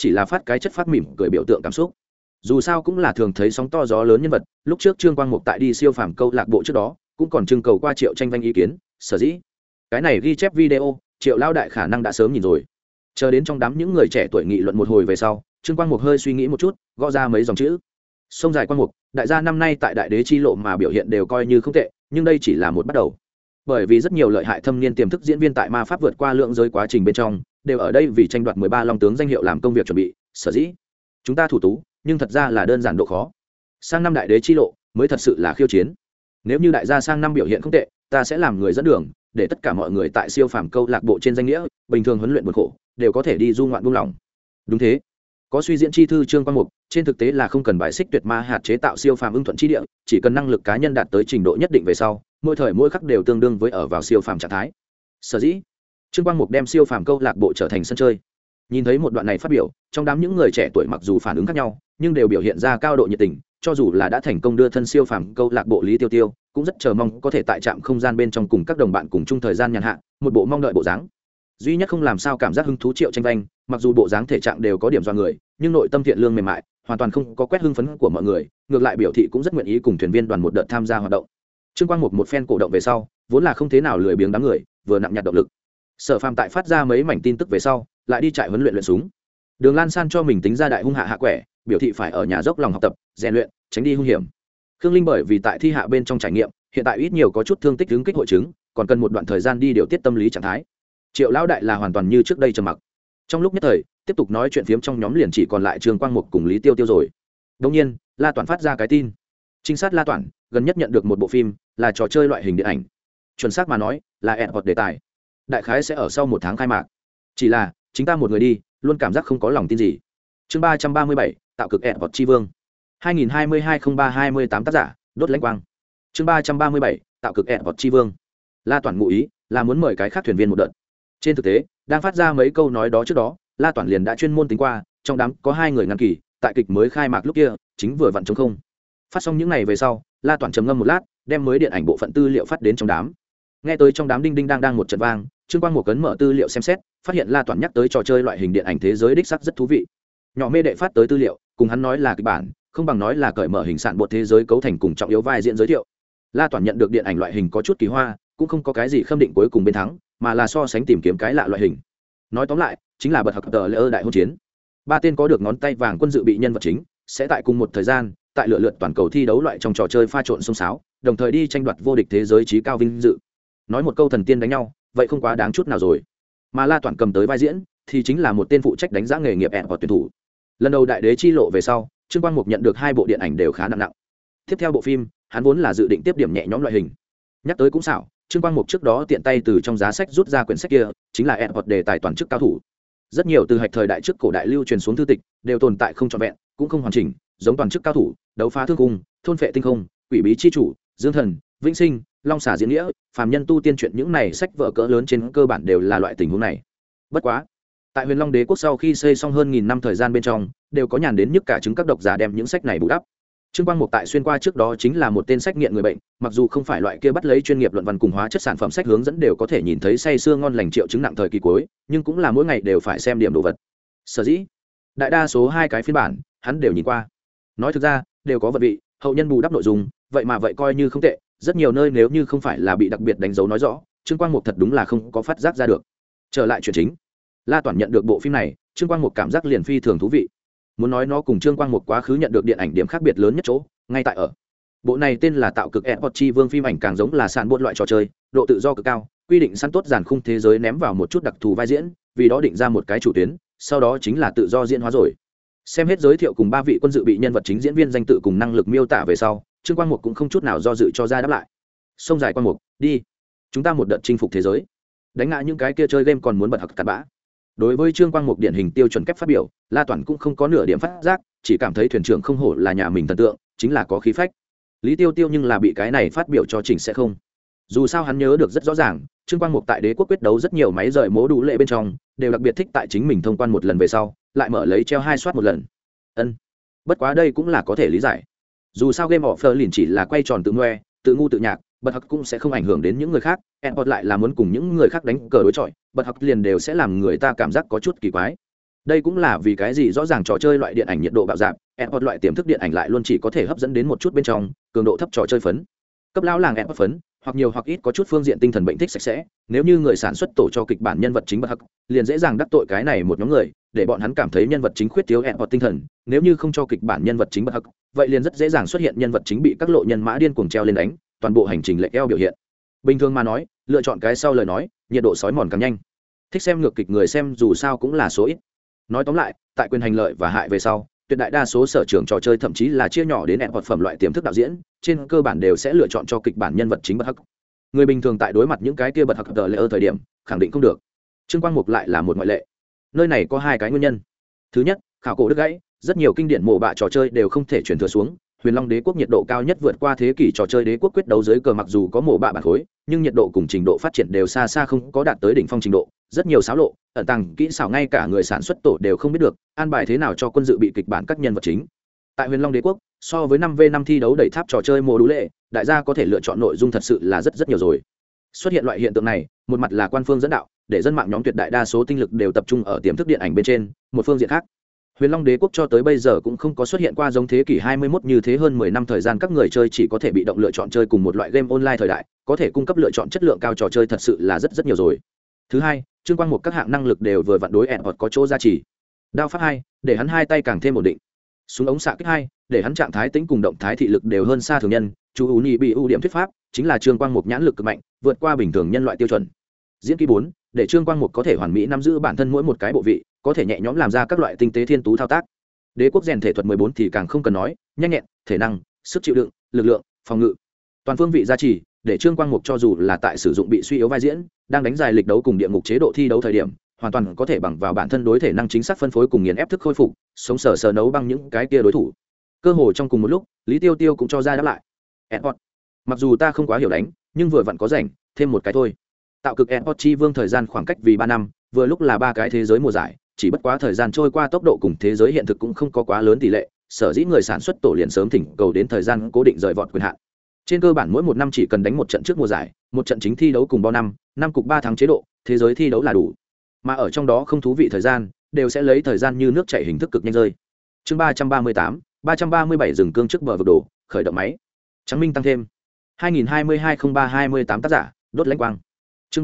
chỉ là phát cái chất phát mỉm cười biểu tượng cảm xúc. Dù sao cũng là thường thấy sóng to gió lớn nhân vật, lúc trước Trương Quang Mục tại đi siêu phàm câu lạc bộ trước đó cũng còn trưng cầu qua Triệu Tranh Vanh ý kiến, sở dĩ cái này ghi chép video Triệu lao đại khả năng đã sớm nhìn rồi. Chờ đến trong đám những người trẻ tuổi nghị luận một hồi về sau, Trương Quang Mục hơi suy nghĩ một chút, gõ ra mấy dòng chữ. Sông dài Quang Mục, đại gia năm nay tại đại đế chi lộ mà biểu hiện đều coi như không tệ, nhưng đây chỉ là một bắt đầu. Bởi vì rất nhiều lợi hại thâm niên tiềm thức diễn viên tại ma pháp vượt qua lượng giới quá trình bên trong, đều ở đây vì tranh đoạt 13 long tướng danh hiệu làm công việc chuẩn bị, sở dĩ chúng ta thủ tú, nhưng thật ra là đơn giản độ khó. Sang năm đại đế chi lộ mới thật sự là khiêu chiến. Nếu như đại gia sang năm biểu hiện không tệ, ta sẽ làm người dẫn đường, để tất cả mọi người tại siêu phàm câu lạc bộ trên danh nghĩa, bình thường huấn luyện buồn khổ, đều có thể đi du ngoạn buông lỏng. Đúng thế. Có suy diễn chi thư Trương Quang Mục, trên thực tế là không cần bài xích tuyệt ma hạt chế tạo siêu phàm ưng thuận chi địa, chỉ cần năng lực cá nhân đạt tới trình độ nhất định về sau, mỗi thời mỗi khắc đều tương đương với ở vào siêu phàm trạng thái. Sở dĩ, Trương Quang Mục đem siêu phàm câu lạc bộ trở thành sân chơi. Nhìn thấy một đoạn này phát biểu, trong đám những người trẻ tuổi mặc dù phản ứng khác nhau, nhưng đều biểu hiện ra cao độ nhiệt tình, cho dù là đã thành công đưa thân siêu phàm câu lạc bộ Lý Tiêu Tiêu, cũng rất chờ mong có thể tại trạm không gian bên trong cùng các đồng bạn cùng chung thời gian nhàn hạ, một bộ mong đợi bộ dáng. Duy nhất không làm sao cảm giác hứng thú Triệu Tranh Vanh, mặc dù bộ dáng thể trạng đều có điểm do người, nhưng nội tâm thiện lương mềm mại, hoàn toàn không có quét hưng phấn của mọi người, ngược lại biểu thị cũng rất nguyện ý cùng thuyền viên đoàn một đợt tham gia hoạt động. Trương Quang một phen cổ động về sau, vốn là không thế nào lười biếng đám người, vừa nặng nhặt động lực. Sở Phàm tại phát ra mấy mảnh tin tức về sau, lại đi trại huấn luyện luyện súng. Đường Lan San cho mình tính ra đại hung hạ quẻ, biểu thị phải ở nhà dốc lòng học tập, rèn luyện, tránh đi hung hiểm. Khương Linh bởi vì tại thi hạ bên trong trải nghiệm, hiện tại ít nhiều có chút thương tích ứng kích hội chứng, còn cần một đoạn thời gian đi điều tiết tâm lý trạng thái. Triệu lão đại là hoàn toàn như trước đây trầm mặc. Trong lúc nhất thời, tiếp tục nói chuyện phiếm trong nhóm liền chỉ còn lại Trương Quang Mục cùng Lý Tiêu Tiêu rồi. Đương nhiên, La Toản phát ra cái tin. Trinh sát La Toản gần nhất nhận được một bộ phim, là trò chơi loại hình điện ảnh. Chuẩn xác mà nói, là ad-hoc đề tài. Đại khái sẽ ở sau 1 tháng khai mạc. Chỉ là, chính ta một người đi, luôn cảm giác không có lòng tin gì. Chương 337, tạo cực ad-hoc chi vương. 2022-03-28 tác giả, đốt lãnh quang. Chương 337, tạo cực ad-hoc chi vương. La Toản ngụ ý là muốn mời cái khác thuyền viên một đợt. Trên thực tế, đang phát ra mấy câu nói đó trước đó, La Toản liền đã chuyên môn tính qua, trong đám có 2 người ngăn kỳ, tại kịch mới khai mạc lúc kia, chính vừa vặn trống không. Phát xong những này về sau, La Toản trầm ngâm một lát, đem mới điện ảnh bộ phận tư liệu phát đến trong đám. Nghe tới trong đám đinh đinh đang một trận vang, Trương Quang một cấn mở tư liệu xem xét, phát hiện La Toản nhắc tới trò chơi loại hình điện ảnh thế giới đích sắc rất thú vị. Nhỏ mê đệ phát tới tư liệu, cùng hắn nói là kịch bản, không bằng nói là cởi mở hình sản bộ thế giới cấu thành cùng trọng yếu vai diễn giới thiệu. La Toản nhận được điện ảnh loại hình có chút kỳ hoa, cũng không có cái gì khâm định cuối cùng bên thắng, mà là so sánh tìm kiếm cái lạ loại hình. Nói tóm lại, chính là bật học tờ lỡ đại hôn chiến. 3 tên có được ngón tay vàng quân dự bị nhân vật chính, sẽ tại cùng một thời gian, tại lựa lượt toàn cầu thi đấu loại trong trò chơi pha trộn xông xáo, đồng thời đi tranh đoạt vô địch thế giới trí cao vinh dự. Nói một câu thần tiên đánh nhau, vậy không quá đáng chút nào rồi. Mà La Toản cầm tới vai diễn, thì chính là một tên phụ trách đánh giá nghề nghiệp hoặc tuyển thủ. Lần đầu đại đế chi lộ về sau, Trương Quang Mục nhận được 2 bộ điện ảnh đều khá nặng. Tiếp theo bộ phim, hắn vốn là dự định tiếp điểm nhẹ nhõm loại hình. Nhắc tới cũng xảo, Trương Quang Mục trước đó tiện tay từ trong giá sách rút ra quyển sách kia, chính là ad-hoc đề tài toàn chức cao thủ. Rất nhiều từ hạch thời đại trước cổ đại lưu truyền xuống thư tịch, đều tồn tại không trọn vẹn, cũng không hoàn chỉnh, giống toàn chức cao thủ, đấu phá thương cung, thôn phệ tinh không, quỷ bí chi chủ, dương thần, vĩnh sinh, long xả diễn nghĩa, phàm nhân tu tiên truyện những này sách vở cỡ lớn trên cơ bản đều là loại tình huống này. Bất quá, tại Huyền Long Đế quốc sau khi xây xong hơn 1000 năm thời gian bên trong, đều có nhàn đến nhức cả chứng các độc giả đem những sách này bù đắp. Trương Quang Mục tại xuyên qua trước đó chính là một tên sách nghiện người bệnh, mặc dù không phải loại kia bắt lấy chuyên nghiệp luận văn cùng hóa chất sản phẩm sách hướng dẫn đều có thể nhìn thấy say sưa ngon lành triệu chứng nặng thời kỳ cuối, nhưng cũng là mỗi ngày đều phải xem điểm đồ vật. Sở dĩ, đại đa số 2 cái phiên bản, hắn đều nhìn qua. Nói thực ra, đều có vật vị, hậu nhân bù đắp nội dung, vậy mà vậy coi như không tệ, rất nhiều nơi nếu như không phải là bị đặc biệt đánh dấu nói rõ, Trương Quang Mục thật đúng là không có phát giác ra được. Trở lại chuyện chính, La Toản nhận được bộ phim này, Trương Quang Mục cảm giác liền phi thường thú vị. Muốn nói nó cùng Trương Quang Mục quá khứ nhận được điện ảnh điểm khác biệt lớn nhất chỗ, ngay tại ở bộ này tên là tạo cực ad-hoc chi vương phim ảnh càng giống là sàn buôn loại trò chơi, độ tự do cực cao, quy định sẵn tốt dàn khung thế giới ném vào một chút đặc thù vai diễn, vì đó định ra một cái chủ tuyến, sau đó chính là tự do diễn hóa rồi. Xem hết giới thiệu cùng 3 vị quân dự bị nhân vật chính diễn viên danh tự cùng năng lực miêu tả về sau, Trương Quang Mục cũng không chút nào do dự cho ra đáp lại. Sông dài Quang Mục, đi, chúng ta một đợt chinh phục thế giới, đánh ngã những cái kia chơi game còn muốn bật học cặn bã. Đối với Trương Quang Mục điển hình tiêu chuẩn kép phát biểu, La Toản cũng không có nửa điểm phát giác, chỉ cảm thấy thuyền trưởng không hổ là nhà mình thần tượng, chính là có khí phách. Lý Tiêu Tiêu nhưng là bị cái này phát biểu cho chỉnh sẽ không. Dù sao hắn nhớ được rất rõ ràng, Trương Quang Mục tại đế quốc quyết đấu rất nhiều máy rời mố đủ lệ bên trong, đều đặc biệt thích tại chính mình thông quan một lần về sau, lại mở lấy treo 2 soát một lần. Bất quá đây cũng là có thể lý giải. Dù sao game offer liền chỉ là quay tròn tự ngoe, tự ngu tự nhạc, bật học cũng sẽ không ảnh hưởng đến những người khác, Edward lại là muốn cùng những người khác đánh cờ đối chọi, bật học liền đều sẽ làm người ta cảm giác có chút kỳ quái. đây cũng là vì cái gì rõ ràng trò chơi loại điện ảnh nhiệt độ bạo dạp Airpod loại tiềm thức điện ảnh lại luôn chỉ có thể hấp dẫn đến một chút bên trong cường độ thấp trò chơi phấn cấp lão làng Airpod phấn hoặc nhiều hoặc ít có chút phương diện tinh thần bệnh thích sạch sẽ nếu như người sản xuất tổ cho kịch bản nhân vật chính bất hắc liền dễ dàng đắc tội cái này một nhóm người để bọn hắn cảm thấy nhân vật chính khuyết thiếu Airpod tinh thần nếu như không cho kịch bản nhân vật chính bất hắc vậy liền rất dễ dàng xuất hiện nhân vật chính bị các lộ nhân mã điên cuồng treo lên đánh toàn bộ hành trình lệch eo biểu hiện bình thường mà nói lựa chọn cái sau lời nói nhiệt độ sói mòn càng nhanh thích xem ngược kịch người xem dù sao cũng là số ít nói tóm lại tại quyền hành lợi và hại về sau tuyệt đại đa số sở trường trò chơi thậm chí là chia nhỏ đến hẹn vật phẩm loại tiềm thức đạo diễn trên cơ bản đều sẽ lựa chọn cho kịch bản nhân vật chính bất hắc người bình thường tại đối mặt những cái kia bật hắc tờ lệ ở thời điểm khẳng định không được trương quang mục lại là một ngoại lệ nơi này có hai cái nguyên nhân thứ nhất khảo cổ đứt gãy rất nhiều kinh điển mộ bạ trò chơi đều không thể chuyển thừa xuống huyền long đế quốc nhiệt độ cao nhất vượt qua thế kỷ trò chơi đế quốc quyết đấu dưới cờ mặc dù có mộ bạ bản khối nhưng nhiệt độ cùng trình độ phát triển đều xa xa không có đạt tới đỉnh phong trình độ rất nhiều xáo lộ ẩn tàng kỹ xảo ngay cả người sản xuất tổ đều không biết được an bài thế nào cho quân dự bị kịch bản các nhân vật chính tại huyền long đế quốc so với 5v5 thi đấu đẩy tháp trò chơi mô đũ lệ đại gia có thể lựa chọn nội dung thật sự là rất nhiều rồi xuất hiện loại hiện tượng này một mặt là quan phương dẫn đạo để dân mạng nhóm tuyệt đại đa số tinh lực đều tập trung ở tiềm thức điện ảnh bên trên một phương diện khác huyền long đế quốc cho tới bây giờ cũng không có xuất hiện qua giống thế kỷ 21 như thế hơn 10 năm thời gian các người chơi chỉ có thể bị động lựa chọn chơi cùng một loại game online thời đại có thể cung cấp lựa chọn chất lượng cao trò chơi thật sự là rất nhiều rồi thứ hai trương quang một các hạng năng lực đều vừa vặn đối ẹn có chỗ gia trì đao pháp 2 để hắn hai tay càng thêm ổn định súng ống xạ kích 2 để hắn trạng thái tính cùng động thái thị lực đều hơn xa thường nhân chú ú nhị bị ưu điểm thuyết pháp chính là trương quang một nhãn lực cực mạnh vượt qua bình thường nhân loại tiêu chuẩn diễn kỹ 4 để trương quang một có thể hoàn mỹ nắm giữ bản thân mỗi một cái bộ vị có thể nhẹ nhõm làm ra các loại tinh tế thiên tú thao tác đế quốc rèn thể thuật 14 thì càng không cần nói nhanh nhẹn thể năng sức chịu đựng lực lượng phòng ngự toàn phương vị gia trì để trương quang mục cho dù là tại sử dụng bị suy yếu vai diễn đang đánh dài lịch đấu cùng địa ngục chế độ thi đấu thời điểm hoàn toàn có thể bằng vào bản thân đối thể năng chính xác phân phối cùng nghiền ép thức khôi phục sống sờ nấu băng những cái kia đối thủ cơ hồ trong cùng một lúc lý tiêu tiêu cũng cho ra đáp lại Airpod. Mặc dù ta không quá hiểu đánh nhưng vừa vặn có rảnh thêm một cái thôi tạo cực Airpod chi vương thời gian khoảng cách vì 3 năm vừa lúc là 3 cái thế giới mùa giải chỉ bất quá thời gian trôi qua tốc độ cùng thế giới hiện thực cũng không có quá lớn tỷ lệ sở dĩ người sản xuất tổ liền sớm thỉnh cầu đến thời gian cố định rời vọt quyền hạn trên cơ bản mỗi một năm chỉ cần đánh một trận trước mùa giải một trận chính thi đấu cùng bao năm cục 3 tháng chế độ thế giới thi đấu là đủ mà ở trong đó không thú vị thời gian đều sẽ lấy thời gian như nước chảy hình thức cực nhanh rơi chương 337 dừng cương trước bờ vực đổ khởi động máy trắng minh tăng thêm 2022-03-28 tác giả đốt lãnh quang chương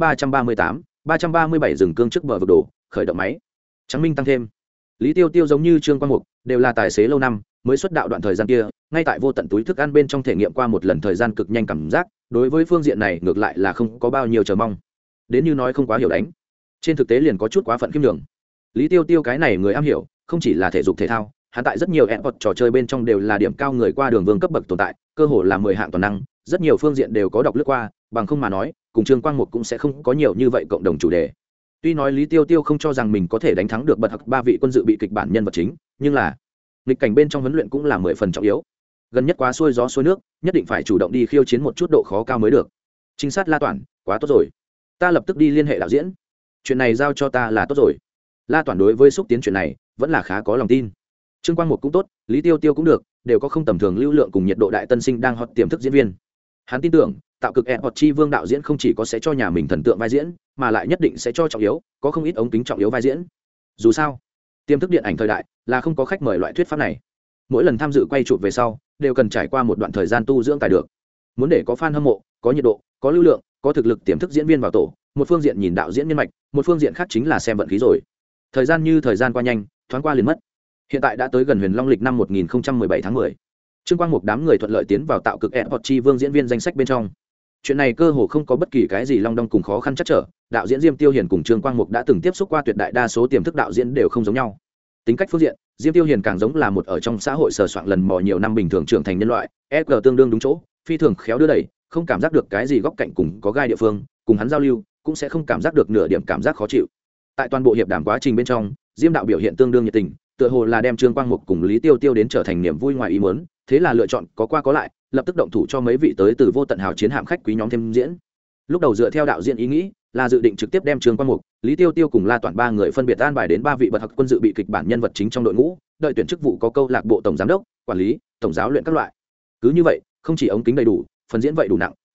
337 dừng cương trước bờ vực đổ khởi động máy trắng minh tăng thêm lý tiêu tiêu giống như trương quang mục đều là tài xế lâu năm mới xuất đạo đoạn thời gian kia ngay tại vô tận túi thức ăn bên trong thể nghiệm qua một lần thời gian cực nhanh cảm giác đối với phương diện này ngược lại là không có bao nhiêu chờ mong đến như nói không quá hiểu đánh trên thực tế liền có chút quá phận khiêm đường lý tiêu tiêu cái này người am hiểu không chỉ là thể dục thể thao hắn tại rất nhiều Airpod trò chơi bên trong đều là điểm cao người qua đường vương cấp bậc tồn tại cơ hồ là 10 hạng toàn năng rất nhiều phương diện đều có đọc lướt qua bằng không mà nói cùng trương quang mục cũng sẽ không có nhiều như vậy cộng đồng chủ đề tuy nói lý tiêu tiêu không cho rằng mình có thể đánh thắng được bật hặc 3 vị quân dự bị kịch bản nhân vật chính nhưng là nghịch cảnh bên trong huấn luyện cũng là 10 phần trọng yếu gần nhất quá xuôi gió xuôi nước nhất định phải chủ động đi khiêu chiến một chút độ khó cao mới được trinh sát La Toản quá tốt rồi ta lập tức đi liên hệ đạo diễn chuyện này giao cho ta là tốt rồi La Toản đối với xúc tiến chuyện này vẫn là khá có lòng tin trương quang mục cũng tốt lý tiêu tiêu cũng được đều có không tầm thường lưu lượng cùng nhiệt độ đại tân sinh đang hot tiềm thức diễn viên hắn tin tưởng tạo cực Airpod chi vương đạo diễn không chỉ có sẽ cho nhà mình thần tượng vai diễn mà lại nhất định sẽ cho trọng yếu có không ít ống kính trọng yếu vai diễn dù sao tiềm thức điện ảnh thời đại là không có khách mời loại thuyết pháp này mỗi lần tham dự quay chụp về sau đều cần trải qua một đoạn thời gian tu dưỡng tài được muốn để có fan hâm mộ có nhiệt độ có lưu lượng có thực lực tiềm thức diễn viên vào tổ một phương diện nhìn đạo diễn nhân mạch một phương diện khác chính là xem vận khí rồi thời gian như thời gian qua nhanh thoáng qua liền mất hiện tại đã tới gần huyền long lịch năm 1017 tháng 10. trương quang mục đám người thuận lợi tiến vào tạo cực Airpod chi vương diễn viên danh sách bên trong chuyện này cơ hồ không có bất kỳ cái gì long đong cùng khó khăn chắc trở đạo diễn Diêm Tiêu Hiền cùng Trương Quang Mục đã từng tiếp xúc qua tuyệt đại đa số tiềm thức đạo diễn đều không giống nhau tính cách phương diện Diêm Tiêu Hiền càng giống là một ở trong xã hội sờ soạn lần mò nhiều năm bình thường trưởng thành nhân loại EG tương đương đúng chỗ phi thường khéo đưa đẩy không cảm giác được cái gì góc cạnh cùng có gai địa phương cùng hắn giao lưu cũng sẽ không cảm giác được nửa điểm cảm giác khó chịu tại toàn bộ hiệp đàm quá trình bên trong Diêm đạo biểu hiện tương đương nhiệt tình tựa hồ là đem Trương Quang Mục cùng Lý Tiêu Tiêu đến trở thành niềm vui ngoài ý muốn thế là lựa chọn có qua có lại lập tức động thủ cho mấy vị tới từ vô tận hào chiến hạm khách quý nhóm thêm diễn lúc đầu dựa theo đạo diễn ý nghĩ là dự định trực tiếp đem Trương Quang Mục Lý Tiêu Tiêu cùng La Toản 3 người phân biệt an bài đến 3 vị bậc học quân dự bị kịch bản nhân vật chính trong đội ngũ đợi tuyển chức vụ có câu lạc bộ tổng giám đốc quản lý tổng giáo luyện các loại cứ như vậy không chỉ ống kính đầy đủ phần diễn vậy đủ nặng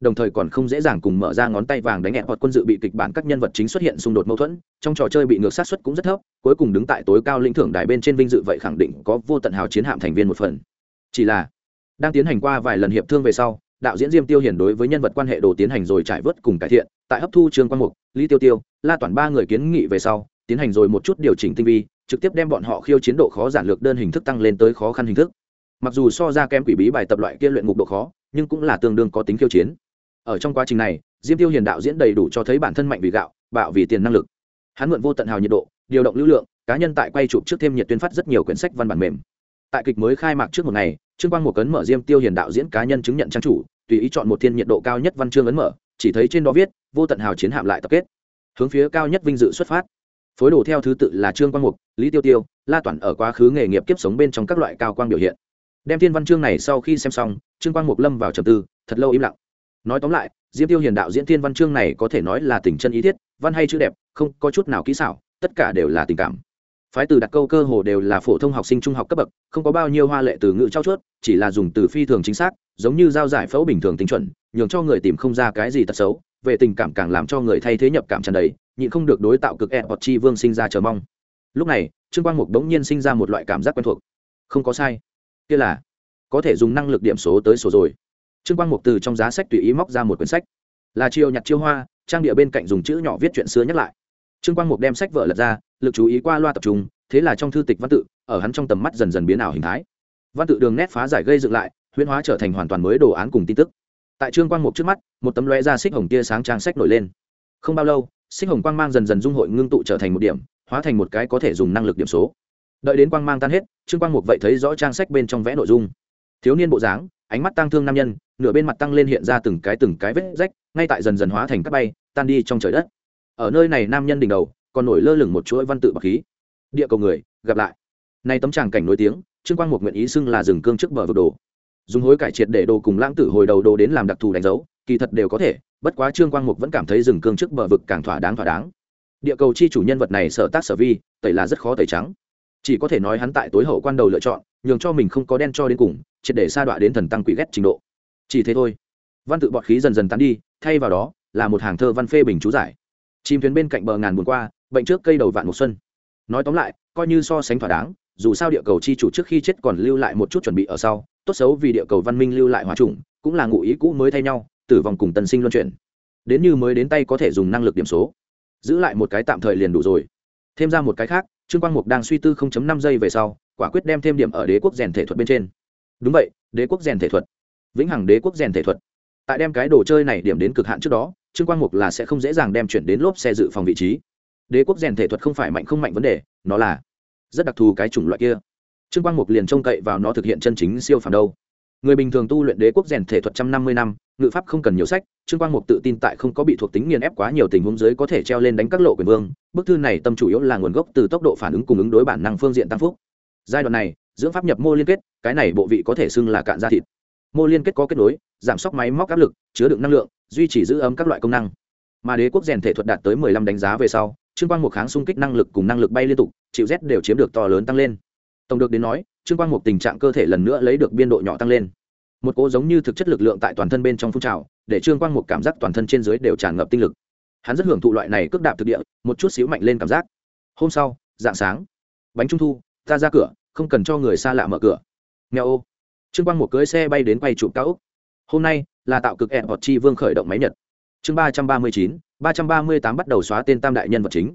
đồng thời còn không dễ dàng cùng mở ra ngón tay vàng đánh ẹt hoặc quân dự bị kịch bản các nhân vật chính xuất hiện xung đột mâu thuẫn, trong trò chơi bị ngược sát suất cũng rất thấp, cuối cùng đứng tại tối cao lĩnh thưởng đài bên trên vinh dự vậy khẳng định có vô tận hào chiến hạm thành viên một phần. Chỉ là đang tiến hành qua vài lần hiệp thương về sau, đạo diễn Diêm Tiêu Hiền đối với nhân vật quan hệ đồ tiến hành rồi trải vớt cùng cải thiện, tại hấp thu Trương Quang Mục, Lý Tiêu Tiêu, La Toản ba người kiến nghị về sau, tiến hành rồi một chút điều chỉnh tinh vi, trực tiếp đem bọn họ khiêu chiến độ khó giản lược đơn hình thức tăng lên tới khó khăn hình thức. Mặc dù so ra kém quỷ bí bài tập loại kia luyện ngục độ khó, nhưng cũng là tương đương có tính khiêu chiến. Ở trong quá trình này, Diêm Tiêu Hiền đạo diễn đầy đủ cho thấy bản thân mạnh vì gạo, bạo vì tiền năng lực. Hắn mượn vô tận hào nhiệt độ, điều động lưu lượng, cá nhân tại quay chụp trước thêm nhiệt tuyên phát rất nhiều quyển sách văn bản mềm. Tại kịch mới khai mạc trước một ngày, Trương Quang Mục cấn mở Diêm Tiêu Hiền đạo diễn cá nhân chứng nhận trang chủ, tùy ý chọn một thiên nhiệt độ cao nhất văn chương ấn mở, chỉ thấy trên đó viết vô tận hào chiến hạm lại tập kết, hướng phía cao nhất vinh dự xuất phát. Phối đồ theo thứ tự là Trương Quang Mục, Lý Tiêu Tiêu, La Toản ở quá khứ nghề nghiệp kiếp sống bên trong các loại cao quang biểu hiện. Đem thiên văn chương này sau khi xem xong, Trương Quang Mục lâm vào trầm tư, thật lâu im lặng. Nói tóm lại, Diêm Tiêu Hiền đạo diễn thiên văn chương này có thể nói là tình chân ý thiết, văn hay chữ đẹp, không có chút nào kỹ xảo, tất cả đều là tình cảm. Phái từ đặt câu cơ hồ đều là phổ thông học sinh trung học cấp bậc, không có bao nhiêu hoa lệ từ ngữ trau chuốt, chỉ là dùng từ phi thường chính xác, giống như giao giải phẫu bình thường tinh chuẩn, nhường cho người tìm không ra cái gì tật xấu, về tình cảm càng làm cho người thay thế nhập cảm tràn đầy, nhịn không được đối tạo cực Eport Chi Vương sinh ra chờ mong. Lúc này, Trương Quang Mục đống nhiên sinh ra một loại cảm giác quen thuộc. Không có sai, kia là có thể dùng năng lực điểm số tới số rồi. Trương Quang Mục từ trong giá sách tùy ý móc ra một quyển sách, là chiêu nhặt chiêu hoa, trang địa bên cạnh dùng chữ nhỏ viết chuyện xưa nhắc lại. Trương Quang Mục đem sách vở lật ra, lực chú ý qua loa tập trung, thế là trong thư tịch văn tự ở hắn trong tầm mắt dần dần biến ảo hình thái, văn tự đường nét phá giải gây dựng lại, huyễn hóa trở thành hoàn toàn mới đồ án cùng tin tức. Tại Trương Quang Mục trước mắt, một tấm lóe ra xích hồng tia sáng trang sách nổi lên. Không bao lâu, xích hồng quang mang dần dần dung hội ngưng tụ trở thành một điểm, hóa thành một cái có thể dùng năng lực điểm số. Đợi đến quang mang tan hết, Trương Quang Mục vậy thấy rõ trang sách bên trong vẽ nội dung. Thiếu niên bộ dáng, ánh mắt tang thương nam nhân, nửa bên mặt tăng lên hiện ra từng cái vết rách, ngay tại dần dần hóa thành cát bay, tan đi trong trời đất. Ở nơi này nam nhân đỉnh đầu, còn nổi lơ lửng một chuỗi văn tự bạc khí. Địa cầu người, gặp lại. Này tấm tràng cảnh nổi tiếng, Trương Quang Mục nguyện ý xưng là rừng cương trước bờ vực đồ. Dùng hối cải triệt để đồ cùng lãng tử hồi đầu đồ đến làm đặc thù đánh dấu, kỳ thật đều có thể, bất quá Trương Quang Mục vẫn cảm thấy rừng cương trước bờ vực càng thỏa đáng. Địa cầu chi chủ nhân vật này sở tác sở vi, tẩy là rất khó tẩy trắng. Chỉ có thể nói hắn tại tối hậu quan đầu lựa chọn, nhường cho mình không có đen cho đến cùng, triệt để sa đọa đến thần tăng quỷ ghét trình độ. Chỉ thế thôi. Văn tự bọt khí dần dần tán đi, thay vào đó là một hàng thơ văn phê bình chú giải. Chim thuyền bên cạnh bờ ngàn buồn qua, bệnh trước cây đầu vạn mùa xuân. Nói tóm lại, coi như so sánh thỏa đáng, dù sao địa cầu chi chủ trước khi chết còn lưu lại một chút chuẩn bị ở sau, tốt xấu vì địa cầu văn minh lưu lại hòa trùng, cũng là ngụ ý cũ mới thay nhau, tử vong cùng tân sinh luân chuyển. Đến như mới đến tay có thể dùng năng lực điểm số, giữ lại một cái tạm thời liền đủ rồi. Thêm ra một cái khác, Trương Quang Mục đang suy tư 0.5 giây về sau, quả quyết đem thêm điểm ở đế quốc rèn thể thuật bên trên. Đúng vậy, đế quốc rèn thể thuật, vĩnh hằng đế quốc rèn thể thuật. Tại đem cái đồ chơi này điểm đến cực hạn trước đó, Trương Quang Mục là sẽ không dễ dàng đem chuyển đến lốp xe dự phòng vị trí. Đế quốc rèn thể thuật không phải mạnh không mạnh vấn đề, nó là rất đặc thù cái chủng loại kia. Trương Quang Mục liền trông cậy vào nó thực hiện chân chính siêu phàm đâu. Người bình thường tu luyện đế quốc rèn thể thuật 150 năm, ngự pháp không cần nhiều sách, Trương Quang Mục tự tin tại không có bị thuộc tính nghiền ép quá nhiều tình huống dưới có thể treo lên đánh các lộ quyền vương. Bức thư này tâm chủ yếu là nguồn gốc từ tốc độ phản ứng cùng ứng đối bản năng phương diện tăng phúc. Giai đoạn này, dưỡng pháp nhập mô liên kết, cái này bộ vị có thể xưng là cạn da thịt. Mô liên kết có kết nối, giảm sốc máy móc áp lực, chứa đựng năng lượng, duy trì giữ ấm các loại công năng. Mà đế quốc rèn thể thuật đạt tới 15 đánh giá về sau, Trương Quang Mục kháng xung kích năng lực cùng năng lực bay liên tục, chịu rét đều chiếm được to lớn tăng lên. Tổng được đến nói, Trương Quang Mục tình trạng cơ thể lần nữa lấy được biên độ nhỏ tăng lên. Một cỗ giống như thực chất lực lượng tại toàn thân bên trong phun trào, để Trương Quang Mục cảm giác toàn thân trên dưới đều tràn ngập tinh lực. Hắn rất hưởng thụ loại này cước đạp thực địa, một chút xíu mạnh lên cảm giác. Hôm sau, dạng sáng, bánh trung thu, ta ra cửa, không cần cho người xa lạ mở cửa. Mèo ô. Trương Quang Mục cưỡi xe bay đến quay chụp cao ốc. Hôm nay là tạo cực Eport Chi Vương khởi động máy Nhật. Chương 339, 338 bắt đầu xóa tên tam đại nhân vật chính.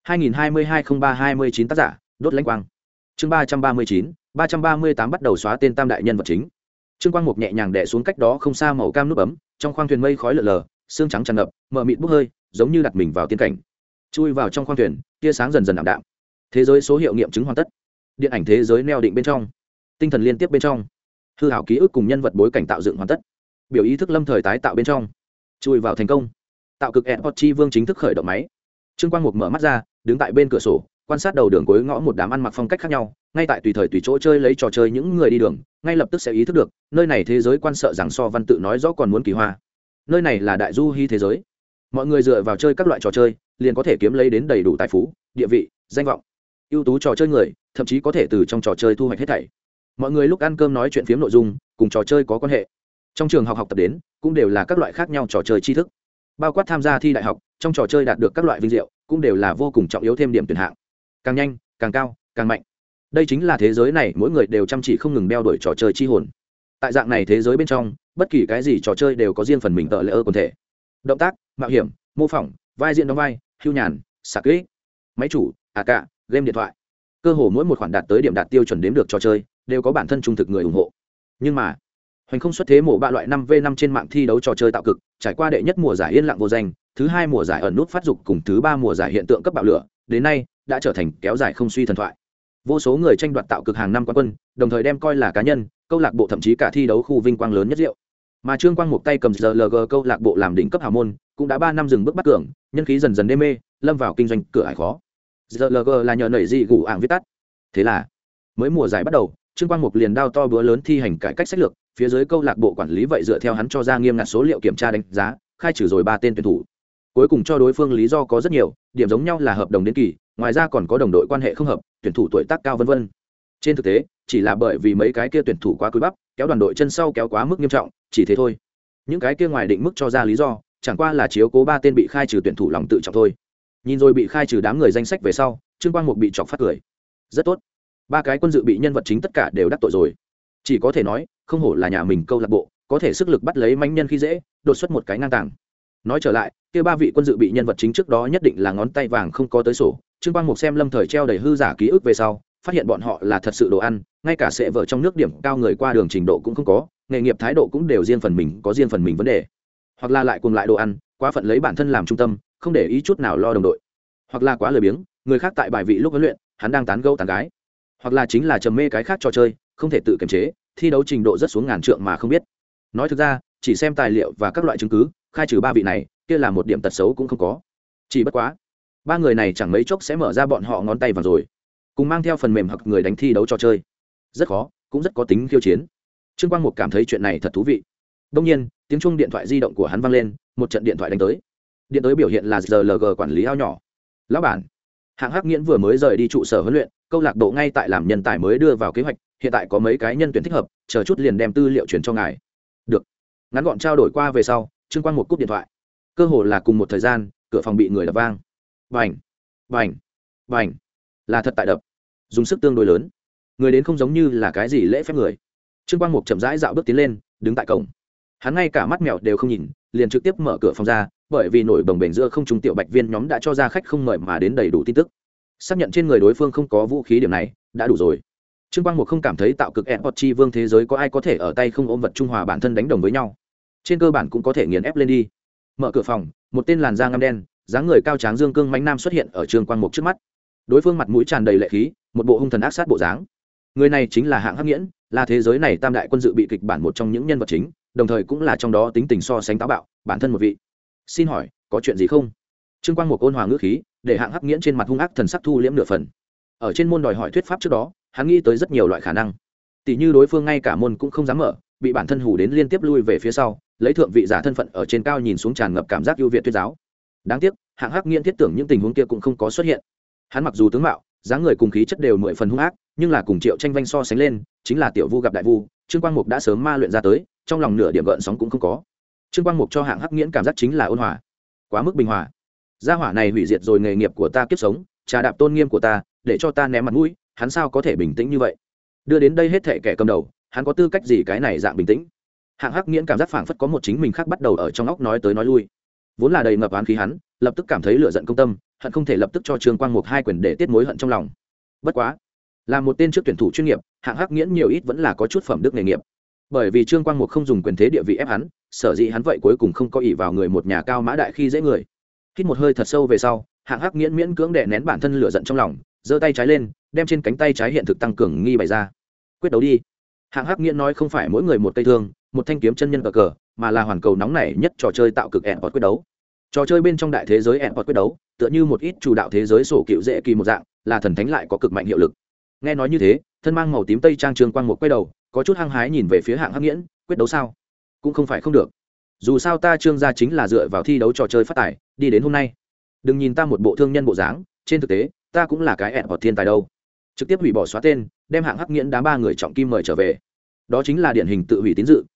2022-03-29 tác giả, Đốt Lãnh Quang. Chương 339, 338 bắt đầu xóa tên tam đại nhân vật chính. Trương Quang Mục nhẹ nhàng đè xuống cách đó không xa màu cam nút bấm, trong khoang thuyền mây khói lờ lờ, sương trắng tràn ngập, mờ mịt bốc hơi, giống như đặt mình vào tiên cảnh. Chui vào trong khoang thuyền, tia sáng dần dần ảm đạm. Thế giới số hiệu nghiệm chứng hoàn tất. Điện ảnh thế giới neo định bên trong, tinh thần liên tiếp bên trong, hư ảo ký ức cùng nhân vật bối cảnh tạo dựng hoàn tất. Biểu ý thức lâm thời tái tạo bên trong, chui vào thành công. Tạo cực Eport Chi Vương chính thức khởi động máy. Trương Quang Mục mở mắt ra, đứng tại bên cửa sổ, quan sát đầu đường cuối ngõ một đám ăn mặc phong cách khác nhau, ngay tại tùy thời tùy chỗ chơi lấy trò chơi những người đi đường, ngay lập tức sẽ ý thức được, nơi này thế giới quan sợ rằng so văn tự nói rõ còn muốn kỳ hoa. Nơi này là đại du hy thế giới. Mọi người dựa vào chơi các loại trò chơi, liền có thể kiếm lấy đến đầy đủ tài phú, địa vị, danh vọng. Ưu tú trò chơi người, thậm chí có thể từ trong trò chơi thu hoạch hết thảy. Mọi người lúc ăn cơm nói chuyện phiếm nội dung, cùng trò chơi có quan hệ. trong trường học học tập đến cũng đều là các loại khác nhau trò chơi tri thức, bao quát tham gia thi đại học trong trò chơi đạt được các loại vinh diệu cũng đều là vô cùng trọng yếu thêm điểm tuyển hạng, càng nhanh càng cao càng mạnh. Đây chính là thế giới này mỗi người đều chăm chỉ không ngừng đeo đuổi trò chơi chi hồn. Tại dạng này thế giới bên trong, bất kỳ cái gì trò chơi đều có riêng phần mình tợ lệ ơ quần thể, động tác, mạo hiểm, mô phỏng, vai diễn đóng vai, hưu nhàn, sạc kỹ, máy chủ, cả game điện thoại, cơ hồ mỗi một khoản đạt tới điểm đạt tiêu chuẩn đếm được trò chơi đều có bản thân trung thực người ủng hộ. Nhưng mà hoành không xuất thế mổ bạ loại 5v5 trên mạng thi đấu trò chơi tạo cực, trải qua đệ nhất mùa giải yên lặng vô danh, thứ hai mùa giải ẩn nút phát dục cùng thứ ba mùa giải hiện tượng cấp bạo lửa, đến nay đã trở thành kéo dài không suy thần thoại. Vô số người tranh đoạt tạo cực hàng năm quán quân, đồng thời đem coi là cá nhân, câu lạc bộ thậm chí cả thi đấu khu vinh quang lớn nhất rượu. Mà Trương Quang một tay cầm GLG câu lạc bộ làm đỉnh cấp hào môn, cũng đã 3 năm dừng bước bắt cường, nhân khí dần dần đê mê, lâm vào kinh doanh cửa ải khó. GLG là nhờ nảy gì gù ảng viết tắt. Thế là, mới mùa giải bắt đầu, Trương Quang Mục liền đao to búa lớn thi hành cải cách sách lược, phía dưới câu lạc bộ quản lý vậy dựa theo hắn cho ra nghiêm ngặt số liệu kiểm tra đánh giá, khai trừ rồi 3 tên tuyển thủ. Cuối cùng cho đối phương lý do có rất nhiều, điểm giống nhau là hợp đồng đến kỳ, ngoài ra còn có đồng đội quan hệ không hợp, tuyển thủ tuổi tác cao vân vân. Trên thực tế, chỉ là bởi vì mấy cái kia tuyển thủ quá cúi bắp, kéo đoàn đội chân sau kéo quá mức nghiêm trọng, chỉ thế thôi. Những cái kia ngoài định mức cho ra lý do, chẳng qua là chiếu cố 3 tên bị khai trừ tuyển thủ lòng tự trọng thôi. Nhìn rồi bị khai trừ đám người danh sách về sau, Trương Quang Mục bị chọc phát cười. Rất tốt. 3 cái quân dự bị nhân vật chính tất cả đều đắc tội rồi. Chỉ có thể nói, không hổ là nhà mình câu lạc bộ, có thể sức lực bắt lấy manh nhân khi dễ, đột xuất một cái ngang tàng. Nói trở lại, kia 3 vị quân dự bị nhân vật chính trước đó nhất định là ngón tay vàng không có tới sổ. Trương Quang Mục xem lâm thời treo đầy hư giả ký ức về sau, phát hiện bọn họ là thật sự đồ ăn, ngay cả sẽ vợ trong nước điểm cao người qua đường trình độ cũng không có, nghề nghiệp thái độ cũng đều riêng phần mình có riêng phần mình vấn đề. Hoặc là lại cuồng lại đồ ăn, quá phận lấy bản thân làm trung tâm, không để ý chút nào lo đồng đội. Hoặc là quá lười biếng, người khác tại bài vị lúc huấn luyện, hắn đang tán gẫu tán gái. Hoặc là chính là trầm mê cái khác trò chơi, không thể tự kiềm chế, thi đấu trình độ rất xuống ngàn trượng mà không biết. Nói thực ra, chỉ xem tài liệu và các loại chứng cứ, khai trừ 3 vị này, kia là một điểm tật xấu cũng không có. Chỉ bất quá, 3 người này chẳng mấy chốc sẽ mở ra bọn họ ngón tay vào rồi, cùng mang theo phần mềm hoặc người đánh thi đấu trò chơi. Rất khó, cũng rất có tính khiêu chiến. Trương Quang Mục cảm thấy chuyện này thật thú vị. Đương nhiên, tiếng chuông điện thoại di động của hắn vang lên, một trận điện thoại đánh tới. Điện tới biểu hiện là GLG quản lý ao nhỏ. Lão bản, Hạng Hắc Nghiễn vừa mới rời đi trụ sở huấn luyện, câu lạc bộ ngay tại làm nhân tài mới đưa vào kế hoạch, hiện tại có mấy cái nhân tuyển thích hợp, chờ chút liền đem tư liệu chuyển cho ngài. Được. Ngắn gọn trao đổi qua về sau, Trương Quang Mục cúp điện thoại. Cơ hồ là cùng một thời gian, cửa phòng bị người đập vang. Bành, bành, bành. Là thật tại đập. Dùng sức tương đối lớn. Người đến không giống như là cái gì lễ phép người. Trương Quang Mục chậm rãi dạo bước tiến lên, đứng tại cổng. Hắn ngay cả mắt mèo đều không nhìn, liền trực tiếp mở cửa phòng ra, bởi vì nổi bồng bềnh giữa không trung tiểu bạch viên nhóm đã cho ra khách không mời mà đến đầy đủ tin tức. Xác nhận trên người đối phương không có vũ khí, điểm này đã đủ rồi. Trương Quang Mục không cảm thấy tạo cực Esports chi vương thế giới có ai có thể ở tay không ôm vật trung hòa bản thân đánh đồng với nhau. Trên cơ bản cũng có thể nghiền ép lên đi. Mở cửa phòng, một tên làn da ngăm đen, dáng người cao tráng dương cương mãnh nam xuất hiện ở Trương Quang Mục trước mắt. Đối phương mặt mũi tràn đầy lệ khí, một bộ hung thần ác sát bộ dáng. Người này chính là Hạng Hắc Nghiễn, là thế giới này tam đại quân dự bị kịch bản một trong những nhân vật chính, đồng thời cũng là trong đó tính tình so sánh táo bạo, bản thân một vị. Xin hỏi, có chuyện gì không? Trương Quang Mục ôn hòa ngữ khí, để Hạng Hắc Nghiễn trên mặt hung ác thần sắc thu liễm nửa phần. Ở trên môn đòi hỏi thuyết pháp trước đó, hắn nghĩ tới rất nhiều loại khả năng. Tỷ như đối phương ngay cả môn cũng không dám mở, bị bản thân hù đến liên tiếp lui về phía sau, lấy thượng vị giả thân phận ở trên cao nhìn xuống tràn ngập cảm giác ưu việt tuyên giáo. Đáng tiếc, Hạng Hắc Nghiễn thiết tưởng những tình huống kia cũng không có xuất hiện. Hắn mặc dù tướng mạo, dáng người cùng khí chất đều 10 phần hung ác, nhưng là cùng Triệu Tranh Vanh so sánh lên, chính là tiểu vu gặp đại vu, Trương Quang Mục đã sớm ma luyện ra tới, trong lòng nửa điểm gợn sóng cũng không có. Trương Quang Mục cho Hạng Hắc Nghiễn cảm giác chính là ôn hòa, quá mức bình hòa. Gia hỏa này hủy diệt rồi nghề nghiệp của ta kiếp sống, trà đạp tôn nghiêm của ta, để cho ta ném mặt mũi, hắn sao có thể bình tĩnh như vậy? Đưa đến đây hết thảy kẻ cầm đầu, hắn có tư cách gì cái này dạng bình tĩnh? Hạng Hắc Nghiễn cảm giác phảng phất có một chính mình khác bắt đầu ở trong óc nói tới nói lui. Vốn là đầy ngập oán khí hắn, lập tức cảm thấy lửa giận công tâm, hận không thể lập tức cho Trương Quang Mục 2 quyền để tiết mối hận trong lòng. Bất quá, là một tên trước tuyển thủ chuyên nghiệp, Hạng Hắc Nghiễn nhiều ít vẫn là có chút phẩm đức nghề nghiệp. Bởi vì Trương Quang Mục không dùng quyền thế địa vị ép hắn, sở dĩ hắn vậy cuối cùng không có ỷ vào người một nhà cao mã đại khi dễ người. Hít một hơi thật sâu về sau, Hạng Hắc Nghiễn miễn cưỡng đè nén bản thân lửa giận trong lòng, giơ tay trái lên, đem trên cánh tay trái hiện thực tăng cường nghi bày ra. Quyết đấu đi. Hạng Hắc Nghiễn nói không phải mỗi người một cây thương, một thanh kiếm chân nhân cờ cờ, mà là hoàn cầu nóng nảy nhất trò chơi tạo cực Esports quyết đấu. Trò chơi bên trong đại thế giới Esports quyết đấu, tựa như một ít chủ đạo thế giới sổ cựu dễ kỳ một dạng, là thần thánh lại có cực mạnh hiệu lực. Nghe nói như thế, thân mang màu tím tây trang Trương Quang Mục quay đầu, có chút hăng hái nhìn về phía Hạng Hắc Nghiễn, quyết đấu sao? Cũng không phải không được. Dù sao ta Trương gia chính là dựa vào thi đấu trò chơi phát tài, đi đến hôm nay. Đừng nhìn ta một bộ thương nhân bộ dáng, trên thực tế, ta cũng là cái Esports thiên tài đâu. Trực tiếp hủy bỏ xóa tên, đem Hạng Hắc Nghiễn đá 3 người trọng kim mời trở về. Đó chính là điển hình tự hủy tín dự,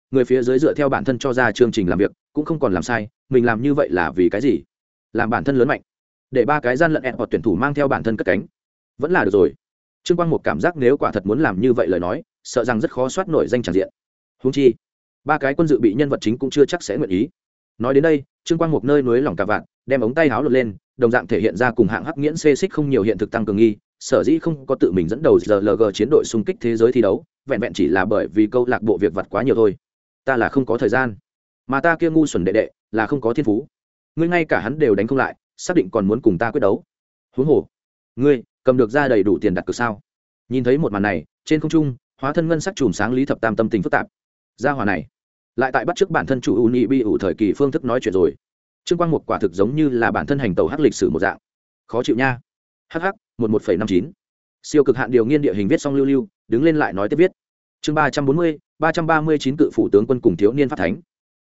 người phía dưới dựa theo bản thân cho ra chương trình làm việc cũng không còn làm sai, mình làm như vậy là vì cái gì? Làm bản thân lớn mạnh, để ba cái gian lận hoặc tuyển thủ mang theo bản thân cất cánh vẫn là được rồi. Trương Quang Mục cảm giác nếu quả thật muốn làm như vậy lời nói, sợ rằng rất khó soát nổi danh tràng diện. Huống chi ba cái quân dự bị nhân vật chính cũng chưa chắc sẽ nguyện ý. Nói đến đây, Trương Quang Mục nơi núi lỏng cả vạn, đem ống tay áo lột lên, đồng dạng thể hiện ra cùng hạng Hắc Nghiễn xê xích không nhiều hiện thực tăng cường nghi, sở dĩ không có tự mình dẫn đầu GLG chiến đội xung kích thế giới thi đấu, vẹn vẹn chỉ là bởi vì câu lạc bộ việc vặt quá nhiều thôi. Ta là không có thời gian, mà ta kia ngu xuẩn đệ đệ là không có thiên phú. Ngươi ngay cả hắn đều đánh không lại, xác định còn muốn cùng ta quyết đấu? Huống hồ, ngươi cầm được ra đầy đủ tiền đặt cược sao? Nhìn thấy một màn này, trên không trung, hóa thân ngân sắc chùm sáng Lý Thập Tam tâm tình phức tạp. Gia hỏa này, lại tại bắt chước bản thân chủ Uni bi ủ thời kỳ phương thức nói chuyện rồi. Trương Quang Mục quả thực giống như là bản thân hành tẩu hắc lịch sử một dạng. Khó chịu nha. Hắc 11,59. Siêu cực hạn điều nghiên địa hình viết xong lưu lưu, đứng lên lại nói tiếp viết. Chương 340, 339 cự phủ tướng quân cùng thiếu niên pháp thánh.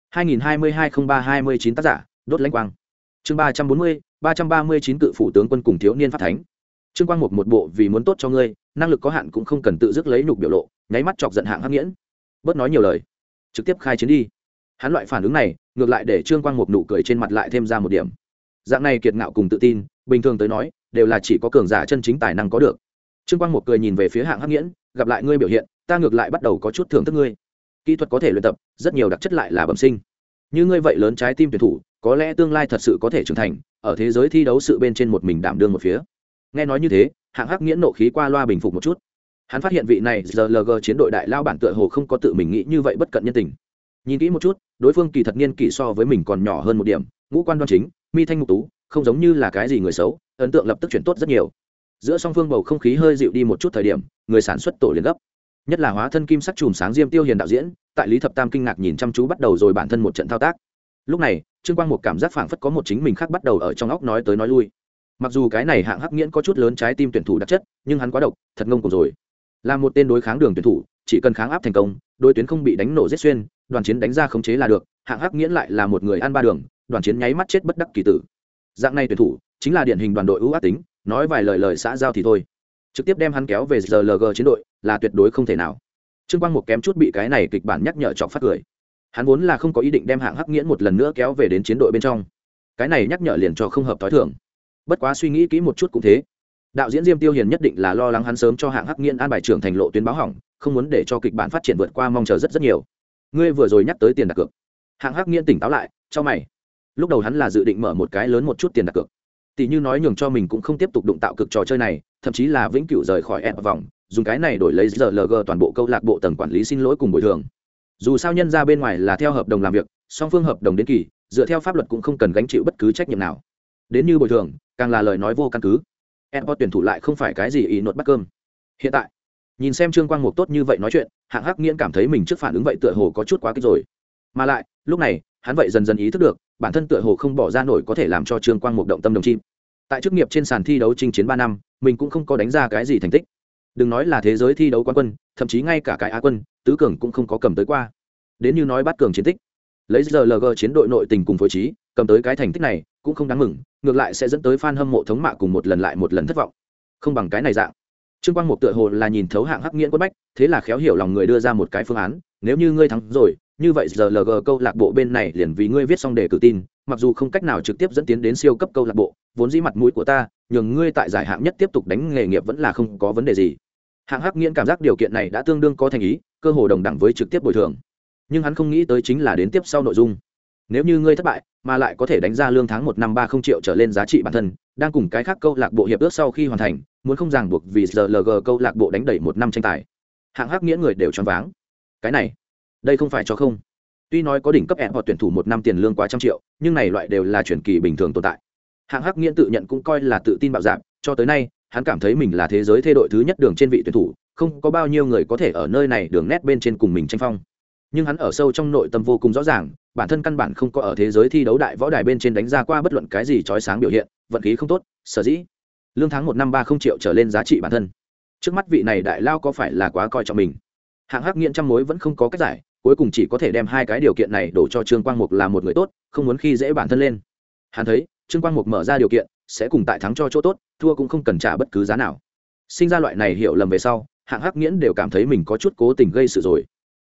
2022-03-29 tác giả, đốt lãnh quang. Chương 340, 339 cự phủ tướng quân cùng thiếu niên pháp thánh. Trương Quang Mục một bộ vì muốn tốt cho ngươi, năng lực có hạn cũng không cần tự dứt lấy nhục biểu lộ, nháy mắt chọc giận hạng Hắc Nghiễn. Bớt nói nhiều lời, trực tiếp khai chiến đi. Hắn loại phản ứng này, ngược lại để Trương Quang Mục nụ cười trên mặt lại thêm ra một điểm. Dạng này kiệt ngạo cùng tự tin, bình thường tới nói, đều là chỉ có cường giả chân chính tài năng có được. Trương Quang Mục cười nhìn về phía hạng Hắc Nghiễn, gặp lại ngươi biểu hiện, ta ngược lại bắt đầu có chút thưởng thức ngươi. Kỹ thuật có thể luyện tập, rất nhiều đặc chất lại là bẩm sinh. Như ngươi vậy lớn trái tim tuyển thủ, có lẽ tương lai thật sự có thể trưởng thành, ở thế giới thi đấu sự bên trên một mình đảm đương một phía. Nghe nói như thế, hạng Hắc Nghiễn nộ khí qua loa bình phục một chút. Hắn phát hiện vị này GLG chiến đội đại lao bản tựa hồ không có tự mình nghĩ như vậy bất cận nhân tình. Nhìn kỹ một chút, đối phương kỳ thật niên kỷ so với mình còn nhỏ hơn một điểm, ngũ quan đoan chính, mi thanh mục tú, không giống như là cái gì người xấu, ấn tượng lập tức chuyển tốt rất nhiều. Giữa song phương bầu không khí hơi dịu đi một chút thời điểm, người sản xuất tổ liền gấp. Nhất là hóa thân kim sắc chùm sáng Diêm Tiêu Hiền đạo diễn, tại Lý Thập Tam kinh ngạc nhìn chăm chú bắt đầu rồi bản thân một trận thao tác. Lúc này, Trương Quang Mục cảm giác phảng phất có một chính mình khác bắt đầu ở trong óc nói tới nói lui. Mặc dù cái này hạng Hắc Nghiễn có chút lớn trái tim tuyển thủ đặc chất, nhưng hắn quá độc, thật ngông cuồng rồi. Là một tên đối kháng đường tuyển thủ, chỉ cần kháng áp thành công, đối tuyến không bị đánh nổ giết xuyên, đoàn chiến đánh ra khống chế là được. Hạng Hắc Nghiễn lại là một người ăn ba đường, đoàn chiến nháy mắt chết bất đắc kỳ tử. Dạng này tuyển thủ chính là điển hình đoàn đội ưu ác tính, nói vài lời xã giao thì thôi, trực tiếp đem hắn kéo về GLG chiến đội là tuyệt đối không thể nào. Trương Quang Mục kém chút bị cái này kịch bản nhắc nhở chọc phát cười. Hắn vốn là không có ý định đem hạng Hắc Nghiễn một lần nữa kéo về đến chiến đội bên trong, cái này nhắc nhở liền cho không hợp thói thường. Bất quá suy nghĩ kỹ một chút cũng thế, đạo diễn Diêm Tiêu Hiền nhất định là lo lắng hắn sớm cho hạng Hắc Nghiễn an bài trưởng thành lộ tuyến báo hỏng, không muốn để cho kịch bản phát triển vượt qua mong chờ rất nhiều. Ngươi vừa rồi nhắc tới tiền đặt cược. Hạng Hắc Nghiễn tỉnh táo lại, cho mày. Lúc đầu hắn là dự định mở một cái lớn một chút tiền đặt cược, tỷ như nói nhường cho mình cũng không tiếp tục đụng tạo cực trò chơi này, thậm chí là vĩnh cửu rời khỏi ép vòng, dùng cái này đổi lấy GLG toàn bộ câu lạc bộ tầng quản lý xin lỗi cùng bồi thường. Dù sao nhân ra bên ngoài là theo hợp đồng làm việc, song phương hợp đồng đến kỳ, dựa theo pháp luật cũng không cần gánh chịu bất cứ trách nhiệm nào. Đến như bồi thường, càng là lời nói vô căn cứ. Airport tuyển thủ lại không phải cái gì ý nuốt bắt cơm. Hiện tại, nhìn xem Trương Quang Mục tốt như vậy nói chuyện, hạng Hắc Nghiễn cảm thấy mình trước phản ứng vậy tựa hồ có chút quá kích rồi. Mà lại, lúc này, hắn vậy dần dần ý thức được, bản thân tựa hồ không bỏ ra nổi có thể làm cho Trương Quang Mục động tâm đồng chim. Tại chức nghiệp trên sàn thi đấu chinh chiến 3 năm, mình cũng không có đánh ra cái gì thành tích. Đừng nói là thế giới thi đấu quán quân, thậm chí ngay cả cái Á quân, tứ cường cũng không có cầm tới qua. Đến như nói bắt cường chiến tích, lấy GLG chiến đội nội tình cùng phối trí, cầm tới cái thành tích này cũng không đáng mừng, ngược lại sẽ dẫn tới fan hâm mộ thống mạ cùng một lần lại một lần thất vọng. Không bằng cái này dạng. Trương Quang Mục tựa hồ là nhìn thấu hạng Hắc Nghiễn quất bách, thế là khéo hiểu lòng người đưa ra một cái phương án, nếu như ngươi thắng rồi, như vậy GLG câu lạc bộ bên này liền vì ngươi viết xong đề cử tin, mặc dù không cách nào trực tiếp dẫn tiến đến siêu cấp câu lạc bộ, vốn dĩ mặt mũi của ta, nhường ngươi tại giải hạng nhất tiếp tục đánh nghề nghiệp vẫn là không có vấn đề gì. Hạng Hắc Nghiễn cảm giác điều kiện này đã tương đương có thành ý, cơ hồ đồng đẳng với trực tiếp bồi thường. Nhưng hắn không nghĩ tới chính là đến tiếp sau nội dung. Nếu như ngươi thất bại, mà lại có thể đánh ra lương tháng 1 năm 30 triệu trở lên giá trị bản thân, đang cùng cái khác câu lạc bộ hiệp ước sau khi hoàn thành, muốn không ràng buộc vì GLG câu lạc bộ đánh đẩy 1 năm tranh tài. Hạng Hắc Nghiễn người đều choáng váng. Cái này, đây không phải cho không. Tuy nói có đỉnh cấp hoặc tuyển thủ 1 năm tiền lương quá 100 triệu, nhưng này loại đều là chuyển kỳ bình thường tồn tại. Hạng Hắc Nghiễn tự nhận cũng coi là tự tin bạo dạn, cho tới nay, hắn cảm thấy mình là thế giới thê đội thứ nhất đường trên vị tuyển thủ, không có bao nhiêu người có thể ở nơi này đường nét bên trên cùng mình tranh phong. Nhưng hắn ở sâu trong nội tâm vô cùng rõ ràng, bản thân căn bản không có ở thế giới thi đấu đại võ đài bên trên đánh ra qua bất luận cái gì chói sáng biểu hiện, vận khí không tốt, sở dĩ lương tháng 1 năm 30 triệu trở lên giá trị bản thân. Trước mắt vị này đại lao có phải là quá coi trọng mình? Hạng Hắc Nghiễn trăm mối vẫn không có cách giải, cuối cùng chỉ có thể đem hai cái điều kiện này đổ cho Trương Quang Mục là một người tốt, không muốn khi dễ bản thân lên. Hắn thấy Trương Quang Mục mở ra điều kiện sẽ cùng tại thắng cho chỗ tốt, thua cũng không cần trả bất cứ giá nào. Sinh ra loại này hiểu lầm về sau, Hạng Hắc Nghiễn đều cảm thấy mình có chút cố tình gây sự rồi.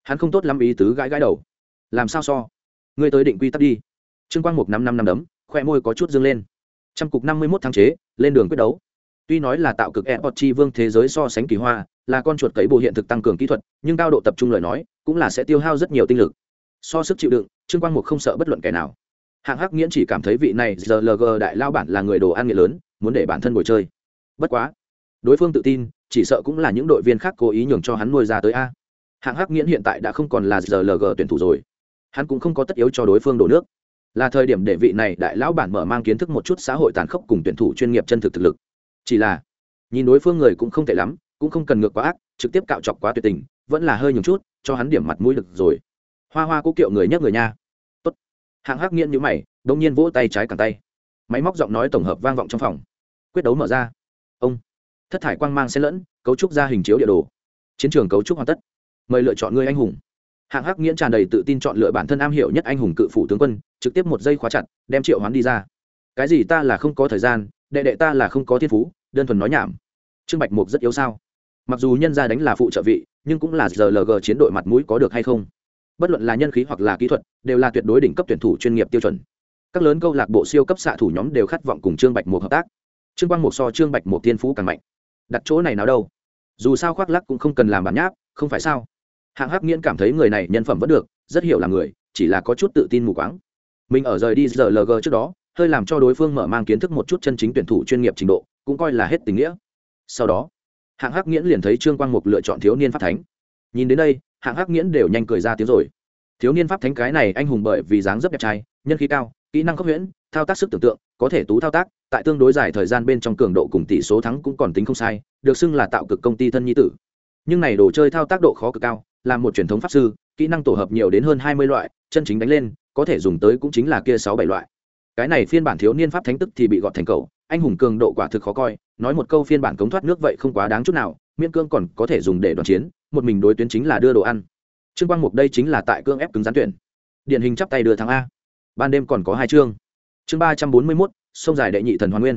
hắn không tốt lắm ý tứ gãi gãi đầu. Làm sao so? Ngươi tới định quy tắc đi. Trương Quang Mục năm đấm, khoe môi có chút dương lên. Trăm cục 51 tháng chế, lên đường quyết đấu. Tuy nói là tạo cực Epoch chi vương thế giới so sánh kỳ hoa, là con chuột cấy bộ hiện thực tăng cường kỹ thuật, nhưng cao độ tập trung lời nói, cũng là sẽ tiêu hao rất nhiều tinh lực. So sức chịu đựng, Trương Quang Mục không sợ bất luận kẻ nào. Hạng Hắc Nghiễn chỉ cảm thấy vị này GLG đại lao bản là người đồ ăn nghiện lớn, muốn để bản thân ngồi chơi. Bất quá, đối phương tự tin, chỉ sợ cũng là những đội viên khác cố ý nhường cho hắn nuôi ra tới a. Hạng Hắc Nghiễn hiện tại đã không còn là GLG tuyển thủ rồi, hắn cũng không có tất yếu cho đối phương đổ nước. Là thời điểm để vị này đại lão bản mở mang kiến thức một chút xã hội tàn khốc cùng tuyển thủ chuyên nghiệp chân thực thực lực. Chỉ là nhìn đối phương người cũng không tệ lắm, cũng không cần ngược quá ác, trực tiếp cạo chọc quá tuyệt tình, vẫn là hơi nhường chút, cho hắn điểm mặt mũi được rồi. Hoa Hoa Cố Kiệu người nhắc người nha. Tốt. Hạng Hắc Nghiễn nhíu mày, đột nhiên vỗ tay trái cẳng tay. Máy móc giọng nói tổng hợp vang vọng trong phòng. Quyết đấu mở ra. Ông. Thất thải quang mang xen lẫn, cấu trúc ra hình chiếu địa đồ. Chiến trường cấu trúc hoàn tất. Mời lựa chọn người anh hùng. Hạng Hắc Nghiễn tràn đầy tự tin chọn lựa bản thân am hiểu nhất anh hùng cự phủ tướng quân, trực tiếp một giây khóa chặt, đem Triệu Hoán đi ra. Cái gì ta là không có thời gian, đệ đệ ta là không có thiên phú, đơn thuần nói nhảm. Trương Bạch Mục rất yếu sao? Mặc dù nhân gia đánh là phụ trợ vị, nhưng cũng là GLG chiến đội mặt mũi có được hay không? Bất luận là nhân khí hoặc là kỹ thuật, đều là tuyệt đối đỉnh cấp tuyển thủ chuyên nghiệp tiêu chuẩn. Các lớn câu lạc bộ siêu cấp xạ thủ nhóm đều khát vọng cùng Trương Bạch Mục hợp tác. Trương Quang Mục so Trương Bạch Mục thiên phú càng mạnh. Đặt chỗ này nào đâu? Dù sao khoác lác cũng không cần làm bản nháp, không phải sao? Hạng Hắc Nghiễn cảm thấy người này nhân phẩm vẫn được, rất hiểu là người, chỉ là có chút tự tin mù quáng. Mình ở rời đi GLG trước đó, hơi làm cho đối phương mở mang kiến thức một chút chân chính tuyển thủ chuyên nghiệp trình độ, cũng coi là hết tình nghĩa. Sau đó, Hạng Hắc Nghiễn liền thấy Trương Quang Mục lựa chọn thiếu niên pháp thánh. Nhìn đến đây, Hạng Hắc Nghiễn đều nhanh cười ra tiếng rồi. Thiếu niên pháp thánh cái này anh hùng bởi vì dáng dấp đẹp trai, nhân khí cao, kỹ năng khốc huyễn, thao tác sức tưởng tượng, có thể tú thao tác, tại tương đối dài thời gian bên trong cường độ cùng tỷ số thắng cũng còn tính không sai, được xưng là tạo cực công ty thân nhi tử. Nhưng này đồ chơi thao tác độ khó cực cao, làm một truyền thống pháp sư, kỹ năng tổ hợp nhiều đến hơn 20 loại, chân chính đánh lên, có thể dùng tới cũng chính là kia 6-7 loại. Cái này phiên bản thiếu niên pháp thánh tức thì bị gọt thành cậu, anh hùng cường độ quả thực khó coi, nói một câu phiên bản cống thoát nước vậy không quá đáng chút nào, miễn cương còn có thể dùng để đoàn chiến, một mình đối tuyến chính là đưa đồ ăn. Trương Quang Mục đây chính là tại cương ép cứng rắn tuyển. Điển hình chắp tay đưa thắng a. Ban đêm còn có 2 chương. Chương 341, sông dài đệ nhị thần hoàn nguyên.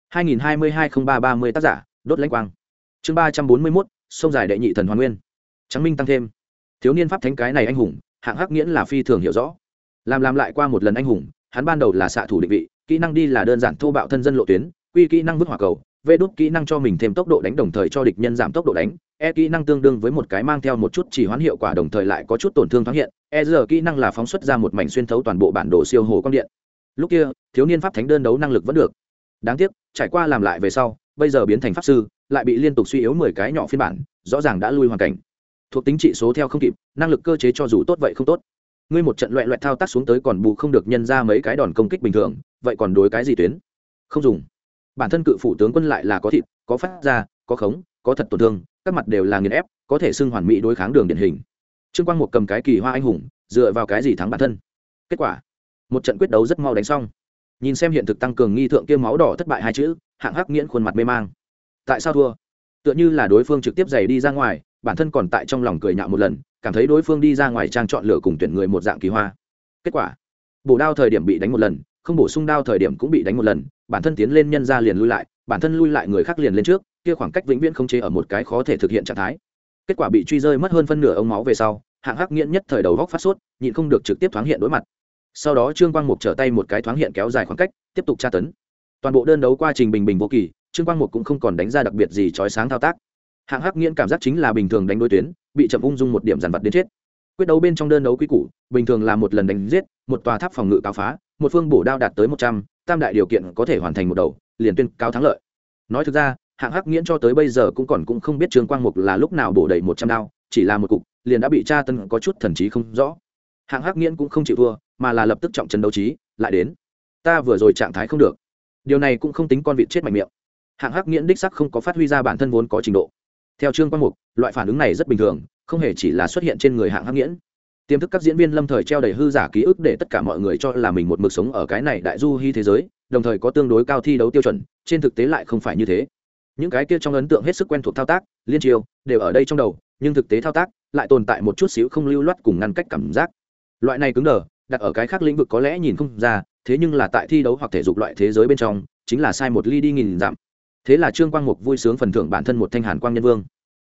2022-03-30 tác giả, đốt lãnh quang. Chương 341, sông dài đệ nhị thần hoàn nguyên. Trắng minh tăng thêm. Thiếu niên pháp thánh cái này anh hùng, Hạng Hắc Nghiễn là phi thường hiểu rõ. Làm lại qua một lần anh hùng, hắn ban đầu là xạ thủ định vị, kỹ năng đi là đơn giản thô bạo thân dân lộ tuyến, quy kỹ năng vứt hỏa cầu, vê đốt kỹ năng cho mình thêm tốc độ đánh đồng thời cho địch nhân giảm tốc độ đánh, e kỹ năng tương đương với một cái mang theo một chút chỉ hoán hiệu quả đồng thời lại có chút tổn thương thoáng hiện, e giờ kỹ năng là phóng xuất ra một mảnh xuyên thấu toàn bộ bản đồ siêu hồ quang điện. Lúc kia thiếu niên pháp thánh đơn đấu năng lực vẫn được, đáng tiếc trải qua làm lại về sau, bây giờ biến thành pháp sư lại bị liên tục suy yếu 10 cái nhỏ phiên bản, rõ ràng đã lui hoàn cảnh, thuộc tính trị số theo không kịp, năng lực cơ chế cho dù tốt vậy không tốt. Ngươi một trận loẹt loẹt thao tác xuống tới còn bù không được nhân ra mấy cái đòn công kích bình thường, vậy còn đối cái gì tuyến không dùng. Bản thân cự phủ tướng quân lại là có thịt, có phát ra, có khống, có thật tổn thương, các mặt đều là nghiền ép, có thể xưng hoàn mỹ đối kháng đường điển hình. Trương Quang Mục cầm cái kỳ hoa anh hùng, dựa vào cái gì thắng bản thân? Kết quả, một trận quyết đấu rất mau đánh xong. Nhìn xem hiện thực tăng cường nghi thượng kia máu đỏ thất bại 2 chữ, Hạng Hắc Nghiễn khuôn mặt mê mang. Tại sao thua? Tựa như là đối phương trực tiếp giày đi ra ngoài, bản thân còn tại trong lòng cười nhạo một lần, cảm thấy đối phương đi ra ngoài trang chọn lựa cùng tuyển người một dạng kỳ hoa. Kết quả, bổ đao thời điểm bị đánh một lần, không bổ sung đao thời điểm cũng bị đánh một lần, bản thân tiến lên nhân ra liền lui lại, bản thân lui lại người khác liền lên trước, kia khoảng cách vĩnh viễn không chế ở một cái khó thể thực hiện trạng thái. Kết quả bị truy rơi mất hơn phân nửa ống máu về sau, Hạng Hắc Nghiễn nhất thời đầu góc phát sốt, nhịn không được trực tiếp thoáng hiện đối mặt. Sau đó Trương Quang Mục trở tay một cái thoáng hiện kéo dài khoảng cách, tiếp tục tra tấn. Toàn bộ đơn đấu quá trình bình bình vô kỳ, Trương Quang Mục cũng không còn đánh ra đặc biệt gì chói sáng thao tác. Hạng Hắc Nghiễn cảm giác chính là bình thường đánh đối tuyến, bị chậm ung dung một điểm dàn vật đến chết. Quyết đấu bên trong đơn đấu quý củ, bình thường là một lần đánh giết, một tòa tháp phòng ngự cao phá, một phương bổ đao đạt tới 100, tam đại điều kiện có thể hoàn thành một đầu, liền tuyên cáo thắng lợi. Nói thực ra, Hạng Hắc Nghiễn cho tới bây giờ cũng không biết Trương Quang Mục là lúc nào bổ đầy 100 đao, chỉ là một cục, liền đã bị tra tấn có chút thần trí không rõ. Hạng Hắc Nghiễn cũng không chịu thua, mà là lập tức trọng trấn đấu trí, lại đến. Ta vừa rồi trạng thái không được. Điều này cũng không tính con vịt chết mạnh miệng. Hạng Hắc Nghiễn đích sắc không có phát huy ra bản thân vốn có trình độ. Theo Trương Quang Mục, loại phản ứng này rất bình thường, không hề chỉ là xuất hiện trên người Hạng Hắc Nghiễn. Tiềm thức các diễn viên lâm thời treo đầy hư giả ký ức để tất cả mọi người cho là mình một mực sống ở cái này đại du hy thế giới, đồng thời có tương đối cao thi đấu tiêu chuẩn, trên thực tế lại không phải như thế. Những cái kia trong ấn tượng hết sức quen thuộc thao tác, liên chiêu, đều ở đây trong đầu, nhưng thực tế thao tác lại tồn tại một chút xíu không lưu loát cùng ngăn cách cảm giác. Loại này cứng đờ, đặt ở cái khác lĩnh vực có lẽ nhìn không ra, thế nhưng là tại thi đấu hoặc thể dục loại thế giới bên trong, chính là sai một ly đi nghìn dặm. Thế là Trương Quang Mục vui sướng phần thưởng bản thân một thanh hàn quang nhân vương.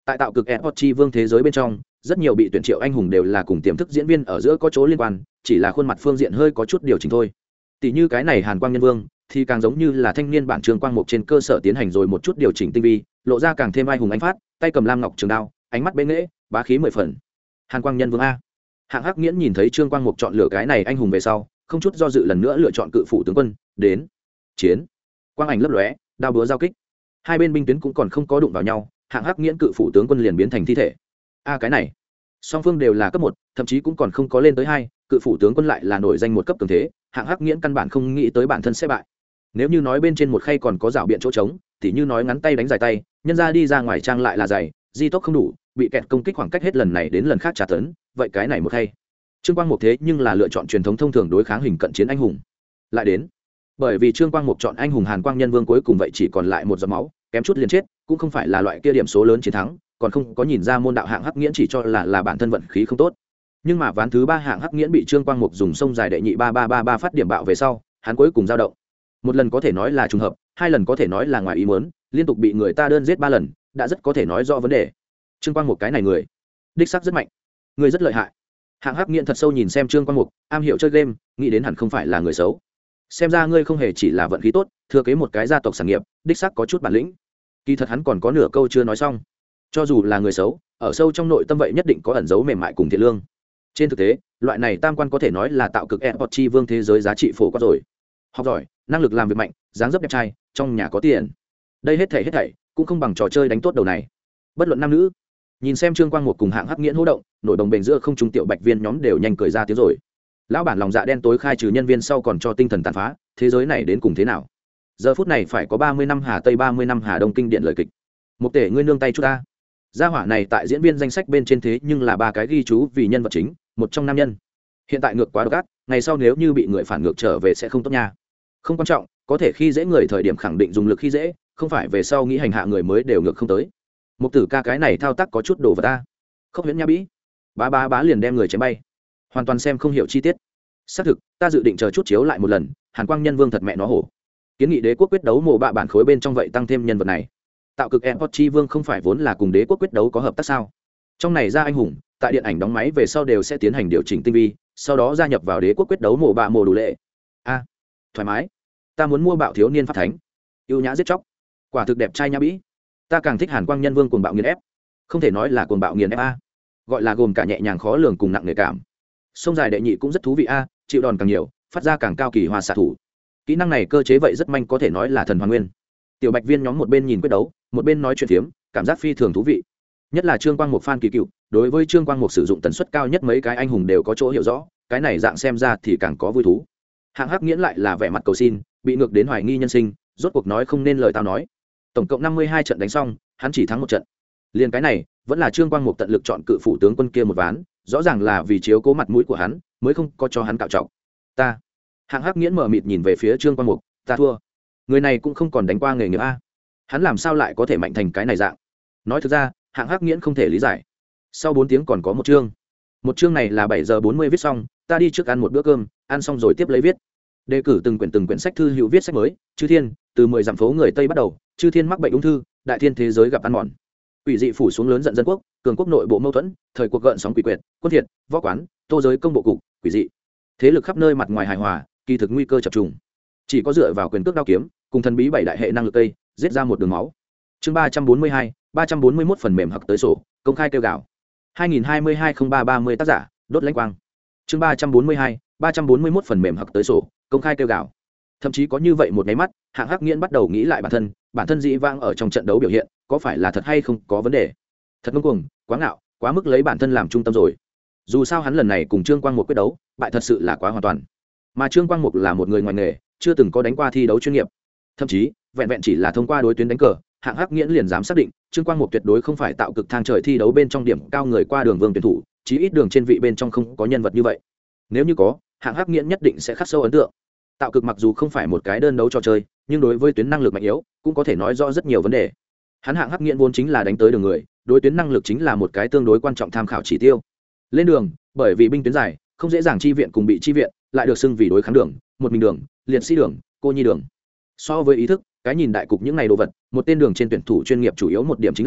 tại tạo cực Esports chi vương thế giới bên trong, rất nhiều bị tuyển triệu anh hùng đều là cùng tiềm thức diễn viên ở giữa có chỗ liên quan, chỉ là khuôn mặt phương diện hơi có chút điều chỉnh thôi. Tỷ như cái này Hàn Quang Nhân Vương thì càng giống như là thanh niên bản Trương Quang Mục trên cơ sở tiến hành rồi một chút điều chỉnh tinh vi, lộ ra càng thêm ai hùng ánh phát, tay cầm lam ngọc trường đao, ánh mắt bén nghễ, bá khí mười phần. Hàn Quang Nhân Vương a. Hạng Hắc Nghiễn nhìn thấy Trương Quang Mục chọn lựa cái này anh hùng về sau, không chút do dự lần nữa lựa chọn cự phủ tướng quân, đến. Chiến. Quang ảnh lấp lóe, đao búa giao kích. Hai bên binh tuyến cũng còn không có đụng vào nhau, Hạng Hắc Nghiễn cự phủ tướng quân liền biến thành thi thể. A cái này, song phương đều là cấp 1, thậm chí cũng còn không có lên tới 2, cự phủ tướng quân lại là nổi danh một cấp cường thế, Hạng Hắc Nghiễn căn bản không nghĩ tới bản thân sẽ bại. Nếu như nói bên trên một khay còn có rào biện chỗ trống, thì như nói ngắn tay đánh dài tay, nhân ra đi ra ngoài trang lại là dày, di tốc không đủ, bị kẹt công kích khoảng cách hết lần này đến lần khác trả tấn, vậy cái này một khay. Trương Quang Mục thế nhưng là lựa chọn truyền thống thông thường đối kháng hình cận chiến anh hùng. Lại đến, bởi vì Trương Quang Mục chọn anh hùng Hàn Quang Nhân Vương cuối cùng vậy chỉ còn lại một giọt máu, kém chút liền chết, cũng không phải là loại kia điểm số lớn chiến thắng, còn không có nhìn ra môn đạo Hạng Hắc Nghiễn chỉ cho là bản thân vận khí không tốt. Nhưng mà ván thứ 3 Hạng Hắc Nghiễn bị Trương Quang Mục dùng sông dài đệ nhị 3333 phát điểm bạo về sau, hắn cuối cùng dao động. Một lần có thể nói là trùng hợp, hai lần có thể nói là ngoài ý muốn, liên tục bị người ta đơn giết 3 lần, đã rất có thể nói rõ vấn đề. Trương Quang Mục cái này người, đích xác rất mạnh, người rất lợi hại. Hạng Hắc Nghiễn thật sâu nhìn xem Trương Quang Mục, am hiểu chơi game, nghĩ đến hẳn không phải là người xấu. Xem ra ngươi không hề chỉ là vận khí tốt, thừa kế một cái gia tộc sản nghiệp, đích xác có chút bản lĩnh. Kỳ thật hắn còn có nửa câu chưa nói xong. Cho dù là người xấu, ở sâu trong nội tâm vậy nhất định có ẩn dấu mềm mại cùng thiện lương. Trên thực tế, loại này tam quan có thể nói là tạo cực Esports chi vương thế giới giá trị phổ quát rồi. Học giỏi, năng lực làm việc mạnh, dáng dấp đẹp trai, trong nhà có tiền. Đây hết thảy cũng không bằng trò chơi đánh tốt đầu này. Bất luận nam nữ, nhìn xem Trương Quang Mục cùng Hạng Hắc Nghiễn hô động, nổi đồng bền giữa không trung tiểu bạch viên nhóm đều nhanh cười ra tiếng rồi. Lão bản lòng dạ đen tối khai trừ nhân viên sau còn cho tinh thần tàn phá, thế giới này đến cùng thế nào? Giờ phút này phải có 30 năm Hà Tây 30 năm Hà Đông kinh điển lời kịch. Một tể ngươi nương tay chút ta. Gia hỏa này tại diễn viên danh sách bên trên thế nhưng là 3 cái ghi chú vì nhân vật chính, một trong nam nhân. Hiện tại ngược quá độc ác, ngày sau nếu như bị người phản ngược trở về sẽ không tốt nha. Không quan trọng, có thể khi dễ người thời điểm khẳng định dùng lực khi dễ, không phải về sau nghĩ hành hạ người mới đều ngược không tới. Một tử ca cái này thao tác có chút đồ vật ta. Không huyễn nha bĩ. Bá liền đem người chém bay. Hoàn toàn xem không hiểu chi tiết. Xác thực, ta dự định chờ chút chiếu lại một lần, Hàn Quang Nhân Vương thật mẹ nó hổ. Kiến nghị đế quốc quyết đấu mộ bạ bản khối bên trong vậy tăng thêm nhân vật này. Tạo cực Esports chi vương không phải vốn là cùng đế quốc quyết đấu có hợp tác sao? Trong này ra anh hùng, tại điện ảnh đóng máy về sau đều sẽ tiến hành điều chỉnh tinh vi, sau đó gia nhập vào đế quốc quyết đấu mộ bạ mộ đủ lệ. A, thoải mái. Ta muốn mua bạo thiếu niên pháp thánh. Yêu nhã giết chóc. Quả thực đẹp trai nha bĩ. Ta càng thích Hàn Quang Nhân Vương cuồng bạo nghiền ép. Không thể nói là cuồng bạo nghiền ép a. Gọi là gồm cả nhẹ nhàng khó lường cùng nặng nề cảm. Sông dài đệ nhị cũng rất thú vị a, chịu đòn càng nhiều, phát ra càng cao kỳ hòa xạ thủ. Kỹ năng này cơ chế vậy rất manh, có thể nói là thần hoàn nguyên. Tiểu bạch viên nhóm một bên nhìn quyết đấu, một bên nói chuyện phiếm, cảm giác phi thường thú vị. Nhất là Trương Quang Mục fan kỳ cựu, đối với Trương Quang Mục sử dụng tần suất cao nhất mấy cái anh hùng đều có chỗ hiểu rõ, cái này dạng xem ra thì càng có vui thú. Hạng Hắc Nghiễn lại là vẻ mặt cầu xin, bị ngược đến hoài nghi nhân sinh, rốt cuộc nói không nên lời tao nói. Tổng cộng 52 trận đánh xong, hắn chỉ thắng 1 trận. Liên cái này, vẫn là Trương Quang Mục tận lực chọn cự phủ tướng quân kia một ván, rõ ràng là vì chiếu cố mặt mũi của hắn, mới không có cho hắn cạo trọng. Ta. Hạng Hắc Nghiễn mở mịt nhìn về phía Trương Quang Mục, ta thua. Người này cũng không còn đánh qua nghề nghiệp a. Hắn làm sao lại có thể mạnh thành cái này dạng? Nói thực ra, Hạng Hắc Nghiễn không thể lý giải. Sau 4 tiếng còn có một chương. Một chương này là 7 giờ 40 viết xong, ta đi trước ăn một bữa cơm, ăn xong rồi tiếp lấy viết. Đề cử từng quyển sách thư hữu viết sách mới, Chư Thiên, từ 10 dặm phố người Tây bắt đầu, Chư Thiên mắc bệnh ung thư, đại thiên thế giới gặp ăn mòn. Quỷ dị phủ xuống lớn giận dân quốc, cường quốc nội bộ mâu thuẫn, thời cuộc gợn sóng quỷ quyệt, quân thiệt, võ quán, tô giới công bộ cục, quỷ dị. Thế lực khắp nơi mặt ngoài hài hòa, kỳ thực nguy cơ chập trùng. Chỉ có dựa vào quyền cước đao kiếm, cùng thần bí 7 đại hệ năng lực tây, giết ra một đường máu. Chương 342, 341 phần mềm hặc tới sổ, công khai kêu gào. 2022-03-30 tác giả, đốt lãnh quang. Chương 342, 341 phần mềm hặc tới sổ, công khai kêu gào. Thậm chí có như vậy một cái mắt, Hạng Hắc Nghiễn bắt đầu nghĩ lại bản thân dĩ vãng ở trong trận đấu biểu hiện, có phải là thật hay không có vấn đề. Thật ngông cuồng, quá ngạo, quá mức lấy bản thân làm trung tâm rồi. Dù sao hắn lần này cùng Trương Quang Mục quyết đấu, bại thật sự là quá hoàn toàn. Mà Trương Quang Mục là một người ngoài nghề, chưa từng có đánh qua thi đấu chuyên nghiệp. Thậm chí, vẹn vẹn chỉ là thông qua đối tuyến đánh cờ, Hạng Hắc Nghiễn liền dám xác định, Trương Quang Mục tuyệt đối không phải tạo cực thang trời thi đấu bên trong điểm cao người qua đường vương tuyển thủ, chí ít đường trên vị bên trong không có nhân vật như vậy. Nếu như có, Hạng Hắc Nghiễn nhất định sẽ khắc sâu ấn tượng. Tạo cực mặc dù không phải một cái đơn đấu trò chơi, nhưng đối với tuyến năng lực mạnh yếu, cũng có thể nói rõ rất nhiều vấn đề. Hắn Hạng Hắc Nghiễn vốn chính là đánh tới đường người, đối tuyến năng lực chính là một cái tương đối quan trọng tham khảo chỉ tiêu. Lên đường, bởi vì binh tuyến dài, không dễ dàng chi viện cùng bị chi viện, lại được xưng vì đối kháng đường, một mình đường, liệt sĩ đường, cô nhi đường. So với ý thức, cái nhìn đại cục những này đồ vật, một tên đường trên tuyển thủ chuyên nghiệp chủ yếu một điểm chính là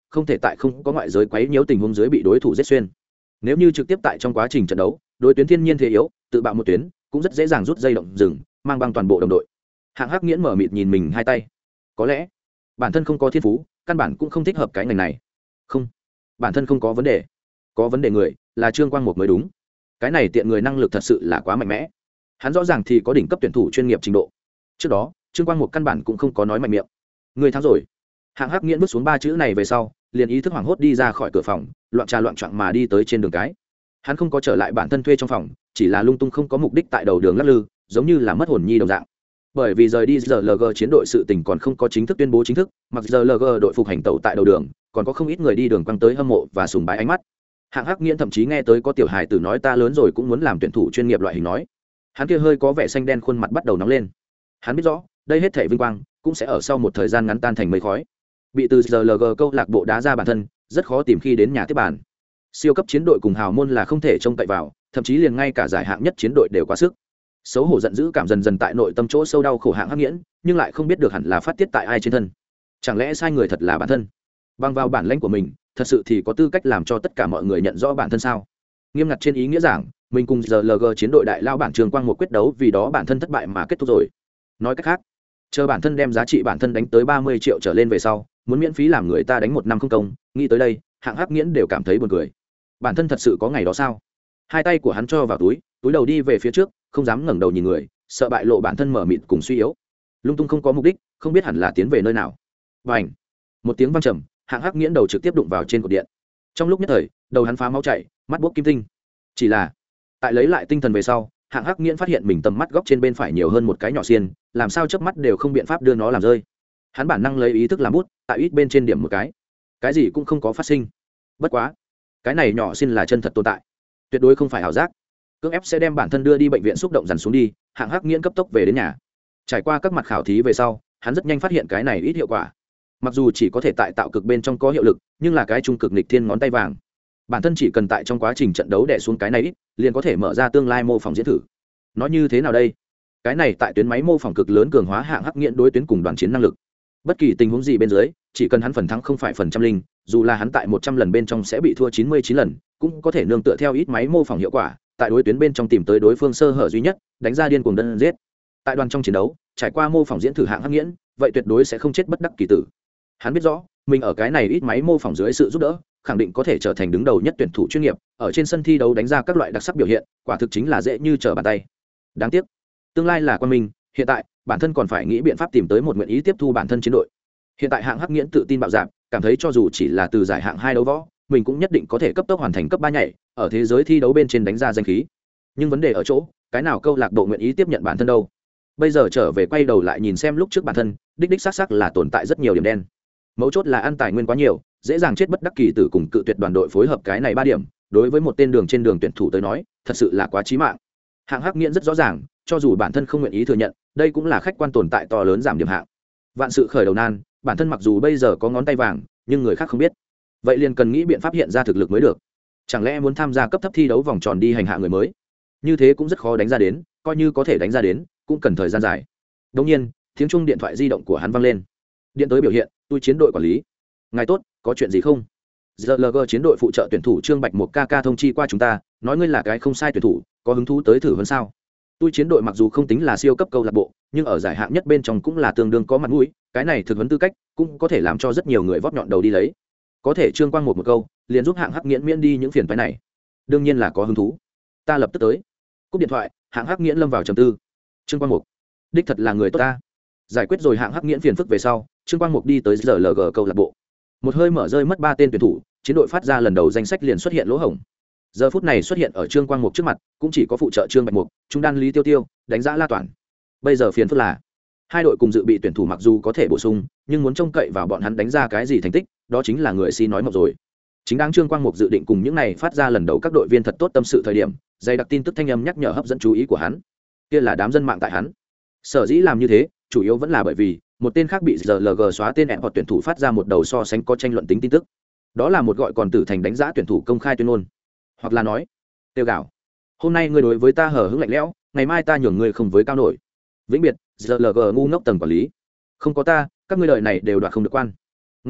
không thể tại không có ngoại giới quấy nhiễu tình huống dưới bị đối thủ giết xuyên. Nếu như trực tiếp tại trong quá trình trận đấu đối tuyến thiên nhiên thế yếu tự bạo một tuyến cũng rất dễ dàng rút dây động rừng mang băng toàn bộ đồng đội. Hạng Hắc Nghiễn mở mịt nhìn mình hai tay, có lẽ bản thân không có thiên phú, căn bản cũng không thích hợp cái ngành này. Không, bản thân không có vấn đề, có vấn đề người là Trương Quang Mục mới đúng. Cái này tiện người năng lực thật sự là quá mạnh mẽ, hắn rõ ràng thì có đỉnh cấp tuyển thủ chuyên nghiệp trình độ. Trước đó Trương Quang Mục căn bản cũng không có nói mạnh miệng. Người thắng rồi. Hạng Hắc Nghiễn bước xuống ba chữ này về sau, liền ý thức hoảng hốt đi ra khỏi cửa phòng, loạn trà loạn choạng mà đi tới trên đường cái. Hắn không có trở lại bản thân thuê trong phòng, chỉ là lung tung không có mục đích tại đầu đường lắc lư, giống như là mất hồn nhi đồng dạng. Bởi vì rời đi GLG chiến đội sự tình còn không có chính thức tuyên bố chính thức, mặc GLG đội phục hành tẩu tại đầu đường, còn có không ít người đi đường quăng tới hâm mộ và sùng bái ánh mắt. Hạng Hắc Nghiễn thậm chí nghe tới có tiểu hài tử nói ta lớn rồi cũng muốn làm tuyển thủ chuyên nghiệp loại hình nói. Hắn kia hơi có vẻ xanh đen khuôn mặt bắt đầu nóng lên. Hắn biết rõ, đây hết thảy vinh quang cũng sẽ ở sau một thời gian ngắn tan thành mây khói. Bị từ GLG câu lạc bộ đá ra bản thân, rất khó tìm khi đến nhà tiếp bàn. Siêu cấp chiến đội cùng hào môn là không thể trông cậy vào, thậm chí liền ngay cả giải hạng nhất chiến đội đều quá sức. Xấu hổ giận dữ cảm dần dần tại nội tâm chỗ sâu đau khổ Hạng Hắc Nghiễn, nhưng lại không biết được hẳn là phát tiết tại ai trên thân. Chẳng lẽ sai người thật là bản thân? Bằng vào bản lãnh của mình, thật sự thì có tư cách làm cho tất cả mọi người nhận rõ bản thân sao? Nghiêm ngặt trên ý nghĩa giảng, mình cùng GLG chiến đội đại lao bản Trường Quang một quyết đấu vì đó bản thân thất bại mà kết thúc rồi. Nói cách khác, chờ bản thân đem giá trị bản thân đánh tới 30 triệu trở lên về sau, muốn miễn phí làm người ta đánh một năm không công, nghĩ tới đây, Hạng Hắc Nghiễn đều cảm thấy buồn cười. Bản thân thật sự có ngày đó sao? Hai tay của hắn cho vào túi đầu đi về phía trước, không dám ngẩng đầu nhìn người, sợ bại lộ bản thân mở mịt cùng suy yếu. Lung tung không có mục đích, không biết hẳn là tiến về nơi nào. Bành! Một tiếng vang trầm, Hạng Hắc Nghiễn đầu trực tiếp đụng vào trên cột điện. Trong lúc nhất thời, đầu hắn phá máu chảy, mắt bốc kim tinh. Chỉ là, tại lấy lại tinh thần về sau, Hạng Hắc Nghiễn phát hiện mình tầm mắt góc trên bên phải nhiều hơn một cái nhỏ xiên, làm sao chớp mắt đều không biện pháp đưa nó làm rơi. Hắn bản năng lấy ý thức làm bút, tại ít bên trên điểm một cái gì cũng không có phát sinh. Bất quá, cái này nhỏ xiên là chân thật tồn tại, tuyệt đối không phải ảo giác. Cưỡng ép sẽ đem bản thân đưa đi bệnh viện xúc động dằn xuống đi. Hạng Hắc Nghiễn cấp tốc về đến nhà. Trải qua các mặt khảo thí về sau, hắn rất nhanh phát hiện cái này ít hiệu quả. Mặc dù chỉ có thể tại tạo cực bên trong có hiệu lực, nhưng là cái trung cực nghịch thiên ngón tay vàng. Bản thân chỉ cần tại trong quá trình trận đấu đè xuống cái này ít, liền có thể mở ra tương lai mô phỏng diễn thử. Nói như thế nào đây? Cái này tại tuyến máy mô phỏng cực lớn cường hóa Hạng Hắc Nghiễn đối tuyến cùng đoàn chiến năng lực. Bất kỳ tình huống gì bên dưới, chỉ cần hắn phần thắng không phải phần trăm linh, dù là hắn tại 100 lần bên trong sẽ bị thua 99 lần, cũng có thể nương tựa theo ít máy mô phỏng hiệu quả, tại đối tuyến bên trong tìm tới đối phương sơ hở duy nhất, đánh ra điên cuồng đơn giết. Tại đoàn trong chiến đấu, trải qua mô phỏng diễn thử Hạng Hắc Nghiễn, vậy tuyệt đối sẽ không chết bất đắc kỳ tử. Hắn biết rõ, mình ở cái này ít máy mô phỏng dưới sự giúp đỡ, khẳng định có thể trở thành đứng đầu nhất tuyển thủ chuyên nghiệp, ở trên sân thi đấu đánh ra các loại đặc sắc biểu hiện, quả thực chính là dễ như trở bàn tay. Đáng tiếc, tương lai là quan minh, hiện tại, bản thân còn phải nghĩ biện pháp tìm tới một nguyện ý tiếp thu bản thân chiến đội. Hiện tại Hạng Hắc Nghiễn tự tin bạo dạn, cảm thấy cho dù chỉ là từ giải hạng 2 đấu võ, mình cũng nhất định có thể cấp tốc hoàn thành cấp 3 nhảy, ở thế giới thi đấu bên trên đánh ra danh khí. Nhưng vấn đề ở chỗ, cái nào câu lạc bộ nguyện ý tiếp nhận bản thân đâu? Bây giờ trở về quay đầu lại nhìn xem lúc trước bản thân, đích xác là tồn tại rất nhiều điểm đen. Mấu chốt là ăn tài nguyên quá nhiều, dễ dàng chết bất đắc kỳ tử cùng cự tuyệt đoàn đội phối hợp cái này 3 điểm, đối với một tên đường trên đường tuyển thủ tới nói, thật sự là quá chí mạng. Hạng Hắc Nghiễn rất rõ ràng, cho dù bản thân không nguyện ý thừa nhận, đây cũng là khách quan tồn tại to lớn giảm điểm hạng. Vạn sự khởi đầu nan, bản thân mặc dù bây giờ có ngón tay vàng, nhưng người khác không biết. Vậy liền cần nghĩ biện pháp hiện ra thực lực mới được. Chẳng lẽ muốn tham gia cấp thấp thi đấu vòng tròn đi hành hạ người mới? Như thế cũng rất khó đánh ra đến, coi như có thể đánh ra đến, cũng cần thời gian dài. Đương nhiên, tiếng chuông điện thoại di động của hắn vang lên. Điện tới biểu hiện, tôi chiến đội quản lý. Ngài tốt, có chuyện gì không? GLG chiến đội phụ trợ tuyển thủ Trương Bạch một ca thông chi qua chúng ta, nói ngươi là cái không sai tuyển thủ, có hứng thú tới thử hơn sao? Tôi chiến đội mặc dù không tính là siêu cấp câu lạc bộ, nhưng ở giải hạng nhất bên trong cũng là tương đương có mặt mũi, cái này thực huấn tư cách, cũng có thể làm cho rất nhiều người vót nhọn đầu đi lấy. Có thể Trương Quang một câu, liền giúp Hạng Hắc Nghiễn miễn đi những phiền toái này. Đương nhiên là có hứng thú. Ta lập tức tới. Cúp điện thoại, Hạng Hắc Nghiễn lâm vào trầm tư. Trương Quang Mục, đích thật là người tốt ta. Giải quyết rồi Hạng Hắc Nghiễn phiền phức về sau, Trương Quang Mục đi tới GLG câu lạc bộ. Một hơi mở rơi mất 3 tên tuyển thủ, chiến đội phát ra lần đầu danh sách liền xuất hiện lỗ hổng. Giờ phút này xuất hiện ở Trương Quang Mục trước mặt, cũng chỉ có phụ trợ Trương Bạch Mục, trung đan Lý Tiêu Tiêu, đánh giá La Toàn. Bây giờ phiền phức là, hai đội cùng dự bị tuyển thủ mặc dù có thể bổ sung, nhưng muốn trông cậy vào bọn hắn đánh ra cái gì thành tích, đó chính là người si nói mộng rồi. Chính đáng Trương Quang Mục dự định cùng những này phát ra lần đầu các đội viên thật tốt tâm sự thời điểm, dày đặc tin tức thanh âm nhắc nhở hấp dẫn chú ý của hắn. Kia là đám dân mạng tại hắn. Sở dĩ làm như thế, chủ yếu vẫn là bởi vì một tên khác bị GLG xóa tên hoặc tuyển thủ phát ra một đầu so sánh có tranh luận tính tin tức. Đó là một gọi còn tử thành đánh giá tuyển thủ công khai tuyên ngôn, hoặc là nói, tiêu gạo. Hôm nay ngươi đối với ta hờ hững lạnh lẽo, ngày mai ta nhường ngươi không với cao nổi. Vĩnh biệt, GLG ngu ngốc tầng quản lý. Không có ta, các ngươi đời này đều đoạt không được quan. Ngu ngủ,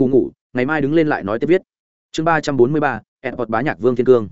ngày mai đứng lên lại nói tiếp viết. Chương 343, Airport bá nhạc Vương Thiên Cương.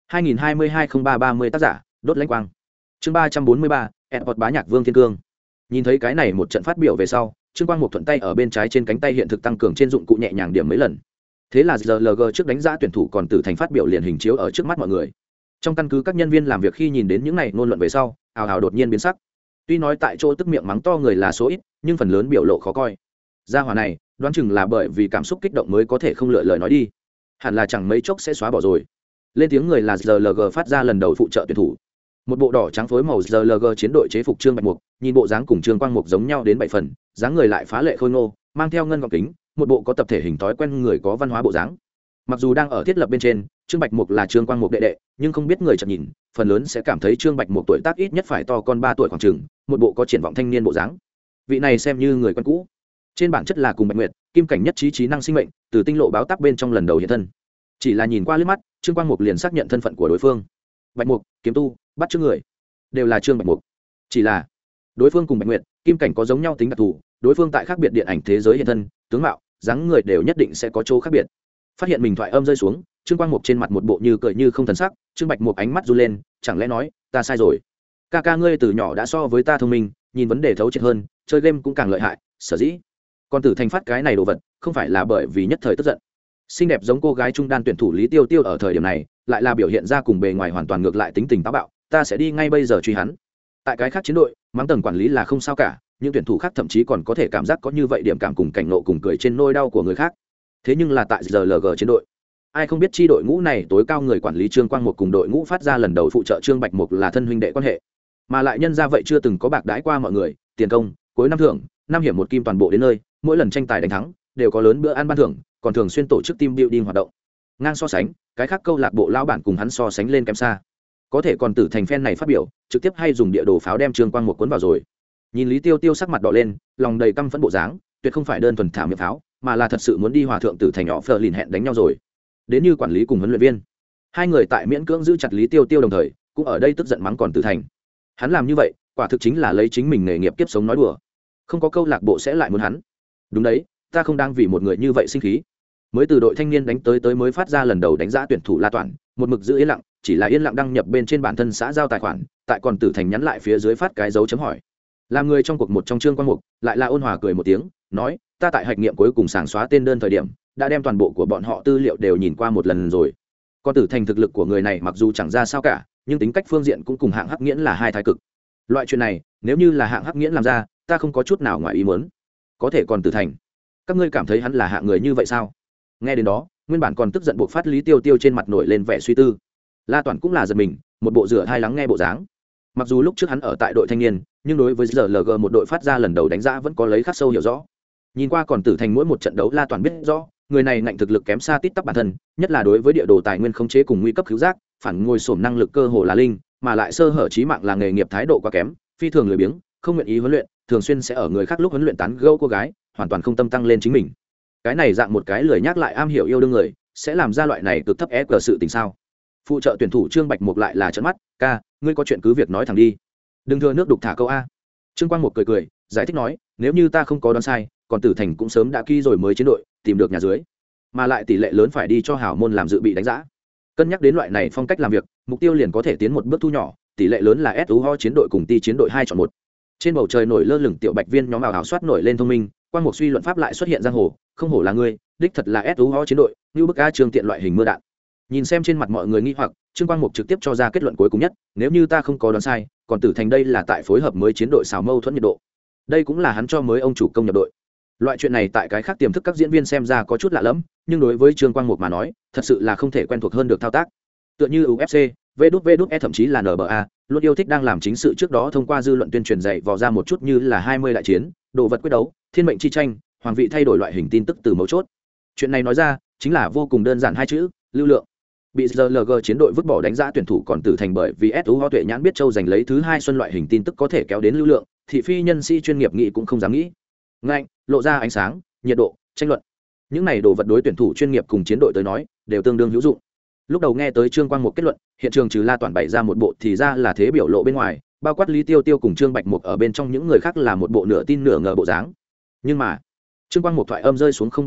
2022-03-30 tác giả, Đốt Lãnh Quang. Chương 343, Airport bá nhạc Vương Thiên Cương. Nhìn thấy cái này một trận phát biểu về sau, Trương Quang Mục thuận tay ở bên trái trên cánh tay hiện thực tăng cường trên dụng cụ nhẹ nhàng điểm mấy lần. Thế là GLG trước đánh giá tuyển thủ còn Tử Thành phát biểu liền hình chiếu ở trước mắt mọi người. Trong căn cứ các nhân viên làm việc khi nhìn đến những này ngôn luận về sau, ào ào đột nhiên biến sắc. Tuy nói tại chỗ tức miệng mắng to người là số ít, nhưng phần lớn biểu lộ khó coi. Gia hỏa này, đoán chừng là bởi vì cảm xúc kích động mới có thể không lựa lời nói đi. Hẳn là chẳng mấy chốc sẽ xóa bỏ rồi. Lên tiếng người là GLG phát ra lần đầu phụ trợ tuyển thủ. Một bộ đỏ trắng phối màu GLG chiến đội chế phục Trương Bạch Mục, nhìn bộ dáng cùng Trương Quang Mục giống nhau đến 7 phần, dáng người lại phá lệ khôi ngô, mang theo ngân gọng kính, một bộ có tập thể hình thói quen người có văn hóa bộ dáng. Mặc dù đang ở thiết lập bên trên, Trương Bạch Mục là Trương Quang Mục đệ đệ, nhưng không biết người chợt nhìn, phần lớn sẽ cảm thấy Trương Bạch Mục tuổi tác ít nhất phải to con 3 tuổi khoảng chừng, một bộ có triển vọng thanh niên bộ dáng. Vị này xem như người quen cũ. Trên bản chất là cùng Bạch Nguyệt, kim cảnh nhất trí năng sinh mệnh, từ tinh lộ báo tác bên trong lần đầu hiện thân. Chỉ là nhìn qua liếc mắt, Trương Quang Mục liền xác nhận thân phận của đối phương. Bạch Mục, kiếm tu, bắt chước người, đều là Trương Bạch Mục. Chỉ là đối phương cùng Bạch Nguyệt, kim cảnh có giống nhau tính đặc thù, đối phương tại khác biệt điện ảnh thế giới hiện thân, tướng mạo, dáng người đều nhất định sẽ có chỗ khác biệt. Phát hiện mình thoại âm rơi xuống, Trương Quang Mục trên mặt một bộ như cười như không thần sắc, Trương Bạch Mục ánh mắt run lên, chẳng lẽ nói, ta sai rồi? Ca ca ngươi từ nhỏ đã so với ta thông minh, nhìn vấn đề thấu triệt hơn, chơi game cũng càng lợi hại, sở dĩ còn Tử Thành phát cái này đồ vật, không phải là bởi vì nhất thời tức giận. Xinh đẹp giống cô gái trung đan tuyển thủ Lý Tiêu Tiêu ở thời điểm này, lại là biểu hiện ra cùng bề ngoài hoàn toàn ngược lại tính tình táo bạo, ta sẽ đi ngay bây giờ truy hắn. Tại cái khác chiến đội, mắng tầng quản lý là không sao cả, những tuyển thủ khác thậm chí còn có thể cảm giác có như vậy điểm cảm cùng cảnh nộ cùng cười trên nỗi đau của người khác. Thế nhưng là tại GLG chiến đội, ai không biết chi đội ngũ này tối cao người quản lý Trương Quang Mục cùng đội ngũ phát ra lần đầu phụ trợ Trương Bạch Mục là thân huynh đệ quan hệ, mà lại nhân ra vậy chưa từng có bạc đãi qua mọi người, tiền công, cuối năm thưởng, năm hiểm một kim toàn bộ đến nơi, mỗi lần tranh tài đánh thắng đều có lớn bữa ăn ban thưởng, còn thường xuyên tổ chức team building hoạt động. Ngang so sánh, cái khác câu lạc bộ lão bản cùng hắn so sánh lên kém xa. Có thể còn Tử Thành fan này phát biểu, trực tiếp hay dùng địa đồ pháo đem Trương Quang Mục cuốn vào rồi. Nhìn Lý Tiêu Tiêu sắc mặt đỏ lên, lòng đầy căm phẫn bộ dáng, tuyệt không phải đơn thuần thả miệng pháo, mà là thật sự muốn đi hòa thượng Tử Thành nhỏ phờ lìn hẹn đánh nhau rồi. Đến như quản lý cùng huấn luyện viên, hai người tại miễn cưỡng giữ chặt Lý Tiêu Tiêu đồng thời, cũng ở đây tức giận mắng còn Tử Thành. Hắn làm như vậy, quả thực chính là lấy chính mình nghề nghiệp kiếp sống nói đùa. Không có câu lạc bộ sẽ lại muốn hắn. Đúng đấy, ta không đang vì một người như vậy sinh khí. Mới từ đội thanh niên đánh tới mới phát ra lần đầu đánh giá tuyển thủ La Toản, một mực giữ yên lặng, chỉ là yên lặng đăng nhập bên trên bản thân xã giao tài khoản, tại còn Tử Thành nhắn lại phía dưới phát cái dấu chấm hỏi. Làm người trong cuộc một trong Trương Quang Mục, lại là ôn hòa cười một tiếng, nói, ta tại hạch nghiệm cuối cùng sàng xóa tên đơn thời điểm, đã đem toàn bộ của bọn họ tư liệu đều nhìn qua một lần rồi. Còn Tử Thành thực lực của người này mặc dù chẳng ra sao cả, nhưng tính cách phương diện cũng cùng hạng hắc nghiễn là hai thái cực. Loại chuyện này, nếu như là hạng hắc nghiễn làm ra, ta không có chút nào ngoài ý muốn. Có thể còn Tử Thành, các ngươi cảm thấy hắn là hạng người như vậy sao? Nghe đến đó, nguyên bản còn tức giận buộc phát Lý Tiêu Tiêu trên mặt nổi lên vẻ suy tư. La Toản cũng là giật mình, một bộ rửa hai lắng nghe bộ dáng. Mặc dù lúc trước hắn ở tại đội thanh niên, nhưng đối với GLG một đội phát ra lần đầu đánh giá vẫn có lấy khắc sâu hiểu rõ. Nhìn qua còn Tử Thành mỗi một trận đấu La Toản biết rõ, người này ngạnh thực lực kém xa tít tắp bản thân, nhất là đối với địa đồ tài nguyên khống chế cùng nguy cấp cứu giác, phản ngồi xổm năng lực cơ hồ là linh, mà lại sơ hở chí mạng là nghề nghiệp thái độ quá kém, phi thường lười biếng, không nguyện ý huấn luyện, thường xuyên sẽ ở người khác lúc huấn luyện tán gẫu cô gái, hoàn toàn không tâm tăng lên chính mình. Cái này dạng một cái lười nhác lại am hiểu yêu đương người, sẽ làm ra loại này cực thấp ép cờ sự tình sao? Phụ trợ tuyển thủ Trương Bạch Mục lại là trợn mắt, ca, ngươi có chuyện cứ việc nói thẳng đi, đừng thừa nước đục thả câu a. Trương Quang Mục cười cười, giải thích nói, nếu như ta không có đoán sai, còn Tử Thành cũng sớm đã ký rồi mới chiến đội, tìm được nhà dưới, mà lại tỷ lệ lớn phải đi cho hảo môn làm dự bị đánh giá. Cân nhắc đến loại này phong cách làm việc, mục tiêu liền có thể tiến một bước thu nhỏ, tỷ lệ lớn là SU chiến đội cùng ti chiến đội 2 chọn 1. Trên bầu trời nổi lơ lửng tiểu bạch viên nhóm ảo ảo soát nổi lên thông minh, Quang Mục suy luận pháp lại xuất hiện giang hồ, không hổ là ngươi, đích thật là SU chiến đội, như bức a Trương tiện loại hình mưa đạn. Nhìn xem trên mặt mọi người nghi hoặc, Trương Quang Mục trực tiếp cho ra kết luận cuối cùng nhất, nếu như ta không có đoán sai, còn Tử Thành đây là tại phối hợp mới chiến đội xào mâu thuẫn nhiệt độ. Đây cũng là hắn cho mới ông chủ công nhập đội. Loại chuyện này tại cái khác tiềm thức các diễn viên xem ra có chút lạ lẫm, nhưng đối với Trương Quang Mục mà nói, thật sự là không thể quen thuộc hơn được thao tác. Tựa như UFC, VWE thậm chí là NBA, luôn yêu thích đang làm chính sự trước đó thông qua dư luận tuyên truyền dạy vò ra một chút như là 20 đại chiến, đồ vật quyết đấu, thiên mệnh chi tranh, hoàng vị thay đổi loại hình tin tức từ mấu chốt. Chuyện này nói ra, chính là vô cùng đơn giản hai chữ, lưu lượng. Bị GLG chiến đội vứt bỏ đánh giá tuyển thủ còn Tử Thành bởi vì SU Tuệ nhãn biết châu giành lấy thứ 2 xuân loại hình tin tức có thể kéo đến lưu lượng, thị phi nhân sĩ chuyên nghiệp nghĩ cũng không dám nghĩ. Ngạnh, lộ ra ánh sáng, nhiệt độ, tranh luận. Những này đồ vật đối tuyển thủ chuyên nghiệp cùng chiến đội tới nói, đều tương đương hữu dụng. Lúc đầu nghe tới Trương Quang Mục kết luận, hiện trường trừ La Toản bày ra một bộ thì ra là thế biểu lộ bên ngoài, bao quát Lý Tiêu Tiêu cùng Trương Bạch Mục ở bên trong những người khác là một bộ nửa tin nửa ngờ bộ dáng. Nhưng mà, Trương Quang Mục thoại âm rơi xuống không bao lâu,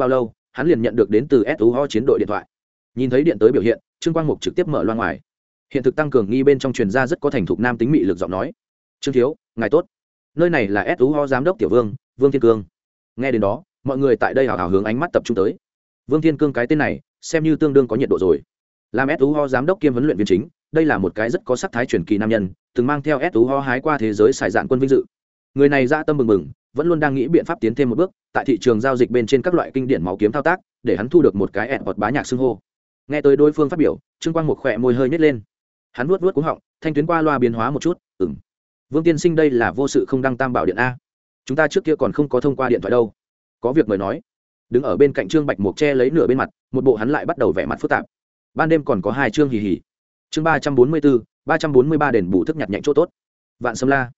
hắn liền nhận được đến từ SUO chiến đội điện thoại. Nhìn thấy điện tới biểu hiện, Trương Quang Mục trực tiếp mở loa ngoài. Hiện thực tăng cường nghi bên trong truyền ra rất có thành thục nam tính mị lực giọng nói. "Trương thiếu, ngài tốt. Nơi này là SUO giám đốc tiểu Vương, Vương Thiên Cương." Nghe đến đó, mọi người tại đây hào hào hướng ánh mắt tập trung tới. Vương Thiên Cương cái tên này, xem như tương đương có nhiệt độ rồi. Làm SUO giám đốc kiêm huấn luyện viên chính, đây là một cái rất có sắc thái truyền kỳ nam nhân, từng mang theo SUO hái qua thế giới xài dạn quân vinh dự. Người này dã tâm bừng bừng, vẫn luôn đang nghĩ biện pháp tiến thêm một bước, tại thị trường giao dịch bên trên các loại kinh điển máu kiếm thao tác, để hắn thu được một cái ẹt bá nhạc xưng hô. Nghe tới đối phương phát biểu, Trương Quang Mục khỏe môi hơi nhếch lên. Hắn vuốt vuốt cuống họng, thanh tuyến qua loa biến hóa một chút, Vương tiên sinh đây là vô sự không đăng tam bảo điện a. Chúng ta trước kia còn không có thông qua điện thoại đâu. Có việc mời nói. Đứng ở bên cạnh Trương Bạch Mục che lấy nửa bên mặt, một bộ hắn lại bắt đầu vẻ mặt phức tạp. Ban đêm còn có hai chương hì hì. Chương 344, 343 đền bù thức nhặt nhạnh chỗ tốt. Vạn Sâm La.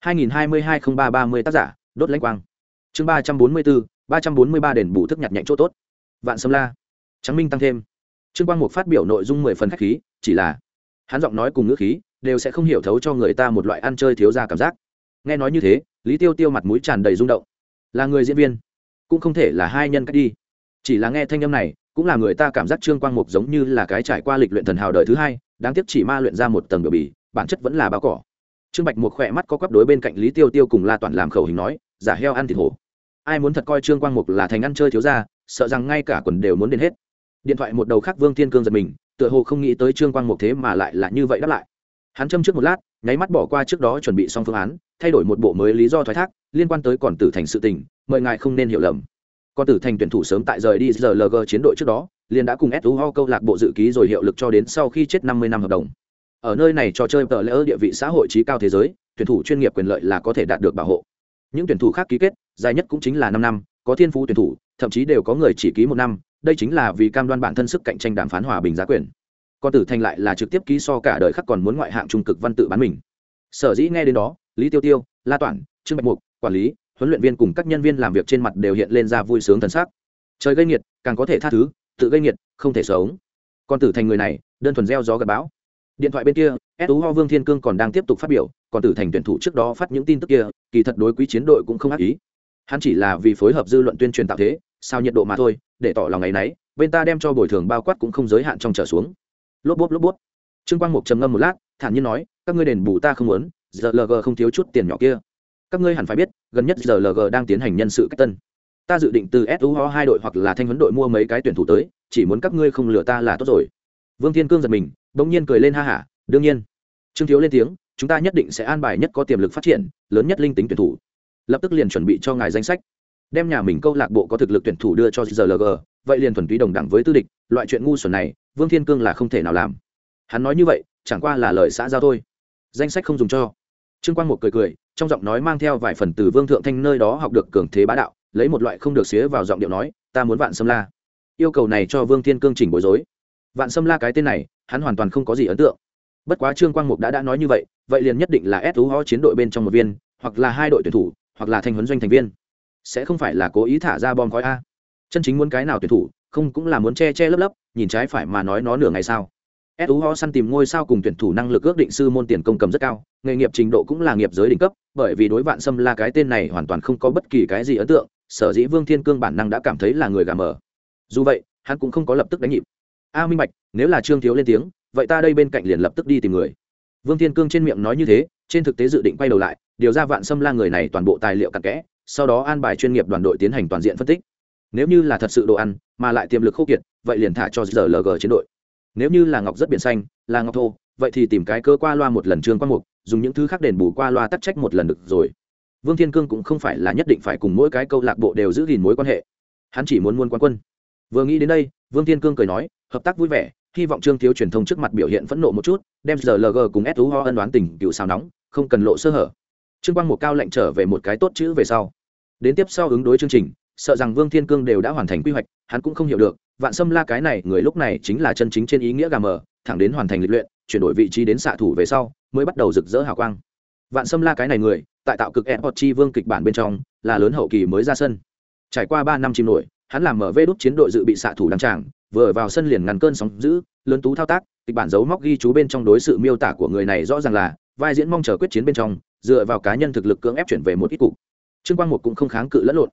2022-03-30 tác giả, Đốt Lãnh Quang. Chương 344, 343 đền bù thức nhặt nhạnh chỗ tốt. Vạn Sâm La. Trắng minh tăng thêm. Trương Quang Mục phát biểu nội dung 10 phần khách khí, chỉ là hắn giọng nói cùng ngữ khí đều sẽ không hiểu thấu cho người ta một loại ăn chơi thiếu gia cảm giác. Nghe nói như thế, Lý Tiêu Tiêu mặt mũi tràn đầy rung động. Là người diễn viên, cũng không thể là hai nhân cách đi. Chỉ là nghe thanh âm này, cũng là người ta cảm giác Trương Quang Mục giống như là cái trải qua lịch luyện thần hào đời thứ hai, đáng tiếc chỉ ma luyện ra một tầng biểu bì, bản chất vẫn là bao cỏ. Trương Bạch Mục khỏe mắt có quắp đối bên cạnh Lý Tiêu Tiêu cùng La Toản làm khẩu hình nói, giả heo ăn thịt hổ. Ai muốn thật coi Trương Quang Mục là thành ăn chơi thiếu gia, sợ rằng ngay cả quần đều muốn đến hết. Điện thoại một đầu khác Vương Thiên Cương giật mình, tựa hồ không nghĩ tới Trương Quang Mục thế mà lại là như vậy đáp lại. Hắn châm trước một lát, nháy mắt bỏ qua trước đó chuẩn bị xong phương án, thay đổi một bộ mới lý do thoái thác liên quan tới Còn Tử Thành sự tình, mời ngài không nên hiểu lầm. Còn Tử Thành tuyển thủ sớm tại rời đi GLG chiến đội trước đó, liền đã cùng SUO câu lạc bộ dự ký rồi hiệu lực cho đến sau khi chết 50 năm hợp đồng. Ở nơi này trò chơi tờ lễ địa vị xã hội trí cao thế giới, tuyển thủ chuyên nghiệp quyền lợi là có thể đạt được bảo hộ. Những tuyển thủ khác ký kết, dài nhất cũng chính là 5 năm, có thiên phú tuyển thủ, thậm chí đều có người chỉ ký 1 năm, đây chính là vì cam đoan bản thân sức cạnh tranh đàm phán hòa bình giá quyền. Còn Tử Thành lại là trực tiếp ký so cả đời khác còn muốn ngoại hạng trung cực văn tự bán mình. Sở dĩ nghe đến đó, Lý Tiêu Tiêu, La Toản, Trương Bạch Mục, quản lý, huấn luyện viên cùng các nhân viên làm việc trên mặt đều hiện lên ra vui sướng thần sắc. Trời gây nghiệt, càng có thể tha thứ, tự gây nghiệt, không thể sống. Còn Tử Thành người này, đơn thuần gieo gió gặt bão. Điện thoại bên kia, SUO Vương Thiên Cương còn đang tiếp tục phát biểu, còn Tử Thành tuyển thủ trước đó phát những tin tức kia, kỳ thật đối quý chiến đội cũng không ác ý. Hắn chỉ là vì phối hợp dư luận tuyên truyền tạo thế, sao nhiệt độ mà thôi, để tỏ lòng ngày nấy, bên ta đem cho bồi thường bao quát cũng không giới hạn trong trở xuống. Lốp bốp. Trương Quang Mục trầm ngâm một lát, thản nhiên nói, các ngươi đền bù ta không muốn, GLG không thiếu chút tiền nhỏ kia. Các ngươi hẳn phải biết, gần nhất GLG đang tiến hành nhân sự cách tân. Ta dự định từ SUO 2 đội hoặc là thanh huấn đội mua mấy cái tuyển thủ tới, chỉ muốn các ngươi không lừa ta là tốt rồi. Vương Thiên Cương giật mình, bỗng nhiên cười lên ha hả, đương nhiên. Trương thiếu lên tiếng, chúng ta nhất định sẽ an bài nhất có tiềm lực phát triển, lớn nhất linh tính tuyển thủ. Lập tức liền chuẩn bị cho ngài danh sách. Đem nhà mình câu lạc bộ có thực lực tuyển thủ đưa cho GLG, vậy liền thuần túy đồng đẳng với tư địch, loại chuyện ngu xuẩn này, Vương Thiên Cương là không thể nào làm. Hắn nói như vậy, chẳng qua là lời xã giao thôi. Danh sách không dùng cho. Trương Quang Mục cười, trong giọng nói mang theo vài phần từ Vương Thượng Thanh nơi đó học được cường thế bá đạo, lấy một loại không được xía vào giọng điệu nói, ta muốn Vạn Sâm La. Yêu cầu này cho Vương Thiên Cương chỉnh bối rối. Vạn Sâm La cái tên này, hắn hoàn toàn không có gì ấn tượng. Bất quá Trương Quang Mục đã nói như vậy, vậy liền nhất định là SUO chiến đội bên trong một viên, hoặc là 2 đội tuyển thủ, hoặc là thanh huấn doanh thành viên. Sẽ không phải là cố ý thả ra bom khói a. Chân chính muốn cái nào tuyển thủ, không cũng là muốn che lấp, nhìn trái phải mà nói nó nửa ngày sao? SUO săn tìm ngôi sao cùng tuyển thủ năng lực ước định sư môn tiền công cầm rất cao, nghề nghiệp trình độ cũng là nghiệp giới đỉnh cấp, bởi vì đối Vạn Sâm La cái tên này hoàn toàn không có bất kỳ cái gì ấn tượng, sở dĩ Vương Thiên Cương bản năng đã cảm thấy là người gà mờ. Dù vậy, hắn cũng không có lập tức đánh nhịp. Minh bạch, nếu là Trương thiếu lên tiếng, vậy ta đây bên cạnh liền lập tức đi tìm người. Vương Thiên Cương trên miệng nói như thế, trên thực tế dự định quay đầu lại, điều ra Vạn Sâm La người này toàn bộ tài liệu cặn kẽ, sau đó an bài chuyên nghiệp đoàn đội tiến hành toàn diện phân tích. Nếu như là thật sự đồ ăn, mà lại tiềm lực khô kiệt, vậy liền thả cho GLG chiến đội. Nếu như là ngọc rất biển xanh, là ngọc thô, vậy thì tìm cái cơ qua loa một lần Trương Quang Mục, dùng những thứ khác đền bù qua loa tắc trách một lần được rồi. Vương Thiên Cương cũng không phải là nhất định phải cùng mỗi cái câu lạc bộ đều giữ gìn mối quan hệ, hắn chỉ muốn quán quân. Vừa nghĩ đến đây, Vương Thiên Cương cười nói, hợp tác vui vẻ, hy vọng Trương thiếu truyền thông trước mặt biểu hiện phẫn nộ một chút, đem GLG cùng SUO ân đoán tình cựu xào nóng, không cần lộ sơ hở. Trương Quang Mục cao lệnh trở về một cái tốt chữ về sau. Đến tiếp sau ứng đối chương trình, sợ rằng Vương Thiên Cương đều đã hoàn thành quy hoạch, hắn cũng không hiểu được, Vạn Sâm La cái này người lúc này chính là chân chính trên ý nghĩa gà mờ, thẳng đến hoàn thành lịch luyện, chuyển đổi vị trí đến xạ thủ về sau, mới bắt đầu rực rỡ hào quang. Vạn Sâm La cái này người, tại tạo cực Esports chi vương kịch bản bên trong, là lớn hậu kỳ mới ra sân. Trải qua 3 năm chìm nổi, hắn làm MV đúc chiến đội dự bị xạ thủ đăng tràng, vừa vào sân liền ngăn cơn sóng dữ, lớn tú thao tác, kịch bản dấu móc ghi chú bên trong đối sự miêu tả của người này rõ ràng là vai diễn mong chờ quyết chiến bên trong, dựa vào cá nhân thực lực cưỡng ép chuyển về một ít cục. Trương Quang Mục cũng không kháng cự lẫn lộn.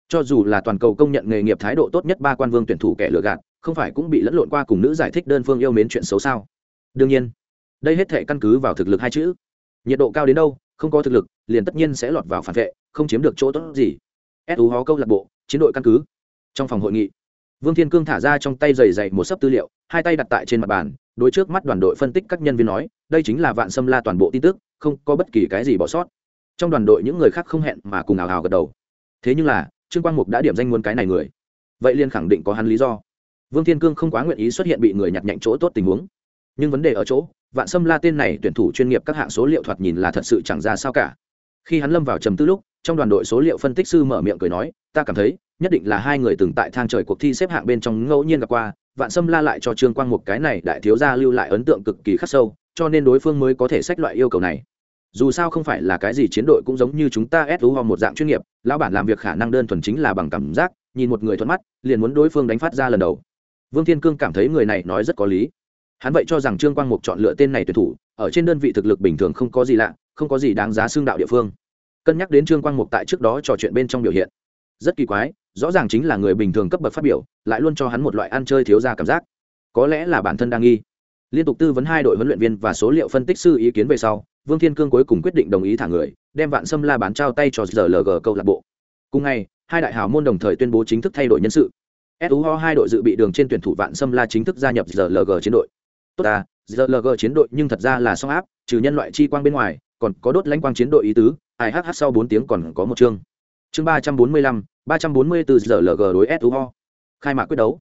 Cho dù là toàn cầu công nhận nghề nghiệp thái độ tốt nhất ba quan vương tuyển thủ kẻ lừa gạt, không phải cũng bị lẫn lộn qua cùng nữ giải thích đơn phương yêu mến chuyện xấu sao? Đương nhiên, đây hết thể căn cứ vào thực lực hai chữ. Nhiệt độ cao đến đâu, không có thực lực, liền tất nhiên sẽ lọt vào phản vệ, không chiếm được chỗ tốt gì. SU Hó câu lạc bộ, chiến đội căn cứ. Trong phòng hội nghị, Vương Thiên Cương thả ra trong tay dày một sấp tư liệu, hai tay đặt tại trên mặt bàn, đối trước mắt đoàn đội phân tích các nhân viên nói, đây chính là Vạn Sâm La toàn bộ tin tức, không có bất kỳ cái gì bỏ sót. Trong đoàn đội những người khác không hẹn mà cùng ào ào gật đầu. Thế nhưng là, Trương Quang Mục đã điểm danh muốn cái này người, vậy liền khẳng định có hắn lý do. Vương Thiên Cương không quá nguyện ý xuất hiện bị người nhặt nhạnh chỗ tốt tình huống, nhưng vấn đề ở chỗ, Vạn Sâm La tên này tuyển thủ chuyên nghiệp các hạng số liệu thoạt nhìn là thật sự chẳng ra sao cả. Khi hắn lâm vào trầm tư lúc, trong đoàn đội số liệu phân tích sư mở miệng cười nói, ta cảm thấy nhất định là hai người từng tại thang trời cuộc thi xếp hạng bên trong ngẫu nhiên gặp qua, Vạn Sâm La lại cho Trương Quang Mục cái này đại thiếu gia lưu lại ấn tượng cực kỳ khắc sâu, cho nên đối phương mới có thể xách loại yêu cầu này. Dù sao không phải là cái gì chiến đội cũng giống như chúng ta SU một dạng chuyên nghiệp, lão bản làm việc khả năng đơn thuần chính là bằng cảm giác, nhìn một người thuận mắt, liền muốn đối phương đánh phát ra lần đầu. Vương Thiên Cương cảm thấy người này nói rất có lý. Hắn vậy cho rằng Trương Quang Mục chọn lựa tên này tuyển thủ, ở trên đơn vị thực lực bình thường không có gì lạ, không có gì đáng giá xương đạo địa phương. Cân nhắc đến Trương Quang Mục tại trước đó trò chuyện bên trong biểu hiện, rất kỳ quái, rõ ràng chính là người bình thường cấp bậc phát biểu, lại luôn cho hắn một loại ăn chơi thiếu gia cảm giác. Có lẽ là bản thân đang nghi. Liên tục tư vấn hai đội huấn luyện viên và số liệu phân tích sư ý kiến về sau, Vương Thiên Cương cuối cùng quyết định đồng ý thả người, đem Vạn Sâm La bán trao tay cho GLG câu lạc bộ. Cùng ngày, hai đại hào môn đồng thời tuyên bố chính thức thay đổi nhân sự. SU hai đội dự bị đường trên tuyển thủ Vạn Sâm La chính thức gia nhập GLG chiến đội. Tốt à, GLG chiến đội nhưng thật ra là song áp, trừ nhân loại chi quang bên ngoài, còn có đốt lãnh quang chiến đội ý tứ, IHH sau 4 tiếng còn có một chương. Chương 345, 344 GLG đối SU. Khai mạc quyết đấu.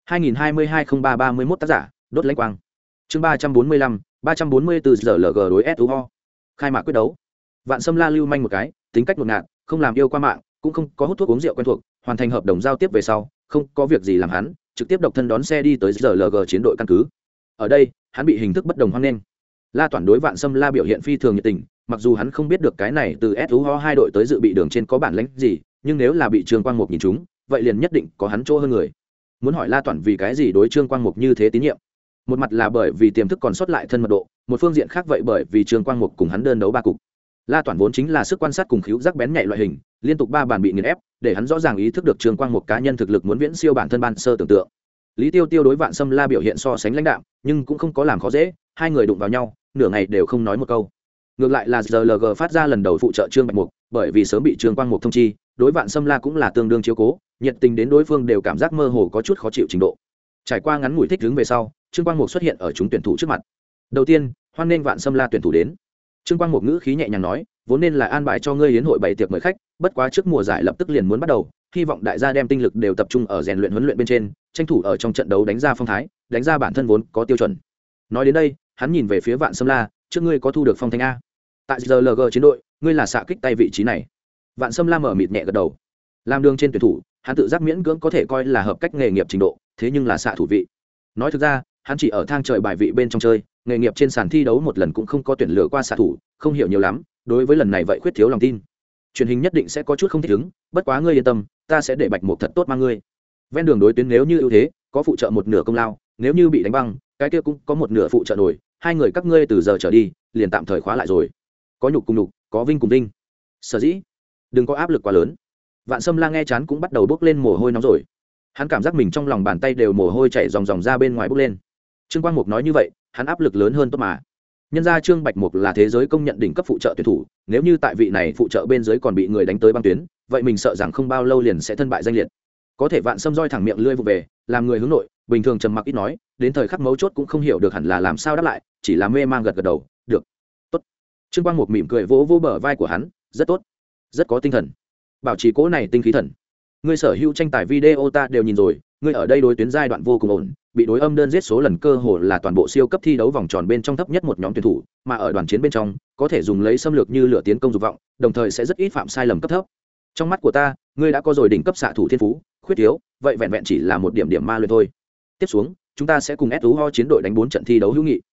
2022-03-31 tác giả, đốt lãnh quang. Chương 345, 344 GLG đối SU. Khai mạc quyết đấu. Vạn Sâm La lưu manh một cái, tính cách ngột ngạt, không làm yêu qua mạng, cũng không có hút thuốc uống rượu quen thuộc, hoàn thành hợp đồng giao tiếp về sau, không có việc gì làm hắn, trực tiếp độc thân đón xe đi tới GLG chiến đội căn cứ. Ở đây, hắn bị hình thức bất đồng hoan nghênh. La Toản đối Vạn Sâm La biểu hiện phi thường nhiệt tình, mặc dù hắn không biết được cái này từ SU hai đội tới dự bị đường trên có bản lĩnh gì, nhưng nếu là bị Trương Quang Mục nhìn chúng, vậy liền nhất định có hắn chỗ hơn người. Muốn hỏi La Toản vì cái gì đối Trương Quang Mục như thế tín nhiệm? Một mặt là bởi vì tiềm thức còn sót lại thân mật độ, một phương diện khác vậy bởi vì Trương Quang Mục cùng hắn đơn đấu ba cục. La Toản vốn chính là sức quan sát cùng khứu giác bén nhạy loại hình, liên tục 3 bàn bị nghiền ép, để hắn rõ ràng ý thức được Trương Quang Mục cá nhân thực lực muốn viễn siêu bản thân ban sơ tưởng tượng. Lý Tiêu Tiêu đối Vạn Sâm La biểu hiện so sánh lãnh đạm, nhưng cũng không có làm khó dễ, hai người đụng vào nhau, nửa ngày đều không nói một câu. Ngược lại là GLG phát ra lần đầu phụ trợ Trương Bạch Mục, bởi vì sớm bị Trương Quang Mục thông chi, đối Vạn Sâm La cũng là tương đương chiếu cố, nhiệt tình đến đối phương đều cảm giác mơ hồ có chút khó chịu trình độ. Trải qua ngắn ngủi thích ứng về sau, Trương Quang Mục xuất hiện ở chúng tuyển thủ trước mặt. Đầu tiên, hoan nghênh Vạn Sâm La tuyển thủ đến. Trương Quang Mục ngữ khí nhẹ nhàng nói, vốn nên là an bài cho ngươi yến hội bày tiệc mời khách, bất quá trước mùa giải lập tức liền muốn bắt đầu, hy vọng đại gia đem tinh lực đều tập trung ở rèn luyện huấn luyện bên trên, tranh thủ ở trong trận đấu đánh ra phong thái, đánh ra bản thân vốn có tiêu chuẩn. Nói đến đây, hắn nhìn về phía Vạn Sâm La, trước ngươi có thu được phong thanh a? Tại GLG chiến đội, ngươi là xạ kích tay vị trí này. Vạn Sâm La mở mịt nhẹ gật đầu. Làm đường trên tuyển thủ, hắn tự giác miễn cưỡng có thể coi là hợp cách nghề nghiệp trình độ, thế nhưng là xạ thủ vị. Nói thực ra, hắn chỉ ở thang trời bài vị bên trong chơi, nghề nghiệp trên sàn thi đấu một lần cũng không có tuyển lựa qua xạ thủ, không hiểu nhiều lắm, đối với lần này vậy khuyết thiếu lòng tin. Truyền hình nhất định sẽ có chút không thích ứng, bất quá ngươi yên tâm, ta sẽ để Bạch Mục thật tốt mang ngươi. Ven đường đối tuyến nếu như ưu thế, có phụ trợ một nửa công lao, nếu như bị đánh băng, cái kia cũng có một nửa phụ trợ nổi, hai người các ngươi từ giờ trở đi, liền tạm thời khóa lại rồi. Có nhục cùng nhục, có vinh cùng vinh. Sở dĩ, đừng có áp lực quá lớn. Vạn Sâm La nghe chán cũng bắt đầu bốc lên mồ hôi nóng rồi. Hắn cảm giác mình trong lòng bàn tay đều mồ hôi chảy ròng ròng ra bên ngoài bốc lên. Trương Quang Mục nói như vậy, hắn áp lực lớn hơn tốt mà. Nhân ra Trương Bạch Mục là thế giới công nhận đỉnh cấp phụ trợ tuyển thủ, nếu như tại vị này phụ trợ bên dưới còn bị người đánh tới băng tuyến, vậy mình sợ rằng không bao lâu liền sẽ thân bại danh liệt. Có thể Vạn Sâm roi thẳng miệng lưỡi vụ về, làm người hướng nội, bình thường trầm mặc ít nói, đến thời khắc mấu chốt cũng không hiểu được hẳn là làm sao đáp lại, chỉ là mê mang gật gật đầu, được, tốt. Trương Quang Mục mỉm cười vỗ vỗ bờ vai của hắn, rất tốt, rất có tinh thần, bảo trì cố này tinh khí thần. Ngươi sở hữu tranh tài video ta đều nhìn rồi, ngươi ở đây đối tuyến giai đoạn vô cùng ổn, bị đối âm đơn giết số lần cơ hồ là toàn bộ siêu cấp thi đấu vòng tròn bên trong thấp nhất một nhóm tuyển thủ, mà ở đoàn chiến bên trong, có thể dùng lấy xâm lược như lửa tiến công dục vọng, đồng thời sẽ rất ít phạm sai lầm cấp thấp. Trong mắt của ta, ngươi đã có rồi đỉnh cấp xạ thủ thiên phú, khuyết thiếu, vậy vẹn vẹn chỉ là một điểm điểm ma luyện thôi. Tiếp xuống, chúng ta sẽ cùng SU chiến đội đánh 4 trận thi đấu hữu nghị.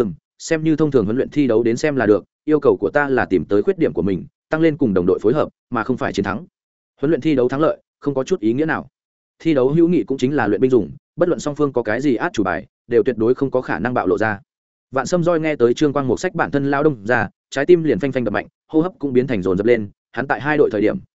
Xem như thông thường huấn luyện thi đấu đến xem là được, yêu cầu của ta là tìm tới khuyết điểm của mình, tăng lên cùng đồng đội phối hợp, mà không phải chiến thắng. Huấn luyện thi đấu thắng lợi, không có chút ý nghĩa nào. Thi đấu hữu nghị cũng chính là luyện binh dùng, bất luận song phương có cái gì át chủ bài, đều tuyệt đối không có khả năng bạo lộ ra. Vạn Sâm roi nghe tới Trương Quang Mục sách bản thân lao đông ra, trái tim liền phanh phanh đập mạnh, hô hấp cũng biến thành dồn dập lên. Hắn tại hai đội thời điểm,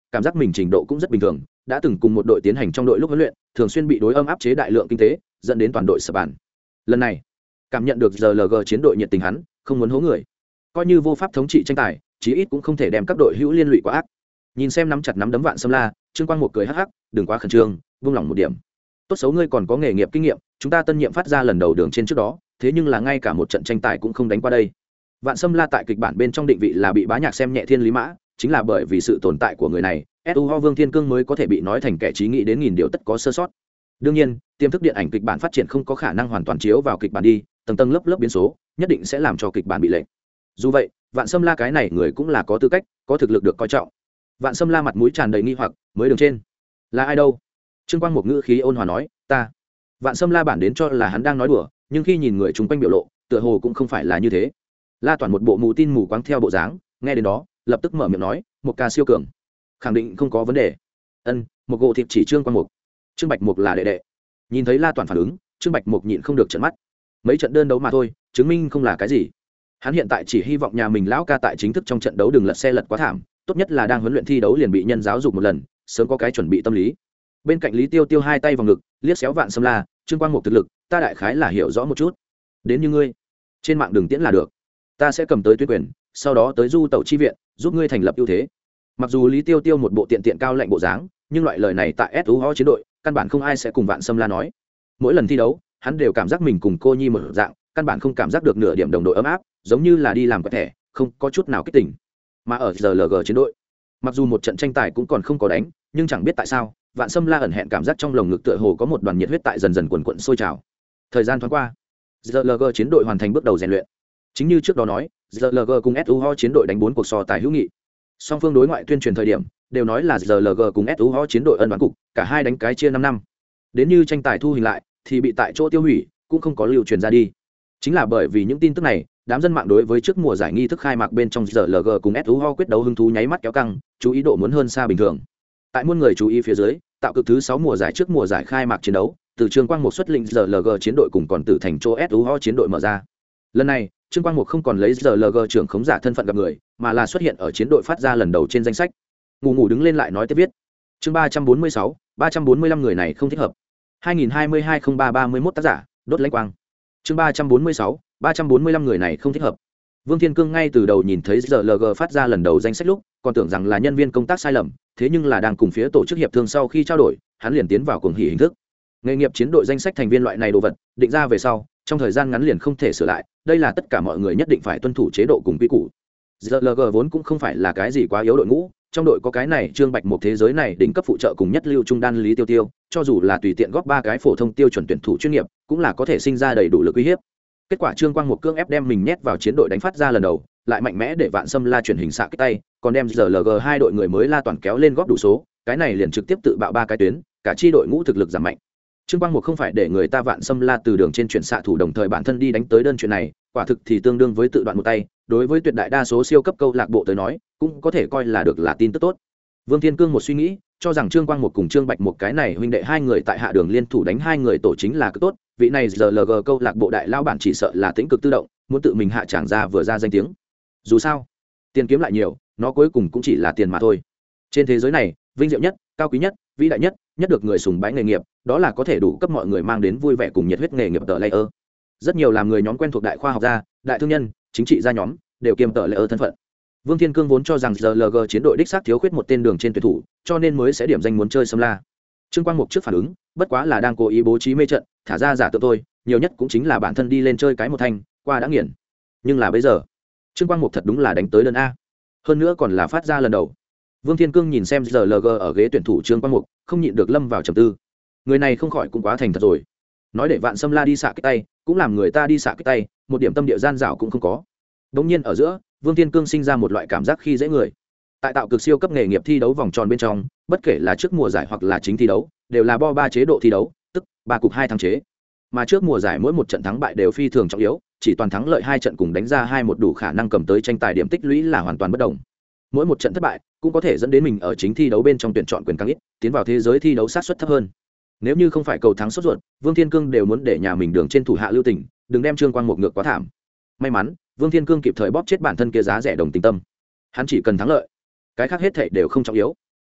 cảm giác mình trình độ cũng rất bình thường, đã từng cùng một đội tiến hành trong đội lúc huấn luyện, thường xuyên bị đối âm áp chế đại lượng kinh tế, dẫn đến toàn đội sập bàn. Lần này, cảm nhận được GLG chiến đội nhiệt tình hắn, không muốn hố người. Coi như vô pháp thống trị tranh tài, chí ít cũng không thể đem các đội hữu liên lụy quá ác. Nhìn xem nắm chặt nắm đấm Vạn Sâm La, Trương Quang một cười hắc hắc, đừng quá khẩn trương, buông lỏng một điểm. Tốt xấu ngươi còn có nghề nghiệp kinh nghiệm, chúng ta tân nhiệm phát ra lần đầu đường trên trước đó, thế nhưng là ngay cả một trận tranh tài cũng không đánh qua đây. Vạn Sâm La tại kịch bản bên trong định vị là bị bá nhạc xem nhẹ Thiên Lý Mã, chính là bởi vì sự tồn tại của người này, SU Vương Thiên Cương mới có thể bị nói thành kẻ trí nghĩ đến nghìn điều tất có sơ sót. Đương nhiên, tiềm thức điện ảnh kịch bản phát triển không có khả năng hoàn toàn chiếu vào kịch bản đi, tầng tầng lớp lớp biến số, nhất định sẽ làm cho kịch bản bị lệch. Dù vậy, Vạn Sâm La cái này người cũng là có tư cách, có thực lực được coi trọng. Vạn Sâm La mặt mũi tràn đầy nghi hoặc, mới đường trên, là ai đâu? Trương Quang một ngữ khí ôn hòa nói, ta. Vạn Sâm La bản đến cho là hắn đang nói đùa, nhưng khi nhìn người chung quanh biểu lộ, tựa hồ cũng không phải là như thế. La Toàn một bộ mù tin mù quáng theo bộ dáng, nghe đến đó, lập tức mở miệng nói, một ca siêu cường, khẳng định không có vấn đề. Ân, một gỗ thịt chỉ Trương Quang Mục. Trương Bạch Mục là đệ đệ. Nhìn thấy La Toàn phản ứng, Trương Bạch Mục nhịn không được trợn mắt. Mấy trận đơn đấu mà thôi, chứng minh không là cái gì. Hắn hiện tại chỉ hy vọng nhà mình lão ca tại chính thức trong trận đấu đừng lật xe lật quá thảm, tốt nhất là đang huấn luyện thi đấu liền bị nhân giáo dục một lần, sớm có cái chuẩn bị tâm lý. Bên cạnh Lý Tiêu Tiêu hai tay vào ngực, liếc xéo Vạn Sâm La, Trương Quang Mục thực lực, ta đại khái là hiểu rõ một chút. Đến như ngươi, trên mạng đừng tiễn là được. Ta sẽ cầm tới tuyên quyền, sau đó tới du tẩu chi viện, giúp ngươi thành lập ưu thế. Mặc dù Lý Tiêu Tiêu một bộ tiện tiện cao lạnh bộ dáng, nhưng loại lời này tại SU chiến đội, căn bản không ai sẽ cùng Vạn Sâm La nói. Mỗi lần thi đấu, hắn đều cảm giác mình cùng cô nhi một dạng, căn bản không cảm giác được nửa điểm đồng đội ấm áp, giống như là đi làm quẹt thẻ, không có chút nào kích tỉnh. Mà ở GLG chiến đội, mặc dù một trận tranh tài cũng còn không có đánh, nhưng chẳng biết tại sao, Vạn Sâm La ẩn hẹn cảm giác trong lồng ngực tựa hồ có một đoàn nhiệt huyết tại dần dần quần quận sôi trào. Thời gian thoáng qua, GLG chiến đội hoàn thành bước đầu rèn luyện. Chính như trước đó nói, GLG cùng SUHO chiến đội đánh 4 cuộc so tài hữu nghị. Song phương đối ngoại tuyên truyền thời điểm đều nói là GLG cùng SUHO chiến đội ân đoán cục, cả hai đánh cái chia 5 năm. Đến như tranh tài thu hình lại thì bị tại chỗ tiêu hủy, cũng không có lưu truyền ra đi. Chính là bởi vì những tin tức này, đám dân mạng đối với trước mùa giải nghi thức khai mạc bên trong GLG cùng SUHO quyết đấu hứng thú nháy mắt kéo căng, chú ý độ muốn hơn xa bình thường. Tại muôn người chú ý phía dưới, tạo cực thứ 6 mùa giải trước mùa giải khai mạc chiến đấu, từ Trương Quang Mục xuất lĩnh GLG chiến đội cùng còn tử thành chỗ SUHO chiến đội mở ra. Lần này, Trương Quang Mục không còn lấy GLG trưởng khống giả thân phận gặp người, mà là xuất hiện ở chiến đội phát ra lần đầu trên danh sách. Ngủ đứng lên lại nói tiếp viết. Chương 346, 345 người này không thích hợp. 2022-03-31 tác giả, Đốt Lãnh Quang. Chương 346, 345 người này không thích hợp. Vương Thiên Cương ngay từ đầu nhìn thấy GLG phát ra lần đầu danh sách lúc, còn tưởng rằng là nhân viên công tác sai lầm, thế nhưng là đang cùng phía tổ chức hiệp thương sau khi trao đổi, hắn liền tiến vào cuồng hỉ hình thức. Nghề nghiệp chiến đội danh sách thành viên loại này đồ vật, định ra về sau, trong thời gian ngắn liền không thể sửa lại, đây là tất cả mọi người nhất định phải tuân thủ chế độ cùng quy củ. GLG vốn cũng không phải là cái gì quá yếu đội ngũ, trong đội có cái này Trương Bạch một thế giới này đỉnh cấp phụ trợ cùng nhất lưu trung đan Lý Tiêu Tiêu, cho dù là tùy tiện góp 3 cái phổ thông tiêu chuẩn tuyển thủ chuyên nghiệp, cũng là có thể sinh ra đầy đủ lực uy hiếp. Kết quả Trương Quang một cương ép đem mình nhét vào chiến đội đánh phát ra lần đầu, lại mạnh mẽ để Vạn Sâm La chuyển hình xạ kích tay, còn đem GLG hai đội người mới La Toàn kéo lên góp đủ số, cái này liền trực tiếp tự bạo 3 cái tuyến, cả chi đội ngũ thực lực giảm mạnh. Trương Quang một không phải để người ta Vạn Sâm La từ đường trên chuyển xạ thủ đồng thời bản thân đi đánh tới đơn chuyện này, quả thực thì tương đương với tự đoạn một tay, đối với tuyệt đại đa số siêu cấp câu lạc bộ tới nói, cũng có thể coi là được là tin tức tốt. Vương Thiên Cương một suy nghĩ, cho rằng Trương Quang một cùng Trương Bạch một cái này huynh đệ hai người tại hạ đường liên thủ đánh hai người tổ chính là cực tốt, vị này GLG câu lạc bộ đại lao bản chỉ sợ là tĩnh cực tự động, muốn tự mình hạ tràng ra vừa ra danh tiếng. Dù sao, tiền kiếm lại nhiều, nó cuối cùng cũng chỉ là tiền mà thôi. Trên thế giới này, vinh diệu nhất, cao quý nhất, vĩ đại nhất, nhất được người sùng bái nghề nghiệp, đó là có thể đủ cấp mọi người mang đến vui vẻ cùng nhiệt huyết nghề nghiệp tờ layer. Rất nhiều làm người nhóm quen thuộc đại khoa học gia, đại thương nhân, chính trị gia nhóm, đều kiêm tờ layer thân phận. Vương Thiên Cương vốn cho rằng GLG chiến đội đích xác thiếu khuyết một tên đường trên tuyển thủ, cho nên mới sẽ điểm danh muốn chơi Sâm La. Trương Quang Mục trước phản ứng, bất quá là đang cố ý bố trí mê trận, thả ra giả tượng thôi, nhiều nhất cũng chính là bản thân đi lên chơi cái một thanh, qua đã nghiền. Nhưng là bây giờ, Trương Quang Mục thật đúng là đánh tới đơn a. Hơn nữa còn là phát ra lần đầu. Vương Thiên Cương nhìn xem GLG ở ghế tuyển thủ Trương Quang Mục, không nhịn được lâm vào trầm tư. Người này không khỏi cũng quá thành thật rồi. Nói để Vạn Sâm La đi xạ kích tay, cũng làm người ta đi xạ kích tay, một điểm tâm địa gian dảo cũng không có. Đống nhiên ở giữa, Vương Thiên Cương sinh ra một loại cảm giác khi dễ người. Tại tạo cực siêu cấp nghề nghiệp thi đấu vòng tròn bên trong, bất kể là trước mùa giải hoặc là chính thi đấu, đều là bo 3 chế độ thi đấu, tức 3 cục 2 thắng chế. Mà trước mùa giải mỗi một trận thắng bại đều phi thường trọng yếu, chỉ toàn thắng lợi 2 trận cùng đánh ra 2-1 đủ khả năng cầm tới tranh tài điểm tích lũy là hoàn toàn bất đồng. Mỗi một trận thất bại cũng có thể dẫn đến mình ở chính thi đấu bên trong tuyển chọn quyền càng ít, tiến vào thế giới thi đấu sát suất thấp hơn. Nếu như không phải cầu thắng sốt ruột, Vương Thiên Cương đều muốn để nhà mình đường trên thủ hạ lưu tình, đừng đem Trương Quang Mục ngược quá thảm. May mắn, Vương Thiên Cương kịp thời bóp chết bản thân kia giá rẻ đồng tình tâm. Hắn chỉ cần thắng lợi, cái khác hết thảy đều không trọng yếu.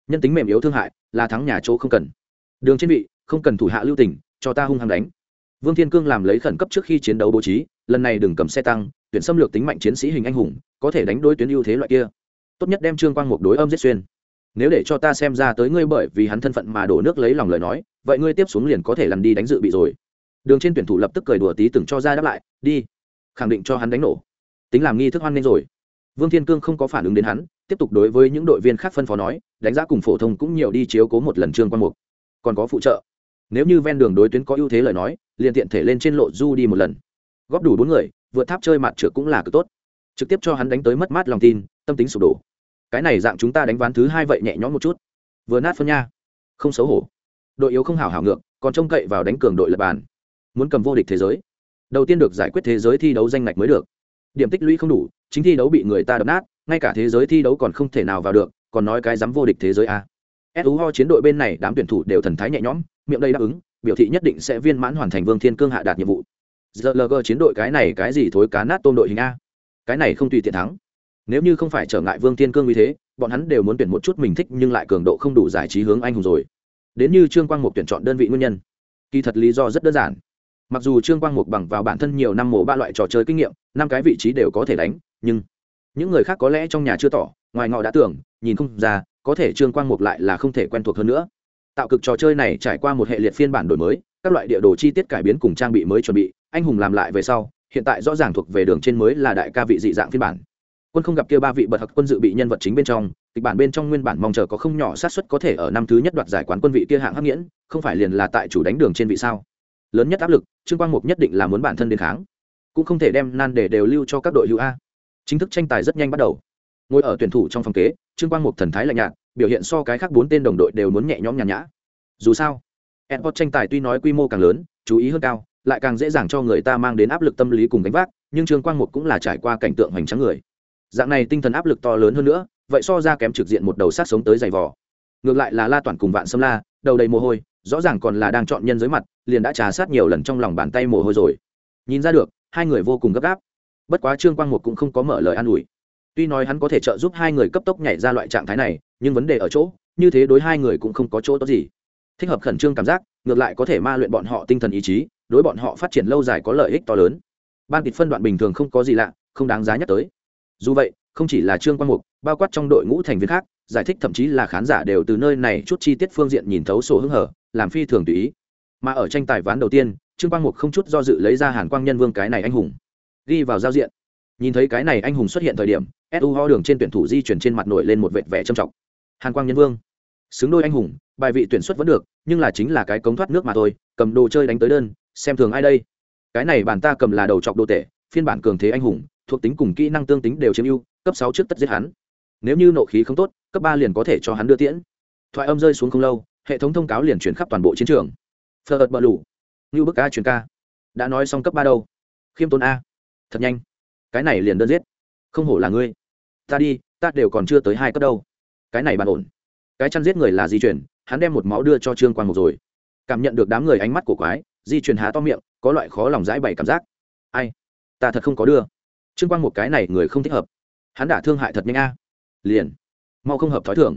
nhân tính mềm yếu thương hại là thắng nhà chỗ không cần. Đường trên vị không cần thủ hạ lưu tình, cho ta hung hăng đánh. Vương Thiên Cương làm lấy khẩn cấp trước khi chiến đấu bố trí, lần này đừng cầm xe tăng, tuyển xâm lược tính mạnh chiến sĩ hình anh hùng, có thể đánh đối tuyến ưu thế loại kia. Tốt nhất đem Trương Quang Mục đối âm giết xuyên. Nếu để cho ta xem ra tới ngươi bởi vì hắn thân phận mà đổ nước lấy lòng lời nói, vậy ngươi tiếp xuống liền có thể lăn đi đánh dự bị rồi. Đường trên tuyển thủ lập tức cười đùa tí từng cho ra đáp lại, đi, khẳng định cho hắn đánh nổ. Tính làm nghi thức hoan nghênh rồi. Vương Thiên Cương không có phản ứng đến hắn, tiếp tục đối với những đội viên khác phân phó nói, đánh giá cùng phổ thông cũng nhiều đi chiếu cố một lần Trương Quang Mục. Còn có phụ trợ, nếu như ven đường đối tuyến có ưu thế lời nói, liền tiện thể lên trên lộ du đi một lần. Góp đủ 4 người, vượt tháp chơi mặt trượt cũng là cực tốt. Trực tiếp cho hắn đánh tới mất mát lòng tin, tâm tính sụp đổ. Cái này dạng chúng ta đánh ván thứ 2 vậy nhẹ nhõm một chút. Vừa nát phân nha, không xấu hổ. Đội yếu không hảo hảo ngược, còn trông cậy vào đánh cường đội lật bàn. Muốn cầm vô địch thế giới, đầu tiên được giải quyết thế giới thi đấu danh ngạch mới được. Điểm tích lũy không đủ, chính thi đấu bị người ta đập nát, ngay cả thế giới thi đấu còn không thể nào vào được, còn nói cái dám vô địch thế giới a. SUHO chiến đội bên này đám tuyển thủ đều thần thái nhẹ nhõm, miệng đây đáp ứng, biểu thị nhất định sẽ viên mãn hoàn thành Vương Thiên Cương hạ đạt nhiệm vụ. GLG chiến đội cái này cái gì thối cá nát tôm đội hình a, cái này không tùy tiện thắng. Nếu như không phải trở ngại Vương Thiên Cương như thế, bọn hắn đều muốn tuyển một chút mình thích nhưng lại cường độ không đủ giải trí hướng anh hùng rồi. Đến như Trương Quang Mục tuyển chọn đơn vị nguyên nhân, kỳ thật lý do rất đơn giản. Mặc dù Trương Quang Mục bằng vào bản thân nhiều năm mổ 3 loại trò chơi kinh nghiệm, 5 cái vị trí đều có thể đánh, nhưng những người khác có lẽ trong nhà chưa tỏ, ngoài ngọ đã tưởng, nhìn không ra, có thể Trương Quang Mục lại là không thể quen thuộc hơn nữa. Tạo cực trò chơi này trải qua một hệ liệt phiên bản đổi mới, các loại địa đồ chi tiết cải biến cùng trang bị mới chuẩn bị, anh hùng làm lại về sau, hiện tại rõ ràng thuộc về đường trên mới là đại ca vị dị dạng phiên bản. Quân không gặp kia 3 vị bậc hặc quân dự bị nhân vật chính bên trong, kịch bản bên trong nguyên bản mong chờ có không nhỏ xác suất có thể ở năm thứ nhất đoạt giải quán quân vị kia hạng hắc nghiễn, không phải liền là tại chủ đánh đường trên vị sao? Lớn nhất áp lực, Trương Quang Mục nhất định là muốn bản thân đến kháng, cũng không thể đem nan để đều lưu cho các đội hữu a. Chính thức tranh tài rất nhanh bắt đầu. Ngồi ở tuyển thủ trong phòng kế, Trương Quang Mục thần thái lạnh nhạt, biểu hiện so cái khác 4 tên đồng đội đều muốn nhẹ nhõm nhàn nhã. Dù sao, Esports tranh tài tuy nói quy mô càng lớn, chú ý hơn cao, lại càng dễ dàng cho người ta mang đến áp lực tâm lý cùng gánh vác, nhưng Trương Quang Mục cũng là trải qua cảnh tượng hoành tráng người. Dạng này tinh thần áp lực to lớn hơn nữa, vậy so ra kém trực diện một đầu sát sống tới dày vò. Ngược lại là La Toản cùng Vạn Sâm La, đầu đầy mồ hôi, rõ ràng còn là đang chọn nhân giới mặt, liền đã trà sát nhiều lần trong lòng bàn tay mồ hôi rồi. Nhìn ra được, hai người vô cùng gấp gáp. Bất quá Trương Quang Mục cũng không có mở lời an ủi. Tuy nói hắn có thể trợ giúp hai người cấp tốc nhảy ra loại trạng thái này, nhưng vấn đề ở chỗ, như thế đối hai người cũng không có chỗ tốt gì. Thích hợp khẩn trương cảm giác, ngược lại có thể ma luyện bọn họ tinh thần ý chí, đối bọn họ phát triển lâu dài có lợi ích to lớn. Ban kịch phân đoạn bình thường không có gì lạ, không đáng giá nhắc tới. Dù vậy, không chỉ là Trương Quang Mục, bao quát trong đội ngũ thành viên khác, giải thích thậm chí là khán giả đều từ nơi này chút chi tiết phương diện nhìn thấu sổ hứng hở, làm phi thường tùy ý. Mà ở tranh tài ván đầu tiên, Trương Quang Mục không chút do dự lấy ra Hàn Quang Nhân Vương cái này anh hùng, ghi vào giao diện. Nhìn thấy cái này anh hùng xuất hiện thời điểm, SUHO đường trên tuyển thủ di chuyển trên mặt nổi lên một vệt vẻ trầm trọng. Hàn Quang Nhân Vương, xứng đôi anh hùng, bài vị tuyển xuất vẫn được, nhưng là chính là cái cống thoát nước mà thôi, cầm đồ chơi đánh tới đơn, xem thường ai đây? Cái này bản ta cầm là đầu trọc đồ tệ, phiên bản cường thế anh hùng, thuộc tính cùng kỹ năng tương tính đều chiếm ưu, cấp 6 trước tất giết hắn. Nếu như nộ khí không tốt, cấp 3 liền có thể cho hắn đưa tiễn. Thoại âm rơi xuống không lâu, hệ thống thông cáo liền truyền khắp toàn bộ chiến trường. Phật bờ lũ, như bức ca truyền ca. Đã nói xong cấp 3 đâu? Khiêm tốn a. Thật nhanh. Cái này liền đơn giết. Không hổ là ngươi. Ta đi, ta đều còn chưa tới 2 cấp đâu. Cái này bàn ổn. Cái chăn giết người là di chuyển, hắn đem một máu đưa cho Trương Quang Mục rồi. Cảm nhận được đám người ánh mắt của quái, di chuyển há to miệng, có loại khó lòng giải bày cảm giác. Ai? Ta thật không có đưa. Trương Quang Mục cái này người không thích hợp. Hắn đã thương hại thật nhanh a. Liền, mau không hợp thói thường.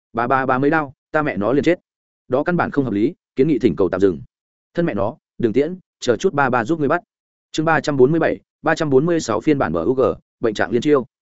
Ba mấy đao, ta mẹ nó liền chết. Đó căn bản không hợp lý, kiến nghị thỉnh cầu tạm dừng. Thân mẹ nó, đừng tiễn, chờ chút ba giúp ngươi bắt. Chương 347, 346 phiên bản MUG, bệnh trạng liên chiêu.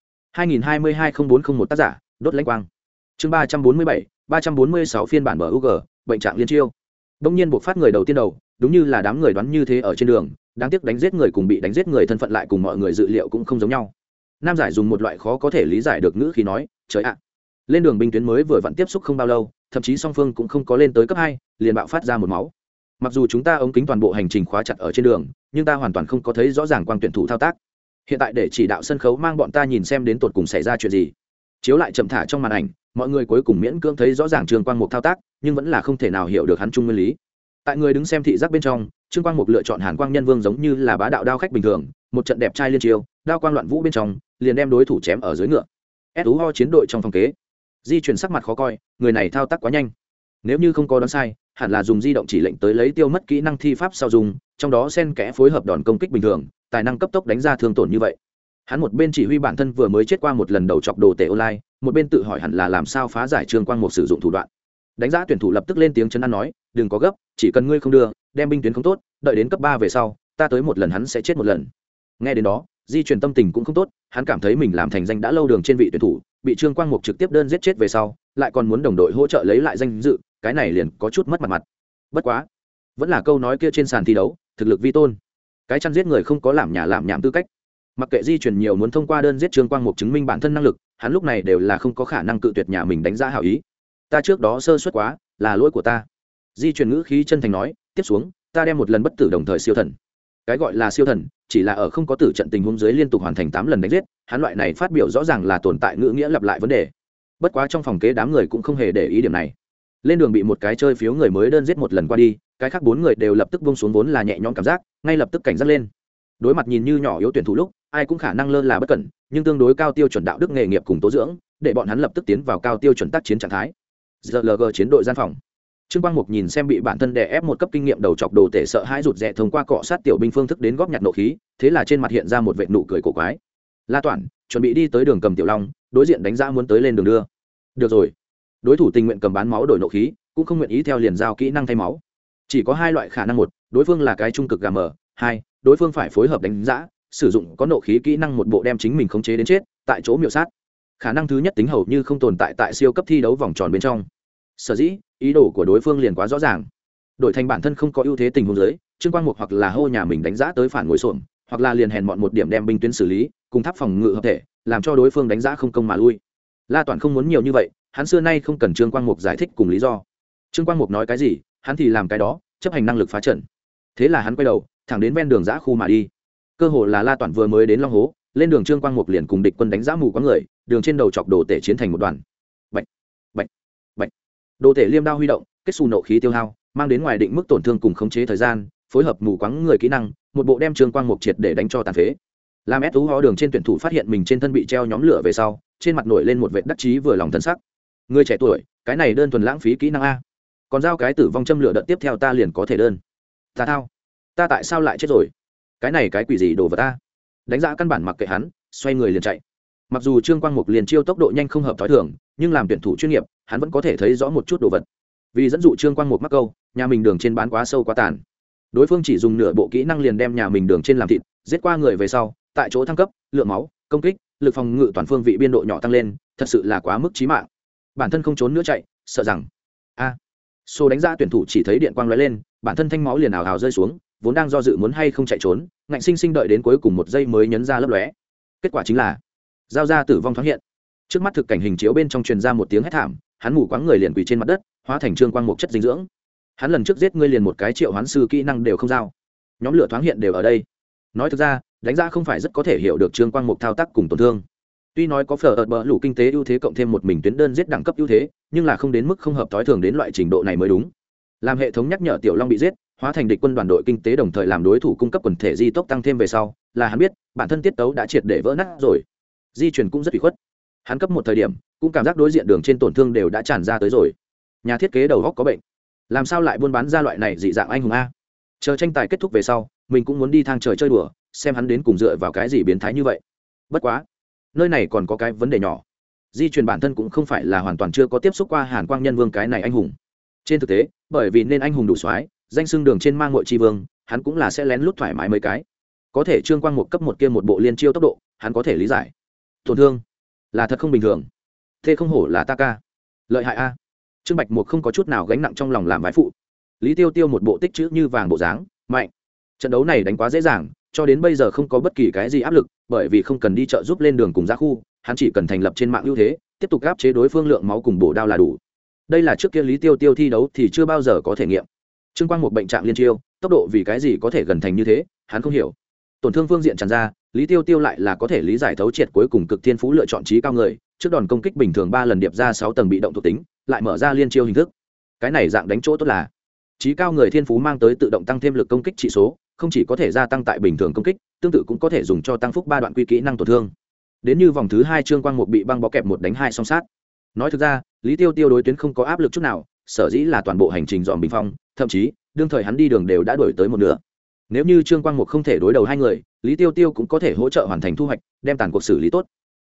2022-0401 tác giả, đốt lãnh quang. Chương 347, 346 phiên bản MUG, bệnh trạng liên chiêu. Đông nhiên buộc phát người đầu tiên đầu, đúng như là đám người đoán như thế ở trên đường, đáng tiếc đánh giết người cùng bị đánh giết người thân phận lại cùng mọi người dự liệu cũng không giống nhau. Nam giải dùng một loại khó có thể lý giải được ngữ khí nói, trời ạ. Lên đường binh tuyến mới vừa vặn tiếp xúc không bao lâu, thậm chí song phương cũng không có lên tới cấp 2, liền bạo phát ra một máu. Mặc dù chúng ta ống kính toàn bộ hành trình khóa chặt ở trên đường, nhưng ta hoàn toàn không có thấy rõ ràng quang tuyển thủ thao tác. Hiện tại để chỉ đạo sân khấu mang bọn ta nhìn xem đến tột cùng xảy ra chuyện gì. Chiếu lại chậm thả trong màn ảnh, mọi người cuối cùng miễn cưỡng thấy rõ ràng Trương Quang Mục thao tác, nhưng vẫn là không thể nào hiểu được hắn trung nguyên lý. Tại người đứng xem thị giác bên trong, Trương Quang Mục lựa chọn Hàn Quang Nhân Vương giống như là bá đạo đao khách bình thường, một trận đẹp trai liên chiêu, đao quang loạn vũ bên trong, liền đem đối thủ chém ở dưới ngựa. SUHO chiến đội trong phòng kế, di chuyển sắc mặt khó coi, người này thao tác quá nhanh. Nếu như không có đoán sai, hẳn là dùng di động chỉ lệnh tới lấy tiêu mất kỹ năng thi pháp sau dùng, trong đó xen kẽ phối hợp đòn công kích bình thường, tài năng cấp tốc đánh ra thương tổn như vậy. Hắn một bên chỉ huy bản thân vừa mới chết qua một lần đầu chọc đồ tể online, một bên tự hỏi hẳn là làm sao phá giải Trương Quang Mục sử dụng thủ đoạn. Đánh giá tuyển thủ lập tức lên tiếng chấn an nói, đừng có gấp, chỉ cần ngươi không đưa đem binh tuyến không tốt, đợi đến cấp 3 về sau ta tới một lần hắn sẽ chết một lần. Nghe đến đó Di Truyền tâm tình cũng không tốt, hắn cảm thấy mình làm thành danh đã lâu đường trên vị tuyển thủ, bị Trương Quang Mục trực tiếp đơn giết chết về sau lại còn muốn đồng đội hỗ trợ lấy lại danh dự, cái này liền có chút mất mặt. Bất quá vẫn là câu nói kia trên sàn thi đấu, thực lực vi tôn, cái chăn giết người không có làm nhà làm nhảm tư cách. Mặc kệ Di Truyền nhiều muốn thông qua đơn giết Trương Quang Mục chứng minh bản thân năng lực, hắn lúc này đều là không có khả năng cự tuyệt nhà mình đánh giá hảo ý. Ta trước đó sơ suất quá, là lỗi của ta. Di Truyền ngữ khí chân thành nói, tiếp xuống ta đem một lần bất tử đồng thời siêu thần. Cái gọi là siêu thần chỉ là ở không có tử trận tình huống dưới liên tục hoàn thành 8 lần đánh giết, hắn loại này phát biểu rõ ràng là tồn tại ngữ nghĩa lặp lại vấn đề. Bất quá trong phòng kế đám người cũng không hề để ý điểm này. Lên đường bị một cái chơi phiếu người mới đơn giết một lần qua đi, cái khác 4 người đều lập tức buông xuống vốn là nhẹ nhõm cảm giác, ngay lập tức cảnh giác lên. Đối mặt nhìn như nhỏ yếu tuyển thủ lúc, ai cũng khả năng lơ là bất cẩn, nhưng tương đối cao tiêu chuẩn đạo đức nghề nghiệp cùng tố dưỡng, để bọn hắn lập tức tiến vào cao tiêu chuẩn tác chiến trạng thái. GLG chiến đội gian phòng. Trương Quang Mục nhìn xem bị bản thân đè ép một cấp kinh nghiệm đầu chọc đồ tể sợ hãi rụt rè thông qua cọ sát tiểu binh phương thức đến góp nhặt nộ khí, thế là trên mặt hiện ra một vệt nụ cười cổ quái. La Toản chuẩn bị đi tới đường cầm tiểu long, đối diện đánh giá muốn tới lên đường đưa. Được rồi. Đối thủ tình nguyện cầm bán máu đổi nộ khí, cũng không nguyện ý theo liền giao kỹ năng thay máu. Chỉ có hai loại khả năng: một, đối phương là cái trung cực gà mờ; hai, đối phương phải phối hợp đánh giá, sử dụng có nộ khí kỹ năng một bộ đem chính mình khống chế đến chết, tại chỗ miểu sát. Khả năng thứ nhất tính hầu như không tồn tại tại siêu cấp thi đấu vòng tròn bên trong. Sở dĩ ý đồ của đối phương liền quá rõ ràng, đổi thành bản thân không có ưu thế tình huống dưới, Trương Quang Mục hoặc là hô nhà mình đánh giá tới phản ngồi xổm, hoặc là liền hèn mọn một điểm đem binh tuyến xử lý cùng tháp phòng ngự hợp thể, làm cho đối phương đánh giá không công mà lui. La Toản không muốn nhiều như vậy, hắn xưa nay không cần Trương Quang Mục giải thích cùng lý do. Trương Quang Mục nói cái gì hắn thì làm cái đó, chấp hành năng lực phá trận. Thế là hắn quay đầu thẳng đến ven đường giã khu mà đi. Cơ hồ là La Toản vừa mới đến Long Hố, lên đường Trương Quang Mục liền cùng địch quân đánh giá mù quáng người, đường trên đầu chọc đồ tể chiến thành một đoàn. Bạch bạch bạch. Đồ tể liêm đao huy động, kết xù nộ khí tiêu hao, mang đến ngoài định mức tổn thương cùng khống chế thời gian, phối hợp mù quáng người kỹ năng, một bộ đem Trương Quang Mục triệt để đánh cho tàn phế. Làm ép tú ho đường trên tuyển thủ phát hiện mình trên thân bị treo nhóm lửa về sau, trên mặt nổi lên một vệt đắc chí vừa lòng thân sắc. Người trẻ tuổi, cái này đơn thuần lãng phí kỹ năng a. Còn giao cái tử vong châm lửa đợt tiếp theo ta liền có thể đơn. Ta thao, ta tại sao lại chết rồi? Cái này cái quỷ gì đồ vật ta? Đánh giá căn bản mặc kệ hắn, xoay người liền chạy. Mặc dù Trương Quang Mục liền chiêu tốc độ nhanh không hợp thói thường, nhưng làm tuyển thủ chuyên nghiệp, hắn vẫn có thể thấy rõ một chút đồ vật. Vì dẫn dụ Trương Quang Mục mắc câu, nhà mình đường trên bán quá sâu quá tàn. Đối phương chỉ dùng nửa bộ kỹ năng liền đem nhà mình đường trên làm thịt, giết qua người về sau, tại chỗ thăng cấp, lượng máu, công kích, lực phòng ngự toàn phương vị biên độ nhỏ tăng lên, thật sự là quá mức chí mạng. Bản thân không trốn nữa chạy, sợ rằng số đánh giá tuyển thủ chỉ thấy điện quang lóe lên, bản thân thanh máu liền ảo ảo rơi xuống, vốn đang do dự muốn hay không chạy trốn, ngạnh sinh sinh đợi đến cuối cùng một giây mới nhấn ra lấp lóe. Kết quả chính là giao ra tử vong thoáng hiện. Trước mắt thực cảnh hình chiếu bên trong truyền ra một tiếng hét thảm, hắn mù quáng người liền quỳ trên mặt đất, hóa thành Trương Quang Mục chất dinh dưỡng. Hắn lần trước giết ngươi liền một cái triệu hoán sư kỹ năng đều không giao. Nhóm lửa thoáng hiện đều ở đây. Nói thực ra, đánh giá không phải rất có thể hiểu được Trương Quang Mục thao tác cùng tổn thương. Tuy nói có phở ợt bờ lũ kinh tế ưu thế cộng thêm một mình tuyến đơn giết đẳng cấp ưu thế, nhưng là không đến mức không hợp thói thường đến loại trình độ này mới đúng. Làm hệ thống nhắc nhở Tiểu Long bị giết, hóa thành địch quân đoàn đội kinh tế đồng thời làm đối thủ cung cấp quần thể di tốc tăng thêm về sau, là hắn biết, bản thân tiết tấu đã triệt để vỡ nát rồi. Di chuyển cũng rất bị khuất. Hắn cấp một thời điểm, cũng cảm giác đối diện đường trên tổn thương đều đã tràn ra tới rồi. Nhà thiết kế đầu góc có bệnh, làm sao lại buôn bán ra loại này dị dạng anh hùng a? Chờ tranh tài kết thúc về sau, mình cũng muốn đi thang trời chơi đùa, xem hắn đến cùng dựa vào cái gì biến thái như vậy. Bất quá, nơi này còn có cái vấn đề nhỏ. Di truyền bản thân cũng không phải là hoàn toàn chưa có tiếp xúc qua Hàn Quang Nhân Vương cái này anh hùng. Trên thực tế, bởi vì nên anh hùng đủ soái, danh xưng đường trên mang ngội chi vương, hắn cũng là sẽ lén lút thoải mái mấy cái. Có thể Trương Quang Mục cấp một kia một bộ liên chiêu tốc độ, hắn có thể lý giải. Tổn thương là thật không bình thường. Thế không hổ là ta ca. Lợi hại a. Trương Bạch Mục không có chút nào gánh nặng trong lòng làm vái phụ. Lý Tiêu Tiêu một bộ tích chữ như vàng bộ dáng, mạnh. Trận đấu này đánh quá dễ dàng, cho đến bây giờ không có bất kỳ cái gì áp lực, bởi vì không cần đi chợ giúp lên đường cùng ra khu, hắn chỉ cần thành lập trên mạng ưu thế, tiếp tục áp chế đối phương lượng máu cùng bổ đao là đủ. Đây là trước kia Lý Tiêu Tiêu thi đấu thì chưa bao giờ có thể nghiệm. Trương Quang một bệnh trạng liên chiêu, tốc độ vì cái gì có thể gần thành như thế, hắn không hiểu. Tổn thương phương diện tràn ra, Lý Tiêu Tiêu lại là có thể lý giải thấu triệt cuối cùng cực thiên phú lựa chọn trí cao người, trước đòn công kích bình thường 3 lần điệp ra 6 tầng bị động thuộc tính, lại mở ra liên chiêu hình thức. Cái này dạng đánh chỗ tốt là trí cao người thiên phú mang tới tự động tăng thêm lực công kích trị số, không chỉ có thể gia tăng tại bình thường công kích, tương tự cũng có thể dùng cho tăng phúc 3 đoạn quy kỹ năng tổn thương. Đến như vòng thứ 2 Trương Quang một bị băng bó kẹp 1 đánh 2 song sát. Nói thực ra, Lý Tiêu Tiêu đối tuyến không có áp lực chút nào, sở dĩ là toàn bộ hành trình dọn bình phong, thậm chí đương thời hắn đi đường đều đã đuổi tới một nửa. Nếu như Trương Quang một không thể đối đầu hai người, Lý Tiêu Tiêu cũng có thể hỗ trợ hoàn thành thu hoạch, đem tàn cuộc xử lý tốt.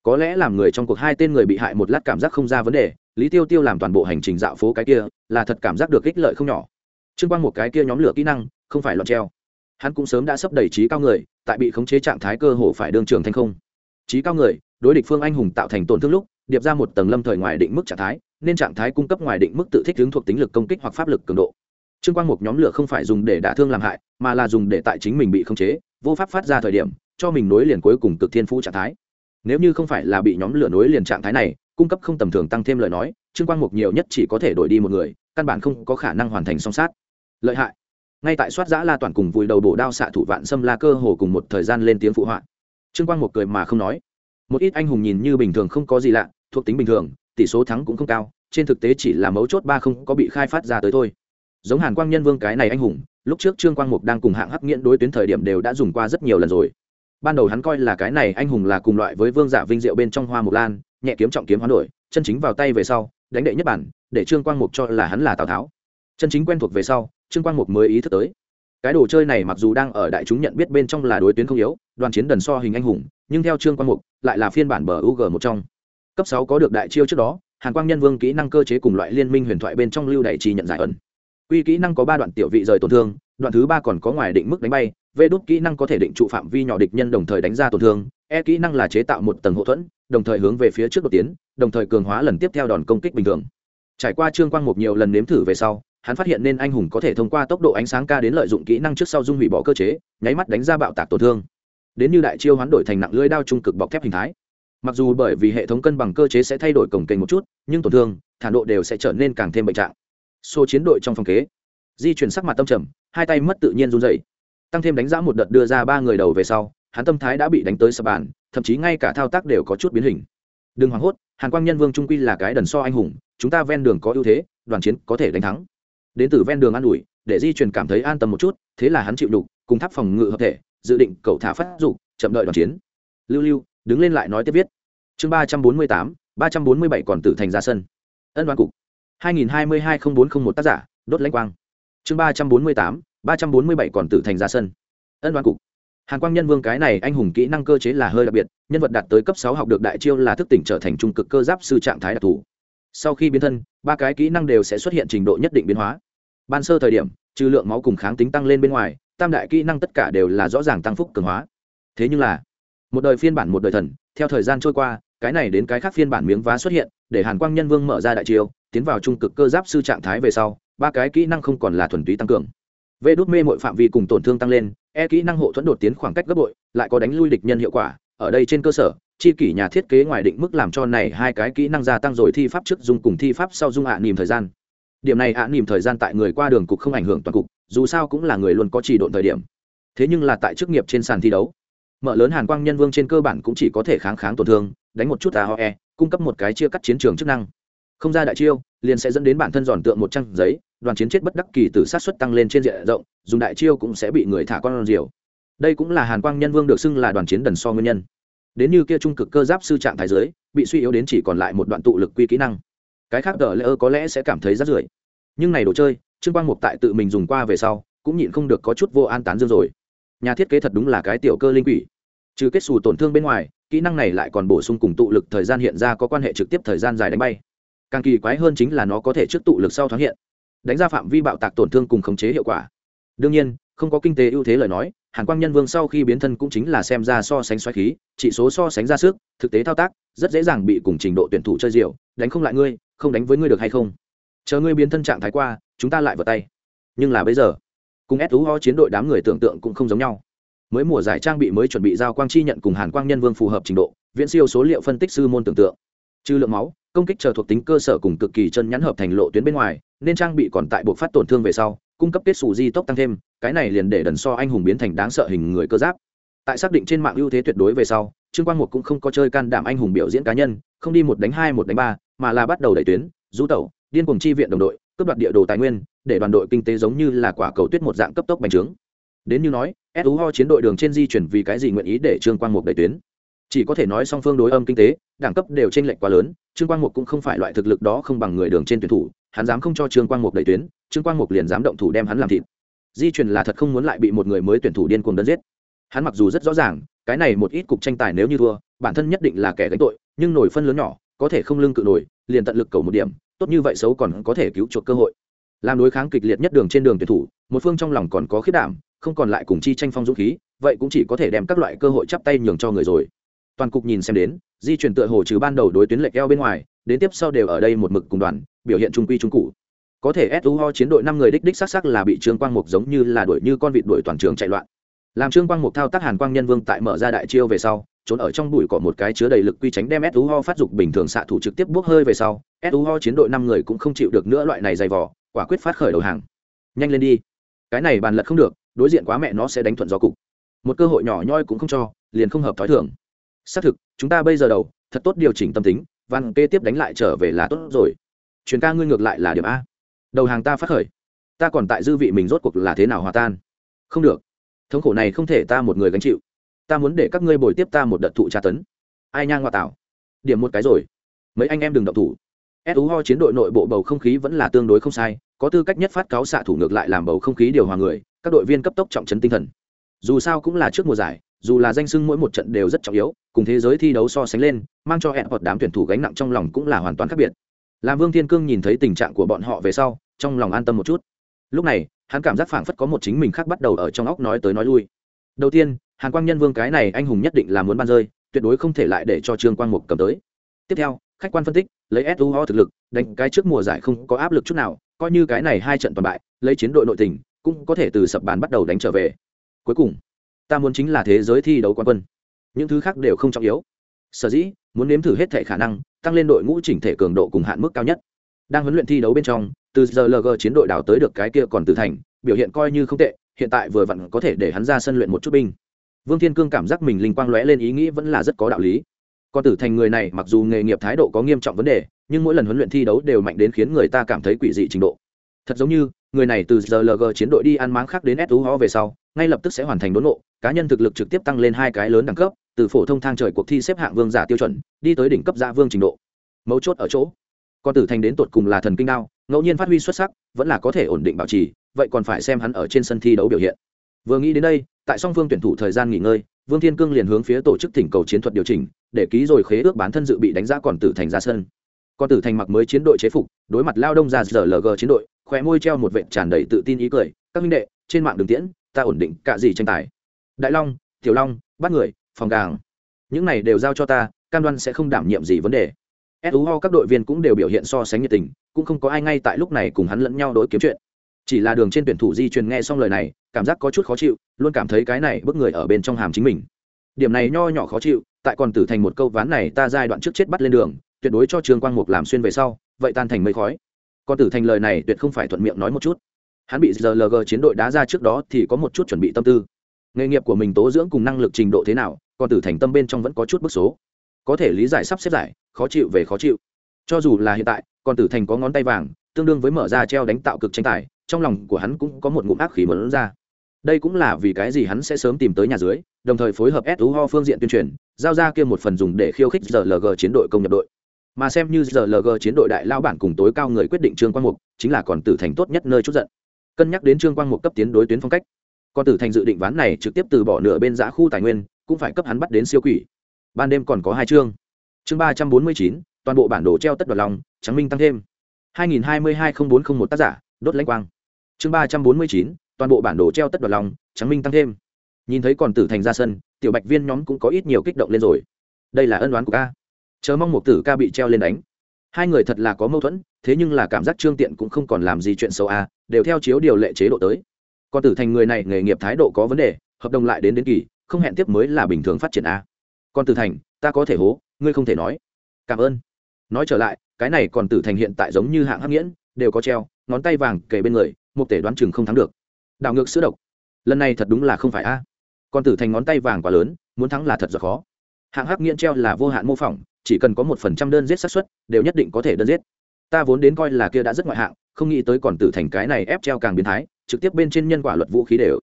có lẽ làm người trong cuộc hai tên người bị hại một lát cảm giác không ra vấn đề, Lý Tiêu Tiêu làm toàn bộ hành trình dạo phố cái kia là thật cảm giác được ích lợi không nhỏ. Trương Quang một cái kia nhóm lửa kỹ năng không phải loạn treo, hắn cũng sớm đã sắp đẩy trí cao người, tại bị khống chế trạng thái cơ hồ phải đương trường thành không. Trí cao người đối địch phương anh hùng tạo thành tổn thương lúc điệp ra một tầng lâm thời ngoài định mức trạng thái, nên trạng thái cung cấp ngoài định mức tự thích ứng thuộc tính lực công kích hoặc pháp lực cường độ. Trương Quang một nhóm lửa không phải dùng để đả thương làm hại, mà là dùng để tại chính mình bị khống chế vô pháp phát ra thời điểm cho mình nối liền cuối cùng cực thiên phú trạng thái. Nếu như không phải là bị nhóm lửa nối liền trạng thái này cung cấp không tầm thường tăng thêm lời nói, Trương Quang Mục nhiều nhất chỉ có thể đổi đi một người, căn bản không có khả năng hoàn thành song sát. Lợi hại. Ngay tại soát giã La Toàn cùng vùi đầu bổ đao xạ thủ Vạn Sâm La cơ hồ cùng một thời gian lên tiếng phụ họa. Trương Quang Mục cười mà không nói. Một ít anh hùng nhìn như bình thường không có gì lạ, thuộc tính bình thường, tỷ số thắng cũng không cao, trên thực tế chỉ là mấu chốt ba không có bị khai phát ra tới thôi. Giống Hàn Quang Nhân Vương cái này anh hùng, lúc trước Trương Quang Mục đang cùng hạng Hắc Nghiễn đối tuyến thời điểm đều đã dùng qua rất nhiều lần rồi. Ban đầu hắn coi là cái này anh hùng là cùng loại với Vương Giả Vinh Diệu bên trong Hoa Mộc Lan, nhẹ kiếm trọng kiếm hoán đổi, chân chính vào tay về sau, đánh đệ nhất bản, để Trương Quang Mục cho là hắn là Tào Tháo. Chân chính quen thuộc về sau, Trương Quang Mục mới ý thức tới, cái đồ chơi này mặc dù đang ở đại chúng nhận biết bên trong là đối tuyến không yếu, đoàn chiến đần so hình anh hùng, nhưng theo Trương Quang Mục, lại là phiên bản bờ UG một trong. Cấp 6 có được đại chiêu trước đó, Hàn Quang Nhân Vương kỹ năng cơ chế cùng loại liên minh huyền thoại bên trong lưu đại trì nhận giải ẩn. Quy kỹ năng có 3 đoạn tiểu vị rời tổn thương, đoạn thứ 3 còn có ngoài định mức đánh bay, V đút kỹ năng có thể định trụ phạm vi nhỏ địch nhân đồng thời đánh ra tổn thương, E kỹ năng là chế tạo một tầng hộ thuẫn, đồng thời hướng về phía trước đột tiến, đồng thời cường hóa lần tiếp theo đòn công kích bình thường. Trải qua Trương Quang Mục nhiều lần nếm thử về sau, hắn phát hiện nên anh hùng có thể thông qua tốc độ ánh sáng ca đến lợi dụng kỹ năng trước sau dung hủy bỏ cơ chế, nháy mắt đánh ra bạo tạc tổn thương. Đến như đại chiêu hoán đổi thành nặng lưỡi đao trung cực bọc thép hình thái. Mặc dù bởi vì hệ thống cân bằng cơ chế sẽ thay đổi cồng kềnh một chút, nhưng tổn thương, thản độ đều sẽ trở nên càng thêm bệnh trạng. Số chiến đội trong phòng kế, di chuyển sắc mặt tâm trầm, hai tay mất tự nhiên run rẩy. Tăng thêm đánh giá một đợt đưa ra 3 người đầu về sau, hắn tâm thái đã bị đánh tới sập bàn, thậm chí ngay cả thao tác đều có chút biến hình. Đừng hoảng hốt, Hàn Quang Nhân Vương trung quy là cái đần so anh hùng, chúng ta ven đường có ưu thế, đoàn chiến có thể đánh thắng. Đến từ ven đường an ủi, để di chuyển cảm thấy an tâm một chút, thế là hắn chịu đục, cùng tháp phòng ngự hợp thể, dự định cậu thả phát dục, chậm đợi đoàn chiến. Lưu Lưu, đứng lên lại nói tiếp viết. Chương 348, 347 còn tử thành ra sân. Ân đoán cục. 2022-0401 tác giả, đốt lãnh quang. Chương 348, 347 còn tử thành ra sân. Ân đoán cục. Hàn Quang Nhân Vương cái này anh hùng kỹ năng cơ chế là hơi đặc biệt, nhân vật đạt tới cấp 6 học được đại chiêu là thức tỉnh trở thành trung cực cơ giáp sư trạng thái đặc thù. Sau khi biến thân, 3 cái kỹ năng đều sẽ xuất hiện trình độ nhất định biến hóa. Ban sơ thời điểm, trừ lượng máu cùng kháng tính tăng lên bên ngoài, tam đại kỹ năng tất cả đều là rõ ràng tăng phúc cường hóa. Thế nhưng là, một đời phiên bản một đời thần, theo thời gian trôi qua, cái này đến cái khác phiên bản miếng vá xuất hiện, để Hàn Quang Nhân Vương mở ra đại chiêu, tiến vào trung cực cơ giáp sư trạng thái về sau, 3 cái kỹ năng không còn là thuần túy tăng cường. Vê đốt mê mọi phạm vi cùng tổn thương tăng lên, E kỹ năng hộ thuẫn đột tiến khoảng cách gấp bội, lại có đánh lui địch nhân hiệu quả. Ở đây trên cơ sở, chi kỷ nhà thiết kế ngoài định mức làm cho này hai cái kỹ năng gia tăng rồi thi pháp trước dung cùng thi pháp sau dung nỉm thời gian. Điểm này nỉm thời gian tại người qua đường cục không ảnh hưởng toàn cục, dù sao cũng là người luôn có chỉ độn thời điểm. Thế nhưng là tại chức nghiệp trên sàn thi đấu, mở lớn Hàn Quang Nhân Vương trên cơ bản cũng chỉ có thể kháng tổn thương, đánh một chút AOE, cung cấp một cái chia cắt chiến trường chức năng. Không ra đại chiêu, liền sẽ dẫn đến bản thân giòn tượng một trang giấy, đoàn chiến chết bất đắc kỳ từ sát suất tăng lên trên diện rộng, dùng đại chiêu cũng sẽ bị người thả con diều. Đây cũng là Hàn Quang Nhân Vương được xưng là đoàn chiến đần so nguyên nhân. Đến như kia trung cực cơ giáp sư trạng thái dưới, bị suy yếu đến chỉ còn lại một đoạn tụ lực quy kỹ năng. Cái khác đỡ lỡ có lẽ sẽ cảm thấy rát rưởi. Nhưng này đồ chơi, Trương Quang Mục tại tự mình dùng qua về sau, cũng nhịn không được có chút vô an tán dương rồi. Nhà thiết kế thật đúng là cái tiểu cơ linh quỷ. Trừ kết xù tổn thương bên ngoài, kỹ năng này lại còn bổ sung cùng tụ lực thời gian hiện ra có quan hệ trực tiếp thời gian dài đánh bay. Càng kỳ quái hơn chính là nó có thể trước tụ lực sau thoáng hiện, đánh ra phạm vi bạo tạc tổn thương cùng khống chế hiệu quả. Đương nhiên, không có kinh tế ưu thế lời nói, Hàn Quang Nhân Vương sau khi biến thân cũng chính là xem ra so sánh xoáy khí, chỉ số so sánh ra sức, thực tế thao tác rất dễ dàng bị cùng trình độ tuyển thủ chơi diều, đánh không lại ngươi, không đánh với ngươi được hay không? Chờ ngươi biến thân trạng thái qua, chúng ta lại vào tay. Nhưng là bây giờ, cùng SUO chiến đội đám người tưởng tượng cũng không giống nhau. Mới mùa giải trang bị mới chuẩn bị giao quang chi nhận cùng Hàn Quang Nhân Vương phù hợp trình độ, viễn siêu số liệu phân tích sư môn tưởng tượng. Trừ lượng máu, công kích chờ thuộc tính cơ sở cùng cực kỳ chân nhắn hợp thành lộ tuyến bên ngoài, nên trang bị còn tại buộc phát tổn thương về sau, cung cấp kết xù di tốc tăng thêm, cái này liền để đần so anh hùng biến thành đáng sợ hình người cơ giáp. Tại xác định trên mạng ưu thế tuyệt đối về sau, Trương Quang Mục cũng không có chơi can đảm anh hùng biểu diễn cá nhân, không đi 1 đánh 2 1 đánh 3, mà là bắt đầu đẩy tuyến, du tẩu, điên cuồng chi viện đồng đội, cướp đoạt địa đồ tài nguyên, để đoàn đội kinh tế giống như là quả cầu tuyết một dạng cấp tốc bành trướng. Đến như nói, SUO chiến đội đường trên di chuyển vì cái gì nguyện ý để Trương Quang Mục đẩy tuyến? Chỉ có thể nói song phương đối âm kinh tế, đẳng cấp đều chênh lệch quá lớn, Trương Quang Mục cũng không phải loại thực lực đó không bằng người đường trên tuyển thủ, hắn dám không cho Trương Quang Mục đẩy tuyến, Trương Quang Mục liền dám động thủ đem hắn làm thịt. Di chuyển là thật không muốn lại bị một người mới tuyển thủ điên cuồng đơn giết. Hắn mặc dù rất rõ ràng, cái này một ít cục tranh tài nếu như thua, bản thân nhất định là kẻ gánh tội, nhưng nổi phân lớn nhỏ có thể không lưng cự nổi, liền tận lực cầu một điểm, tốt như vậy xấu còn có thể cứu chuộc cơ hội. Làm đối kháng kịch liệt nhất đường trên đường tuyển thủ, một phương trong lòng còn có khiết đảm, không còn lại cùng chi tranh phong dũng khí, vậy cũng chỉ có thể đem các loại cơ hội chắp tay nhường cho người rồi. Toàn cục nhìn xem đến, di chuyển tựa hồ trừ ban đầu đối tuyến lệch eo bên ngoài, đến tiếp sau đều ở đây một mực cùng đoàn, biểu hiện trung quy trung cụ. Có thể SUO chiến đội 5 người đích sắc là bị Trương Quang Mục giống như là đuổi như con vịt đuổi toàn trường chạy loạn. Làm Trương Quang Mục thao tác Hàn Quang Nhân Vương tại mở ra đại chiêu về sau, trốn ở trong bụi cỏ một cái chứa đầy lực quy tránh đem SUO phát dục bình thường xạ thủ trực tiếp bước hơi về sau, SUO chiến đội 5 người cũng không chịu được nữa loại này dày vò, quả quyết phát khởi đầu hàng. Nhanh lên đi, cái này bàn lật không được, đối diện quá mẹ nó sẽ đánh thuận gió cục. Một cơ hội nhỏ nhoi cũng không cho, liền không hợp thói thường. Xác thực, chúng ta bây giờ đầu, thật tốt điều chỉnh tâm tính, văn kế tiếp đánh lại trở về là tốt rồi. Truyền ca ngươi ngược lại là điểm a. Đầu hàng ta phát khởi, ta còn tại dư vị mình rốt cuộc là thế nào hòa tan. Không được, thống khổ này không thể ta một người gánh chịu, ta muốn để các ngươi bồi tiếp ta một đợt thụ tra tấn. Ai nhang ngoại tạo, điểm một cái rồi, mấy anh em đừng động thủ. SUO chiến đội nội bộ bầu không khí vẫn là tương đối không sai, có tư cách nhất phát cáo xạ thủ ngược lại làm bầu không khí điều hòa người, các đội viên cấp tốc trọng trấn tinh thần. Dù sao cũng là trước mùa giải, dù là danh xưng mỗi một trận đều rất trọng yếu, cùng thế giới thi đấu so sánh lên, mang cho hẹn hoặc đám tuyển thủ gánh nặng trong lòng cũng là hoàn toàn khác biệt. Làm Vương Thiên Cương nhìn thấy tình trạng của bọn họ về sau, trong lòng an tâm một chút. Lúc này, hắn cảm giác phảng phất có một chính mình khác bắt đầu ở trong óc nói tới nói lui. Đầu tiên, Hàn Quang Nhân Vương cái này anh hùng nhất định là muốn ban rơi, tuyệt đối không thể lại để cho Trương Quang Mục cầm tới. Tiếp theo, khách quan phân tích, lấy SUO thực lực, đánh cái trước mùa giải không có áp lực chút nào, coi như cái này hai trận toàn bại, lấy chiến đội nội tình, cũng có thể từ sập bàn bắt đầu đánh trở về. Cuối cùng, ta muốn chính là thế giới thi đấu quán quân, những thứ khác đều không trọng yếu. Sở dĩ muốn nếm thử hết thể khả năng, tăng lên đội ngũ chỉnh thể cường độ cùng hạn mức cao nhất. Đang huấn luyện thi đấu bên trong, từ giờ LG chiến đội đảo tới được cái kia còn Tử Thành, biểu hiện coi như không tệ, hiện tại vừa vặn có thể để hắn ra sân luyện một chút binh. Vương Thiên Cương cảm giác mình linh quang lóe lên ý nghĩ vẫn là rất có đạo lý. Còn Tử Thành người này mặc dù nghề nghiệp thái độ có nghiêm trọng vấn đề, nhưng mỗi lần huấn luyện thi đấu đều mạnh đến khiến người ta cảm thấy quỷ dị trình độ. Thật giống như người này từ giờ LG chiến đội đi ăn máng khác đến SUO về sau, ngay lập tức sẽ hoàn thành đốn ngộ, cá nhân thực lực trực tiếp tăng lên hai cái lớn đẳng cấp, từ phổ thông thang trời cuộc thi xếp hạng vương giả tiêu chuẩn, đi tới đỉnh cấp dạ vương trình độ. Mấu chốt ở chỗ, còn Tử Thành đến tột cùng là thần kinh đao, ngẫu nhiên phát huy xuất sắc, vẫn là có thể ổn định bảo trì, vậy còn phải xem hắn ở trên sân thi đấu biểu hiện. Vừa nghĩ đến đây, tại song phương tuyển thủ thời gian nghỉ ngơi, Vương Thiên Cương liền hướng phía tổ chức thỉnh cầu chiến thuật điều chỉnh, để ký rồi khế ước bán thân dự bị đánh giá còn Tử Thành ra sân. Còn Tử Thành mặc mới chiến đội chế phục, đối mặt lao đông ra giờ LG chiến đội, khóe môi treo một vệt tràn đầy tự tin ý cười, các huynh đệ, trên mạng đường tiễn, ta ổn định cả gì tranh tài. Đại Long, Tiểu Long, bắt người, phòng gàng, những này đều giao cho ta, cam đoan sẽ không đảm nhiệm gì vấn đề. SUO các đội viên cũng đều biểu hiện so sánh nhiệt tình, cũng không có ai ngay tại lúc này cùng hắn lẫn nhau đối kiếm chuyện. Chỉ là đường trên tuyển thủ di truyền nghe xong lời này, cảm giác có chút khó chịu, luôn cảm thấy cái này bức người ở bên trong hàm chính mình. Điểm này nho nhỏ khó chịu, tại còn Tử Thành một câu ván này ta giai đoạn trước chết bắt lên đường, tuyệt đối cho Trương Quang Mục làm xuyên về sau, vậy tan thành mây khói. Còn Tử Thành lời này tuyệt không phải thuận miệng nói một chút. Hắn bị GLG chiến đội đá ra trước đó thì có một chút chuẩn bị tâm tư. Nghề nghiệp của mình tố dưỡng cùng năng lực trình độ thế nào, còn Tử Thành tâm bên trong vẫn có chút bức số. Có thể lý giải sắp xếp giải, khó chịu về khó chịu. Cho dù là hiện tại, còn Tử Thành có ngón tay vàng, tương đương với mở ra treo đánh tạo cực tranh tài, trong lòng của hắn cũng có một ngụm ác khí muốn ra. Đây cũng là vì cái gì hắn sẽ sớm tìm tới nhà dưới, đồng thời phối hợp SUO phương diện tuyên truyền, giao ra kia một phần dùng để khiêu khích GLG chiến đội công nhập đội. Mà xem như GLG chiến đội đại lao bản cùng tối cao người quyết định Trương Quang Mục, chính là còn Tử Thành tốt nhất nơi chút giận. Cân nhắc đến Trương Quang Mục cấp tiến đối tuyến phong cách, còn Tử Thành dự định ván này trực tiếp từ bỏ nửa bên giã khu tài nguyên, cũng phải cấp hắn bắt đến siêu quỷ. Ban đêm còn có 2 chương. Chương 349, toàn bộ bản đồ treo tất đoạt lòng, trắng minh tăng thêm. 2022-0401 tác giả, đốt lãnh quang. Chương 349, toàn bộ bản đồ treo tất đoạt lòng, trắng minh tăng thêm. Nhìn thấy còn Tử Thành ra sân, tiểu Bạch Viên nhóm cũng có ít nhiều kích động lên rồi. Đây là ân oán của ca. Chờ mong một tử ca bị treo lên đánh. Hai người thật là có mâu thuẫn, thế nhưng là cảm giác Trương Tiện cũng không còn làm gì chuyện xấu a, đều theo chiếu điều lệ chế độ tới. Còn Tử Thành người này nghề nghiệp thái độ có vấn đề, hợp đồng lại đến kỳ, không hẹn tiếp mới là bình thường phát triển a. Còn Tử Thành, ta có thể hố, ngươi không thể nói. Cảm ơn. Nói trở lại, cái này còn Tử Thành hiện tại giống như hạng hắc nghiễn, đều có treo, ngón tay vàng kề bên người, một tể đoán chừng không thắng được. Đảo ngược sữa độc. Lần này thật đúng là không phải a. Còn Tử Thành ngón tay vàng quá lớn, muốn thắng là thật rất khó. Hạng hắc nghiễn treo là vô hạn mô phỏng, chỉ cần có 1% đơn giết xác suất, đều nhất định có thể đơn giết. Ta vốn đến coi là kia đã rất ngoại hạng, không nghĩ tới còn Tử Thành cái này ép treo càng biến thái, trực tiếp bên trên nhân quả luật vũ khí đều.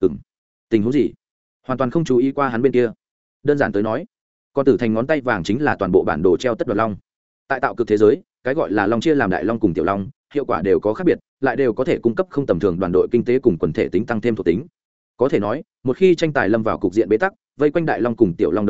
Tình huống gì? Hoàn toàn không chú ý qua hắn bên kia. Đơn giản tới nói, còn Tử Thành ngón tay vàng chính là toàn bộ bản đồ treo tất đoạt long. Tại tạo cực thế giới, cái gọi là long chia làm đại long cùng tiểu long, hiệu quả đều có khác biệt, lại đều có thể cung cấp không tầm thường đoàn đội kinh tế cùng quần thể tính tăng thêm thuộc tính. Có thể nói, một khi tranh tài lâm vào cục diện bế tắc, vây quanh đại long cùng tiểu long đấu tranh,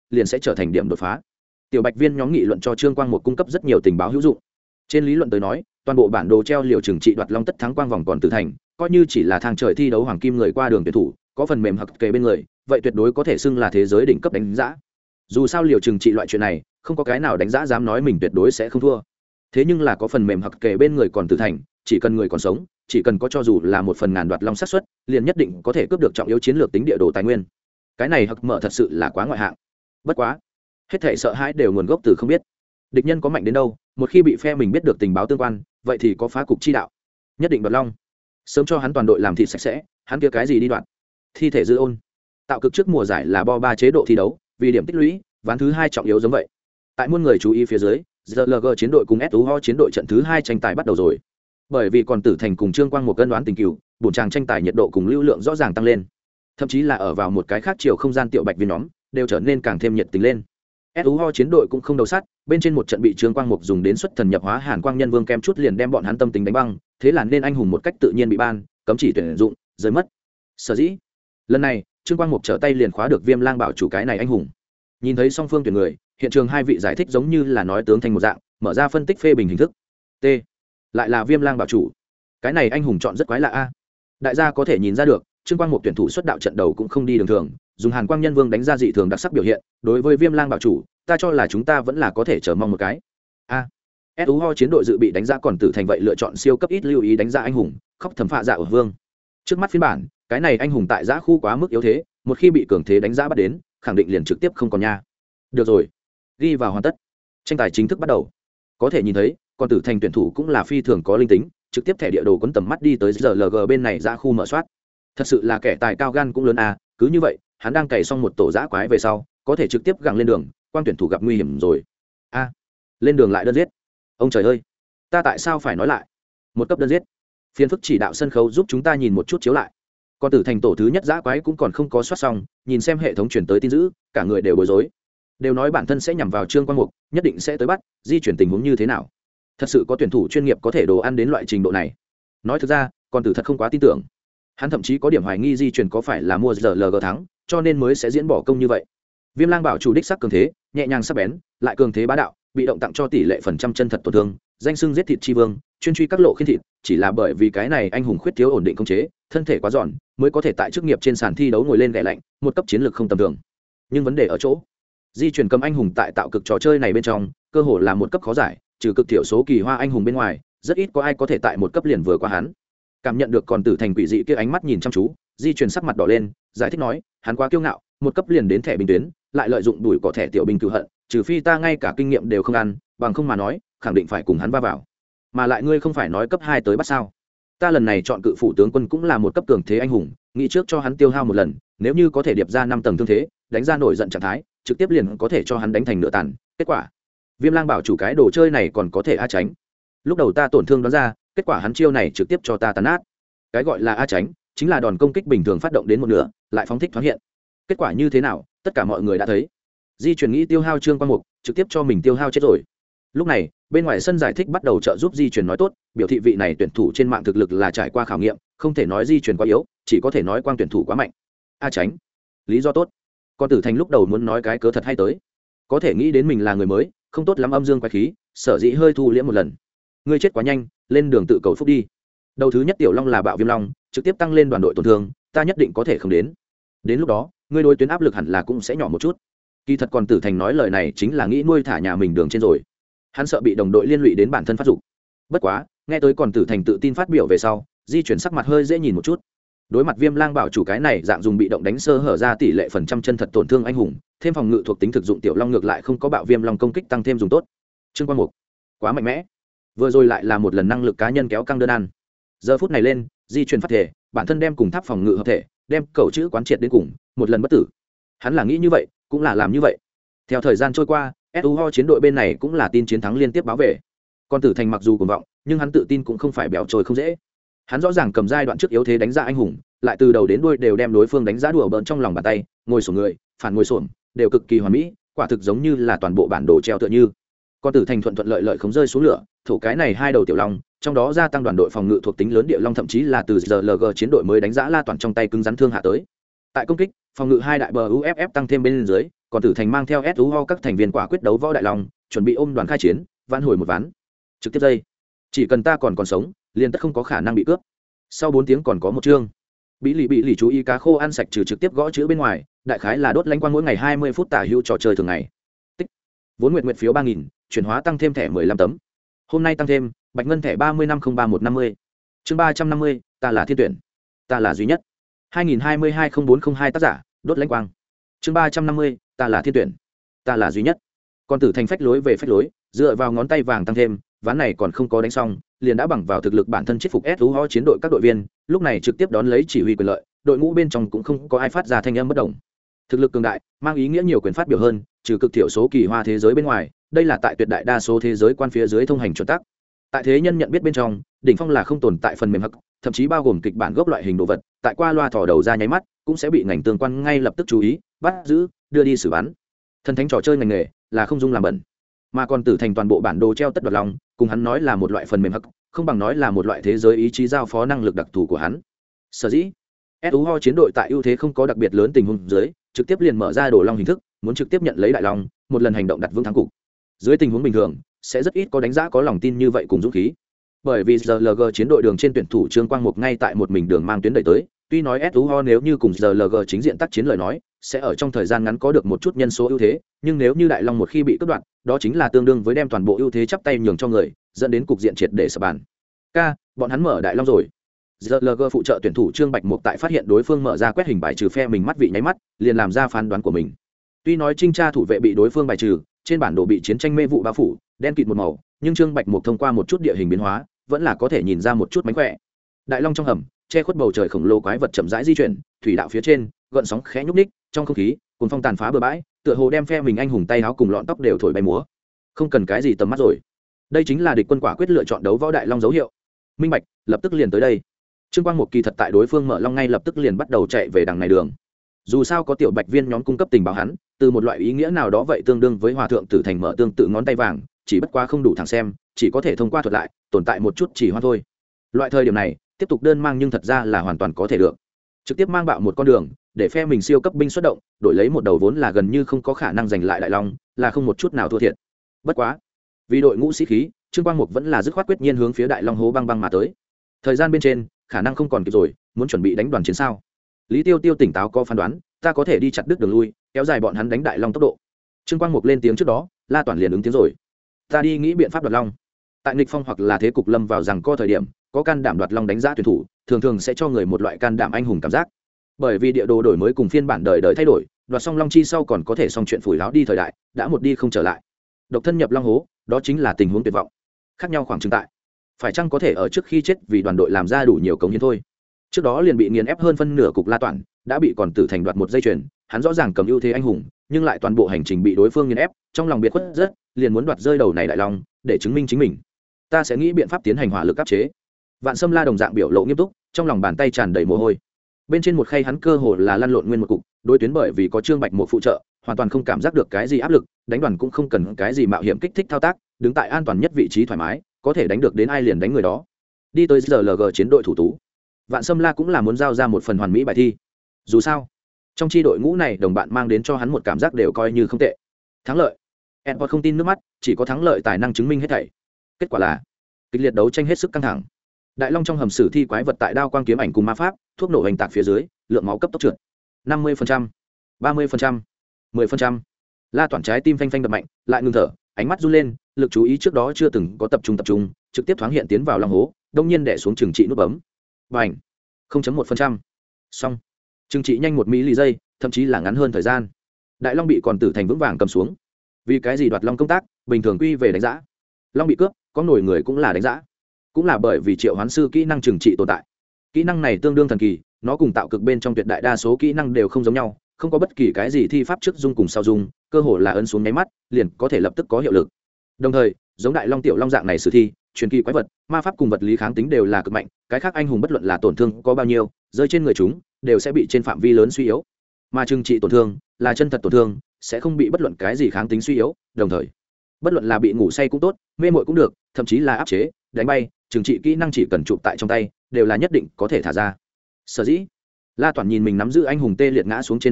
liền sẽ trở thành điểm đột phá. Tiểu bạch viên nhóm nghị luận cho Trương Quang Một cung cấp rất nhiều tình báo hữu dụng. Trên lý luận tới nói, toàn bộ bản đồ treo liều trừng trị đoạt long tất thắng quang vòng còn tử thành, coi như chỉ là thang trời thi đấu hoàng kim người qua đường tuyển thủ, có phần mềm hặc kề bên người, vậy tuyệt đối có thể xưng là thế giới đỉnh cấp đánh giá. Dù sao liều trừng trị loại chuyện này, không có cái nào đánh giá dám nói mình tuyệt đối sẽ không thua. Thế nhưng là có phần mềm hặc kề bên người còn tử thành, chỉ cần người còn sống, chỉ cần có cho dù là một phần ngàn đoạt long xác suất, liền nhất định có thể cướp được trọng yếu chiến lược tính địa đồ tài nguyên. Cái này hặc mở thật sự là quá ngoại hạng. Bất quá, hết thảy sợ hãi đều nguồn gốc từ không biết. Địch nhân có mạnh đến đâu, một khi bị phe mình biết được tình báo tương quan, vậy thì có phá cục chi đạo. Nhất định đoạt long. Sớm cho hắn toàn đội làm thịt sạch sẽ, hắn kia cái gì đi đoạt. Thi thể dư ôn. Tạo cực trước mùa giải là bo 3 chế độ thi đấu, vì điểm tích lũy, ván thứ 2 trọng yếu giống vậy. Tại muôn người chú ý phía dưới, GLG chiến đội cùng SUO chiến đội trận thứ 2 tranh tài bắt đầu rồi. Bởi vì còn tử thành cùng Trương Quang một cân đoán tình cừu, bổn chàng tranh tài nhiệt độ cùng lưu lượng rõ ràng tăng lên. Thậm chí là ở vào một cái khác chiều không gian tiểu bạch viên nhóm, đều trở nên càng thêm nhiệt tình lên. SUO chiến đội cũng không đầu sát, bên trên một trận bị Trương Quang Mục dùng đến xuất thần nhập hóa Hàn Quang Nhân Vương kem chút liền đem bọn hắn tâm tính đánh băng, thế là nên anh hùng một cách tự nhiên bị ban, cấm chỉ tuyển dụng, rơi mất. Sở dĩ, lần này, Trương Quang Mục trở tay liền khóa được Viêm Lang bảo chủ cái này anh hùng. Nhìn thấy song phương tuyển người, hiện trường hai vị giải thích giống như là nói tướng thành một dạng, mở ra phân tích phê bình hình thức. T. Lại là Viêm Lang bảo chủ. Cái này anh hùng chọn rất quái lạ a. Đại gia có thể nhìn ra được, Trương Quang Mục tuyển thủ xuất đạo trận đầu cũng không đi đường thường, dùng Hàn Quang Nhân Vương đánh ra dị thường đặc sắc biểu hiện, đối với Viêm Lang bảo chủ, ta cho là chúng ta vẫn là có thể chờ mong một cái. A. SUO chiến đội dự bị đánh giá còn tử thành vậy lựa chọn siêu cấp ít lưu ý đánh giá anh hùng, khóc thầm phạ dạ ở vương. Trước mắt phiên bản, cái này anh hùng tại giã khu quá mức yếu thế, một khi bị cường thế đánh giá bắt đến, khẳng định liền trực tiếp không còn nha. Được rồi, ghi vào hoàn tất. Tranh tài chính thức bắt đầu. Có thể nhìn thấy, còn tử thành tuyển thủ cũng là phi thường có linh tính, trực tiếp thẻ địa đồ quấn tầm mắt đi tới GLG bên này giã khu mở soát. Thật sự là kẻ tài cao gan cũng lớn à, cứ như vậy, hắn đang cày xong một tổ giã quái về sau, có thể trực tiếp gặng lên đường, quan tuyển thủ gặp nguy hiểm rồi. A, lên đường lại đơn giết. Ông trời ơi, ta tại sao phải nói lại? Một cấp đơn giết. Phiên phức chỉ đạo sân khấu giúp chúng ta nhìn một chút chiếu lại. Còn tử thành tổ thứ nhất giã quái cũng còn không có soát xong, nhìn xem hệ thống chuyển tới tin dữ, cả người đều bối rối. Đều nói bản thân sẽ nhằm vào Trương Quang Mục, nhất định sẽ tới bắt, di chuyển tình huống như thế nào? Thật sự có tuyển thủ chuyên nghiệp có thể đồ ăn đến loại trình độ này? Nói thực ra, còn tử thật không quá tin tưởng. Hắn thậm chí có điểm hoài nghi di chuyển có phải là mua GLG thắng, cho nên mới sẽ diễn bỏ công như vậy. Viêm Lang bảo chủ đích sắc cường thế, nhẹ nhàng sắc bén, lại cường thế bá đạo, bị động tặng cho tỷ lệ phần trăm chân thật tổn thương, danh xưng giết thịt chi vương, chuyên truy các lộ khiên thịt, chỉ là bởi vì cái này anh hùng khuyết thiếu ổn định khống chế, thân thể quá giòn, mới có thể tại chức nghiệp trên sàn thi đấu ngồi lên gậy lạnh, một cấp chiến lược không tầm thường. Nhưng vấn đề ở chỗ, di chuyển cầm anh hùng tại tạo cực trò chơi này bên trong, cơ hồ là một cấp khó giải, trừ cực thiểu số kỳ hoa anh hùng bên ngoài, rất ít có ai có thể tại một cấp liền vừa qua hắn. Cảm nhận được còn tử thành quỷ dị kia ánh mắt nhìn chăm chú, di chuyển sắc mặt đỏ lên, giải thích nói, hắn quá kiêu ngạo, một cấp liền đến thẻ binh tuyến, lại lợi dụng đuổi cỏ thẻ tiểu binh cự hận, trừ phi ta ngay cả kinh nghiệm đều không ăn, bằng không mà nói, khẳng định phải cùng hắn va vào. Mà lại ngươi không phải nói cấp 2 tới bắt sao? Ta lần này chọn cự phủ tướng quân cũng là một cấp cường thế anh hùng, nghĩ trước cho hắn tiêu hao một lần, nếu như có thể điệp ra 5 tầng thương thế, đánh ra nổi giận trạng thái, trực tiếp liền có thể cho hắn đánh thành nửa tàn. Kết quả, Viêm Lang bảo chủ cái đồ chơi này còn có thể a tránh. Lúc đầu ta tổn thương đoán ra, kết quả hắn chiêu này trực tiếp cho ta tàn nát. Cái gọi là a tránh, chính là đòn công kích bình thường phát động đến một nửa, lại phóng thích thoáng hiện. Kết quả như thế nào, tất cả mọi người đã thấy. Di chuyển nghĩ tiêu hao Trương Quang Mục, trực tiếp cho mình tiêu hao chết rồi. Lúc này, bên ngoài sân giải thích bắt đầu trợ giúp di chuyển nói tốt, biểu thị vị này tuyển thủ trên mạng thực lực là trải qua khảo nghiệm, không thể nói di chuyển quá yếu, chỉ có thể nói quang tuyển thủ quá mạnh. A tránh, lý do tốt. Con tử thành lúc đầu muốn nói cái cớ thật hay tới, có thể nghĩ đến mình là người mới, không tốt lắm âm dương quái khí, sở dĩ hơi thu liễm một lần. Ngươi chết quá nhanh, lên đường tự cầu phúc đi. Đầu thứ nhất tiểu long là bạo viêm long, trực tiếp tăng lên đoàn đội tổn thương, ta nhất định có thể không đến. Đến lúc đó, ngươi đối tuyến áp lực hẳn là cũng sẽ nhỏ một chút. Kỳ thật còn tử thành nói lời này chính là nghĩ nuôi thả nhà mình đường trên rồi. Hắn sợ bị đồng đội liên lụy đến bản thân phát dục. Bất quá, nghe tới còn tử thành tự tin phát biểu về sau, di chuyển sắc mặt hơi dễ nhìn một chút. Đối mặt Viêm Lang bảo chủ cái này dạng dùng bị động đánh sơ hở ra tỷ lệ phần trăm chân thật tổn thương anh hùng, thêm phòng ngự thuộc tính thực dụng tiểu long ngược lại không có bạo viêm long công kích tăng thêm dùng tốt. Trương Quang Mục, quá mạnh mẽ. Vừa rồi lại là một lần năng lực cá nhân kéo căng đơn ăn. Giờ phút này lên, di chuyển phát thể, bản thân đem cùng tháp phòng ngự hợp thể, đem cầu chữ quán triệt đến cùng, một lần bất tử. Hắn là nghĩ như vậy, cũng là làm như vậy. Theo thời gian trôi qua, SUO chiến đội bên này cũng là tin chiến thắng liên tiếp báo về. Còn tử thành mặc dù cuồng vọng, nhưng hắn tự tin cũng không phải bèo trồi không dễ. Hắn rõ ràng cầm giai đoạn trước yếu thế đánh giá anh hùng, lại từ đầu đến đuôi đều đem đối phương đánh giá đùa bỡn trong lòng bàn tay, ngồi xổm người, phản ngồi xổm, đều cực kỳ hoàn mỹ, quả thực giống như là toàn bộ bản đồ treo tựa như. Còn tử thành thuận lợi lợi không rơi xuống lửa, thủ cái này hai đầu tiểu long, trong đó gia tăng đoàn đội phòng ngự thuộc tính lớn địa long thậm chí là từ GLG chiến đội mới đánh giá la toàn trong tay cứng rắn thương hạ tới. Tại công kích, phòng ngự hai đại bờ UFF tăng thêm bên dưới, còn tử thành mang theo SUO các thành viên quả quyết đấu võ đại long, chuẩn bị ôm đoàn khai chiến, vãn hồi một ván. Trực tiếp dây, chỉ cần ta còn sống liền tất không có khả năng bị cướp. Sau 4 tiếng còn có một chương. Bị lì chú ý cá khô ăn sạch trừ trực tiếp gõ chữ bên ngoài, đại khái là đốt lanh quang mỗi ngày 20 phút tả hữu trò chơi thường ngày. Tích. Vốn nguyện phiếu 3000, chuyển hóa tăng thêm thẻ 15 tấm. Hôm nay tăng thêm bạch ngân thẻ 30 năm 03150. Chương 350, ta là thiên tuyển, ta là duy nhất. 2022-0402 tác giả, đốt lãnh quang. Chương 350, ta là thiên tuyển, ta là duy nhất. Con tử thành phách lối về phách lối, dựa vào ngón tay vàng tăng thêm, ván này còn không có đánh xong, liền đã bằng vào thực lực bản thân chết phục SUO chiến đội các đội viên, lúc này trực tiếp đón lấy chỉ huy quyền lợi, đội ngũ bên trong cũng không có ai phát ra thanh âm bất động. Thực lực cường đại, mang ý nghĩa nhiều quyền phát biểu hơn, trừ cực thiểu số kỳ hoa thế giới bên ngoài, đây là tại tuyệt đại đa số thế giới quan phía dưới thông hành chuẩn tắc. Tại thế nhân nhận biết bên trong, đỉnh phong là không tồn tại phần mềm hắc, thậm chí bao gồm kịch bản gốc loại hình đồ vật, tại qua loa thò đầu ra nháy mắt, cũng sẽ bị ngành tương quan ngay lập tức chú ý, bắt giữ, đưa đi xử bắn. Thần thánh trò chơi ngành nghề là không dung làm bẩn, mà còn tử thành toàn bộ bản đồ treo tất đoạt lòng, cùng hắn nói là một loại phần mềm hắc, không bằng nói là một loại thế giới ý chí giao phó năng lực đặc thù của hắn. Sở dĩ SUO chiến đội tại ưu thế không có đặc biệt lớn tình huống dưới, trực tiếp liền mở ra đồ long hình thức, muốn trực tiếp nhận lấy đại long, một lần hành động đặt vững thắng cục. Dưới tình huống bình thường, sẽ rất ít có đánh giá có lòng tin như vậy cùng dũng khí. Bởi vì GLG chiến đội đường trên tuyển thủ Trương Quang Mục ngay tại một mình đường mang tuyến đẩy tới, tuy nói SUO nếu như cùng GLG chính diện tác chiến lời nói, sẽ ở trong thời gian ngắn có được một chút nhân số ưu thế, nhưng nếu như đại long một khi bị cắt đoạn, đó chính là tương đương với đem toàn bộ ưu thế chắp tay nhường cho người, dẫn đến cục diện triệt để sập bàn. Bọn hắn mở đại long rồi. GLG phụ trợ tuyển thủ Trương Bạch Mục tại phát hiện đối phương mở ra quét hình bài trừ phe mình mắt vị nháy mắt, liền làm ra phán đoán của mình. Tuy nói trinh tra thủ vệ bị đối phương bài trừ, trên bản đồ bị chiến tranh mê vụ bao phủ, đen kịt một màu, nhưng Trương Bạch Mục thông qua một chút địa hình biến hóa, vẫn là có thể nhìn ra một chút mánh khỏe. Đại long trong hầm, che khuất bầu trời khổng lồ quái vật chậm rãi di chuyển, thủy đạo phía trên, gợn sóng khẽ nhúc ních, trong không khí, cuồng phong tàn phá bờ bãi, tựa hồ đem phe mình anh hùng tay áo cùng lọn tóc đều thổi bay múa. Không cần cái gì tầm mắt rồi. Đây chính là địch quân quả quyết lựa chọn đấu võ đại long dấu hiệu. Minh bạch, lập tức liền tới đây. Trương Quang Mục kỳ thật tại đối phương mở long ngay lập tức liền bắt đầu chạy về đằng này đường. Dù sao có tiểu bạch viên nhóm cung cấp tình báo hắn, từ một loại ý nghĩa nào đó vậy tương đương với hòa thượng tử thành mở tương tự ngón tay vàng, chỉ bất quá không đủ thẳng xem, chỉ có thể thông qua thuật lại, tồn tại một chút chỉ hoa thôi. Loại thời điểm này, tiếp tục đơn mang nhưng thật ra là hoàn toàn có thể được. Trực tiếp mang bạo một con đường, để phe mình siêu cấp binh xuất động, đổi lấy một đầu vốn là gần như không có khả năng giành lại đại long, là không một chút nào thua thiệt. Bất quá, vì đội ngũ sĩ khí, Trương Quang Mục vẫn là dứt khoát quyết nhiên hướng phía đại long hố băng băng mà tới. Thời gian bên trên, khả năng không còn kịp rồi, muốn chuẩn bị đánh đoàn chiến sao? Lý Tiêu Tiêu tỉnh táo có phán đoán, ta có thể đi chặt đứt đường lui, kéo dài bọn hắn đánh đại long tốc độ. Trương Quang Mục lên tiếng trước đó, La Toản liền ứng tiếng rồi. Ta đi nghĩ biện pháp đoạt long. Tại nghịch phong hoặc là thế cục lâm vào rằng co thời điểm, có can đảm đoạt long đánh giá tuyển thủ, thường thường sẽ cho người một loại can đảm anh hùng cảm giác. Bởi vì địa đồ đổi mới cùng phiên bản đời đời thay đổi, đoạt xong long chi sau còn có thể xong chuyện phủi láo đi thời đại, đã một đi không trở lại. Độc thân nhập long hố, đó chính là tình huống tuyệt vọng. Khác nhau khoảng chừng tại, phải chăng có thể ở trước khi chết vì đoàn đội làm ra đủ nhiều cống hiến thôi. Trước đó liền bị nghiền ép hơn phân nửa cục La Toản, đã bị còn tử thành đoạt một dây chuyền, hắn rõ ràng cầm ưu thế anh hùng, nhưng lại toàn bộ hành trình bị đối phương nghiền ép, trong lòng biệt khuất rất, liền muốn đoạt rơi đầu này đại long, để chứng minh chính mình. Ta sẽ nghĩ biện pháp tiến hành hỏa lực áp chế. Vạn Sâm La đồng dạng biểu lộ nghiêm túc, trong lòng bàn tay tràn đầy mồ hôi. Bên trên một khay hắn cơ hồ là lăn lộn nguyên một cục, đối tuyến bởi vì có Trương Bạch một phụ trợ, hoàn toàn không cảm giác được cái gì áp lực, đánh đoàn cũng không cần cái gì mạo hiểm kích thích thao tác, đứng tại an toàn nhất vị trí thoải mái, có thể đánh được đến ai liền đánh người đó. Đi tới GLG chiến đội thủ tú, Vạn Sâm La cũng là muốn giao ra một phần hoàn mỹ bài thi. Dù sao, trong chi đội ngũ này đồng bạn mang đến cho hắn một cảm giác đều coi như không tệ. Thắng lợi. Edward không tin nước mắt, chỉ có thắng lợi tài năng chứng minh hết thảy. Kết quả là kịch liệt đấu tranh hết sức căng thẳng. Đại long trong hầm sử thi quái vật tại đao quang kiếm ảnh cùng ma pháp, thuốc nổ hành tạc phía dưới, lượng máu cấp tốc trượt. 50%, 30%, 10%. La Toản trái tim phanh phanh đập mạnh, lại ngừng thở, ánh mắt run lên, lực chú ý trước đó chưa từng có tập trung, trực tiếp thoáng hiện tiến vào long hố, đông nhiên đè xuống trừng trị nút bấm. Bành. 0.1%. Xong. Trừng trị nhanh 1 mili giây, thậm chí là ngắn hơn thời gian. Đại long bị còn tử thành vững vàng cầm xuống. Vì cái gì đoạt long công tác, bình thường quy về đánh giá. Long bị cướp, có nổi người cũng là đánh giá. Cũng là bởi vì triệu hoán sư kỹ năng trừng trị tồn tại. Kỹ năng này tương đương thần kỳ, nó cùng tạo cực bên trong tuyệt đại đa số kỹ năng đều không giống nhau, không có bất kỳ cái gì thi pháp trước dung cùng sau dung, cơ hồ là ấn xuống nháy mắt, liền có thể lập tức có hiệu lực. Đồng thời, giống đại long tiểu long dạng này sử thi, truyền kỳ quái vật, ma pháp cùng vật lý kháng tính đều là cực mạnh, cái khác anh hùng bất luận là tổn thương có bao nhiêu, rơi trên người chúng, đều sẽ bị trên phạm vi lớn suy yếu. Mà trừng trị tổn thương, là chân thật tổn thương, sẽ không bị bất luận cái gì kháng tính suy yếu, đồng thời, bất luận là bị ngủ say cũng tốt, mê muội cũng được, thậm chí là áp chế, đánh bay, trừng trị kỹ năng chỉ cần chụp tại trong tay, đều là nhất định có thể thả ra. Sở dĩ, La Toản nhìn mình nắm giữ anh hùng tê liệt ngã xuống trên mặt đất,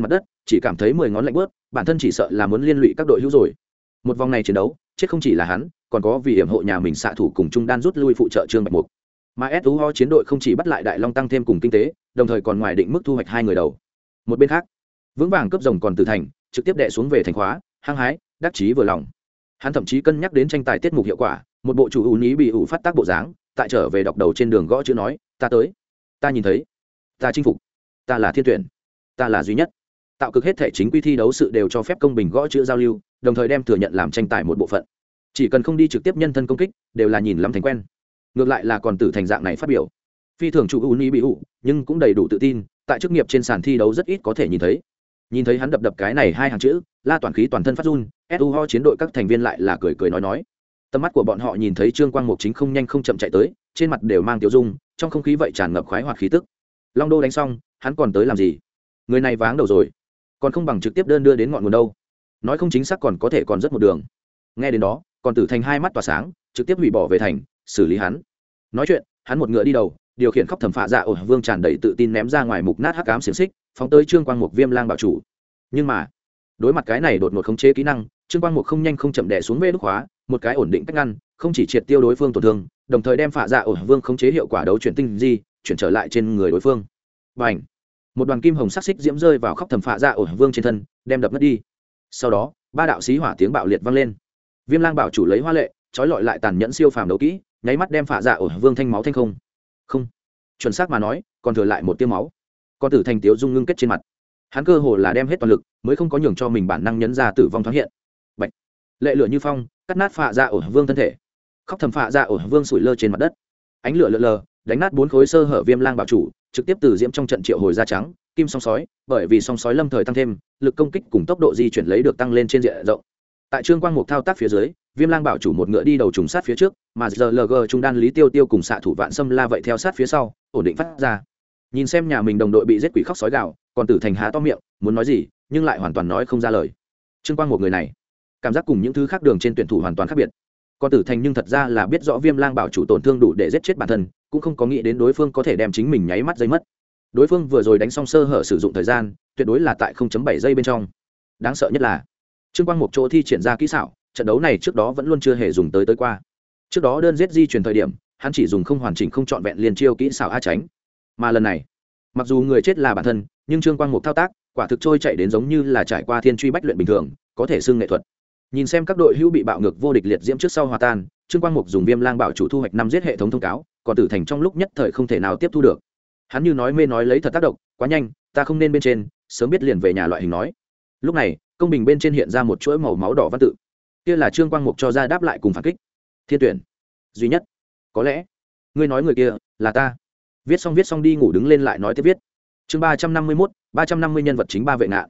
chỉ cảm thấy 10 ngón lạnh bớt, bản thân chỉ sợ là muốn liên lụy các đội hữu rồi. Một vòng này chiến đấu chết không chỉ là hắn, còn có vì hiểm hộ nhà mình xạ thủ cùng trung đan rút lui phụ trợ Trương Bạch Mục. Mà SUO chiến đội không chỉ bắt lại Đại Long tăng thêm cùng kinh tế, đồng thời còn ngoài định mức thu hoạch 2 người đầu. Một bên khác, vững vàng cướp rồng còn Tử Thành, trực tiếp đè xuống về thành khóa, hăng hái, đắc chí vừa lòng. Hắn thậm chí cân nhắc đến tranh tài tiết mục hiệu quả, một bộ chủ ưu ní bị ủ phát tác bộ dáng, tại trở về đọc đầu trên đường gõ chữ nói, ta tới, ta nhìn thấy, ta chinh phục, ta là thiên tuyển, ta là duy nhất. Tạo cực hết thể chính quy thi đấu sự đều cho phép công bình gõ chữ giao lưu, đồng thời đem thừa nhận làm tranh tài một bộ phận. Chỉ cần không đi trực tiếp nhân thân công kích, đều là nhìn lắm thành quen. Ngược lại là còn Tử Thành dạng này phát biểu, phi thường chủ ưu ní bị ủ, nhưng cũng đầy đủ tự tin, tại chức nghiệp trên sàn thi đấu rất ít có thể nhìn thấy hắn đập cái này hai hàng chữ, la toàn khí toàn thân phát run. SUO chiến đội các thành viên lại là cười nói. Tầm mắt của bọn họ nhìn thấy Trương Quang Mục chính không nhanh không chậm chạy tới, trên mặt đều mang tiêu dung, trong không khí vậy tràn ngập khoái hoạt khí tức. Long đô đánh xong, hắn còn tới làm gì? Người này váng đầu rồi, còn không bằng trực tiếp đơn đưa đến ngọn nguồn đâu. Nói không chính xác còn có thể còn rất một đường. Nghe đến đó, còn Tử Thành hai mắt tỏa sáng, trực tiếp hủy bỏ về thành, xử lý hắn. Nói chuyện, hắn một ngựa đi đầu, điều khiển khóc thẩm phạ dạ ổ vương tràn đầy tự tin ném ra ngoài mục nát hắc ám xiềng xích, phóng tới Trương Quang Mục Viêm Lang bảo chủ. Nhưng mà, đối mặt cái này đột ngột khống chế kỹ năng, Trương Quang Mục không nhanh không chậm đè xuống vê đúc khóa, một cái ổn định cách ngăn, không chỉ triệt tiêu đối phương tổn thương, đồng thời đem phạ dạ ổ vương khống chế hiệu quả đấu chuyển tinh di, chuyển trở lại trên người đối phương. Bành! Một đoàn kim hồng sắc xích diễm rơi vào khóc thẩm phạ dạ ổ vương trên thân, đem đập mất đi. Sau đó, ba đạo xí hỏa tiếng bạo liệt vang lên. Viêm Lang bảo chủ lấy hoa lệ, trói lọi lại tàn nhẫn siêu phàm đấu kỹ, nháy mắt đem phạ dạ ổ vương thanh máu thanh không. Không, chuẩn xác mà nói, còn thừa lại một tia máu. Con Tử Thành tiếu dung ngưng kết trên mặt, hắn cơ hồ là đem hết toàn lực mới không có nhường cho mình bản năng nhấn ra tử vong thoáng hiện. Bạch, lệ lửa như phong, cắt nát phạ dạ ổ vương thân thể. Khóc thầm phạ dạ ổ vương sủi lơ trên mặt đất, ánh lửa lờ lờ đánh nát 4 khối sơ hở Viêm Lang bảo chủ, trực tiếp từ diễm trong trận triệu hồi da trắng kim song sói, bởi vì song sói lâm thời tăng thêm lực công kích cùng tốc độ di chuyển lấy được tăng lên trên diện rộng. Tại Trương Quang Mục thao tác phía dưới, Viêm Lang bảo chủ một ngựa đi đầu trùng sát phía trước, mà GLG trung đan Lý Tiêu Tiêu cùng xạ thủ Vạn Sâm La vậy theo sát phía sau, ổn định phát ra. Nhìn xem nhà mình đồng đội bị giết quỷ khóc sói gào, còn Tử Thành há to miệng muốn nói gì, nhưng lại hoàn toàn nói không ra lời. Trương Quang Mục người này, cảm giác cùng những thứ khác đường trên tuyển thủ hoàn toàn khác biệt. Còn Tử Thành nhưng thật ra là biết rõ Viêm Lang bảo chủ tổn thương đủ để giết chết bản thân, cũng không có nghĩ đến đối phương có thể đem chính mình nháy mắt giây mất. Đối phương vừa rồi đánh xong sơ hở sử dụng thời gian, tuyệt đối là tại 0.7 giây bên trong. Đáng sợ nhất là Trương Quang Mục chỗ thi triển ra kỹ xảo, trận đấu này trước đó vẫn luôn chưa hề dùng tới qua. Trước đó đơn giết di chuyển thời điểm, hắn chỉ dùng không hoàn chỉnh không trọn vẹn liền chiêu kỹ xảo a tránh. Mà lần này, mặc dù người chết là bản thân, nhưng Trương Quang Mục thao tác, quả thực trôi chạy đến giống như là trải qua thiên truy bách luyện bình thường, có thể xưng nghệ thuật. Nhìn xem các đội hữu bị bạo ngược vô địch liệt diễm trước sau hòa tan, Trương Quang Mục dùng Viêm Lang bảo chủ thu hoạch 5 giết hệ thống thông cáo, còn Tử Thành trong lúc nhất thời không thể nào tiếp thu được. Hắn như nói mê nói lấy thật tác động, quá nhanh, ta không nên bên trên, sớm biết liền về nhà loại hình nói. Lúc này, công bình bên trên hiện ra một chuỗi màu máu đỏ văn tự. Kia là Trương Quang Mục cho ra đáp lại cùng phản kích. Thiên tuyển, duy nhất. Có lẽ, ngươi nói người kia là ta. Viết xong đi ngủ đứng lên lại nói tiếp viết. Chương 351, 350 nhân vật chính ba vệ ngạn.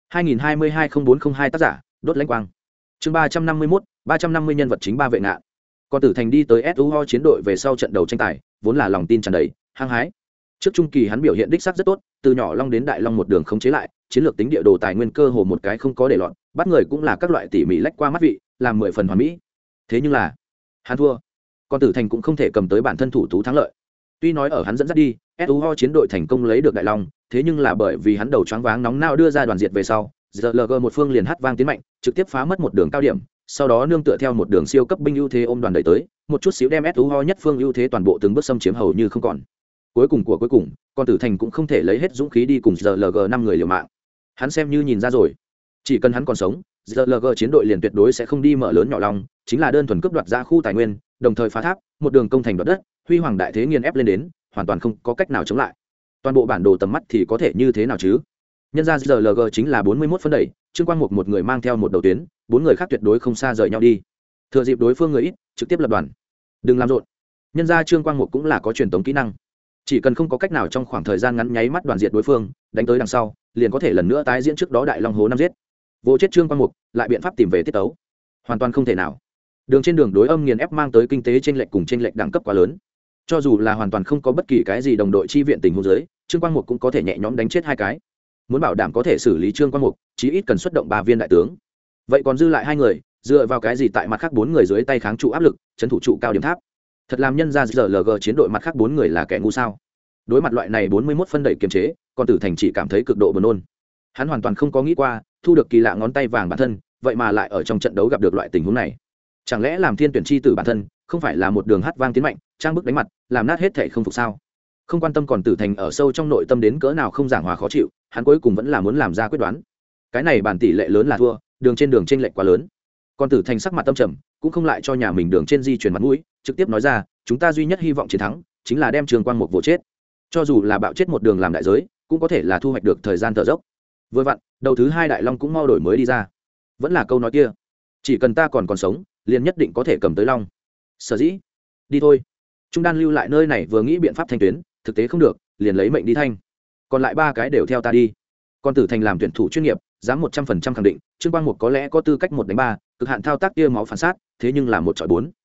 2022-0402 tác giả, đốt lãnh quang. Chương 351, 350 nhân vật chính ba vệ ngạn. Còn Tử Thành đi tới SUO chiến đội về sau trận đầu tranh tài, vốn là lòng tin tràn đầy, hăng hái. Trước trung kỳ hắn biểu hiện đích xác rất tốt, từ nhỏ long đến đại long một đường khống chế lại, chiến lược tính địa đồ tài nguyên cơ hồ một cái không có để loạn, bắt người cũng là các loại tỉ mỉ lách qua mắt vị, làm 10 phần hoàn mỹ. Thế nhưng là, hắn thua. Còn Tử Thành cũng không thể cầm tới bản thân thủ tú thắng lợi. Tuy nói ở hắn dẫn dắt đi, SUO chiến đội thành công lấy được đại long, thế nhưng là bởi vì hắn đầu choáng váng nóng nao đưa ra đoàn diệt về sau, GLG một phương liền hát vang tiến mạnh, trực tiếp phá mất một đường cao điểm, sau đó nương tựa theo một đường siêu cấp binh ưu thế ôm đoàn đẩy tới, một chút xíu đem SUO nhất phương ưu thế toàn bộ từng bước xâm chiếm hầu như không còn. Cuối cùng, con Tử Thành cũng không thể lấy hết dũng khí đi cùng GLG 5 người liều mạng. Hắn xem như nhìn ra rồi, chỉ cần hắn còn sống, GLG chiến đội liền tuyệt đối sẽ không đi mở lớn nhỏ long, chính là đơn thuần cướp đoạt ra khu tài nguyên, đồng thời phá tháp, một đường công thành đoạt đất, huy hoàng đại thế nghiền ép lên đến, hoàn toàn không có cách nào chống lại. Toàn bộ bản đồ tầm mắt thì có thể như thế nào chứ? Nhân ra GLG chính là 41 phân đẩy, Trương Quang Mục một người mang theo một đầu tuyến, 4 người khác tuyệt đối không xa rời nhau đi. Thừa dịp đối phương người ít, trực tiếp lập đoàn. Đừng làm rộn. Nhân ra Trương Quang Mục cũng là có truyền tống kỹ năng. Chỉ cần không có cách nào trong khoảng thời gian ngắn nháy mắt đoàn diệt đối phương, đánh tới đằng sau, liền có thể lần nữa tái diễn trước đó đại long hố năm giết. Vô chết Trương Quang Mục, lại biện pháp tìm về tiết tấu. Hoàn toàn không thể nào. Đường trên đường đối âm nghiền ép mang tới kinh tế chênh lệch cùng chênh lệch đẳng cấp quá lớn. Cho dù là hoàn toàn không có bất kỳ cái gì đồng đội chi viện tình huống dưới, Trương Quang Mục cũng có thể nhẹ nhõm đánh chết 2 cái. Muốn bảo đảm có thể xử lý Trương Quang Mục, chí ít cần xuất động 3 viên đại tướng. Vậy còn dư lại 2 người, dựa vào cái gì tại mặt khác 4 người dưới tay kháng trụ áp lực, trấn thủ trụ cao điểm tháp? Thật làm nhân ra GLG chiến đội mặt khác 4 người là kẻ ngu sao? Đối mặt loại này 41 phân đẩy kiềm chế, còn Tử Thành chỉ cảm thấy cực độ buồn nôn. Hắn hoàn toàn không có nghĩ qua thu được kỳ lạ ngón tay vàng bản thân vậy mà lại ở trong trận đấu gặp được loại tình huống này. Chẳng lẽ làm thiên tuyển chi tử bản thân không phải là một đường hát vang tiến mạnh, trang bức đánh mặt, làm nát hết thể không phục sao? Không quan tâm còn Tử Thành ở sâu trong nội tâm đến cỡ nào không giảng hòa khó chịu, hắn cuối cùng vẫn là muốn làm ra quyết đoán. Cái này bản tỷ lệ lớn là thua, đường trên đường chênh lệch quá lớn. Còn Tử Thành sắc mặt tâm trầm, cũng không lại cho nhà mình đường trên di chuyển mặt mũi, trực tiếp nói ra, chúng ta duy nhất hy vọng chiến thắng chính là đem Trường Quang Mục vồ chết. Cho dù là bạo chết một đường làm đại giới, cũng có thể là thu hoạch được thời gian thở dốc. Vừa vặn, đầu thứ hai đại long cũng mau đổi mới đi ra. Vẫn là câu nói kia, chỉ cần ta còn sống, liền nhất định có thể cầm tới long. Sở dĩ, đi thôi. Trung đan lưu lại nơi này vừa nghĩ biện pháp thanh tuyến, thực tế không được, liền lấy mệnh đi thanh. Còn lại ba cái đều theo ta đi. Còn Tử Thành làm tuyển thủ chuyên nghiệp, dám 100% khẳng định, Trương Quang Mục có lẽ có tư cách 1 đánh 3, cực hạn thao tác tia máu phản sát, thế nhưng là 1 chọi 4.